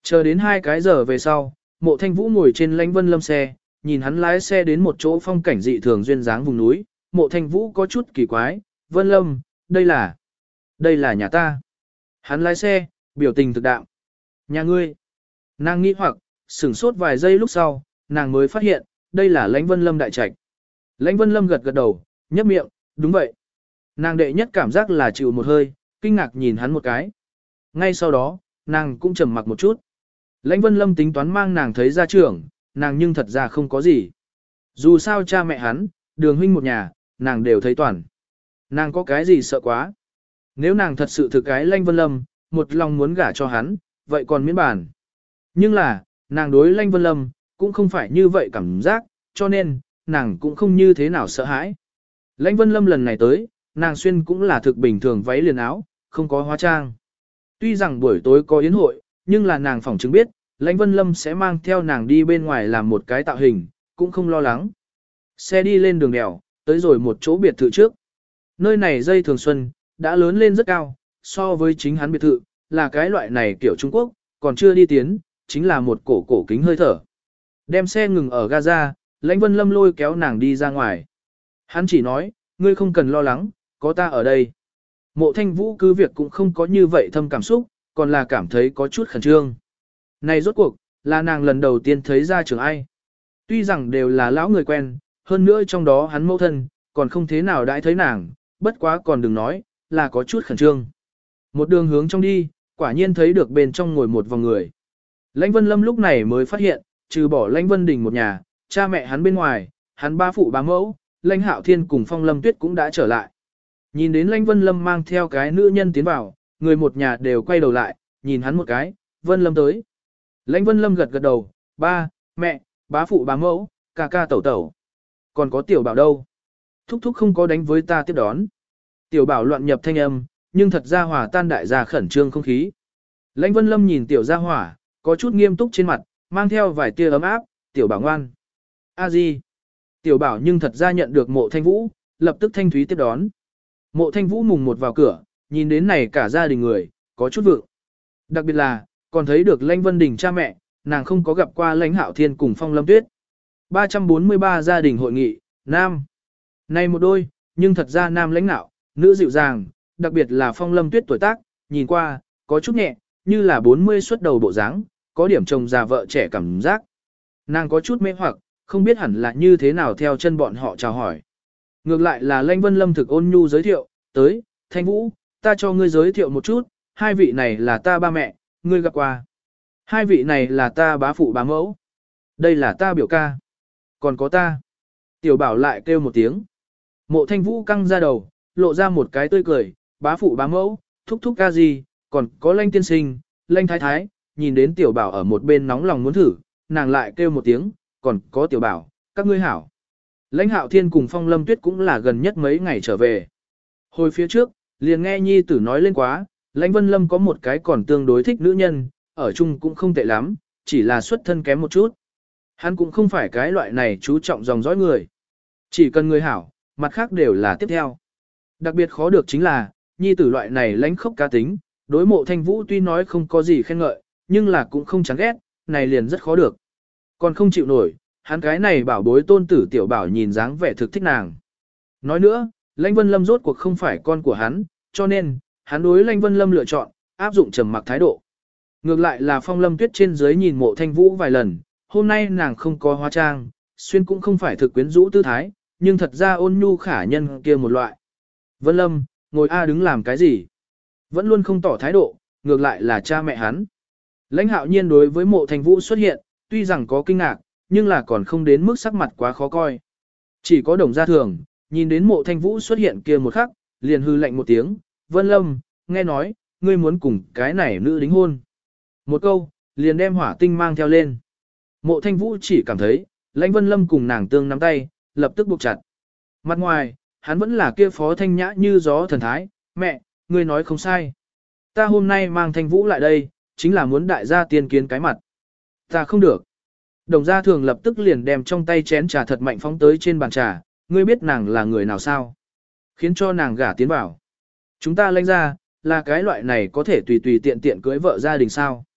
Chờ đến hai cái giờ về sau, Mộ Thanh Vũ ngồi trên Lãnh Vân Lâm xe, nhìn hắn lái xe đến một chỗ phong cảnh dị thường duyên dáng vùng núi, Mộ Thanh Vũ có chút kỳ quái, Vân Lâm, đây là, đây là nhà ta. Hắn lái xe, biểu tình thực đạo. Nhà ngươi. Nàng nghĩ hoặc, sửng sốt vài giây lúc sau, nàng mới phát hiện, đây là Lãnh Vân Lâm đại trạch. Lãnh Vân Lâm gật gật đầu, nhấp miệng, đúng vậy. Nàng đệ nhất cảm giác là chịu một hơi, kinh ngạc nhìn hắn một cái. Ngay sau đó, nàng cũng trầm mặc một chút. Lãnh Vân Lâm tính toán mang nàng thấy ra trường, nàng nhưng thật ra không có gì. Dù sao cha mẹ hắn, đường huynh một nhà, nàng đều thấy toàn. Nàng có cái gì sợ quá. Nếu nàng thật sự thực cái Lãnh Vân Lâm, một lòng muốn gả cho hắn, vậy còn miễn bàn. Nhưng là, nàng đối Lãnh Vân Lâm, cũng không phải như vậy cảm giác, cho nên, nàng cũng không như thế nào sợ hãi. Lãnh Vân Lâm lần này tới, nàng xuyên cũng là thực bình thường váy liền áo, không có hóa trang. Tuy rằng buổi tối có yến hội, nhưng là nàng phỏng chứng biết, Lãnh Vân Lâm sẽ mang theo nàng đi bên ngoài làm một cái tạo hình, cũng không lo lắng. Xe đi lên đường đèo, tới rồi một chỗ biệt thự trước. Nơi này dây thường xuân, đã lớn lên rất cao, so với chính hắn biệt thự, là cái loại này kiểu Trung Quốc, còn chưa đi tiến, chính là một cổ cổ kính hơi thở. Đem xe ngừng ở Gaza, Lãnh Vân Lâm lôi kéo nàng đi ra ngoài. Hắn chỉ nói, ngươi không cần lo lắng, có ta ở đây. Mộ Thanh Vũ cứ việc cũng không có như vậy thâm cảm xúc, còn là cảm thấy có chút khẩn trương. Này rốt cuộc, là nàng lần đầu tiên thấy ra trường ai. Tuy rằng đều là lão người quen, hơn nữa trong đó hắn mẫu thân, còn không thế nào đãi thấy nàng, bất quá còn đừng nói, là có chút khẩn trương. Một đường hướng trong đi, quả nhiên thấy được bên trong ngồi một vòng người. Lãnh Vân Lâm lúc này mới phát hiện, trừ bỏ Lãnh Vân Đình một nhà, cha mẹ hắn bên ngoài, hắn ba phụ ba mẫu, Lãnh Hạo Thiên cùng Phong Lâm Tuyết cũng đã trở lại. Nhìn đến Lãnh Vân Lâm mang theo cái nữ nhân tiến vào, người một nhà đều quay đầu lại, nhìn hắn một cái, Vân Lâm tới. Lãnh Vân Lâm gật gật đầu, ba, mẹ, bá phụ bá mẫu, ca ca tẩu tẩu. Còn có tiểu bảo đâu? Thúc thúc không có đánh với ta tiếp đón. Tiểu bảo loạn nhập thanh âm, nhưng thật ra hòa tan đại gia khẩn trương không khí. Lãnh Vân Lâm nhìn tiểu gia hỏa, có chút nghiêm túc trên mặt, mang theo vài tia ấm áp, tiểu bảo ngoan. A di. Tiểu bảo nhưng thật ra nhận được Mộ Thanh Vũ, lập tức thanh thúy tiếp đón. Mộ Thanh Vũ mùng một vào cửa, nhìn đến này cả gia đình người, có chút vượng. Đặc biệt là, còn thấy được Lãnh Vân Đình cha mẹ, nàng không có gặp qua Lãnh Hạo Thiên cùng Phong Lâm Tuyết. ba trăm bốn mươi ba gia đình hội nghị, nam. Này một đôi, nhưng thật ra nam lãnh nạo, nữ dịu dàng, đặc biệt là Phong Lâm Tuyết tuổi tác, nhìn qua, có chút nhẹ, như là bốn mươi xuất đầu bộ dáng, có điểm chồng già vợ trẻ cảm giác. Nàng có chút mê hoặc, không biết hẳn là như thế nào theo chân bọn họ chào hỏi. Ngược lại là Lãnh Vân Lâm thực ôn nhu giới thiệu, tới, Thanh Vũ, ta cho ngươi giới thiệu một chút, hai vị này là ta ba mẹ, ngươi gặp qua. Hai vị này là ta bá phụ bá mẫu. Đây là ta biểu ca. Còn có ta. Tiểu bảo lại kêu một tiếng. Mộ Thanh Vũ căng ra đầu, lộ ra một cái tươi cười, bá phụ bá mẫu, thúc thúc ca gì, còn có Lãnh tiên sinh, Lãnh thái thái, nhìn đến tiểu bảo ở một bên nóng lòng muốn thử, nàng lại kêu một tiếng, còn có tiểu bảo, các ngươi hảo. Lãnh Hạo Thiên cùng Phong Lâm Tuyết cũng là gần nhất mấy ngày trở về. Hồi phía trước, liền nghe nhi tử nói lên quá, Lãnh Vân Lâm có một cái còn tương đối thích nữ nhân, ở chung cũng không tệ lắm, chỉ là xuất thân kém một chút. Hắn cũng không phải cái loại này chú trọng dòng dõi người. Chỉ cần người hảo, mặt khác đều là tiếp theo. Đặc biệt khó được chính là, nhi tử loại này lãnh khốc cá tính, đối Mộ Thanh Vũ tuy nói không có gì khen ngợi, nhưng là cũng không chán ghét, này liền rất khó được. Còn không chịu nổi, hắn cái này bảo bối tôn tử tiểu bảo nhìn dáng vẻ thực thích nàng. Nói nữa, Lãnh Vân Lâm rốt cuộc không phải con của hắn, cho nên, hắn đối Lãnh Vân Lâm lựa chọn, áp dụng trầm mặc thái độ. Ngược lại là Phong Lâm Tuyết trên dưới nhìn Mộ Thanh Vũ vài lần, hôm nay nàng không có hóa trang, xuyên cũng không phải thực quyến rũ tư thái, nhưng thật ra ôn nhu khả nhân kia một loại. Vân Lâm, ngồi A đứng làm cái gì? Vẫn luôn không tỏ thái độ, ngược lại là cha mẹ hắn. Lãnh Hạo Nhiên đối với Mộ Thanh Vũ xuất hiện, tuy rằng có kinh ngạc, nhưng là còn không đến mức sắc mặt quá khó coi. Chỉ có Đồng Gia Thường, nhìn đến Mộ Thanh Vũ xuất hiện kia một khắc, liền hư lạnh một tiếng, Vân Lâm, nghe nói, ngươi muốn cùng cái này nữ đính hôn. Một câu, liền đem hỏa tinh mang theo lên. Mộ Thanh Vũ chỉ cảm thấy, Lãnh Vân Lâm cùng nàng tương nắm tay, lập tức buộc chặt. Mặt ngoài, hắn vẫn là kia phó thanh nhã như gió thần thái, mẹ, ngươi nói không sai. Ta hôm nay mang Thanh Vũ lại đây, chính là muốn đại gia tiên kiến cái mặt. Ta không được. Đồng Gia Thường lập tức liền đem trong tay chén trà thật mạnh phóng tới trên bàn trà, ngươi biết nàng là người nào sao? Khiến cho nàng gả tiến vào. Chúng ta Lãnh gia là cái loại này có thể tùy tùy tiện tiện cưới vợ gia đình sao?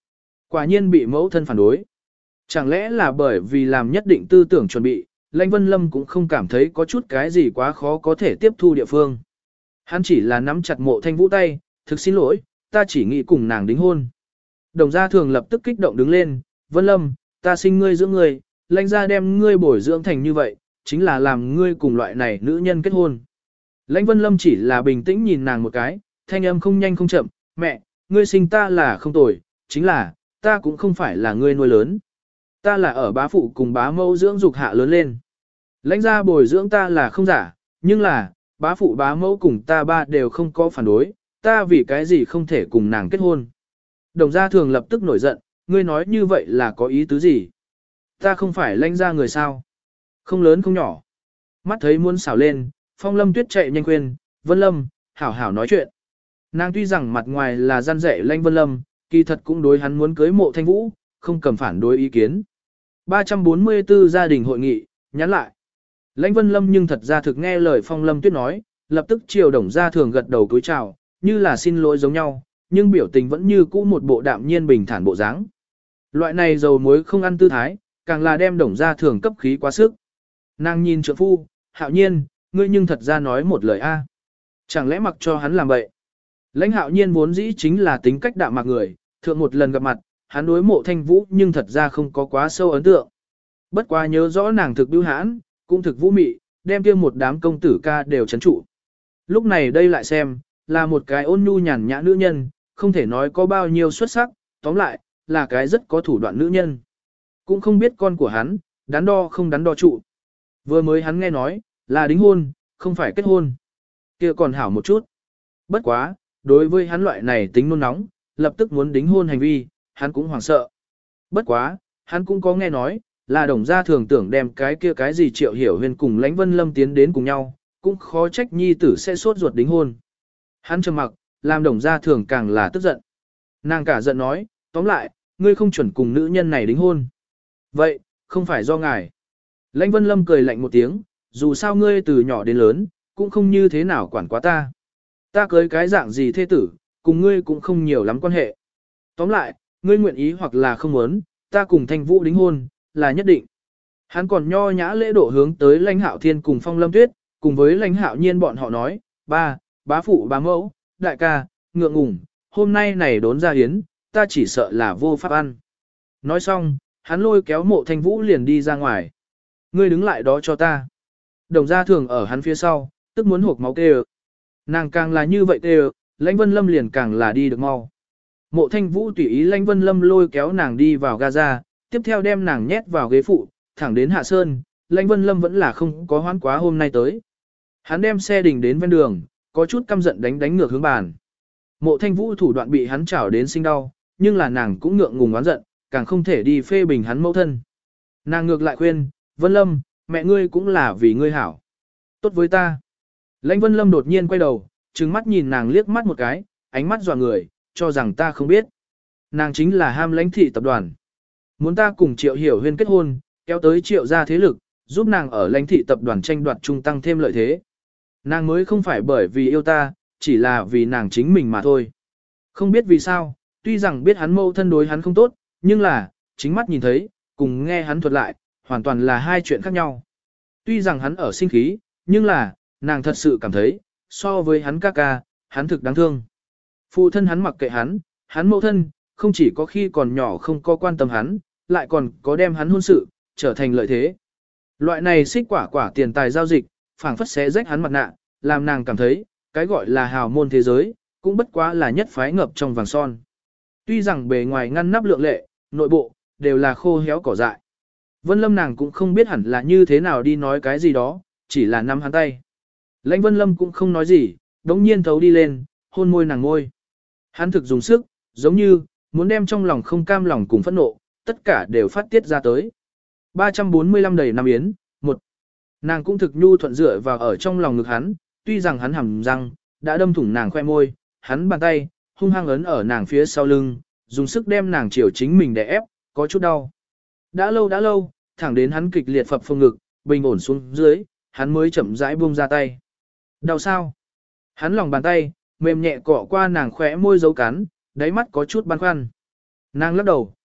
Quả nhiên bị mẫu thân phản đối. Chẳng lẽ là bởi vì làm nhất định tư tưởng chuẩn bị, Lãnh Vân Lâm cũng không cảm thấy có chút cái gì quá khó có thể tiếp thu địa phương. Hắn chỉ là nắm chặt Mộ Thanh Vũ tay, thực xin lỗi, ta chỉ nghĩ cùng nàng đính hôn. Đồng gia thường lập tức kích động đứng lên, Vân Lâm, ta sinh ngươi dưỡng ngươi, Lãnh gia đem ngươi bồi dưỡng thành như vậy, chính là làm ngươi cùng loại này nữ nhân kết hôn. Lãnh Vân Lâm chỉ là bình tĩnh nhìn nàng một cái, thanh âm không nhanh không chậm, mẹ, ngươi sinh ta là không tồi, chính là, ta cũng không phải là ngươi nuôi lớn. Ta là ở bá phụ cùng bá mẫu dưỡng dục hạ lớn lên. Lãnh gia bồi dưỡng ta là không giả, nhưng là, bá phụ bá mẫu cùng ta ba đều không có phản đối, ta vì cái gì không thể cùng nàng kết hôn. Đồng gia thường lập tức nổi giận, ngươi nói như vậy là có ý tứ gì? Ta không phải lãnh gia người sao? Không lớn không nhỏ. Mắt thấy muốn xảo lên, Phong Lâm Tuyết chạy nhanh khuyên, Vân Lâm, hảo hảo nói chuyện. Nàng tuy rằng mặt ngoài là gian dạy lãnh Vân Lâm, kỳ thật cũng đối hắn muốn cưới Mộ Thanh Vũ, không cầm phản đối ý kiến. ba trăm bốn mươi tư gia đình hội nghị, nhắn lại. Lãnh Vân Lâm nhưng thật ra thực nghe lời Phong Lâm Tuyết nói, lập tức chiều Đồng gia thường gật đầu cúi chào, như là xin lỗi giống nhau, nhưng biểu tình vẫn như cũ một bộ đạm nhiên bình thản bộ dáng. Loại này dầu muối không ăn tư thái, càng là đem Đồng gia thường cấp khí quá sức. Nàng nhìn trượng phu, Hạo Nhiên, ngươi nhưng thật ra nói một lời a, chẳng lẽ mặc cho hắn làm vậy? Lãnh Hạo Nhiên vốn dĩ chính là tính cách đạm mạc người, thượng một lần gặp mặt, hắn đối Mộ Thanh Vũ nhưng thật ra không có quá sâu ấn tượng. Bất quá nhớ rõ nàng thực bưu hãn, cũng thực vũ mị, đem kia một đám công tử ca đều chấn trụ. Lúc này đây lại xem, là một cái ôn nhu nhàn nhã nữ nhân, không thể nói có bao nhiêu xuất sắc, tóm lại, là cái rất có thủ đoạn nữ nhân. Cũng không biết con của hắn, đắn đo không đắn đo trụ. Vừa mới hắn nghe nói, là đính hôn, không phải kết hôn. Kia còn hảo một chút. Bất quá, đối với hắn loại này tính nôn nóng, lập tức muốn đính hôn hành vi, hắn cũng hoảng sợ. Bất quá, hắn cũng có nghe nói, là Đồng gia thường tưởng đem cái kia cái gì Triệu Hiểu Huyền cùng Lãnh Vân Lâm tiến đến cùng nhau, cũng khó trách nhi tử sẽ sốt ruột đính hôn. Hắn trầm mặc, làm Đồng gia thường càng là tức giận. Nàng cả giận nói, tóm lại, ngươi không chuẩn cùng nữ nhân này đính hôn. Vậy, không phải do ngài. Lãnh Vân Lâm cười lạnh một tiếng, dù sao ngươi từ nhỏ đến lớn, cũng không như thế nào quản quá ta. Ta cưới cái dạng gì thê tử, cùng ngươi cũng không nhiều lắm quan hệ. Tóm lại, ngươi nguyện ý hoặc là không muốn, ta cùng Thanh Vũ đính hôn, là nhất định. Hắn còn nho nhã lễ độ hướng tới Lãnh Hạo Thiên cùng Phong Lâm Tuyết, cùng với Lãnh Hạo Nhiên bọn họ nói, ba, bá phụ bá mẫu, đại ca, ngượng ngùng, hôm nay này đốn ra hiến, ta chỉ sợ là vô pháp ăn. Nói xong, hắn lôi kéo Mộ Thanh Vũ liền đi ra ngoài. Ngươi đứng lại đó cho ta. Đồng gia thường ở hắn phía sau, tức muốn hộp máu kêu. Nàng càng là như vậy kêu, Lãnh Vân Lâm liền càng là đi được mau. Mộ Thanh Vũ tùy ý Lãnh Vân Lâm lôi kéo nàng đi vào Gaza, tiếp theo đem nàng nhét vào ghế phụ, thẳng đến Hạ Sơn, Lãnh Vân Lâm vẫn là không có hoãn quá hôm nay tới. Hắn đem xe đình đến ven đường, có chút căm giận đánh đánh ngược hướng bàn. Mộ Thanh Vũ thủ đoạn bị hắn chảo đến sinh đau, nhưng là nàng cũng ngượng ngùng oán giận, càng không thể đi phê bình hắn mẫu thân. Nàng ngược lại khuyên, Vân Lâm, mẹ ngươi cũng là vì ngươi hảo. Tốt với ta. Lãnh Vân Lâm đột nhiên quay đầu, trừng mắt nhìn nàng liếc mắt một cái, ánh mắt dọa người, cho rằng ta không biết. Nàng chính là ham lãnh thị tập đoàn. Muốn ta cùng Triệu Hiểu Huyên kết hôn, kéo tới Triệu gia thế lực, giúp nàng ở lãnh thị tập đoàn tranh đoạt trung tăng thêm lợi thế. Nàng mới không phải bởi vì yêu ta, chỉ là vì nàng chính mình mà thôi. Không biết vì sao, tuy rằng biết hắn mâu thân đối hắn không tốt, nhưng là, chính mắt nhìn thấy, cùng nghe hắn thuật lại, hoàn toàn là hai chuyện khác nhau. Tuy rằng hắn ở sinh khí, nhưng là, nàng thật sự cảm thấy, so với hắn ca ca, hắn thực đáng thương. Phụ thân hắn mặc kệ hắn, hắn mẫu thân, không chỉ có khi còn nhỏ không có quan tâm hắn, lại còn có đem hắn hôn sự, trở thành lợi thế. Loại này xích quả quả tiền tài giao dịch, phảng phất xé rách hắn mặt nạ, làm nàng cảm thấy, cái gọi là hào môn thế giới, cũng bất quá là nhất phái ngập trong vàng son. Tuy rằng bề ngoài ngăn nắp lượng lệ, nội bộ, đều là khô héo cỏ dại. Vân Lâm nàng cũng không biết hẳn là như thế nào đi nói cái gì đó, chỉ là nắm hắn tay. Lãnh Vân Lâm cũng không nói gì, đống nhiên thấu đi lên, hôn môi nàng ngôi. Hắn thực dùng sức, giống như, muốn đem trong lòng không cam lòng cùng phẫn nộ, tất cả đều phát tiết ra tới. ba trăm bốn mươi lăm đầy năm yến, một. Nàng cũng thực nhu thuận dựa vào ở trong lòng ngực hắn, tuy rằng hắn hầm răng, đã đâm thủng nàng khoe môi, hắn bàn tay, hung hăng ấn ở nàng phía sau lưng, dùng sức đem nàng chiều chính mình để ép, có chút đau. Đã lâu đã lâu, thẳng đến hắn kịch liệt phập phồng ngực, bình ổn xuống dưới, hắn mới chậm rãi buông ra tay. Đau sao? Hắn lòng bàn tay, mềm nhẹ cọ qua nàng khóe môi dấu cắn, đáy mắt có chút băn khoăn. Nàng lắc đầu,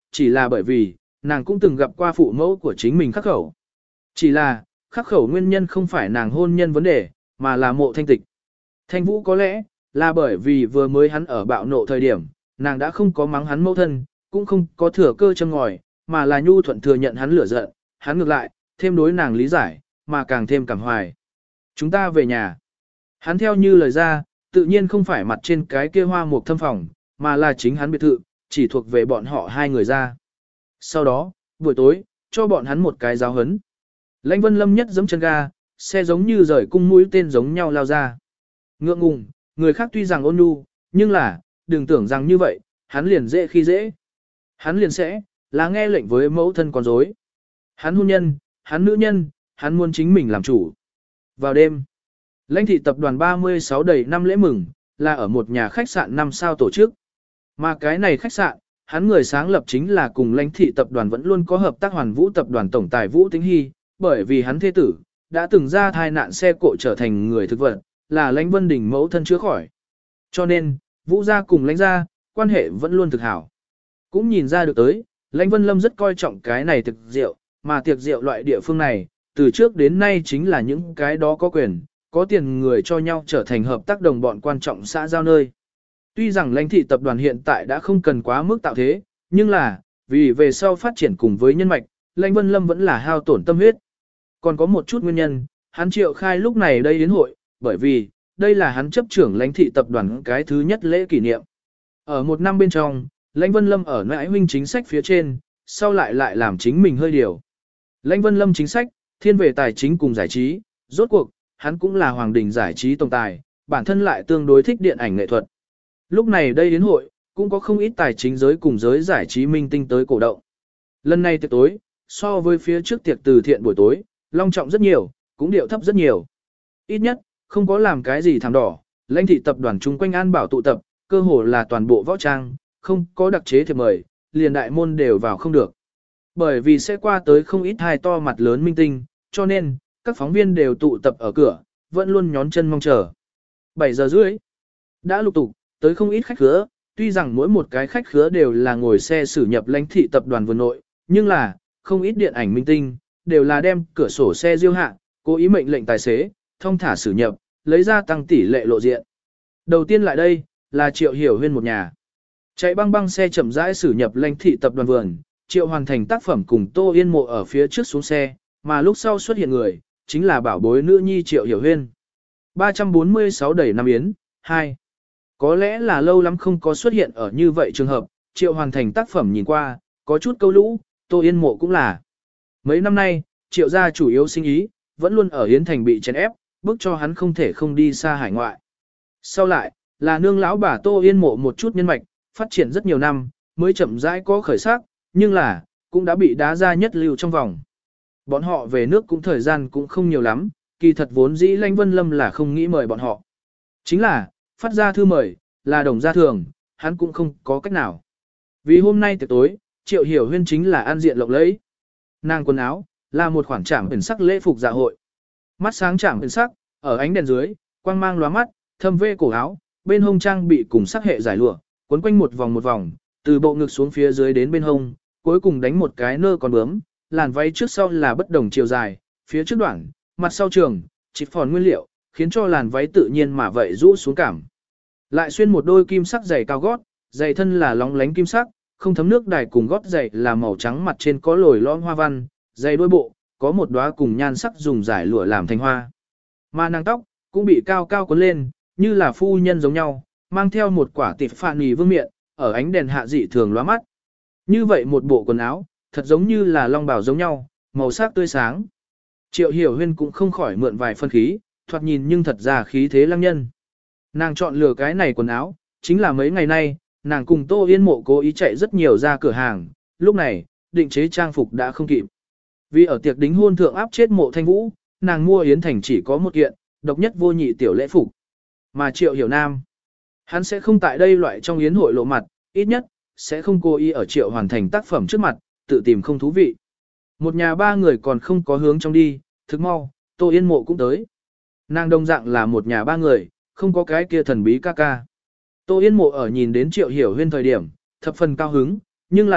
chỉ là bởi vì, nàng cũng từng gặp qua phụ mẫu của chính mình khắc khẩu. Chỉ là, khắc khẩu nguyên nhân không phải nàng hôn nhân vấn đề, mà là mộ thanh tịch. Thanh Vũ có lẽ, là bởi vì vừa mới hắn ở bạo nộ thời điểm, nàng đã không có mắng hắn mẫu thân, cũng không có thừa cơ châm ngòi, mà là nhu thuận thừa nhận hắn lửa giận, hắn ngược lại, thêm đối nàng lý giải, mà càng thêm cảm hoài. Chúng ta về nhà. Hắn theo như lời ra, tự nhiên không phải mặt trên cái kia hoa mục thâm phòng, mà là chính hắn biệt thự, chỉ thuộc về bọn họ hai người ra. Sau đó, buổi tối, cho bọn hắn một cái giáo hấn. Lãnh Vân Lâm nhất giẫm chân ga, xe giống như rời cung mũi tên giống nhau lao ra. Ngượng ngùng, người khác tuy rằng ôn nhu, nhưng là, đừng tưởng rằng như vậy, hắn liền dễ khi dễ. Hắn liền sẽ, là nghe lệnh với mẫu thân con dối. Hắn hôn nhân, hắn nữ nhân, hắn muốn chính mình làm chủ. Vào đêm, Lãnh thị tập đoàn ba mươi sáu đầy năm lễ mừng, là ở một nhà khách sạn năm sao tổ chức. Mà cái này khách sạn, hắn người sáng lập chính là cùng Lãnh thị tập đoàn vẫn luôn có hợp tác Hoàn Vũ tập đoàn tổng tài Vũ Tĩnh Hy, bởi vì hắn thế tử, đã từng ra thai nạn xe cộ trở thành người thực vật, là Lãnh Vân Đình mẫu thân chữa khỏi. Cho nên, Vũ gia cùng Lãnh gia, quan hệ vẫn luôn thực hảo. Cũng nhìn ra được tới, Lãnh Vân Lâm rất coi trọng cái này thực rượu, mà tiệc rượu loại địa phương này, từ trước đến nay chính là những cái đó có quyền, có tiền người cho nhau trở thành hợp tác đồng bọn quan trọng xã giao nơi. Tuy rằng Lãnh thị tập đoàn hiện tại đã không cần quá mức tạo thế, nhưng là, vì về sau phát triển cùng với nhân mạch, Lãnh Vân Lâm vẫn là hao tổn tâm huyết. Còn có một chút nguyên nhân, hắn triệu khai lúc này đây đến hội, bởi vì, đây là hắn chấp trưởng Lãnh thị tập đoàn cái thứ nhất lễ kỷ niệm. Ở một năm bên trong, Lãnh Vân Lâm ở nãi huynh chính sách phía trên, sau lại lại làm chính mình hơi điều. Lãnh Vân Lâm chính sách, thiên về tài chính cùng giải trí, rốt cuộc, hắn cũng là hoàng đình giải trí tổng tài, bản thân lại tương đối thích điện ảnh nghệ thuật. Lúc này đây đến hội, cũng có không ít tài chính giới cùng giới giải trí minh tinh tới cổ động. Lần này tiệc tối, so với phía trước tiệc từ thiện buổi tối, long trọng rất nhiều, cũng điệu thấp rất nhiều. Ít nhất, không có làm cái gì thảm đỏ, Lãnh thị tập đoàn chung quanh an bảo tụ tập, cơ hồ là toàn bộ võ trang, không có đặc chế thiệp mời, liền đại môn đều vào không được. Bởi vì sẽ qua tới không ít hai to mặt lớn minh tinh, cho nên, các phóng viên đều tụ tập ở cửa, vẫn luôn nhón chân mong chờ. bảy giờ rưỡi, đã lục tục, tới không ít khách khứa, tuy rằng mỗi một cái khách khứa đều là ngồi xe xử nhập Lãnh thị tập đoàn vườn nội, nhưng là, không ít điện ảnh minh tinh, đều là đem cửa sổ xe diêu hạ, cố ý mệnh lệnh tài xế, thông thả xử nhập, lấy ra tăng tỷ lệ lộ diện. Đầu tiên lại đây, là Triệu Hiểu Huyên một nhà. Chạy băng băng xe chậm rãi xử nhập Lãnh thị tập đoàn vườn, Triệu hoàn thành tác phẩm cùng Tô Yên Mộ ở phía trước xuống xe, mà lúc sau xuất hiện người, chính là bảo bối nữ nhi Triệu Hiểu Huyên. ba trăm bốn mươi sáu đẩy năm yến, hai. Có lẽ là lâu lắm không có xuất hiện ở như vậy trường hợp, Triệu hoàn thành tác phẩm nhìn qua, có chút câu lũ, Tô Yên Mộ cũng là. Mấy năm nay, Triệu gia chủ yếu sinh ý, vẫn luôn ở Yến Thành bị chèn ép, bức cho hắn không thể không đi xa hải ngoại. Sau lại, là nương lão bà Tô Yên Mộ một chút nhân mạch, phát triển rất nhiều năm, mới chậm rãi có khởi sắc, nhưng là, cũng đã bị đá ra nhất lưu trong vòng. Bọn họ về nước cũng thời gian cũng không nhiều lắm, kỳ thật vốn dĩ Lãnh Vân Lâm là không nghĩ mời bọn họ. Chính là, phát ra thư mời, là đồng gia thường, hắn cũng không có cách nào. Vì hôm nay tiệc tối, Triệu Hiểu Huyên chính là an diện lộng lẫy. Nàng quần áo, là một khoản trảm ẩn sắc lễ phục dạ hội. Mắt sáng trảm ẩn sắc, ở ánh đèn dưới, quang mang lóa mắt, thâm vê cổ áo, bên hông trang bị cùng sắc hệ giải lụa, quấn quanh một vòng một vòng, từ bộ ngực xuống phía dưới đến bên hông, cuối cùng đánh một cái nơ còn bướm, làn váy trước sau là bất đồng chiều dài, phía trước đoạn, mặt sau trường, chỉ phòn nguyên liệu, khiến cho làn váy tự nhiên mà vậy rũ xuống cảm. Lại xuyên một đôi kim sắc giày cao gót, giày thân là lóng lánh kim sắc, không thấm nước đài cùng gót giày là màu trắng, mặt trên có lồi lõm hoa văn, giày đôi bộ, có một đóa cùng nhan sắc dùng giải lụa làm thành hoa. Mà nàng tóc, cũng bị cao cao cuốn lên, như là phu nhân giống nhau, mang theo một quả tịp phạn nhì vương miện, ở ánh đèn hạ dị thường lóa mắt. Như vậy một bộ quần áo, thật giống như là long bào giống nhau, màu sắc tươi sáng. Triệu Hiểu Huyên cũng không khỏi mượn vài phân khí, thoạt nhìn nhưng thật ra khí thế lăng nhân. Nàng chọn lựa cái này quần áo, chính là mấy ngày nay, nàng cùng Tô Yên Mộ cố ý chạy rất nhiều ra cửa hàng, lúc này, định chế trang phục đã không kịp. Vì ở tiệc đính hôn thượng áp chết Mộ Thanh Vũ, nàng mua Yến Thành chỉ có một kiện, độc nhất vô nhị tiểu lễ phục. Mà Triệu Hiểu Nam, hắn sẽ không tại đây loại trong yến hội lộ mặt, ít nhất, sẽ không cố ý ở Triệu hoàn thành tác phẩm trước mặt, tự tìm không thú vị. Một nhà ba người còn không có hướng trong đi, thức mau, Tô Yên Mộ cũng tới. Nàng đồng dạng là một nhà ba người, không có cái kia thần bí ca ca. Tô Yên Mộ ở nhìn đến Triệu Hiểu Huyên thời điểm, thập phần cao hứng, nhưng là,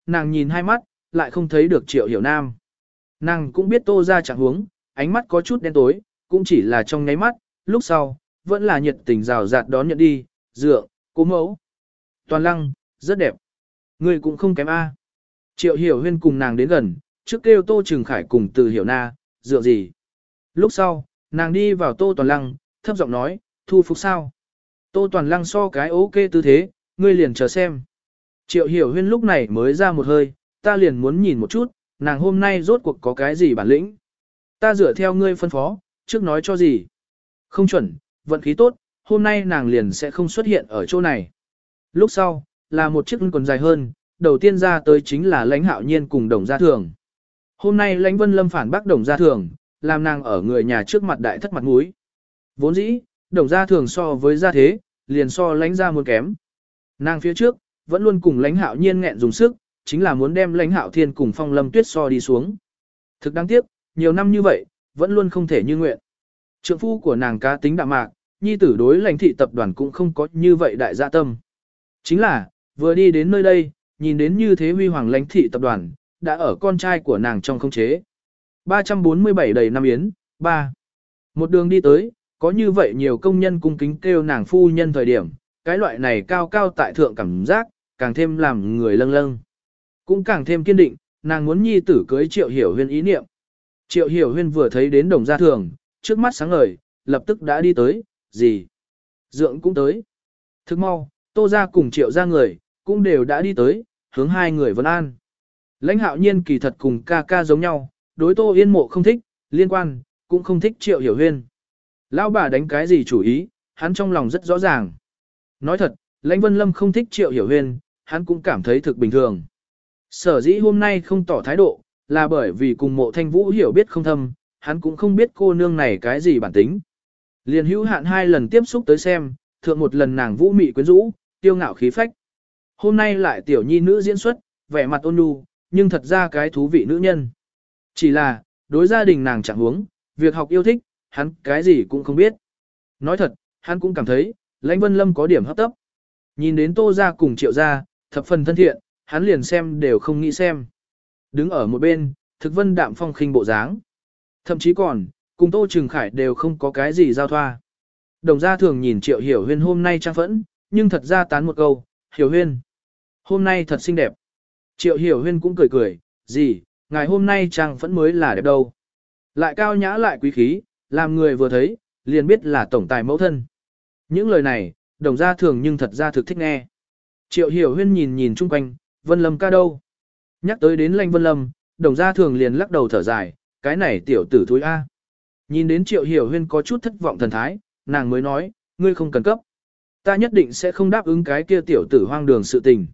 nàng nhìn hai mắt, lại không thấy được Triệu Hiểu Nam. Nàng cũng biết Tô ra trạng huống, ánh mắt có chút đen tối, cũng chỉ là trong nháy mắt, lúc sau, vẫn là nhiệt tình rào rạt đón nhận đi, dựa, cố mẫu. Toàn Lăng, rất đẹp. Người cũng không kém A. Triệu Hiểu Huyên cùng nàng đến gần, trước kêu Tô Trừng Khải cùng Từ Hiểu Na, dựa gì. Lúc sau, nàng đi vào Tô Toàn Lăng, thấp giọng nói, thu phục sao. Tô Toàn Lăng so cái ok tư thế, ngươi liền chờ xem. Triệu Hiểu Huyên lúc này mới ra một hơi, ta liền muốn nhìn một chút, nàng hôm nay rốt cuộc có cái gì bản lĩnh. Ta dựa theo ngươi phân phó, trước nói cho gì. Không chuẩn, vận khí tốt, hôm nay nàng liền sẽ không xuất hiện ở chỗ này. Lúc sau, là một chiếc quần dài hơn, đầu tiên ra tới chính là Lãnh Hạo Nhiên cùng Đồng Gia Thường. Hôm nay Lãnh Vân Lâm phản bác Đồng Gia Thường, làm nàng ở người nhà trước mặt đại thất mặt mũi. Vốn dĩ, Đồng Gia Thường so với gia thế, liền so Lãnh gia muốn kém. Nàng phía trước, vẫn luôn cùng Lãnh Hạo Nhiên nghẹn dùng sức, chính là muốn đem Lãnh Hạo Thiên cùng Phong Lâm Tuyết so đi xuống. Thực đáng tiếc, nhiều năm như vậy, vẫn luôn không thể như nguyện. Trượng phu của nàng cá tính đạm mạc, nhi tử đối Lãnh thị tập đoàn cũng không có như vậy đại dạ tâm. Chính là, vừa đi đến nơi đây, nhìn đến như thế huy hoàng Lãnh thị tập đoàn, đã ở con trai của nàng trong không chế. ba trăm bốn mươi bảy đầy năm yến, ba. Một đường đi tới, có như vậy nhiều công nhân cung kính kêu nàng phu nhân thời điểm, cái loại này cao cao tại thượng cảm giác, càng thêm làm người lâng lâng. Cũng càng thêm kiên định, nàng muốn nhi tử cưới Triệu Hiểu Huyên ý niệm. Triệu Hiểu Huyên vừa thấy đến Đồng Gia Thường, trước mắt sáng ngời, lập tức đã đi tới, gì? Dượng cũng tới. Thức mau, Tô gia cùng Triệu gia người, cũng đều đã đi tới, hướng hai người vân an. Lãnh Hạo Nhiên kỳ thật cùng ca ca giống nhau, đối Tô Yên Mộ không thích, liên quan, cũng không thích Triệu Hiểu Huyên. Lão bà đánh cái gì chủ ý, hắn trong lòng rất rõ ràng. Nói thật, Lãnh Vân Lâm không thích Triệu Hiểu Huyên, hắn cũng cảm thấy thực bình thường. Sở dĩ hôm nay không tỏ thái độ, là bởi vì cùng Mộ Thanh Vũ hiểu biết không thâm, hắn cũng không biết cô nương này cái gì bản tính. Liền hữu hạn hai lần tiếp xúc tới xem, thượng một lần nàng vũ mị quyến rũ, tiêu ngạo khí phách. Hôm nay lại tiểu nhi nữ diễn xuất, vẻ mặt ôn nhu, nhưng thật ra cái thú vị nữ nhân. Chỉ là, đối gia đình nàng chẳng huống, việc học yêu thích, hắn cái gì cũng không biết. Nói thật, hắn cũng cảm thấy, Lãnh Vân Lâm có điểm hấp tấp. Nhìn đến Tô gia cùng Triệu gia, thập phần thân thiện, hắn liền xem đều không nghĩ xem. Đứng ở một bên, thực vân đạm phong khinh bộ dáng. Thậm chí còn, cùng Tô Trừng Khải đều không có cái gì giao thoa. Đồng Gia Thường nhìn Triệu Hiểu Huyên hôm nay trang phẫn, nhưng thật ra tán một câu, Hiểu Huyên, hôm nay thật xinh đẹp. Triệu Hiểu Huyên cũng cười cười, gì, ngày hôm nay trang phẫn mới là đẹp đâu. Lại cao nhã lại quý khí, làm người vừa thấy, liền biết là tổng tài mẫu thân. Những lời này, Đồng Gia Thường nhưng thật ra thực thích nghe. Triệu Hiểu Huyên nhìn nhìn chung quanh, Vân Lâm ca đâu? Nhắc tới đến Lãnh Vân Lâm, Đồng Gia Thường liền lắc đầu thở dài, cái này tiểu tử thúi A. Nhìn đến Triệu Hiểu Huyên có chút thất vọng thần thái, nàng mới nói, ngươi không cần cấp. Ta nhất định sẽ không đáp ứng cái kia tiểu tử hoang đường sự tình.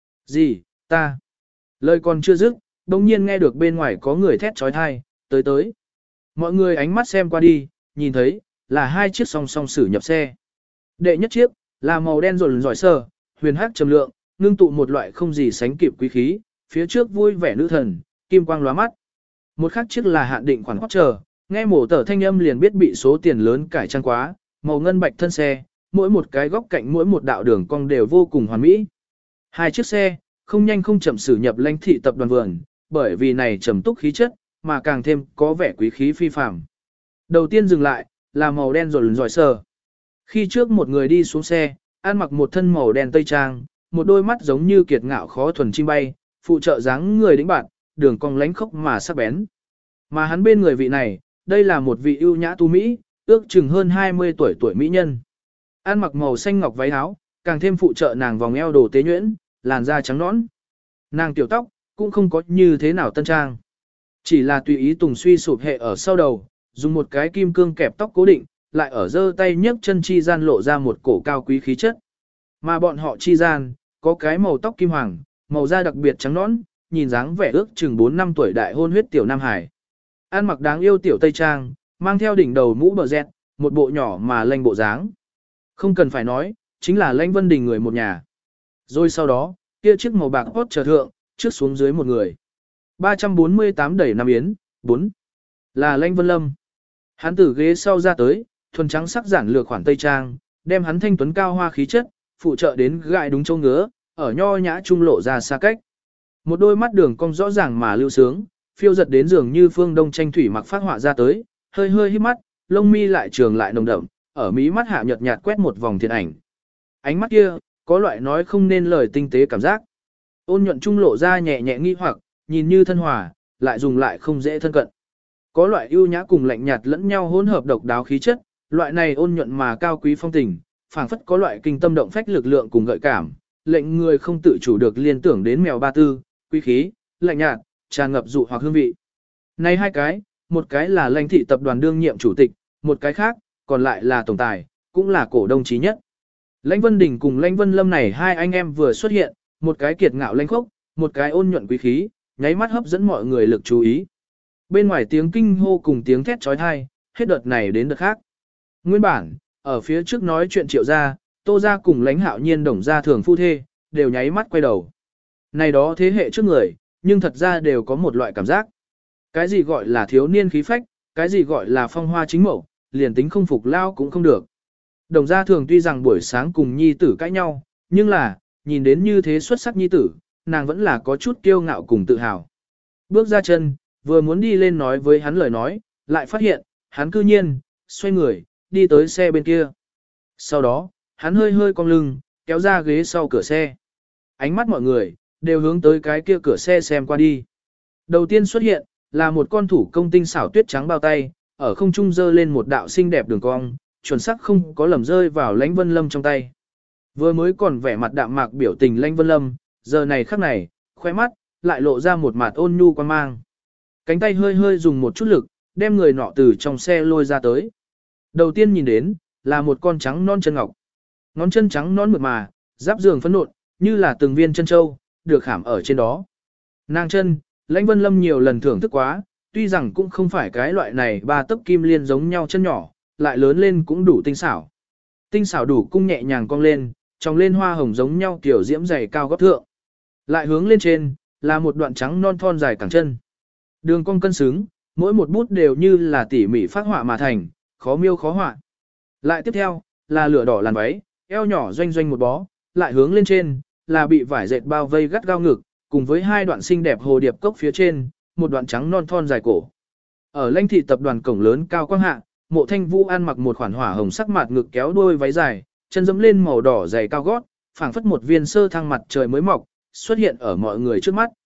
Gì, ta? Lời còn chưa dứt, đồng nhiên nghe được bên ngoài có người thét trói thai, tới tới. Mọi người ánh mắt xem qua đi, nhìn thấy, là hai chiếc song song xử nhập xe. Đệ nhất chiếc, là màu đen rồn giỏi sơ, huyền hắc trầm lượng, ngưng tụ một loại không gì sánh kịp quý khí, phía trước vui vẻ nữ thần, kim quang lóa mắt. Một khác chiếc là hạn định khoản hót chờ, nghe mổ tờ thanh âm liền biết bị số tiền lớn cải trang quá, màu ngân bạch thân xe, mỗi một cái góc cạnh mỗi một đạo đường cong đều vô cùng hoàn mỹ. Hai chiếc xe, không nhanh không chậm xử nhập Lãnh thị tập đoàn vườn, bởi vì này trầm túc khí chất, mà càng thêm có vẻ quý khí phi phàm. Đầu tiên dừng lại, là màu đen rồi giỏi sờ. Khi trước một người đi xuống xe, ăn mặc một thân màu đen tây trang, một đôi mắt giống như kiệt ngạo khó thuần chim bay, phụ trợ dáng người đĩnh bạn, đường cong lánh khốc mà sắc bén. Mà hắn bên người vị này, đây là một vị ưu nhã tu Mỹ, ước chừng hơn hai mươi tuổi tuổi mỹ nhân. Ăn mặc màu xanh ngọc váy áo, càng thêm phụ trợ nàng vòng eo đồ tế nhuyễn, làn da trắng nõn. Nàng tiểu tóc, cũng không có như thế nào tân trang. Chỉ là tùy ý tùng suy sụp hệ ở sau đầu, dùng một cái kim cương kẹp tóc cố định, lại ở giơ tay nhấc chân chi gian lộ ra một cổ cao quý khí chất. Mà bọn họ chi gian, có cái màu tóc kim hoàng, màu da đặc biệt trắng nõn, nhìn dáng vẻ ước chừng bốn năm tuổi đại hôn huyết tiểu Nam Hải. Ăn mặc đáng yêu tiểu Tây Trang, mang theo đỉnh đầu mũ bờ dẹt, một bộ nhỏ mà lanh bộ dáng. Không cần phải nói, chính là Lãnh Vân Đình người một nhà. Rồi sau đó, kia chiếc màu bạc hot trở thượng, trước xuống dưới một người. ba trăm bốn mươi tám đẩy năm yến, bốn. Là Lãnh Vân Lâm. Hắn từ ghế sau ra tới, thuần trắng sắc giản lược khoản Tây Trang, đem hắn thanh tuấn cao hoa khí chất, phụ trợ đến gại đúng châu ngứa, ở nho nhã trung lộ ra xa cách. Một đôi mắt đường cong rõ ràng mà lưu sướng, phiêu giật đến dường như phương đông tranh thủy mặc phát họa ra tới, hơi hơi híp mắt, lông mi lại trường lại nồng đậm, ở mí mắt hạ nhợt nhạt quét một vòng thiện ảnh. Ánh mắt kia, có loại nói không nên lời tinh tế cảm giác. Ôn nhuận trung lộ ra nhẹ nhẹ nghi hoặc, nhìn như thân hòa, lại dùng lại không dễ thân cận. Có loại ưu nhã cùng lạnh nhạt lẫn nhau hỗn hợp độc đáo khí chất, loại này ôn nhuận mà cao quý phong tình, phảng phất có loại kinh tâm động phách lực lượng cùng gợi cảm, lệnh người không tự chủ được liên tưởng đến mèo ba tư, quý khí, lạnh nhạt, tràn ngập dụ hoặc hương vị. Này hai cái, một cái là Lãnh thị tập đoàn đương nhiệm chủ tịch, một cái khác, còn lại là tổng tài, cũng là cổ đông chí nhất. Lãnh Vân Đình cùng Lãnh Vân Lâm này hai anh em vừa xuất hiện, một cái kiệt ngạo lãnh khốc, một cái ôn nhuận quý khí, nháy mắt hấp dẫn mọi người lực chú ý. Bên ngoài tiếng kinh hô cùng tiếng thét trói thai, hết đợt này đến đợt khác. Nguyên bản, ở phía trước nói chuyện Triệu gia, Tô gia cùng Lãnh Hạo Nhiên Đồng gia thường phu thê, đều nháy mắt quay đầu. Này đó thế hệ trước người, nhưng thật ra đều có một loại cảm giác. Cái gì gọi là thiếu niên khí phách, cái gì gọi là phong hoa chính mẫu, liền tính không phục lao cũng không được. Đồng gia thường tuy rằng buổi sáng cùng nhi tử cãi nhau, nhưng là, nhìn đến như thế xuất sắc nhi tử, nàng vẫn là có chút kiêu ngạo cùng tự hào. Bước ra chân, vừa muốn đi lên nói với hắn lời nói, lại phát hiện, hắn cư nhiên, xoay người, đi tới xe bên kia. Sau đó, hắn hơi hơi cong lưng, kéo ra ghế sau cửa xe. Ánh mắt mọi người, đều hướng tới cái kia cửa xe xem qua đi. Đầu tiên xuất hiện, là một con thủ công tinh xảo tuyết trắng bao tay, ở không trung dơ lên một đạo xinh đẹp đường cong, chuẩn xác không có lầm rơi vào Lãnh Vân Lâm trong tay. Vừa mới còn vẻ mặt đạm mạc biểu tình Lãnh Vân Lâm, giờ này khắc này, khoe mắt, lại lộ ra một mặt ôn nhu quan mang. Cánh tay hơi hơi dùng một chút lực, đem người nọ từ trong xe lôi ra tới. Đầu tiên nhìn đến, là một con trắng non chân ngọc. Ngón chân trắng non mượt mà, giáp giường phấn nộn, như là từng viên chân châu, được khảm ở trên đó. Nàng chân, Lãnh Vân Lâm nhiều lần thưởng thức quá, tuy rằng cũng không phải cái loại này ba tấc kim liên giống nhau chân nhỏ, lại lớn lên cũng đủ tinh xảo. Tinh xảo đủ cung nhẹ nhàng cong lên, tròng lên hoa hồng giống nhau kiểu diễm dày cao gót thượng. Lại hướng lên trên, là một đoạn trắng non thon dài cẳng chân. Đường cong cân xứng, mỗi một bút đều như là tỉ mỉ phát họa mà thành, khó miêu khó họa. Lại tiếp theo, là lửa đỏ làn váy, eo nhỏ doanh doanh một bó, lại hướng lên trên, là bị vải dệt bao vây gắt gao ngực, cùng với hai đoạn xinh đẹp hồ điệp cốc phía trên, một đoạn trắng non thon dài cổ. Ở Lãnh thị tập đoàn cổng lớn cao quang hạ, Mộ Thanh Vũ ăn mặc một khoản hỏa hồng sắc mạt ngực kéo đuôi váy dài, chân dẫm lên màu đỏ dày cao gót, phảng phất một viên sơ thăng mặt trời mới mọc, xuất hiện ở mọi người trước mắt.